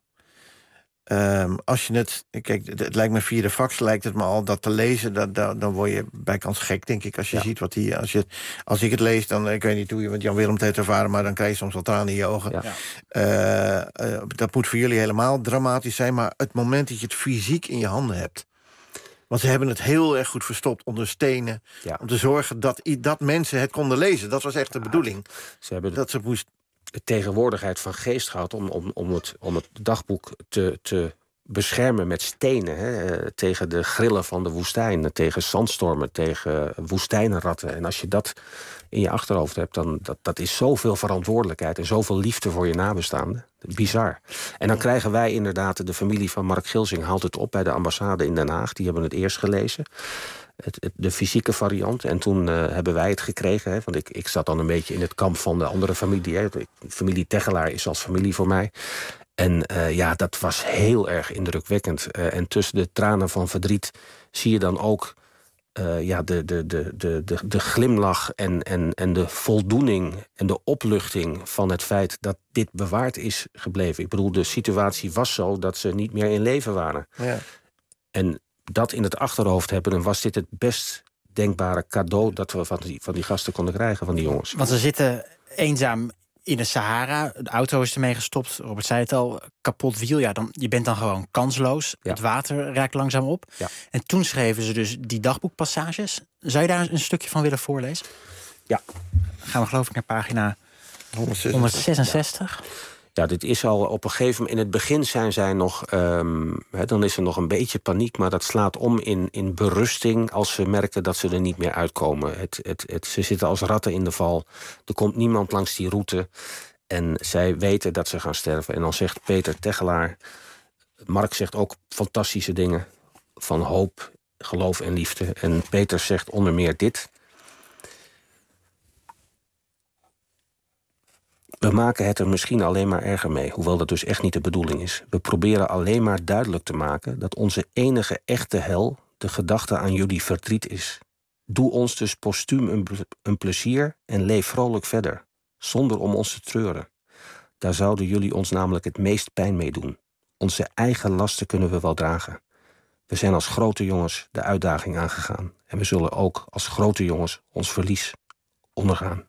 Speaker 10: Um, als je het, kijk, het, het lijkt me via de fax, lijkt het me al dat te lezen, dat, dat, dan word je bijkans gek, denk ik, als je ja. ziet wat hij, als je, als ik het lees, dan, ik weet niet hoe je, want Jan Willem het heeft ervaren, maar dan krijg je soms wel tranen in je ogen. Ja. Uh, uh, dat moet voor jullie helemaal dramatisch zijn, maar het moment dat je het fysiek in je handen hebt, want ze hebben het heel erg goed verstopt onder stenen, ja. om te zorgen dat, dat mensen het konden lezen. Dat was echt de bedoeling.
Speaker 4: Ze hebben
Speaker 10: dat ze moest
Speaker 4: de tegenwoordigheid van geest gehad om, om, om, het, om het dagboek te, te beschermen met stenen. Hè, tegen de grillen van de woestijn, tegen zandstormen, tegen woestijnratten. En als je dat in je achterhoofd hebt, dan dat, dat is zoveel verantwoordelijkheid en zoveel liefde voor je nabestaanden. Bizar. En dan krijgen wij inderdaad, de familie van Mark Gilsing haalt het op bij de ambassade in Den Haag. Die hebben het eerst gelezen. Het, het, de fysieke variant. En toen uh, hebben wij het gekregen. Hè, want ik, ik zat dan een beetje in het kamp van de andere familie. Hè. De familie Tegelaar is als familie voor mij. En uh, ja, dat was heel erg indrukwekkend. Uh, en tussen de tranen van verdriet zie je dan ook uh, ja, de, de, de, de, de, de glimlach en, en, en de voldoening en de opluchting van het feit dat dit bewaard is gebleven. Ik bedoel, de situatie was zo dat ze niet meer in leven waren.
Speaker 10: Ja.
Speaker 4: En dat in het achterhoofd hebben, dan was dit het best denkbare cadeau dat we van die, van die gasten konden krijgen, van die jongens.
Speaker 11: Want ze zitten eenzaam in de Sahara, de auto is ermee gestopt, Robert zei het al, kapot wiel, ja, dan, je bent dan gewoon kansloos. Ja. Het water raakt langzaam op.
Speaker 4: Ja.
Speaker 11: En toen schreven ze dus die dagboekpassages. Zou je daar een stukje van willen voorlezen?
Speaker 4: Ja.
Speaker 11: Dan gaan we geloof ik naar pagina honderdzesenzestig.
Speaker 4: Ja. Ja, dit is al op een gegeven moment. In het begin zijn zij nog. Um, he, dan is er nog een beetje paniek, maar dat slaat om in, in berusting als ze merken dat ze er niet meer uitkomen. Het, het, het, ze zitten als ratten in de val. Er komt niemand langs die route. En zij weten dat ze gaan sterven. En dan zegt Peter Tegelaar. Mark zegt ook fantastische dingen. Van hoop, geloof en liefde. En Peter zegt onder meer dit. We maken het er misschien alleen maar erger mee, hoewel dat dus echt niet de bedoeling is. We proberen alleen maar duidelijk te maken dat onze enige echte hel de gedachte aan jullie verdriet is. Doe ons dus postuum een, een plezier en leef vrolijk verder, zonder om ons te treuren. Daar zouden jullie ons namelijk het meest pijn mee doen. Onze eigen lasten kunnen we wel dragen. We zijn als grote jongens de uitdaging aangegaan. En we zullen ook als grote jongens ons verlies ondergaan.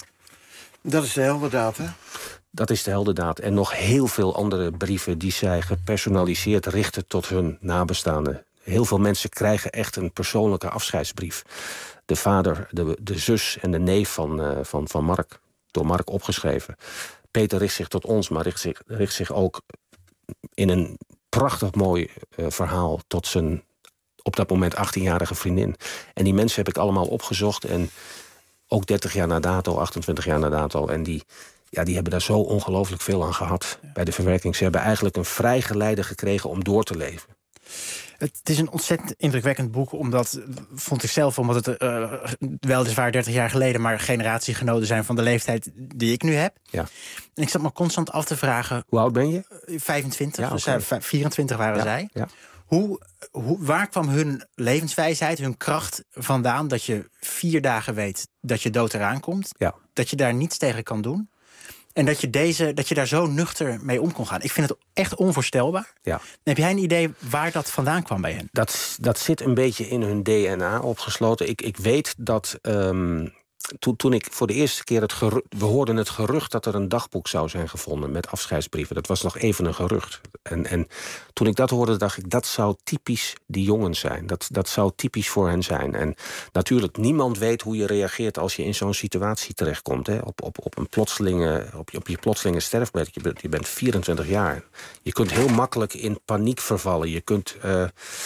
Speaker 10: Dat is de heldendaad, hè?
Speaker 4: Dat is de heldendaad. En nog heel veel andere brieven die zij gepersonaliseerd richten tot hun nabestaanden. Heel veel mensen krijgen echt een persoonlijke afscheidsbrief. De vader, de, de zus en de neef van, uh, van, van Mark. Door Mark opgeschreven. Peter richt zich tot ons, maar richt zich, richt zich ook in een prachtig mooi uh, verhaal tot zijn op dat moment achttienjarige vriendin. En die mensen heb ik allemaal opgezocht. En ook dertig jaar na dato, achtentwintig jaar na dato. En die, ja, die hebben daar zo ongelooflijk veel aan gehad ja. bij de verwerking. Ze hebben eigenlijk een vrijgeleide gekregen om door te leven.
Speaker 11: Het is een ontzettend indrukwekkend boek, omdat, vond ik zelf, omdat het uh, weliswaar dertig jaar geleden, maar generatiegenoten zijn van de leeftijd die ik nu heb.
Speaker 4: Ja.
Speaker 11: En ik zat me constant af te vragen.
Speaker 4: Hoe oud ben je?
Speaker 11: vijfentwintig,
Speaker 4: Ja,
Speaker 11: dus
Speaker 4: okay.
Speaker 11: zij, vierentwintig waren
Speaker 4: ja,
Speaker 11: zij.
Speaker 4: Ja.
Speaker 11: Hoe, hoe, waar kwam hun levenswijsheid, hun kracht vandaan dat je vier dagen weet dat je dood eraan komt,
Speaker 4: ja.
Speaker 11: dat je daar niets tegen kan doen? En dat je, deze, dat je daar zo nuchter mee om kon gaan. Ik vind het echt onvoorstelbaar.
Speaker 4: Ja.
Speaker 11: Heb jij een idee waar dat vandaan kwam bij hen?
Speaker 4: Dat, dat zit een beetje in hun D N A opgesloten. Ik, ik weet dat um, toen, toen ik voor de eerste keer het gerucht... We hoorden het gerucht dat er een dagboek zou zijn gevonden met afscheidsbrieven. Dat was nog even een gerucht. En, en toen ik dat hoorde, dacht ik, dat zou typisch die jongens zijn. Dat, dat zou typisch voor hen zijn. En natuurlijk, niemand weet hoe je reageert als je in zo'n situatie terechtkomt. Hè? Op, op, op, een plotselinge, op, je, op je plotselinge sterfbed. Je bent, je bent vierentwintig jaar. Je kunt heel makkelijk in paniek vervallen. Je kunt... Uh,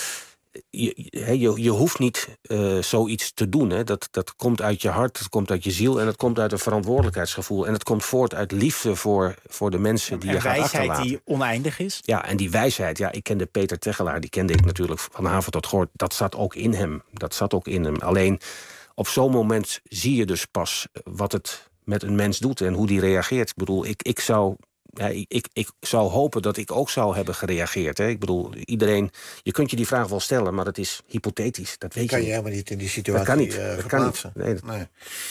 Speaker 4: Je, je, je hoeft niet uh, zoiets te doen. Hè. Dat, dat komt uit je hart, dat komt uit je ziel... en het komt uit een verantwoordelijkheidsgevoel. En het komt voort uit liefde voor, voor de mensen die
Speaker 11: en
Speaker 4: je gaat achterlaten.
Speaker 11: wijsheid die oneindig is?
Speaker 4: Ja, en die wijsheid, ja, ik kende Peter Tegelaar... die kende ik natuurlijk van haven tot gort. Dat zat ook in hem. Dat zat ook in hem. Alleen op zo'n moment zie je dus pas wat het met een mens doet... en hoe die reageert. Ik bedoel, ik, ik zou... Ja, ik, ik zou hopen dat ik ook zou hebben gereageerd. Hè. Ik bedoel, iedereen... Je kunt je die vraag wel stellen, maar dat is hypothetisch. Dat weet
Speaker 10: kan
Speaker 4: je
Speaker 10: je
Speaker 4: niet.
Speaker 10: helemaal niet in die situatie
Speaker 4: dat kan niet.
Speaker 10: Uh,
Speaker 4: dat
Speaker 10: verplaatsen.
Speaker 4: Kan niet. Nee, dat...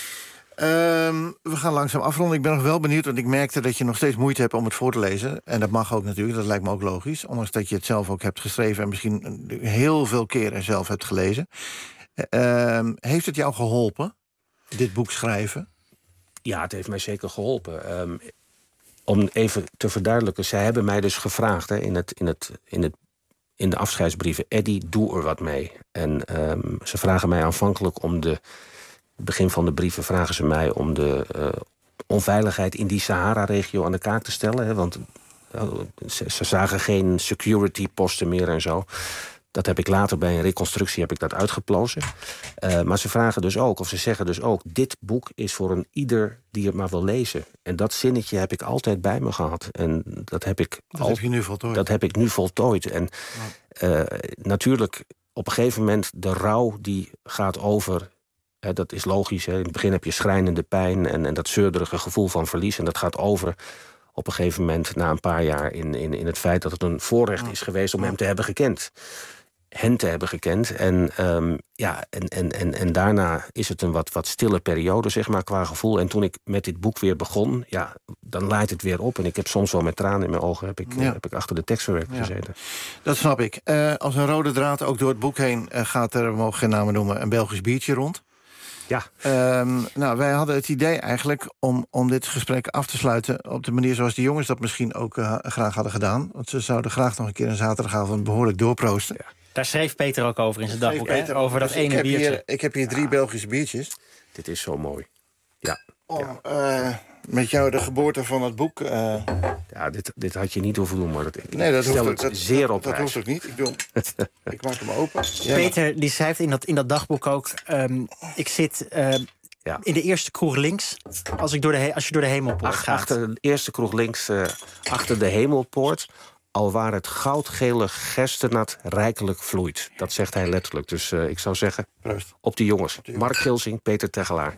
Speaker 10: nee. Um, we gaan langzaam afronden. Ik ben nog wel benieuwd, want ik merkte dat je nog steeds moeite hebt om het voor te lezen. En dat mag ook natuurlijk, dat lijkt me ook logisch. Ondanks dat je het zelf ook hebt geschreven... en misschien heel veel keren zelf hebt gelezen. Um, heeft het jou geholpen, dit boek schrijven?
Speaker 4: Ja, het heeft mij zeker geholpen. Um, Om even te verduidelijken, zij hebben mij dus gevraagd hè, in, het, in, het, in, het, in de afscheidsbrieven... Eddy, doe er wat mee. En um, ze vragen mij aanvankelijk om de... begin van de brieven vragen ze mij om de uh, onveiligheid... in die Sahara-regio aan de kaak te stellen. Hè, want uh, ze, ze zagen geen security-posten meer en zo. Dat heb ik later bij een reconstructie heb ik dat uitgeplozen. Uh, maar ze vragen dus ook, of ze zeggen dus ook... dit boek is voor een ieder die het maar wil lezen. En dat zinnetje heb ik altijd bij me gehad. En dat heb ik,
Speaker 10: dat
Speaker 4: al,
Speaker 10: heb je nu voltooid.
Speaker 4: Dat heb ik nu voltooid. En uh, natuurlijk, op een gegeven moment, de rouw die gaat over... Hè, dat is logisch. Hè. In het begin heb je schrijnende pijn... En, en dat zeurderige gevoel van verlies. En dat gaat over... op een gegeven moment, na een paar jaar... in, in, in het feit dat het een voorrecht is geweest om hem te hebben gekend. Hen te hebben gekend. En, um, ja, en, en, en, en daarna is het een wat, wat stille periode, zeg maar, qua gevoel. En toen ik met dit boek weer begon, ja, dan laait het weer op. En ik heb soms wel met tranen in mijn ogen... heb ik, ja. heb ik achter de tekstverwerking ja. gezeten.
Speaker 10: Dat snap ik. Uh, als een rode draad ook door het boek heen... Uh, gaat er, we mogen geen namen noemen, een Belgisch biertje rond.
Speaker 4: Ja.
Speaker 10: Um, nou, wij hadden het idee eigenlijk om, om dit gesprek af te sluiten... op de manier zoals die jongens dat misschien ook uh, graag hadden gedaan. Want ze zouden graag nog een keer een zaterdagavond behoorlijk doorproosten.
Speaker 11: Ja. Daar schreef Peter ook over in zijn dagboek, hè? Over dat
Speaker 10: dus
Speaker 11: ene
Speaker 10: ik
Speaker 11: biertje.
Speaker 10: Hier, ik heb hier drie ja. Belgische biertjes.
Speaker 4: Dit is zo mooi. Ja.
Speaker 10: Om ja. uh, met jou de geboorte van het boek... Uh...
Speaker 4: Ja, dit, dit had je niet hoeven doen, maar dat, ik
Speaker 10: nee, dat
Speaker 4: stel
Speaker 10: hoeft,
Speaker 4: het
Speaker 10: dat,
Speaker 4: zeer
Speaker 10: dat,
Speaker 4: op
Speaker 10: dat hoeft ook niet. Ik, doe, ik maak hem open. Ja,
Speaker 11: Peter maar. die schrijft in dat, in dat dagboek ook... Um, ik zit... Uh, Ja. In de eerste kroeg links, als, ik door de he- als je door de hemelpoort
Speaker 4: Ach,
Speaker 11: gaat.
Speaker 4: Achter de eerste kroeg links, uh, achter de hemelpoort... al waar het goudgele gerstenat rijkelijk vloeit. Dat zegt hij letterlijk. Dus uh, ik zou zeggen,
Speaker 10: Proost.
Speaker 4: op die jongens. Op die jongens. Mark Gilsing, Peter Tegelaar.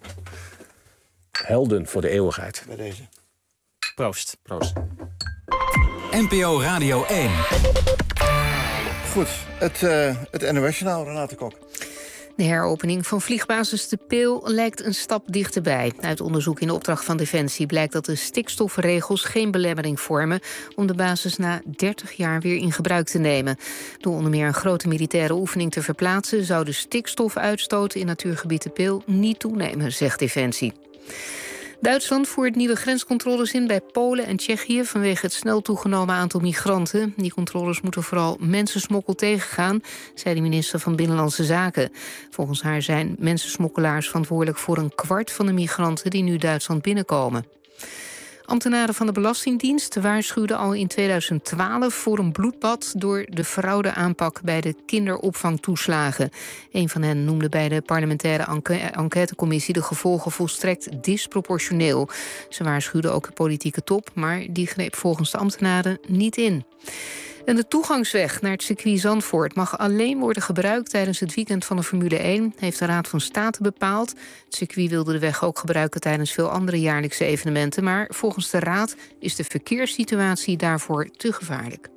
Speaker 4: Helden voor de eeuwigheid.
Speaker 10: Bij deze.
Speaker 11: Proost.
Speaker 4: Proost.
Speaker 13: N P O Radio één.
Speaker 10: Goed, het, uh, het N O S-journaal, Renate Kok.
Speaker 1: De heropening van vliegbasis De Peel lijkt een stap dichterbij. Uit onderzoek in opdracht van Defensie blijkt dat de stikstofregels geen belemmering vormen om de basis na dertig jaar weer in gebruik te nemen. Door onder meer een grote militaire oefening te verplaatsen zou de stikstofuitstoot in natuurgebied De Peel niet toenemen, zegt Defensie. Duitsland voert nieuwe grenscontroles in bij Polen en Tsjechië vanwege het snel toegenomen aantal migranten. Die controles moeten vooral mensensmokkel tegengaan, zei de minister van Binnenlandse Zaken. Volgens haar zijn mensensmokkelaars verantwoordelijk voor een kwart van de migranten die nu Duitsland binnenkomen. Ambtenaren van de Belastingdienst waarschuwden al in tweeduizend twaalf voor een bloedbad door de fraudeaanpak bij de kinderopvangtoeslagen. Een van hen noemde bij de parlementaire enquê- enquêtecommissie de gevolgen volstrekt disproportioneel. Ze waarschuwden ook de politieke top, maar die greep volgens de ambtenaren niet in. En de toegangsweg naar het circuit Zandvoort mag alleen worden gebruikt tijdens het weekend van de Formule één, heeft de Raad van State bepaald. Het circuit wilde de weg ook gebruiken tijdens veel andere jaarlijkse evenementen, maar volgens de Raad is de verkeerssituatie daarvoor te gevaarlijk.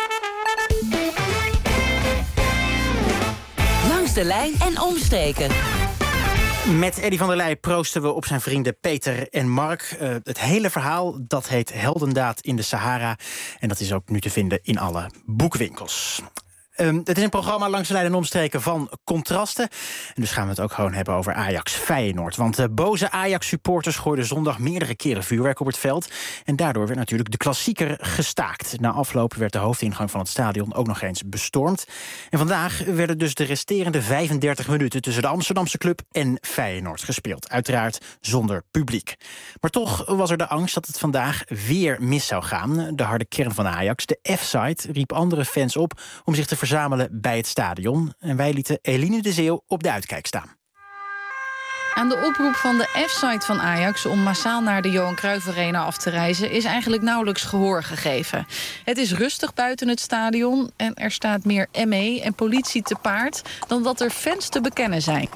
Speaker 14: Langs de lijn en omstreken.
Speaker 11: Met Eddy van der Leij proosten we op zijn vrienden Peter en Mark. Uh, het hele verhaal, dat heet Heldendaad in de Sahara. En dat is ook nu te vinden in alle boekwinkels. Um, het is een programma langs de lijn en omstreken van contrasten. En dus gaan we het ook gewoon hebben over Ajax-Feyenoord. Want de boze Ajax-supporters gooiden zondag meerdere keren vuurwerk op het veld. En daardoor werd natuurlijk de klassieker gestaakt. Na afloop werd de hoofdingang van het stadion ook nog eens bestormd. En vandaag werden dus de resterende vijfendertig minuten tussen de Amsterdamse club en Feyenoord gespeeld. Uiteraard zonder publiek. Maar toch was er de angst dat het vandaag weer mis zou gaan. De harde kern van Ajax, de F-side, riep andere fans op om zich te verzamelen bij het stadion. En wij lieten Eline de Zeeuw op de uitkijk staan.
Speaker 3: Aan de oproep van de F-site van Ajax om massaal naar de Johan Cruijff Arena af te reizen is eigenlijk nauwelijks gehoor gegeven. Het is rustig buiten het stadion en er staat meer M E en politie te paard dan dat er fans te bekennen zijn.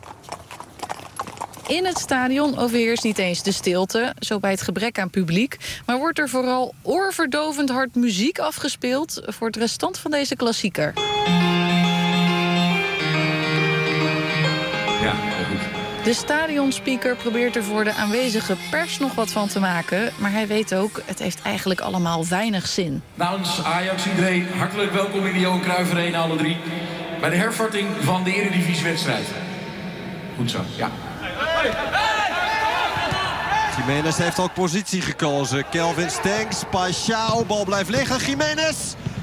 Speaker 3: In het stadion overheerst niet eens de stilte, zo bij het gebrek aan publiek, maar wordt er vooral oorverdovend hard muziek afgespeeld voor het restant van deze klassieker.
Speaker 12: Ja, goed.
Speaker 3: De stadionspeaker probeert er voor de aanwezige pers nog wat van te maken, maar hij weet ook, het heeft eigenlijk allemaal weinig zin.
Speaker 12: Namens Ajax iedereen hartelijk welkom in de Johan Cruijff Arena, alle drie, bij de hervatting van de Eredivisiewedstrijd. Goed zo, ja.
Speaker 15: Jiménez heeft ook positie gekozen. Kelvin Stengs, Paixão, bal blijft liggen. Jiménez!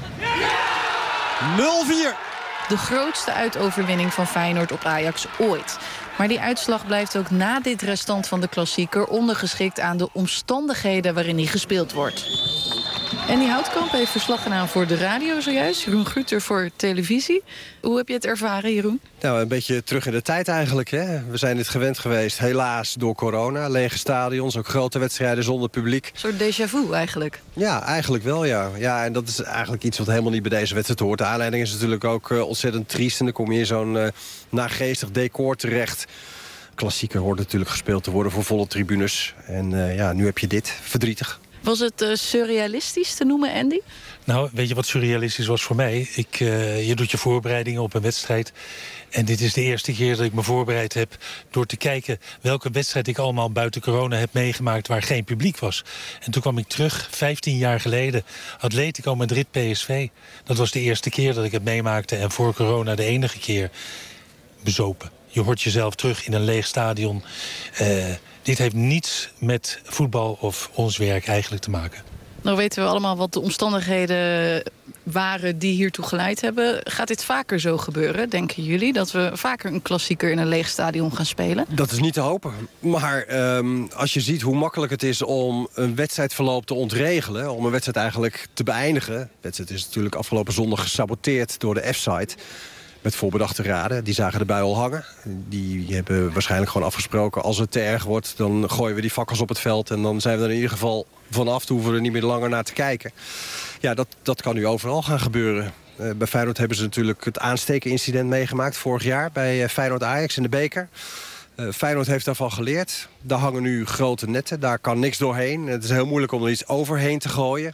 Speaker 15: nul vier.
Speaker 3: De grootste uitoverwinning van Feyenoord op Ajax ooit. Maar die uitslag blijft ook na dit restant van de klassieker ondergeschikt aan de omstandigheden waarin hij gespeeld wordt. En die Houtkamp heeft verslag gedaan voor de radio zojuist. Jeroen Gruter voor televisie. Hoe heb je het ervaren, Jeroen?
Speaker 15: Nou, een beetje terug in de tijd eigenlijk. Hè? We zijn dit gewend geweest, helaas door corona. Lege stadions, ook grote wedstrijden zonder publiek.
Speaker 3: Een soort déjà vu eigenlijk.
Speaker 15: Ja, eigenlijk wel, ja. Ja, en dat is eigenlijk iets wat helemaal niet bij deze wedstrijd hoort. De aanleiding is natuurlijk ook uh, ontzettend triest. En dan kom je in zo'n uh, naargeestig decor terecht. Klassieker hoort natuurlijk gespeeld te worden voor volle tribunes. En uh, ja, nu heb je dit. Verdrietig.
Speaker 3: Was het uh, surrealistisch te noemen, Andy?
Speaker 17: Nou, weet je wat surrealistisch was voor mij? Ik, uh, je doet je voorbereidingen op een wedstrijd. En dit is de eerste keer dat ik me voorbereid heb door te kijken welke wedstrijd ik allemaal buiten corona heb meegemaakt waar geen publiek was. En toen kwam ik terug, vijftien jaar geleden, Atletico Madrid P S V. Dat was de eerste keer dat ik het meemaakte en voor corona de enige keer bezopen. Je hoort jezelf terug in een leeg stadion. Uh, dit heeft niets met voetbal of ons werk eigenlijk te maken.
Speaker 3: Nou weten we allemaal wat de omstandigheden waren die hiertoe geleid hebben. Gaat dit vaker zo gebeuren, denken jullie? Dat we vaker een klassieker in een leeg stadion gaan spelen?
Speaker 15: Dat is niet te hopen. Maar um, als je ziet hoe makkelijk het is om een wedstrijdverloop te ontregelen, om een wedstrijd eigenlijk te beëindigen. De wedstrijd is natuurlijk afgelopen zondag gesaboteerd door de F-site. Met voorbedachte raden. Die zagen de bui al hangen. Die hebben waarschijnlijk gewoon afgesproken. Als het te erg wordt, dan gooien we die fakkels op het veld. En dan zijn we er in ieder geval vanaf. Dan hoeven we er niet meer langer naar te kijken. Ja, dat, dat kan nu overal gaan gebeuren. Uh, bij Feyenoord hebben ze natuurlijk het aanstekenincident meegemaakt. Vorig jaar bij uh, Feyenoord-Ajax in de beker. Uh, Feyenoord heeft daarvan geleerd. Daar hangen nu grote netten. Daar kan niks doorheen. Het is heel moeilijk om er iets overheen te gooien.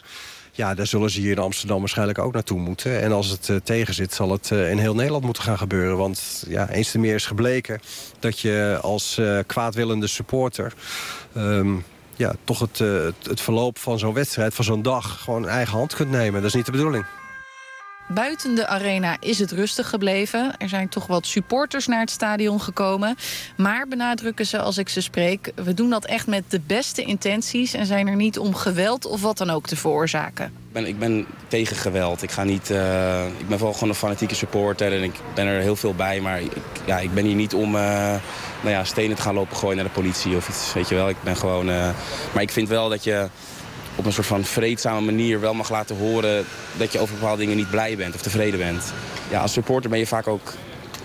Speaker 15: Ja, daar zullen ze hier in Amsterdam waarschijnlijk ook naartoe moeten. En als het uh, tegen zit, zal het uh, in heel Nederland moeten gaan gebeuren. Want ja, eens te meer is gebleken dat je als uh, kwaadwillende supporter... Um, ja, toch het, uh, het verloop van zo'n wedstrijd, van zo'n dag... gewoon in eigen hand kunt nemen. Dat is niet de bedoeling.
Speaker 3: Buiten de arena is het rustig gebleven. Er zijn toch wat supporters naar het stadion gekomen. Maar benadrukken ze als ik ze spreek... we doen dat echt met de beste intenties... en zijn er niet om geweld of wat dan ook te veroorzaken.
Speaker 18: Ik ben, ik ben tegen geweld. Ik, ga niet, uh, ik ben wel gewoon een fanatieke supporter en ik ben er heel veel bij. Maar ik, ja, ik ben hier niet om uh, nou ja, stenen te gaan lopen gooien naar de politie of iets. Weet je wel, ik ben gewoon... Uh, maar ik vind wel dat je... op een soort van vreedzame manier wel mag laten horen... dat je over bepaalde dingen niet blij bent of tevreden bent. Ja, als supporter ben je vaak ook...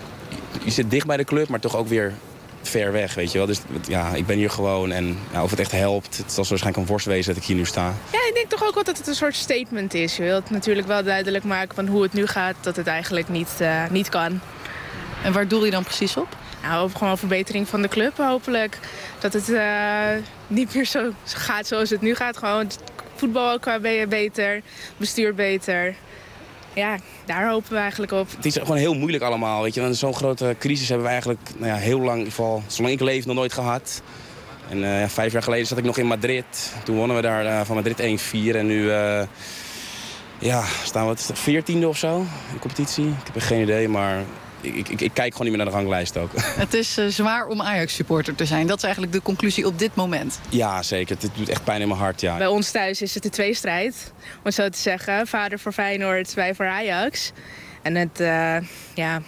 Speaker 18: je zit dicht bij de club, maar toch ook weer ver weg, weet je wel. Dus ja, ik ben hier gewoon en ja, of het echt helpt... het zal waarschijnlijk een worst wezen dat ik hier nu sta.
Speaker 19: Ja, ik denk toch ook wel dat het een soort statement is. Je wilt natuurlijk wel duidelijk maken van hoe het nu gaat... dat het eigenlijk niet, uh, niet kan.
Speaker 3: En waar doel je dan precies op?
Speaker 19: Nou, gewoon verbetering van de club hopelijk. Dat het uh, niet meer zo gaat zoals het nu gaat. Gewoon voetbal ook qua beter, bestuur beter. Ja, daar hopen we eigenlijk op.
Speaker 18: Het is gewoon heel moeilijk allemaal, weet je. Want zo'n grote crisis hebben we eigenlijk nou ja, heel lang, in ieder geval, zolang ik leef, nog nooit gehad. En uh, ja, vijf jaar geleden zat ik nog in Madrid. Toen wonnen we daar uh, van Madrid één vier. En nu uh, ja, staan we veertiende of zo in de competitie. Ik heb er geen idee, maar... Ik, ik, ik kijk gewoon niet meer naar de ranglijst ook.
Speaker 3: Het is uh, zwaar om Ajax-supporter te zijn. Dat is eigenlijk de conclusie op dit moment.
Speaker 18: Ja, zeker. Het doet echt pijn in mijn hart, ja.
Speaker 19: Bij ons thuis is het een tweestrijd, om het zo te zeggen. Vader voor Feyenoord, wij voor Ajax. En het, uh, ja,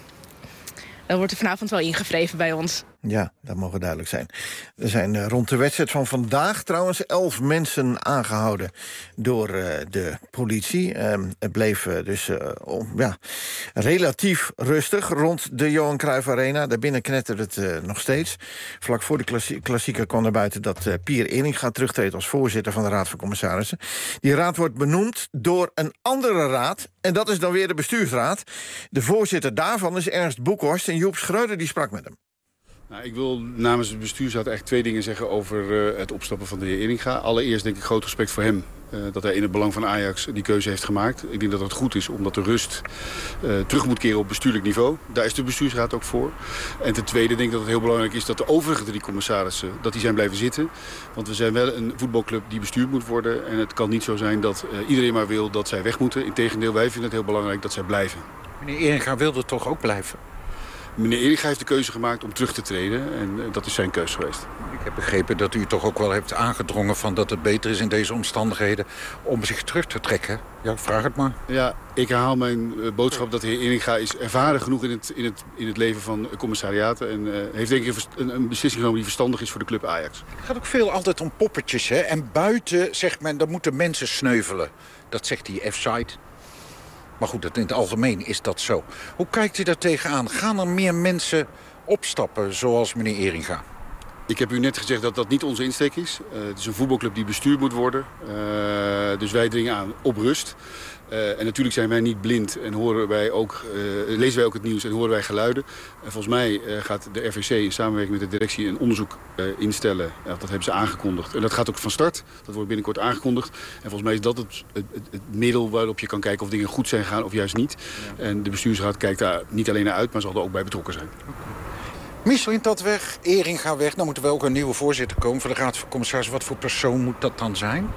Speaker 19: dat wordt er vanavond wel ingevreven bij ons.
Speaker 10: Ja, dat mogen duidelijk zijn. Er zijn uh, rond de wedstrijd van vandaag trouwens elf mensen aangehouden door uh, de politie. Uh, het bleef uh, dus uh, om, ja, relatief rustig rond de Johan Cruijff Arena. Daarbinnen knettert het uh, nog steeds. Vlak voor de klassie klassieker kwam naar buiten dat uh, Pier Ering gaat terugtreden als voorzitter van de Raad van Commissarissen. Die raad wordt benoemd door een andere raad. En dat is dan weer de bestuursraad. De voorzitter daarvan is Ernst Boekhorst. En Joep Schreuder die sprak met hem.
Speaker 20: Nou, ik wil namens het bestuursraad eigenlijk twee dingen zeggen over uh, het opstappen van de heer Eringa. Allereerst denk ik groot respect voor hem. Uh, dat hij in het belang van Ajax die keuze heeft gemaakt. Ik denk dat het goed is omdat de rust uh, terug moet keren op bestuurlijk niveau. Daar is de bestuursraad ook voor. En ten tweede denk ik dat het heel belangrijk is dat de overige drie commissarissen dat die zijn blijven zitten. Want we zijn wel een voetbalclub die bestuurd moet worden. En het kan niet zo zijn dat uh, iedereen maar wil dat zij weg moeten. Integendeel, wij vinden het heel belangrijk dat zij blijven.
Speaker 21: Meneer Eringa wilde toch ook blijven?
Speaker 20: Meneer Eringa heeft de keuze gemaakt om terug te treden. En dat is zijn keuze geweest.
Speaker 21: Ik heb begrepen dat u toch ook wel hebt aangedrongen van dat het beter is in deze omstandigheden om zich terug te trekken. Ja, vraag het maar.
Speaker 20: Ja, ik herhaal mijn uh, boodschap dat de heer Eringa is ervaren genoeg in het, in het, in het leven van commissariaten. En uh, heeft denk ik een, een beslissing genomen die verstandig is voor de club Ajax.
Speaker 21: Het gaat ook veel altijd om poppetjes, hè? En buiten zegt men, dat moeten mensen sneuvelen. Dat zegt die F-site. Maar goed, in het algemeen is dat zo. Hoe kijkt u daar tegenaan? Gaan er meer mensen opstappen, zoals meneer Eringa?
Speaker 20: Ik heb u net gezegd dat dat niet onze insteek is. Uh, het is een voetbalclub die bestuurd moet worden. Uh, dus wij dringen aan op rust. Uh, en natuurlijk zijn wij niet blind en horen wij ook, uh, lezen wij ook het nieuws en horen wij geluiden. En volgens mij uh, gaat de R V C in samenwerking met de directie een onderzoek uh, instellen. Uh, dat hebben ze aangekondigd. En dat gaat ook van start. Dat wordt binnenkort aangekondigd. En volgens mij is dat het, het, het, het middel waarop je kan kijken of dingen goed zijn gegaan of juist niet. Ja. En de bestuursraad kijkt daar niet alleen naar uit, maar zal er ook bij betrokken zijn.
Speaker 21: Misselint dat weg, Eringa weg. Dan moet er wel ook een nieuwe voorzitter komen voor de Raad van Commissarissen. Wat voor persoon moet dat dan zijn?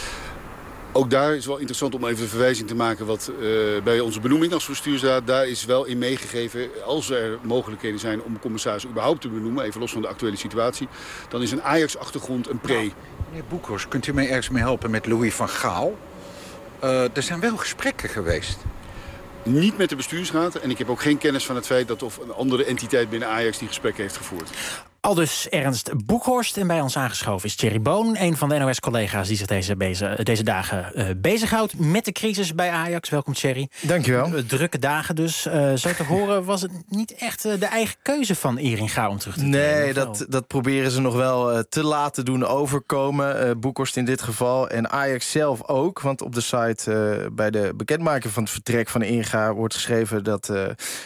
Speaker 20: Ook daar is wel interessant om even een verwijzing te maken wat uh, bij onze benoeming als bestuursraad, daar is wel in meegegeven, als er mogelijkheden zijn om commissaris überhaupt te benoemen, even los van de actuele situatie, dan is een Ajax-achtergrond een pre. Nou,
Speaker 21: meneer Boekhorst, kunt u mij ergens mee helpen met Louis van Gaal? Uh, er zijn wel gesprekken geweest.
Speaker 20: Niet met de bestuursraad en ik heb ook geen kennis van het feit dat of een andere entiteit binnen Ajax die gesprekken heeft gevoerd.
Speaker 11: Aldus Ernst Boekhorst en bij ons aangeschoven is Thierry Boon, een van de N O S-collega's die zich deze, deze, deze dagen uh, bezighoudt met de crisis bij Ajax. Welkom Thierry.
Speaker 10: Dankjewel. Uh,
Speaker 11: drukke dagen dus. Uh, zo te horen was het niet echt uh, de eigen keuze van Eringa om terug te treden.
Speaker 22: Nee, dat, dat proberen ze nog wel uh, te laten doen overkomen. Uh, Boekhorst in dit geval en Ajax zelf ook. Want op de site uh, bij de bekendmaking van het vertrek van Eringa wordt geschreven dat Uh,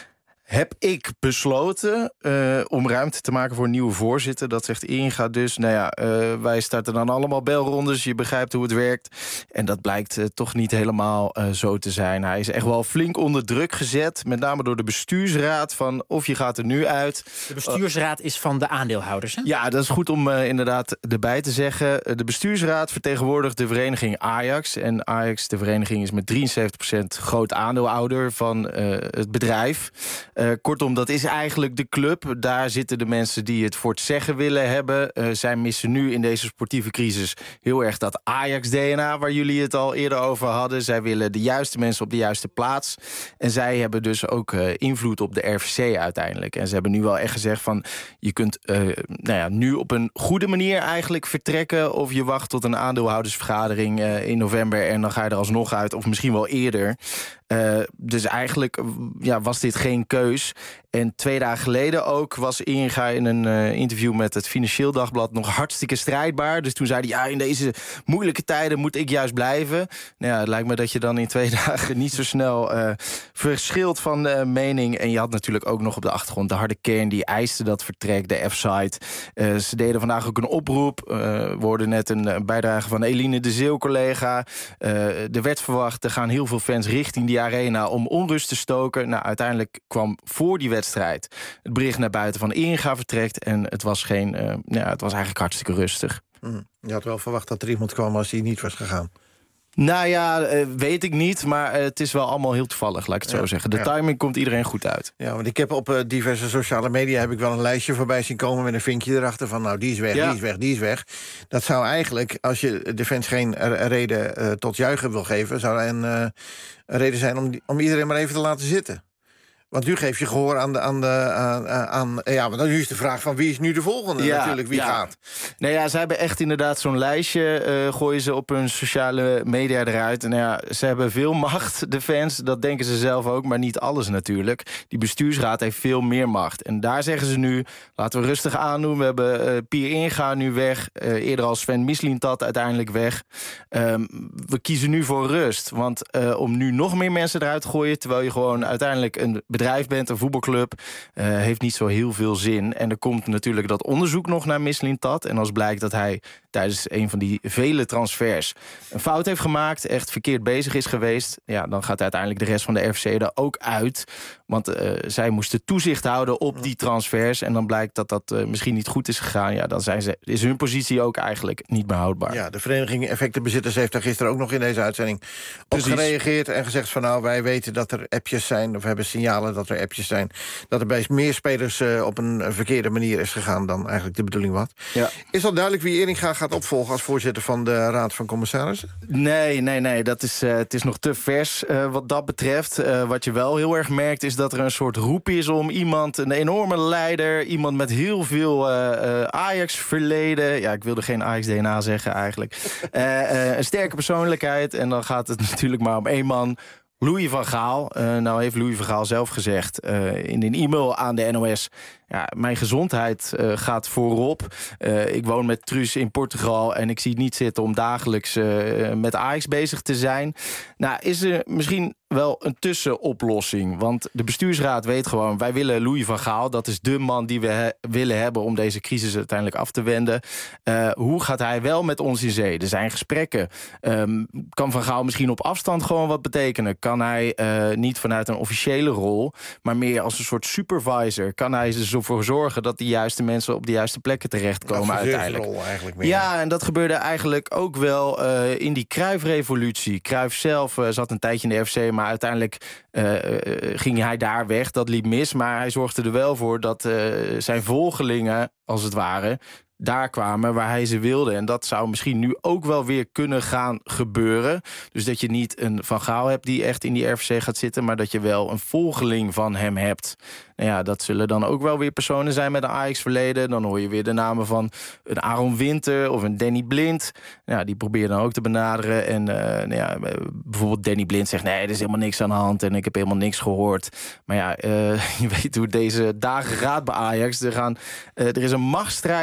Speaker 22: heb ik besloten uh, om ruimte te maken voor een nieuwe voorzitter. Dat zegt Inga dus. Nou ja, uh, wij starten dan allemaal belrondes. Je begrijpt hoe het werkt. En dat blijkt uh, toch niet helemaal uh, zo te zijn. Hij is echt wel flink onder druk gezet. Met name door de bestuursraad van of je gaat er nu uit.
Speaker 11: De bestuursraad uh, is van de aandeelhouders, hè?
Speaker 22: Ja, dat is goed om uh, inderdaad erbij te zeggen. De bestuursraad vertegenwoordigt de vereniging Ajax. En Ajax, de vereniging, is met drieënzeventig procent groot aandeelhouder van uh, het bedrijf. Uh, kortom, dat is eigenlijk de club. Daar zitten de mensen die het voor het zeggen willen hebben. Uh, zij missen nu in deze sportieve crisis heel erg dat Ajax-D N A... waar jullie het al eerder over hadden. Zij willen de juiste mensen op de juiste plaats. En zij hebben dus ook uh, invloed op de R V C uiteindelijk. En ze hebben nu wel echt gezegd van... je kunt uh, nou ja, nu op een goede manier eigenlijk vertrekken... of je wacht tot een aandeelhoudersvergadering uh, in november... en dan ga je er alsnog uit, of misschien wel eerder... Uh, dus eigenlijk ja, was dit geen keus. En twee dagen geleden ook was Inga in een uh, interview met het Financieel Dagblad nog hartstikke strijdbaar. Dus toen zei hij, ja, in deze moeilijke tijden moet ik juist blijven. Nou ja, het lijkt me dat je dan in twee dagen niet zo snel uh, verschilt van uh, mening. En je had natuurlijk ook nog op de achtergrond de harde kern die eiste dat vertrek, de F-site. Uh, ze deden vandaag ook een oproep. Uh, we hoorden net een, een bijdrage van Eline de Zeeuw, collega. Uh, er werd verwacht, er gaan heel veel fans richting die arena om onrust te stoken. Nou, uiteindelijk kwam voor die wedstrijd het bericht naar buiten van Inga vertrekt. En het was geen, uh, ja, het was eigenlijk hartstikke rustig.
Speaker 10: Mm. Je had wel verwacht dat er iemand kwam als hij niet was gegaan.
Speaker 22: Nou ja, uh, weet ik niet, maar uh, het is wel allemaal heel toevallig, laat ik het ja, zo zeggen. De ja. timing komt iedereen goed uit.
Speaker 10: Ja, want ik heb op uh, diverse sociale media heb ik wel een lijstje voorbij zien komen met een vinkje erachter van nou, die is weg, ja. die is weg, die is weg. Dat zou eigenlijk, als je de fans geen uh, reden uh, tot juichen wil geven, zou een, uh, een reden zijn om, die, om iedereen maar even te laten zitten. Want nu geef je gehoor aan de... Aan de aan, aan, ja, maar dan nu is de vraag van wie is nu de volgende ja, natuurlijk, wie ja. gaat.
Speaker 22: Nou ja, ze hebben echt inderdaad zo'n lijstje, uh, gooien ze op hun sociale media eruit. En nou ja, ze hebben veel macht, de fans, dat denken ze zelf ook, maar niet alles natuurlijk. Die bestuursraad heeft veel meer macht. En daar zeggen ze nu, laten we rustig aandoen. We hebben uh, Pier Inga nu weg, uh, eerder al Sven Mislintat uiteindelijk weg. Um, we kiezen nu voor rust, want uh, om nu nog meer mensen eruit te gooien, terwijl je gewoon uiteindelijk een bedrijf bent, een voetbalclub, uh, heeft niet zo heel veel zin. En er komt natuurlijk dat onderzoek nog naar Mislintat. En als blijkt dat hij tijdens een van die vele transfers een fout heeft gemaakt, echt verkeerd bezig is geweest, ja, dan gaat uiteindelijk de rest van de R V C er ook uit. Want uh, zij moesten toezicht houden op die transfers. En dan blijkt dat dat uh, misschien niet goed is gegaan. Ja, dan zijn ze, is hun positie ook eigenlijk niet meer houdbaar.
Speaker 10: Ja, de vereniging Effectenbezitters heeft daar gisteren ook nog in deze uitzending op gereageerd en gezegd van nou, wij weten dat er appjes zijn, of we hebben signalen dat er appjes zijn, dat er bij meer spelers uh, op een verkeerde manier is gegaan dan eigenlijk de bedoeling was. Ja. Is al duidelijk wie Inga gaat opvolgen als voorzitter van de Raad van Commissarissen?
Speaker 22: Nee, nee, nee. Dat is, uh, het is nog te vers uh, wat dat betreft. Uh, wat je wel heel erg merkt is dat er een soort roep is om iemand, een enorme leider, iemand met heel veel uh, uh, Ajax-verleden. Ja, ik wilde geen Ajax-D N A zeggen eigenlijk. Uh, uh, een sterke persoonlijkheid en dan gaat het natuurlijk maar om één man. Louis van Gaal. Uh, nou heeft Louis van Gaal zelf gezegd uh, in een e-mail aan de N O S... ja, mijn gezondheid uh, gaat voorop. Uh, ik woon met Truus in Portugal en ik zie het niet zitten om dagelijks uh, met Ajax bezig te zijn. Nou, is er misschien wel een tussenoplossing? Want de bestuursraad weet gewoon, wij willen Louis van Gaal. Dat is de man die we he- willen hebben om deze crisis uiteindelijk af te wenden. Uh, hoe gaat hij wel met ons in zee? Er zijn gesprekken. Um, kan Van Gaal misschien op afstand gewoon wat betekenen? Kan hij uh, niet vanuit een officiële rol, maar meer als een soort supervisor? Kan hij er ervoor zorgen dat de juiste mensen op de juiste plekken terechtkomen uiteindelijk?
Speaker 10: Eigenlijk meer.
Speaker 22: Ja, en dat gebeurde eigenlijk ook wel uh, in die Cruyff-revolutie. Cruyff zelf uh, zat een tijdje in de R V C, maar uiteindelijk uh, uh, ging hij daar weg. Dat liep mis, maar hij zorgde er wel voor dat uh, zijn volgelingen, als het ware, daar kwamen waar hij ze wilde. En dat zou misschien nu ook wel weer kunnen gaan gebeuren. Dus dat je niet een Van Gaal hebt die echt in die R V C gaat zitten, maar dat je wel een volgeling van hem hebt. Nou ja, dat zullen dan ook wel weer personen zijn met een Ajax-verleden. Dan hoor je weer de namen van een Aaron Winter of een Danny Blind. Nou, die probeer dan ook te benaderen. En uh, nou ja, bijvoorbeeld Danny Blind zegt, nee, er is helemaal niks aan de hand en ik heb helemaal niks gehoord. Maar ja, uh, je weet hoe deze dagen gaat bij Ajax. Er, gaan, uh, er is een machtsstrijd gaande.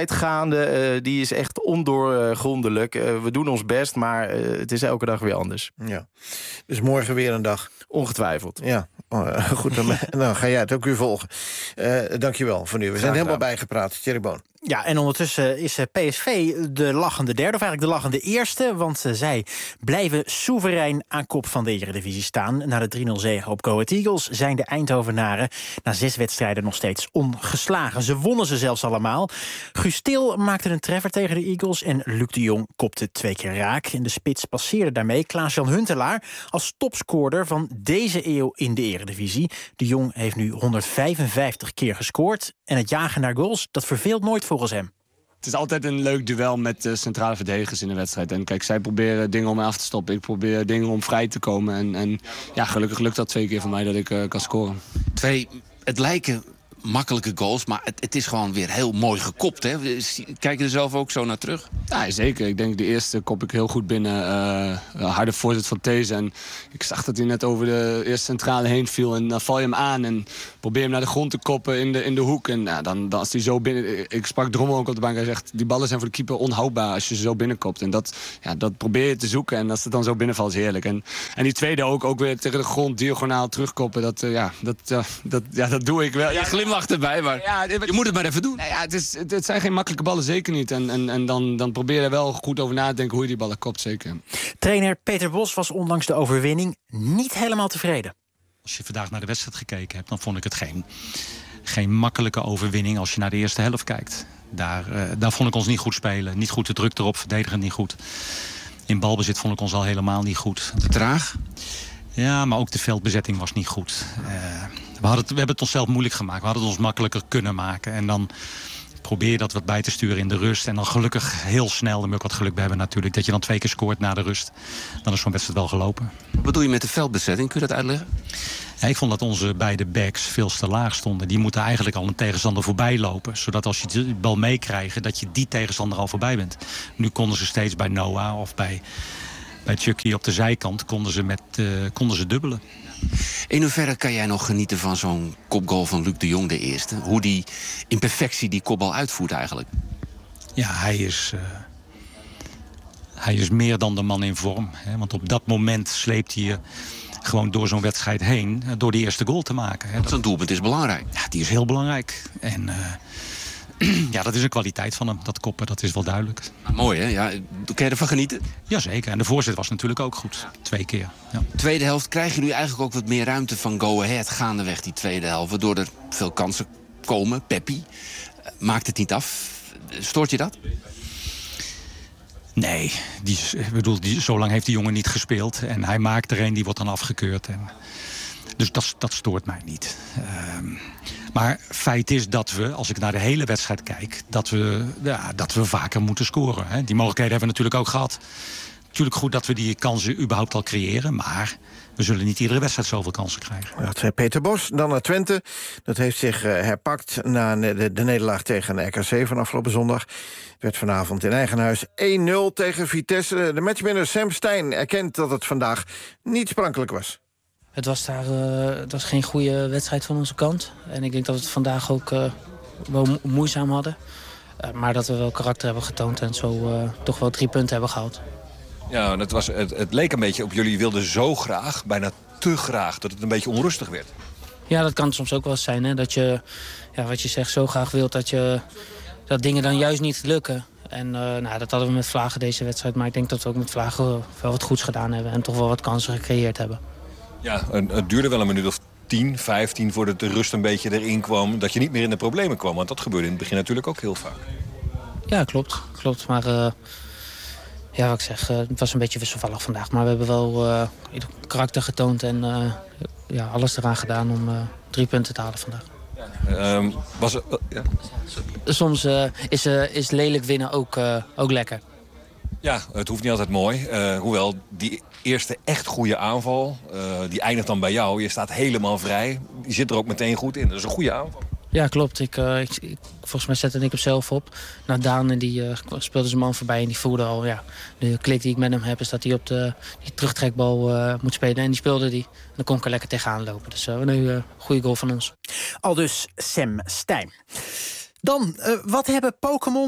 Speaker 22: gaande, uh, die is echt ondoorgrondelijk. Uh, we doen ons best, maar uh, het is elke dag weer anders.
Speaker 10: Ja. Dus morgen weer een dag.
Speaker 22: Ongetwijfeld.
Speaker 10: Ja, oh, goed, dan, dan ga jij het ook weer volgen. Uh, dankjewel voor nu. We Graag zijn helemaal gedaan. bijgepraat. Thierry Boon.
Speaker 11: Ja, en ondertussen is P S V de lachende derde, of eigenlijk de lachende eerste. Want uh, zij blijven soeverein aan kop van de Eredivisie staan. Na de drie nul zege op Go Ahead Eagles zijn de Eindhovenaren na zes wedstrijden nog steeds ongeslagen. Ze wonnen ze zelfs allemaal. Guus Til maakte een treffer tegen de Eagles en Luc de Jong kopte twee keer raak. En de spits passeerde daarmee Klaas-Jan Huntelaar als topscorer van deze eeuw in de Eredivisie. De Jong heeft nu honderdvijfenvijftig keer gescoord. En het jagen naar goals, dat verveelt nooit volgens hem.
Speaker 2: Het is altijd een leuk duel met de centrale verdedigers in de wedstrijd. En kijk, zij proberen dingen om me af te stoppen. Ik probeer dingen om vrij te komen. En, en ja, gelukkig lukt dat twee keer voor mij dat ik uh, kan scoren.
Speaker 6: Twee, het lijken makkelijke goals, maar het, het is gewoon weer heel mooi gekopt. Hè? Kijk je er zelf ook zo naar terug?
Speaker 2: Ja, zeker. Ik denk de eerste kop ik heel goed binnen. Uh, harde voorzet van These. En ik zag dat hij net over de eerste centrale heen viel. En dan val je hem aan en probeer hem naar de grond te koppen in de, in de hoek. En ja, dan, dan als hij zo binnen... Ik sprak Drommel ook op de bank. Hij zegt, die ballen zijn voor de keeper onhoudbaar als je ze zo binnenkopt. En dat, ja, dat probeer je te zoeken. En als het dan zo binnenvalt is heerlijk. En, en die tweede ook, ook weer tegen de grond diagonaal terugkoppen. Dat, uh, ja, dat, uh, dat, ja, dat doe ik wel.
Speaker 6: Je glimlacht erbij, maar ja, je moet het maar even doen.
Speaker 2: Nou ja, het, is, het, het zijn geen makkelijke ballen, zeker niet. En, en, en dan, dan probeer je wel goed over na te denken hoe je die ballen kopt, zeker.
Speaker 11: Trainer Peter Bos was ondanks de overwinning niet helemaal tevreden.
Speaker 23: Als je vandaag naar de wedstrijd gekeken hebt, dan vond ik het geen, geen makkelijke overwinning als je naar de eerste helft kijkt. Daar, uh, daar vond ik ons niet goed spelen. Niet goed de druk erop, verdedigend niet goed. In balbezit vond ik ons al helemaal niet goed.
Speaker 6: Te traag?
Speaker 23: Ja, maar ook de veldbezetting was niet goed. Uh, we, hadden het, we hebben het onszelf moeilijk gemaakt. We hadden het ons makkelijker kunnen maken. En dan probeer je dat wat bij te sturen in de rust. En dan gelukkig heel snel, daar moet je ook wat geluk bij hebben natuurlijk, dat je dan twee keer scoort na de rust. Dan is zo'n wedstrijd wel gelopen.
Speaker 6: Wat bedoel je met de veldbezetting? Kun je dat uitleggen?
Speaker 23: Ja, ik vond dat onze beide backs veel te laag stonden. Die moeten eigenlijk al een tegenstander voorbij lopen. Zodat als je de bal meekrijgt, dat je die tegenstander al voorbij bent. Nu konden ze steeds bij Noah of bij, bij Chucky op de zijkant konden ze, met, uh, konden ze dubbelen.
Speaker 6: In hoeverre kan jij nog genieten van zo'n kopgoal van Luc de Jong, de eerste? Hoe die in perfectie die kopbal uitvoert eigenlijk?
Speaker 23: Ja, hij is, uh, hij is meer dan de man in vorm. Hè? Want op dat moment sleept hij je gewoon door zo'n wedstrijd heen, door die eerste goal te maken. Hè?
Speaker 6: Zo'n doelpunt is belangrijk.
Speaker 23: Ja, die is heel belangrijk. En uh, ja, dat is een kwaliteit van hem, dat koppen, dat is wel duidelijk.
Speaker 6: Mooi, hè? Ja, kun je ervan genieten?
Speaker 23: Jazeker, en de voorzet was natuurlijk ook goed. Twee keer. Ja.
Speaker 6: Tweede helft krijgen jullie eigenlijk ook wat meer ruimte van Go Ahead gaandeweg die tweede helft. Waardoor er veel kansen komen. Peppi maakt het niet af. Stoort je dat?
Speaker 23: Nee, die, ik bedoel, die, zo lang heeft die jongen niet gespeeld. En hij maakt er een, die wordt dan afgekeurd. En, dus dat, dat stoort mij niet. Um, Maar feit is dat we, als ik naar de hele wedstrijd kijk, dat we, ja, dat we vaker moeten scoren. Hè. Die mogelijkheden hebben we natuurlijk ook gehad. Natuurlijk goed dat we die kansen überhaupt al creëren, maar we zullen niet iedere wedstrijd zoveel kansen krijgen.
Speaker 10: Dat zei Peter Bos. Dan naar Twente. Dat heeft zich uh, herpakt na de, de nederlaag tegen R K C van afgelopen zondag. Het werd vanavond in eigen huis één nul tegen Vitesse. De matchwinner Sam Stein erkent dat het vandaag niet sprankelijk was.
Speaker 24: Het was, daar, uh, het was geen goede wedstrijd van onze kant. En ik denk dat we het vandaag ook uh, wel mo- moeizaam hadden. Uh, maar dat we wel karakter hebben getoond en zo uh, toch wel drie punten hebben gehaald.
Speaker 25: Ja, het, was, het, het leek een beetje op jullie wilden zo graag, bijna te graag, dat het een beetje onrustig werd.
Speaker 24: Ja, dat kan soms ook wel eens zijn. Hè? Dat je, ja, wat je zegt, zo graag wilt dat, je, dat dingen dan juist niet lukken. En uh, nou, dat hadden we met Vlagen deze wedstrijd. Maar ik denk dat we ook met Vlagen wel wat goeds gedaan hebben. En toch wel wat kansen gecreëerd hebben.
Speaker 25: Ja, het duurde wel een minuut of tien, vijftien voordat de rust een beetje erin kwam. Dat je niet meer in de problemen kwam. Want dat gebeurde in het begin natuurlijk ook heel vaak.
Speaker 24: Ja, klopt. klopt. Maar uh, ja, wat ik zeg, uh, het was een beetje wisselvallig vandaag. Maar we hebben wel uh, karakter getoond en uh, ja, alles eraan gedaan om uh, drie punten te halen vandaag.
Speaker 25: Um, was het, uh, ja.
Speaker 24: Soms uh, is, uh, is lelijk winnen ook, uh, ook lekker.
Speaker 25: Ja, het hoeft niet altijd mooi. Uh, hoewel, die eerste echt goede aanval, uh, die eindigt dan bij jou. Je staat helemaal vrij. Je zit er ook meteen goed in. Dat is een goede aanval.
Speaker 24: Ja, klopt. Ik, uh, ik, ik, volgens mij zette ik hem zelf op. Naar Daan en die uh, speelde zijn man voorbij. En die voelde al, ja, de klik die ik met hem heb... is dat hij op de die terugtrekbal uh, moet spelen. En die speelde die. En dan kon ik er lekker tegenaan lopen. Dus uh, nu een uh, goede goal van ons.
Speaker 11: Aldus Sam Stein. Dan, uh, wat hebben Pokémon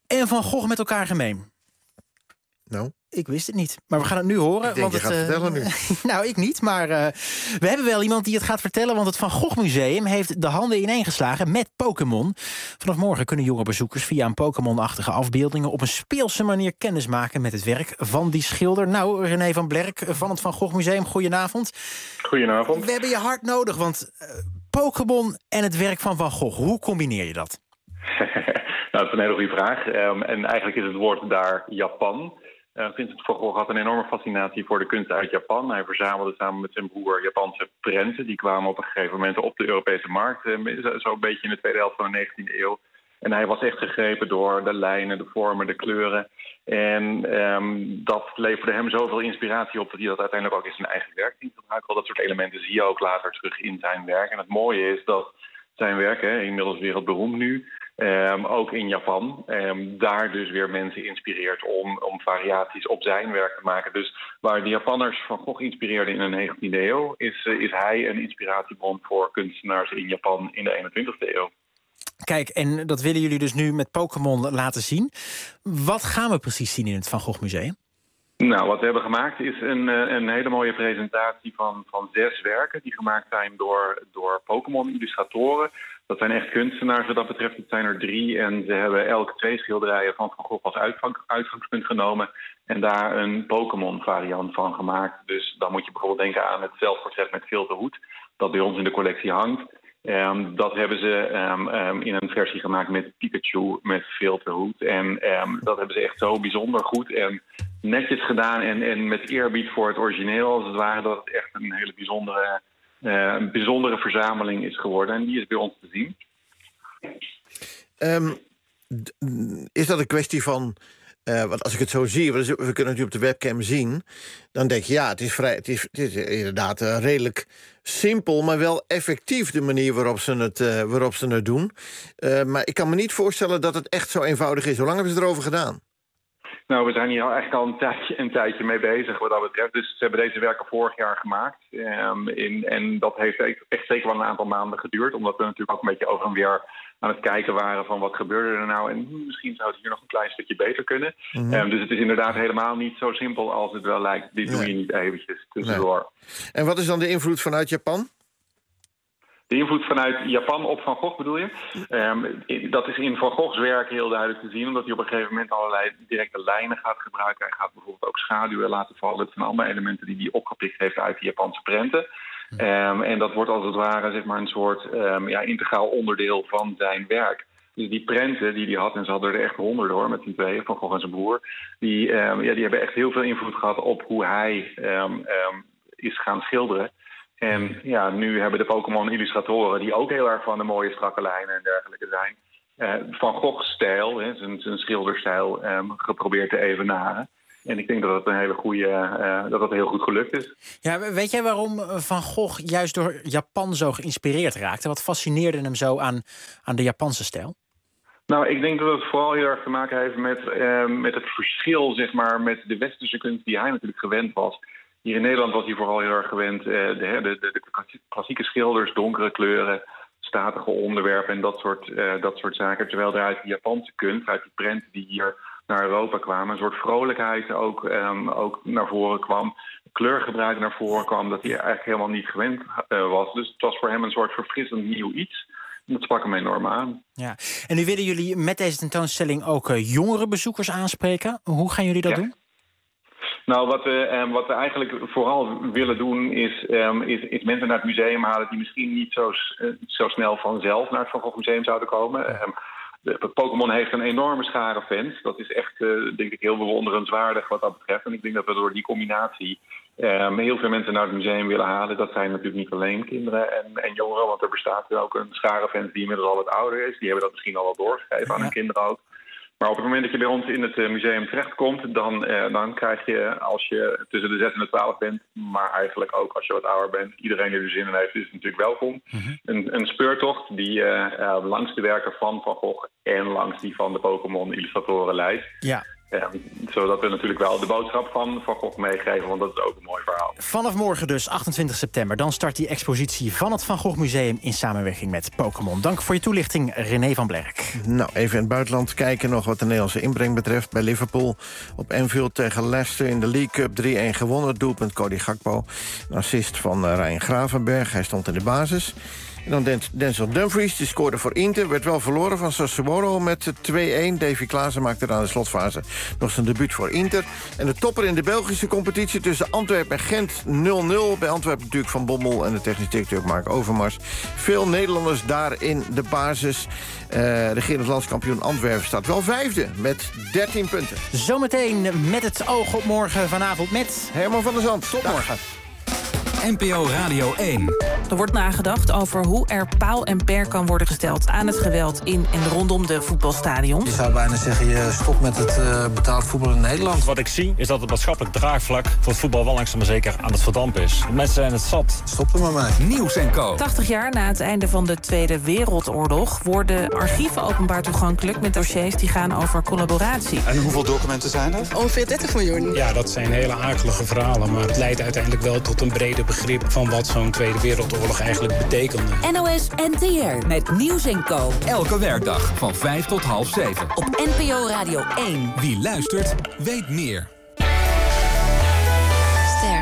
Speaker 11: en Van Gogh met elkaar gemeen?
Speaker 10: Nou?
Speaker 11: Ik wist het niet, maar we gaan het nu horen.
Speaker 10: Ik denk,
Speaker 11: want
Speaker 10: je
Speaker 11: het,
Speaker 10: gaat vertellen nu.
Speaker 11: nou, ik niet, maar uh, we hebben wel iemand die het gaat vertellen. Want het Van Gogh Museum heeft de handen ineengeslagen met Pokémon. Vanaf morgen kunnen jonge bezoekers via een Pokémon-achtige afbeeldingen op een speelse manier kennis maken met het werk van die schilder. Nou, René van Blerk van het Van Gogh Museum, goedenavond.
Speaker 5: Goedenavond.
Speaker 11: We hebben je hard nodig, want uh, Pokémon en het werk van Van Gogh, hoe combineer je dat?
Speaker 5: Nou, dat is een hele goede vraag. Um, en eigenlijk is het woord daar Japan. Uh, Vincent van Gogh had een enorme fascinatie voor de kunst uit Japan. Hij verzamelde samen met zijn broer Japanse prenten. Die kwamen op een gegeven moment op de Europese markt. Uh, Zo'n beetje in de tweede helft van de negentiende eeuw. En hij was echt gegrepen door de lijnen, de vormen, de kleuren. En um, dat leverde hem zoveel inspiratie op dat hij dat uiteindelijk ook in zijn eigen werk ging gebruiken. Al dat soort elementen zie je ook later terug in zijn werk. En het mooie is dat zijn werk, hè, inmiddels wereldberoemd nu, Um, ook in Japan, um, daar dus weer mensen inspireert om, om variaties op zijn werk te maken. Dus waar de Japanners Van Gogh inspireerden in de negentiende eeuw, is, uh, is hij een inspiratiebron voor kunstenaars in Japan in de eenentwintigste eeuw.
Speaker 11: Kijk, en dat willen jullie dus nu met Pokémon laten zien. Wat gaan we precies zien in het Van Gogh Museum?
Speaker 5: Nou, wat we hebben gemaakt is een, een hele mooie presentatie van, van zes werken die gemaakt zijn door, door Pokémon-illustratoren. Dat zijn echt kunstenaars wat dat betreft. Het zijn er drie en ze hebben elk twee schilderijen van Van Gogh als uitgang, uitgangspunt genomen en daar een Pokémon-variant van gemaakt. Dus dan moet je bijvoorbeeld denken aan het zelfportret met filterhoed dat bij ons in de collectie hangt. Um, dat hebben ze um, um, in een versie gemaakt met Pikachu met filterhoed. En um, dat hebben ze echt zo bijzonder goed en netjes gedaan. En, en met eerbied voor het origineel als het ware. Dat het echt een hele bijzondere, uh, een bijzondere verzameling is geworden. En die is bij ons te zien.
Speaker 10: Um, is dat een kwestie van... Uh, want als ik het zo zie, we kunnen het nu op de webcam zien, dan denk je, ja, het is, vrij, het is, het is inderdaad uh, redelijk simpel, maar wel effectief de manier waarop ze het, uh, waarop ze het doen. Uh, maar ik kan me niet voorstellen dat het echt zo eenvoudig is. Hoe lang hebben ze erover gedaan?
Speaker 5: Nou, we zijn hier eigenlijk al een tijdje, een tijdje mee bezig wat dat betreft. Dus ze hebben deze werken vorig jaar gemaakt. Um, in, en dat heeft echt zeker wel een aantal maanden geduurd, omdat we natuurlijk ook een beetje over en weer aan het kijken waren van wat gebeurde er nou en misschien zou het hier nog een klein stukje beter kunnen. Mm-hmm. Um, dus het is inderdaad helemaal niet zo simpel als het wel lijkt. Dit nee. doe je niet eventjes tussendoor.
Speaker 10: Nee. En wat is dan de invloed vanuit Japan?
Speaker 5: De invloed vanuit Japan op Van Gogh bedoel je? Um, dat is in Van Goghs werk heel duidelijk te zien, omdat hij op een gegeven moment allerlei directe lijnen gaat gebruiken. Hij gaat bijvoorbeeld ook schaduwen laten vallen. Dat zijn allemaal elementen die hij opgepikt heeft uit de Japanse prenten. Um, en dat wordt als het ware zeg maar, een soort um, ja, integraal onderdeel van zijn werk. Dus die prenten die hij had, en ze hadden er echt honderden hoor, met die twee, Van Gogh en zijn broer, die, um, ja, die hebben echt heel veel invloed gehad op hoe hij um, um, is gaan schilderen. En ja, nu hebben de Pokémon-illustratoren, die ook heel erg van de mooie strakke lijnen en dergelijke zijn, uh, Van Gogh-stijl, hè, zijn, zijn schilderstijl, um, geprobeerd te evenaren. En ik denk dat het een hele goede, uh, dat het heel goed gelukt is.
Speaker 11: Ja, weet jij waarom Van Gogh juist door Japan zo geïnspireerd raakte? Wat fascineerde hem zo aan, aan de Japanse stijl?
Speaker 5: Nou, ik denk dat het vooral heel erg te maken heeft met, uh, met het verschil, zeg maar, met de westerse kunst die hij natuurlijk gewend was. Hier in Nederland was hij vooral heel erg gewend uh, de, de, de, de klassieke schilders, donkere kleuren, statige onderwerpen en dat soort, uh, dat soort zaken. Terwijl er uit de Japanse kunst, uit die prenten die hier naar Europa kwamen, een soort vrolijkheid ook, um, ook naar voren kwam. Kleurgebruik naar voren kwam dat hij eigenlijk helemaal niet gewend uh, was. Dus het was voor hem een soort verfrissend nieuw iets. En dat sprak hem enorm aan.
Speaker 11: Ja. En nu willen jullie met deze tentoonstelling ook uh, jongere bezoekers aanspreken. Hoe gaan jullie dat
Speaker 5: ja.
Speaker 11: doen?
Speaker 5: Nou, wat we, um, wat we eigenlijk vooral willen doen is, um, is, is mensen naar het museum halen die misschien niet zo, uh, zo snel vanzelf naar het Van Gogh Museum zouden komen. Um, de, Pokémon heeft een enorme schare fans. Dat is echt, uh, denk ik, heel bewonderenswaardig wat dat betreft. En ik denk dat we door die combinatie um, heel veel mensen naar het museum willen halen. Dat zijn natuurlijk niet alleen kinderen en, en jongeren, want er bestaat ook een schare fans die inmiddels al wat ouder is. Die hebben dat misschien al wel doorgegeven aan hun kinderen ook. Maar op het moment dat je bij ons in het museum terechtkomt, dan, eh, dan krijg je, als je tussen de zes en de twaalf bent, maar eigenlijk ook als je wat ouder bent, iedereen die er zin in heeft, is natuurlijk welkom. Mm-hmm. Een, een speurtocht die uh, uh, langs de werken van Van Gogh en langs die van de Pokémon-illustratoren leidt.
Speaker 11: Ja.
Speaker 5: Ja, zodat we natuurlijk wel de boodschap van Van Gogh meegeven, want dat is ook een mooi verhaal.
Speaker 11: Vanaf morgen dus, achtentwintig september. Dan start die expositie van het Van Gogh Museum in samenwerking met Pokémon. Dank voor je toelichting, René van Blerk.
Speaker 10: Nou, even in het buitenland kijken nog wat de Nederlandse inbreng betreft. Bij Liverpool op Anfield tegen Leicester in de League Cup drie-een gewonnen. Doelpunt Cody Gakpo. Een assist van uh, Ryan Gravenberg. Hij stond in de basis. En dan Denzel Dumfries, die scoorde voor Inter. Werd wel verloren van Sassuolo met twee-een. Davy Klaassen maakte aan de slotfase nog zijn debuut voor Inter. En de topper in de Belgische competitie tussen Antwerpen en Gent nul nul. Bij Antwerpen natuurlijk Van Bommel en de technisch directeur Mark Overmars. Veel Nederlanders daar in de basis. Uh, de Gerard landskampioen Antwerpen staat wel vijfde met dertien punten.
Speaker 11: Zometeen met het oog op morgen vanavond met
Speaker 10: Herman van der Zand. Tot
Speaker 11: Dag.
Speaker 10: morgen.
Speaker 13: N P O Radio één.
Speaker 4: Er wordt nagedacht over hoe er paal en perk kan worden gesteld aan het geweld in en rondom de voetbalstadions.
Speaker 7: Je zou bijna zeggen, je stopt met het uh, betaald voetbal in Nederland.
Speaker 8: Wat ik zie is dat het maatschappelijk draagvlak voor het voetbal wel langzaam maar zeker aan het verdampen is. Mensen zijn het zat.
Speaker 7: Stop er maar mee.
Speaker 13: Nieuws en Co.
Speaker 4: tachtig jaar na het einde van de Tweede Wereldoorlog worden archieven openbaar toegankelijk met dossiers die gaan over collaboratie.
Speaker 7: En hoeveel documenten zijn er?
Speaker 4: Ongeveer dertig miljoen.
Speaker 9: Ja, dat zijn hele akelige verhalen, maar het leidt uiteindelijk wel tot een breder begrip van wat zo'n Tweede Wereldoorlog eigenlijk betekende.
Speaker 14: N O S N T R met Nieuws en Co.
Speaker 13: Elke werkdag van vijf tot half zeven.
Speaker 14: Op N P O Radio één.
Speaker 13: Wie luistert, weet meer.
Speaker 14: Ster.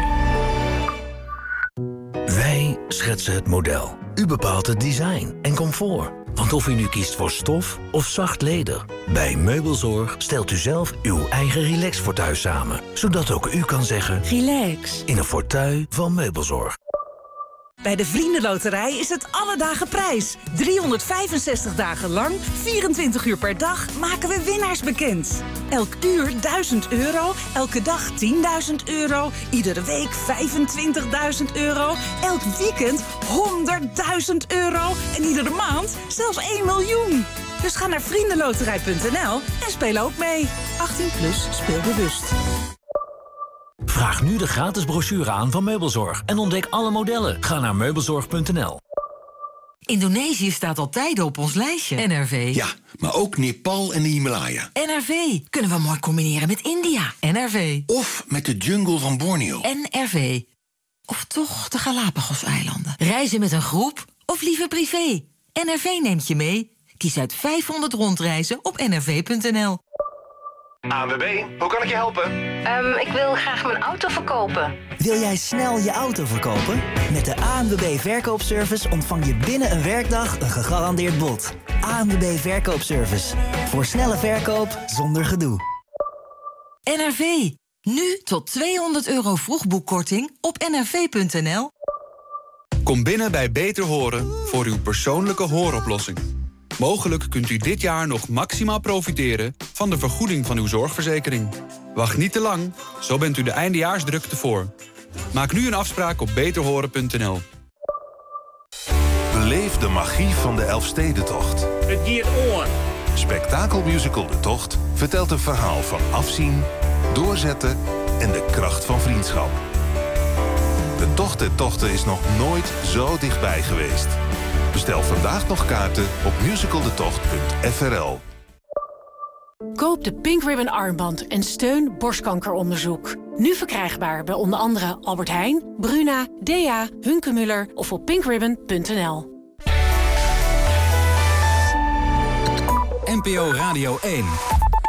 Speaker 16: Wij schetsen het model. U bepaalt het design en comfort. Want of u nu kiest voor stof of zacht leder, bij Meubelzorg stelt u zelf uw eigen relax-fauteuil samen. Zodat ook u kan zeggen,
Speaker 14: Relax.
Speaker 16: In een fauteuil van Meubelzorg.
Speaker 26: Bij de Vriendenloterij is het alle dagen prijs. driehonderdvijfenzestig dagen lang, vierentwintig uur per dag, maken we winnaars bekend. Elk uur duizend euro, elke dag tienduizend euro, iedere week vijfentwintigduizend euro, elk weekend honderdduizend euro en iedere maand zelfs één miljoen. Dus ga naar vriendenloterij punt n l en speel ook mee. achttien plus, speel bewust.
Speaker 16: Vraag nu de gratis brochure aan van Meubelzorg en ontdek alle modellen. Ga naar meubelzorg punt n l.
Speaker 26: Indonesië staat al tijden op ons lijstje. N R V.
Speaker 27: Ja, maar ook Nepal en de Himalaya.
Speaker 26: N R V. Kunnen we mooi combineren met India. N R V.
Speaker 27: Of met de jungle van Borneo.
Speaker 26: N R V. Of toch de Galapagos-eilanden. Reizen met een groep of liever privé. N R V neemt je mee. Kies uit vijfhonderd rondreizen op n r v punt n l.
Speaker 28: A N W B, hoe kan ik je helpen?
Speaker 29: Um, ik wil graag mijn auto verkopen.
Speaker 30: Wil jij snel je auto verkopen? Met de A N W B Verkoopservice ontvang je binnen een werkdag een gegarandeerd bod. A N W B Verkoopservice. Voor snelle verkoop zonder gedoe.
Speaker 26: N R V. Nu tot tweehonderd euro vroegboekkorting op n r v punt n l.
Speaker 31: Kom binnen bij Beter Horen voor uw persoonlijke hooroplossing. Mogelijk kunt u dit jaar nog maximaal profiteren van de vergoeding van uw zorgverzekering. Wacht niet te lang, zo bent u de eindejaarsdrukte voor. Maak nu een afspraak op beter horen punt n l.
Speaker 32: Beleef de magie van de Elfstedentocht.
Speaker 33: Het giert on.
Speaker 32: Spektakelmusical De Tocht vertelt een verhaal van afzien, doorzetten en de kracht van vriendschap. De Tocht der Tochten is nog nooit zo dichtbij geweest. Bestel vandaag nog kaarten op musicaldetocht punt f r l.
Speaker 34: Koop de Pink Ribbon armband en steun borstkankeronderzoek. Nu verkrijgbaar bij onder andere Albert Heijn, Bruna, Dea, Hunkemuller of op pinkribbon punt n l.
Speaker 13: N P O Radio één.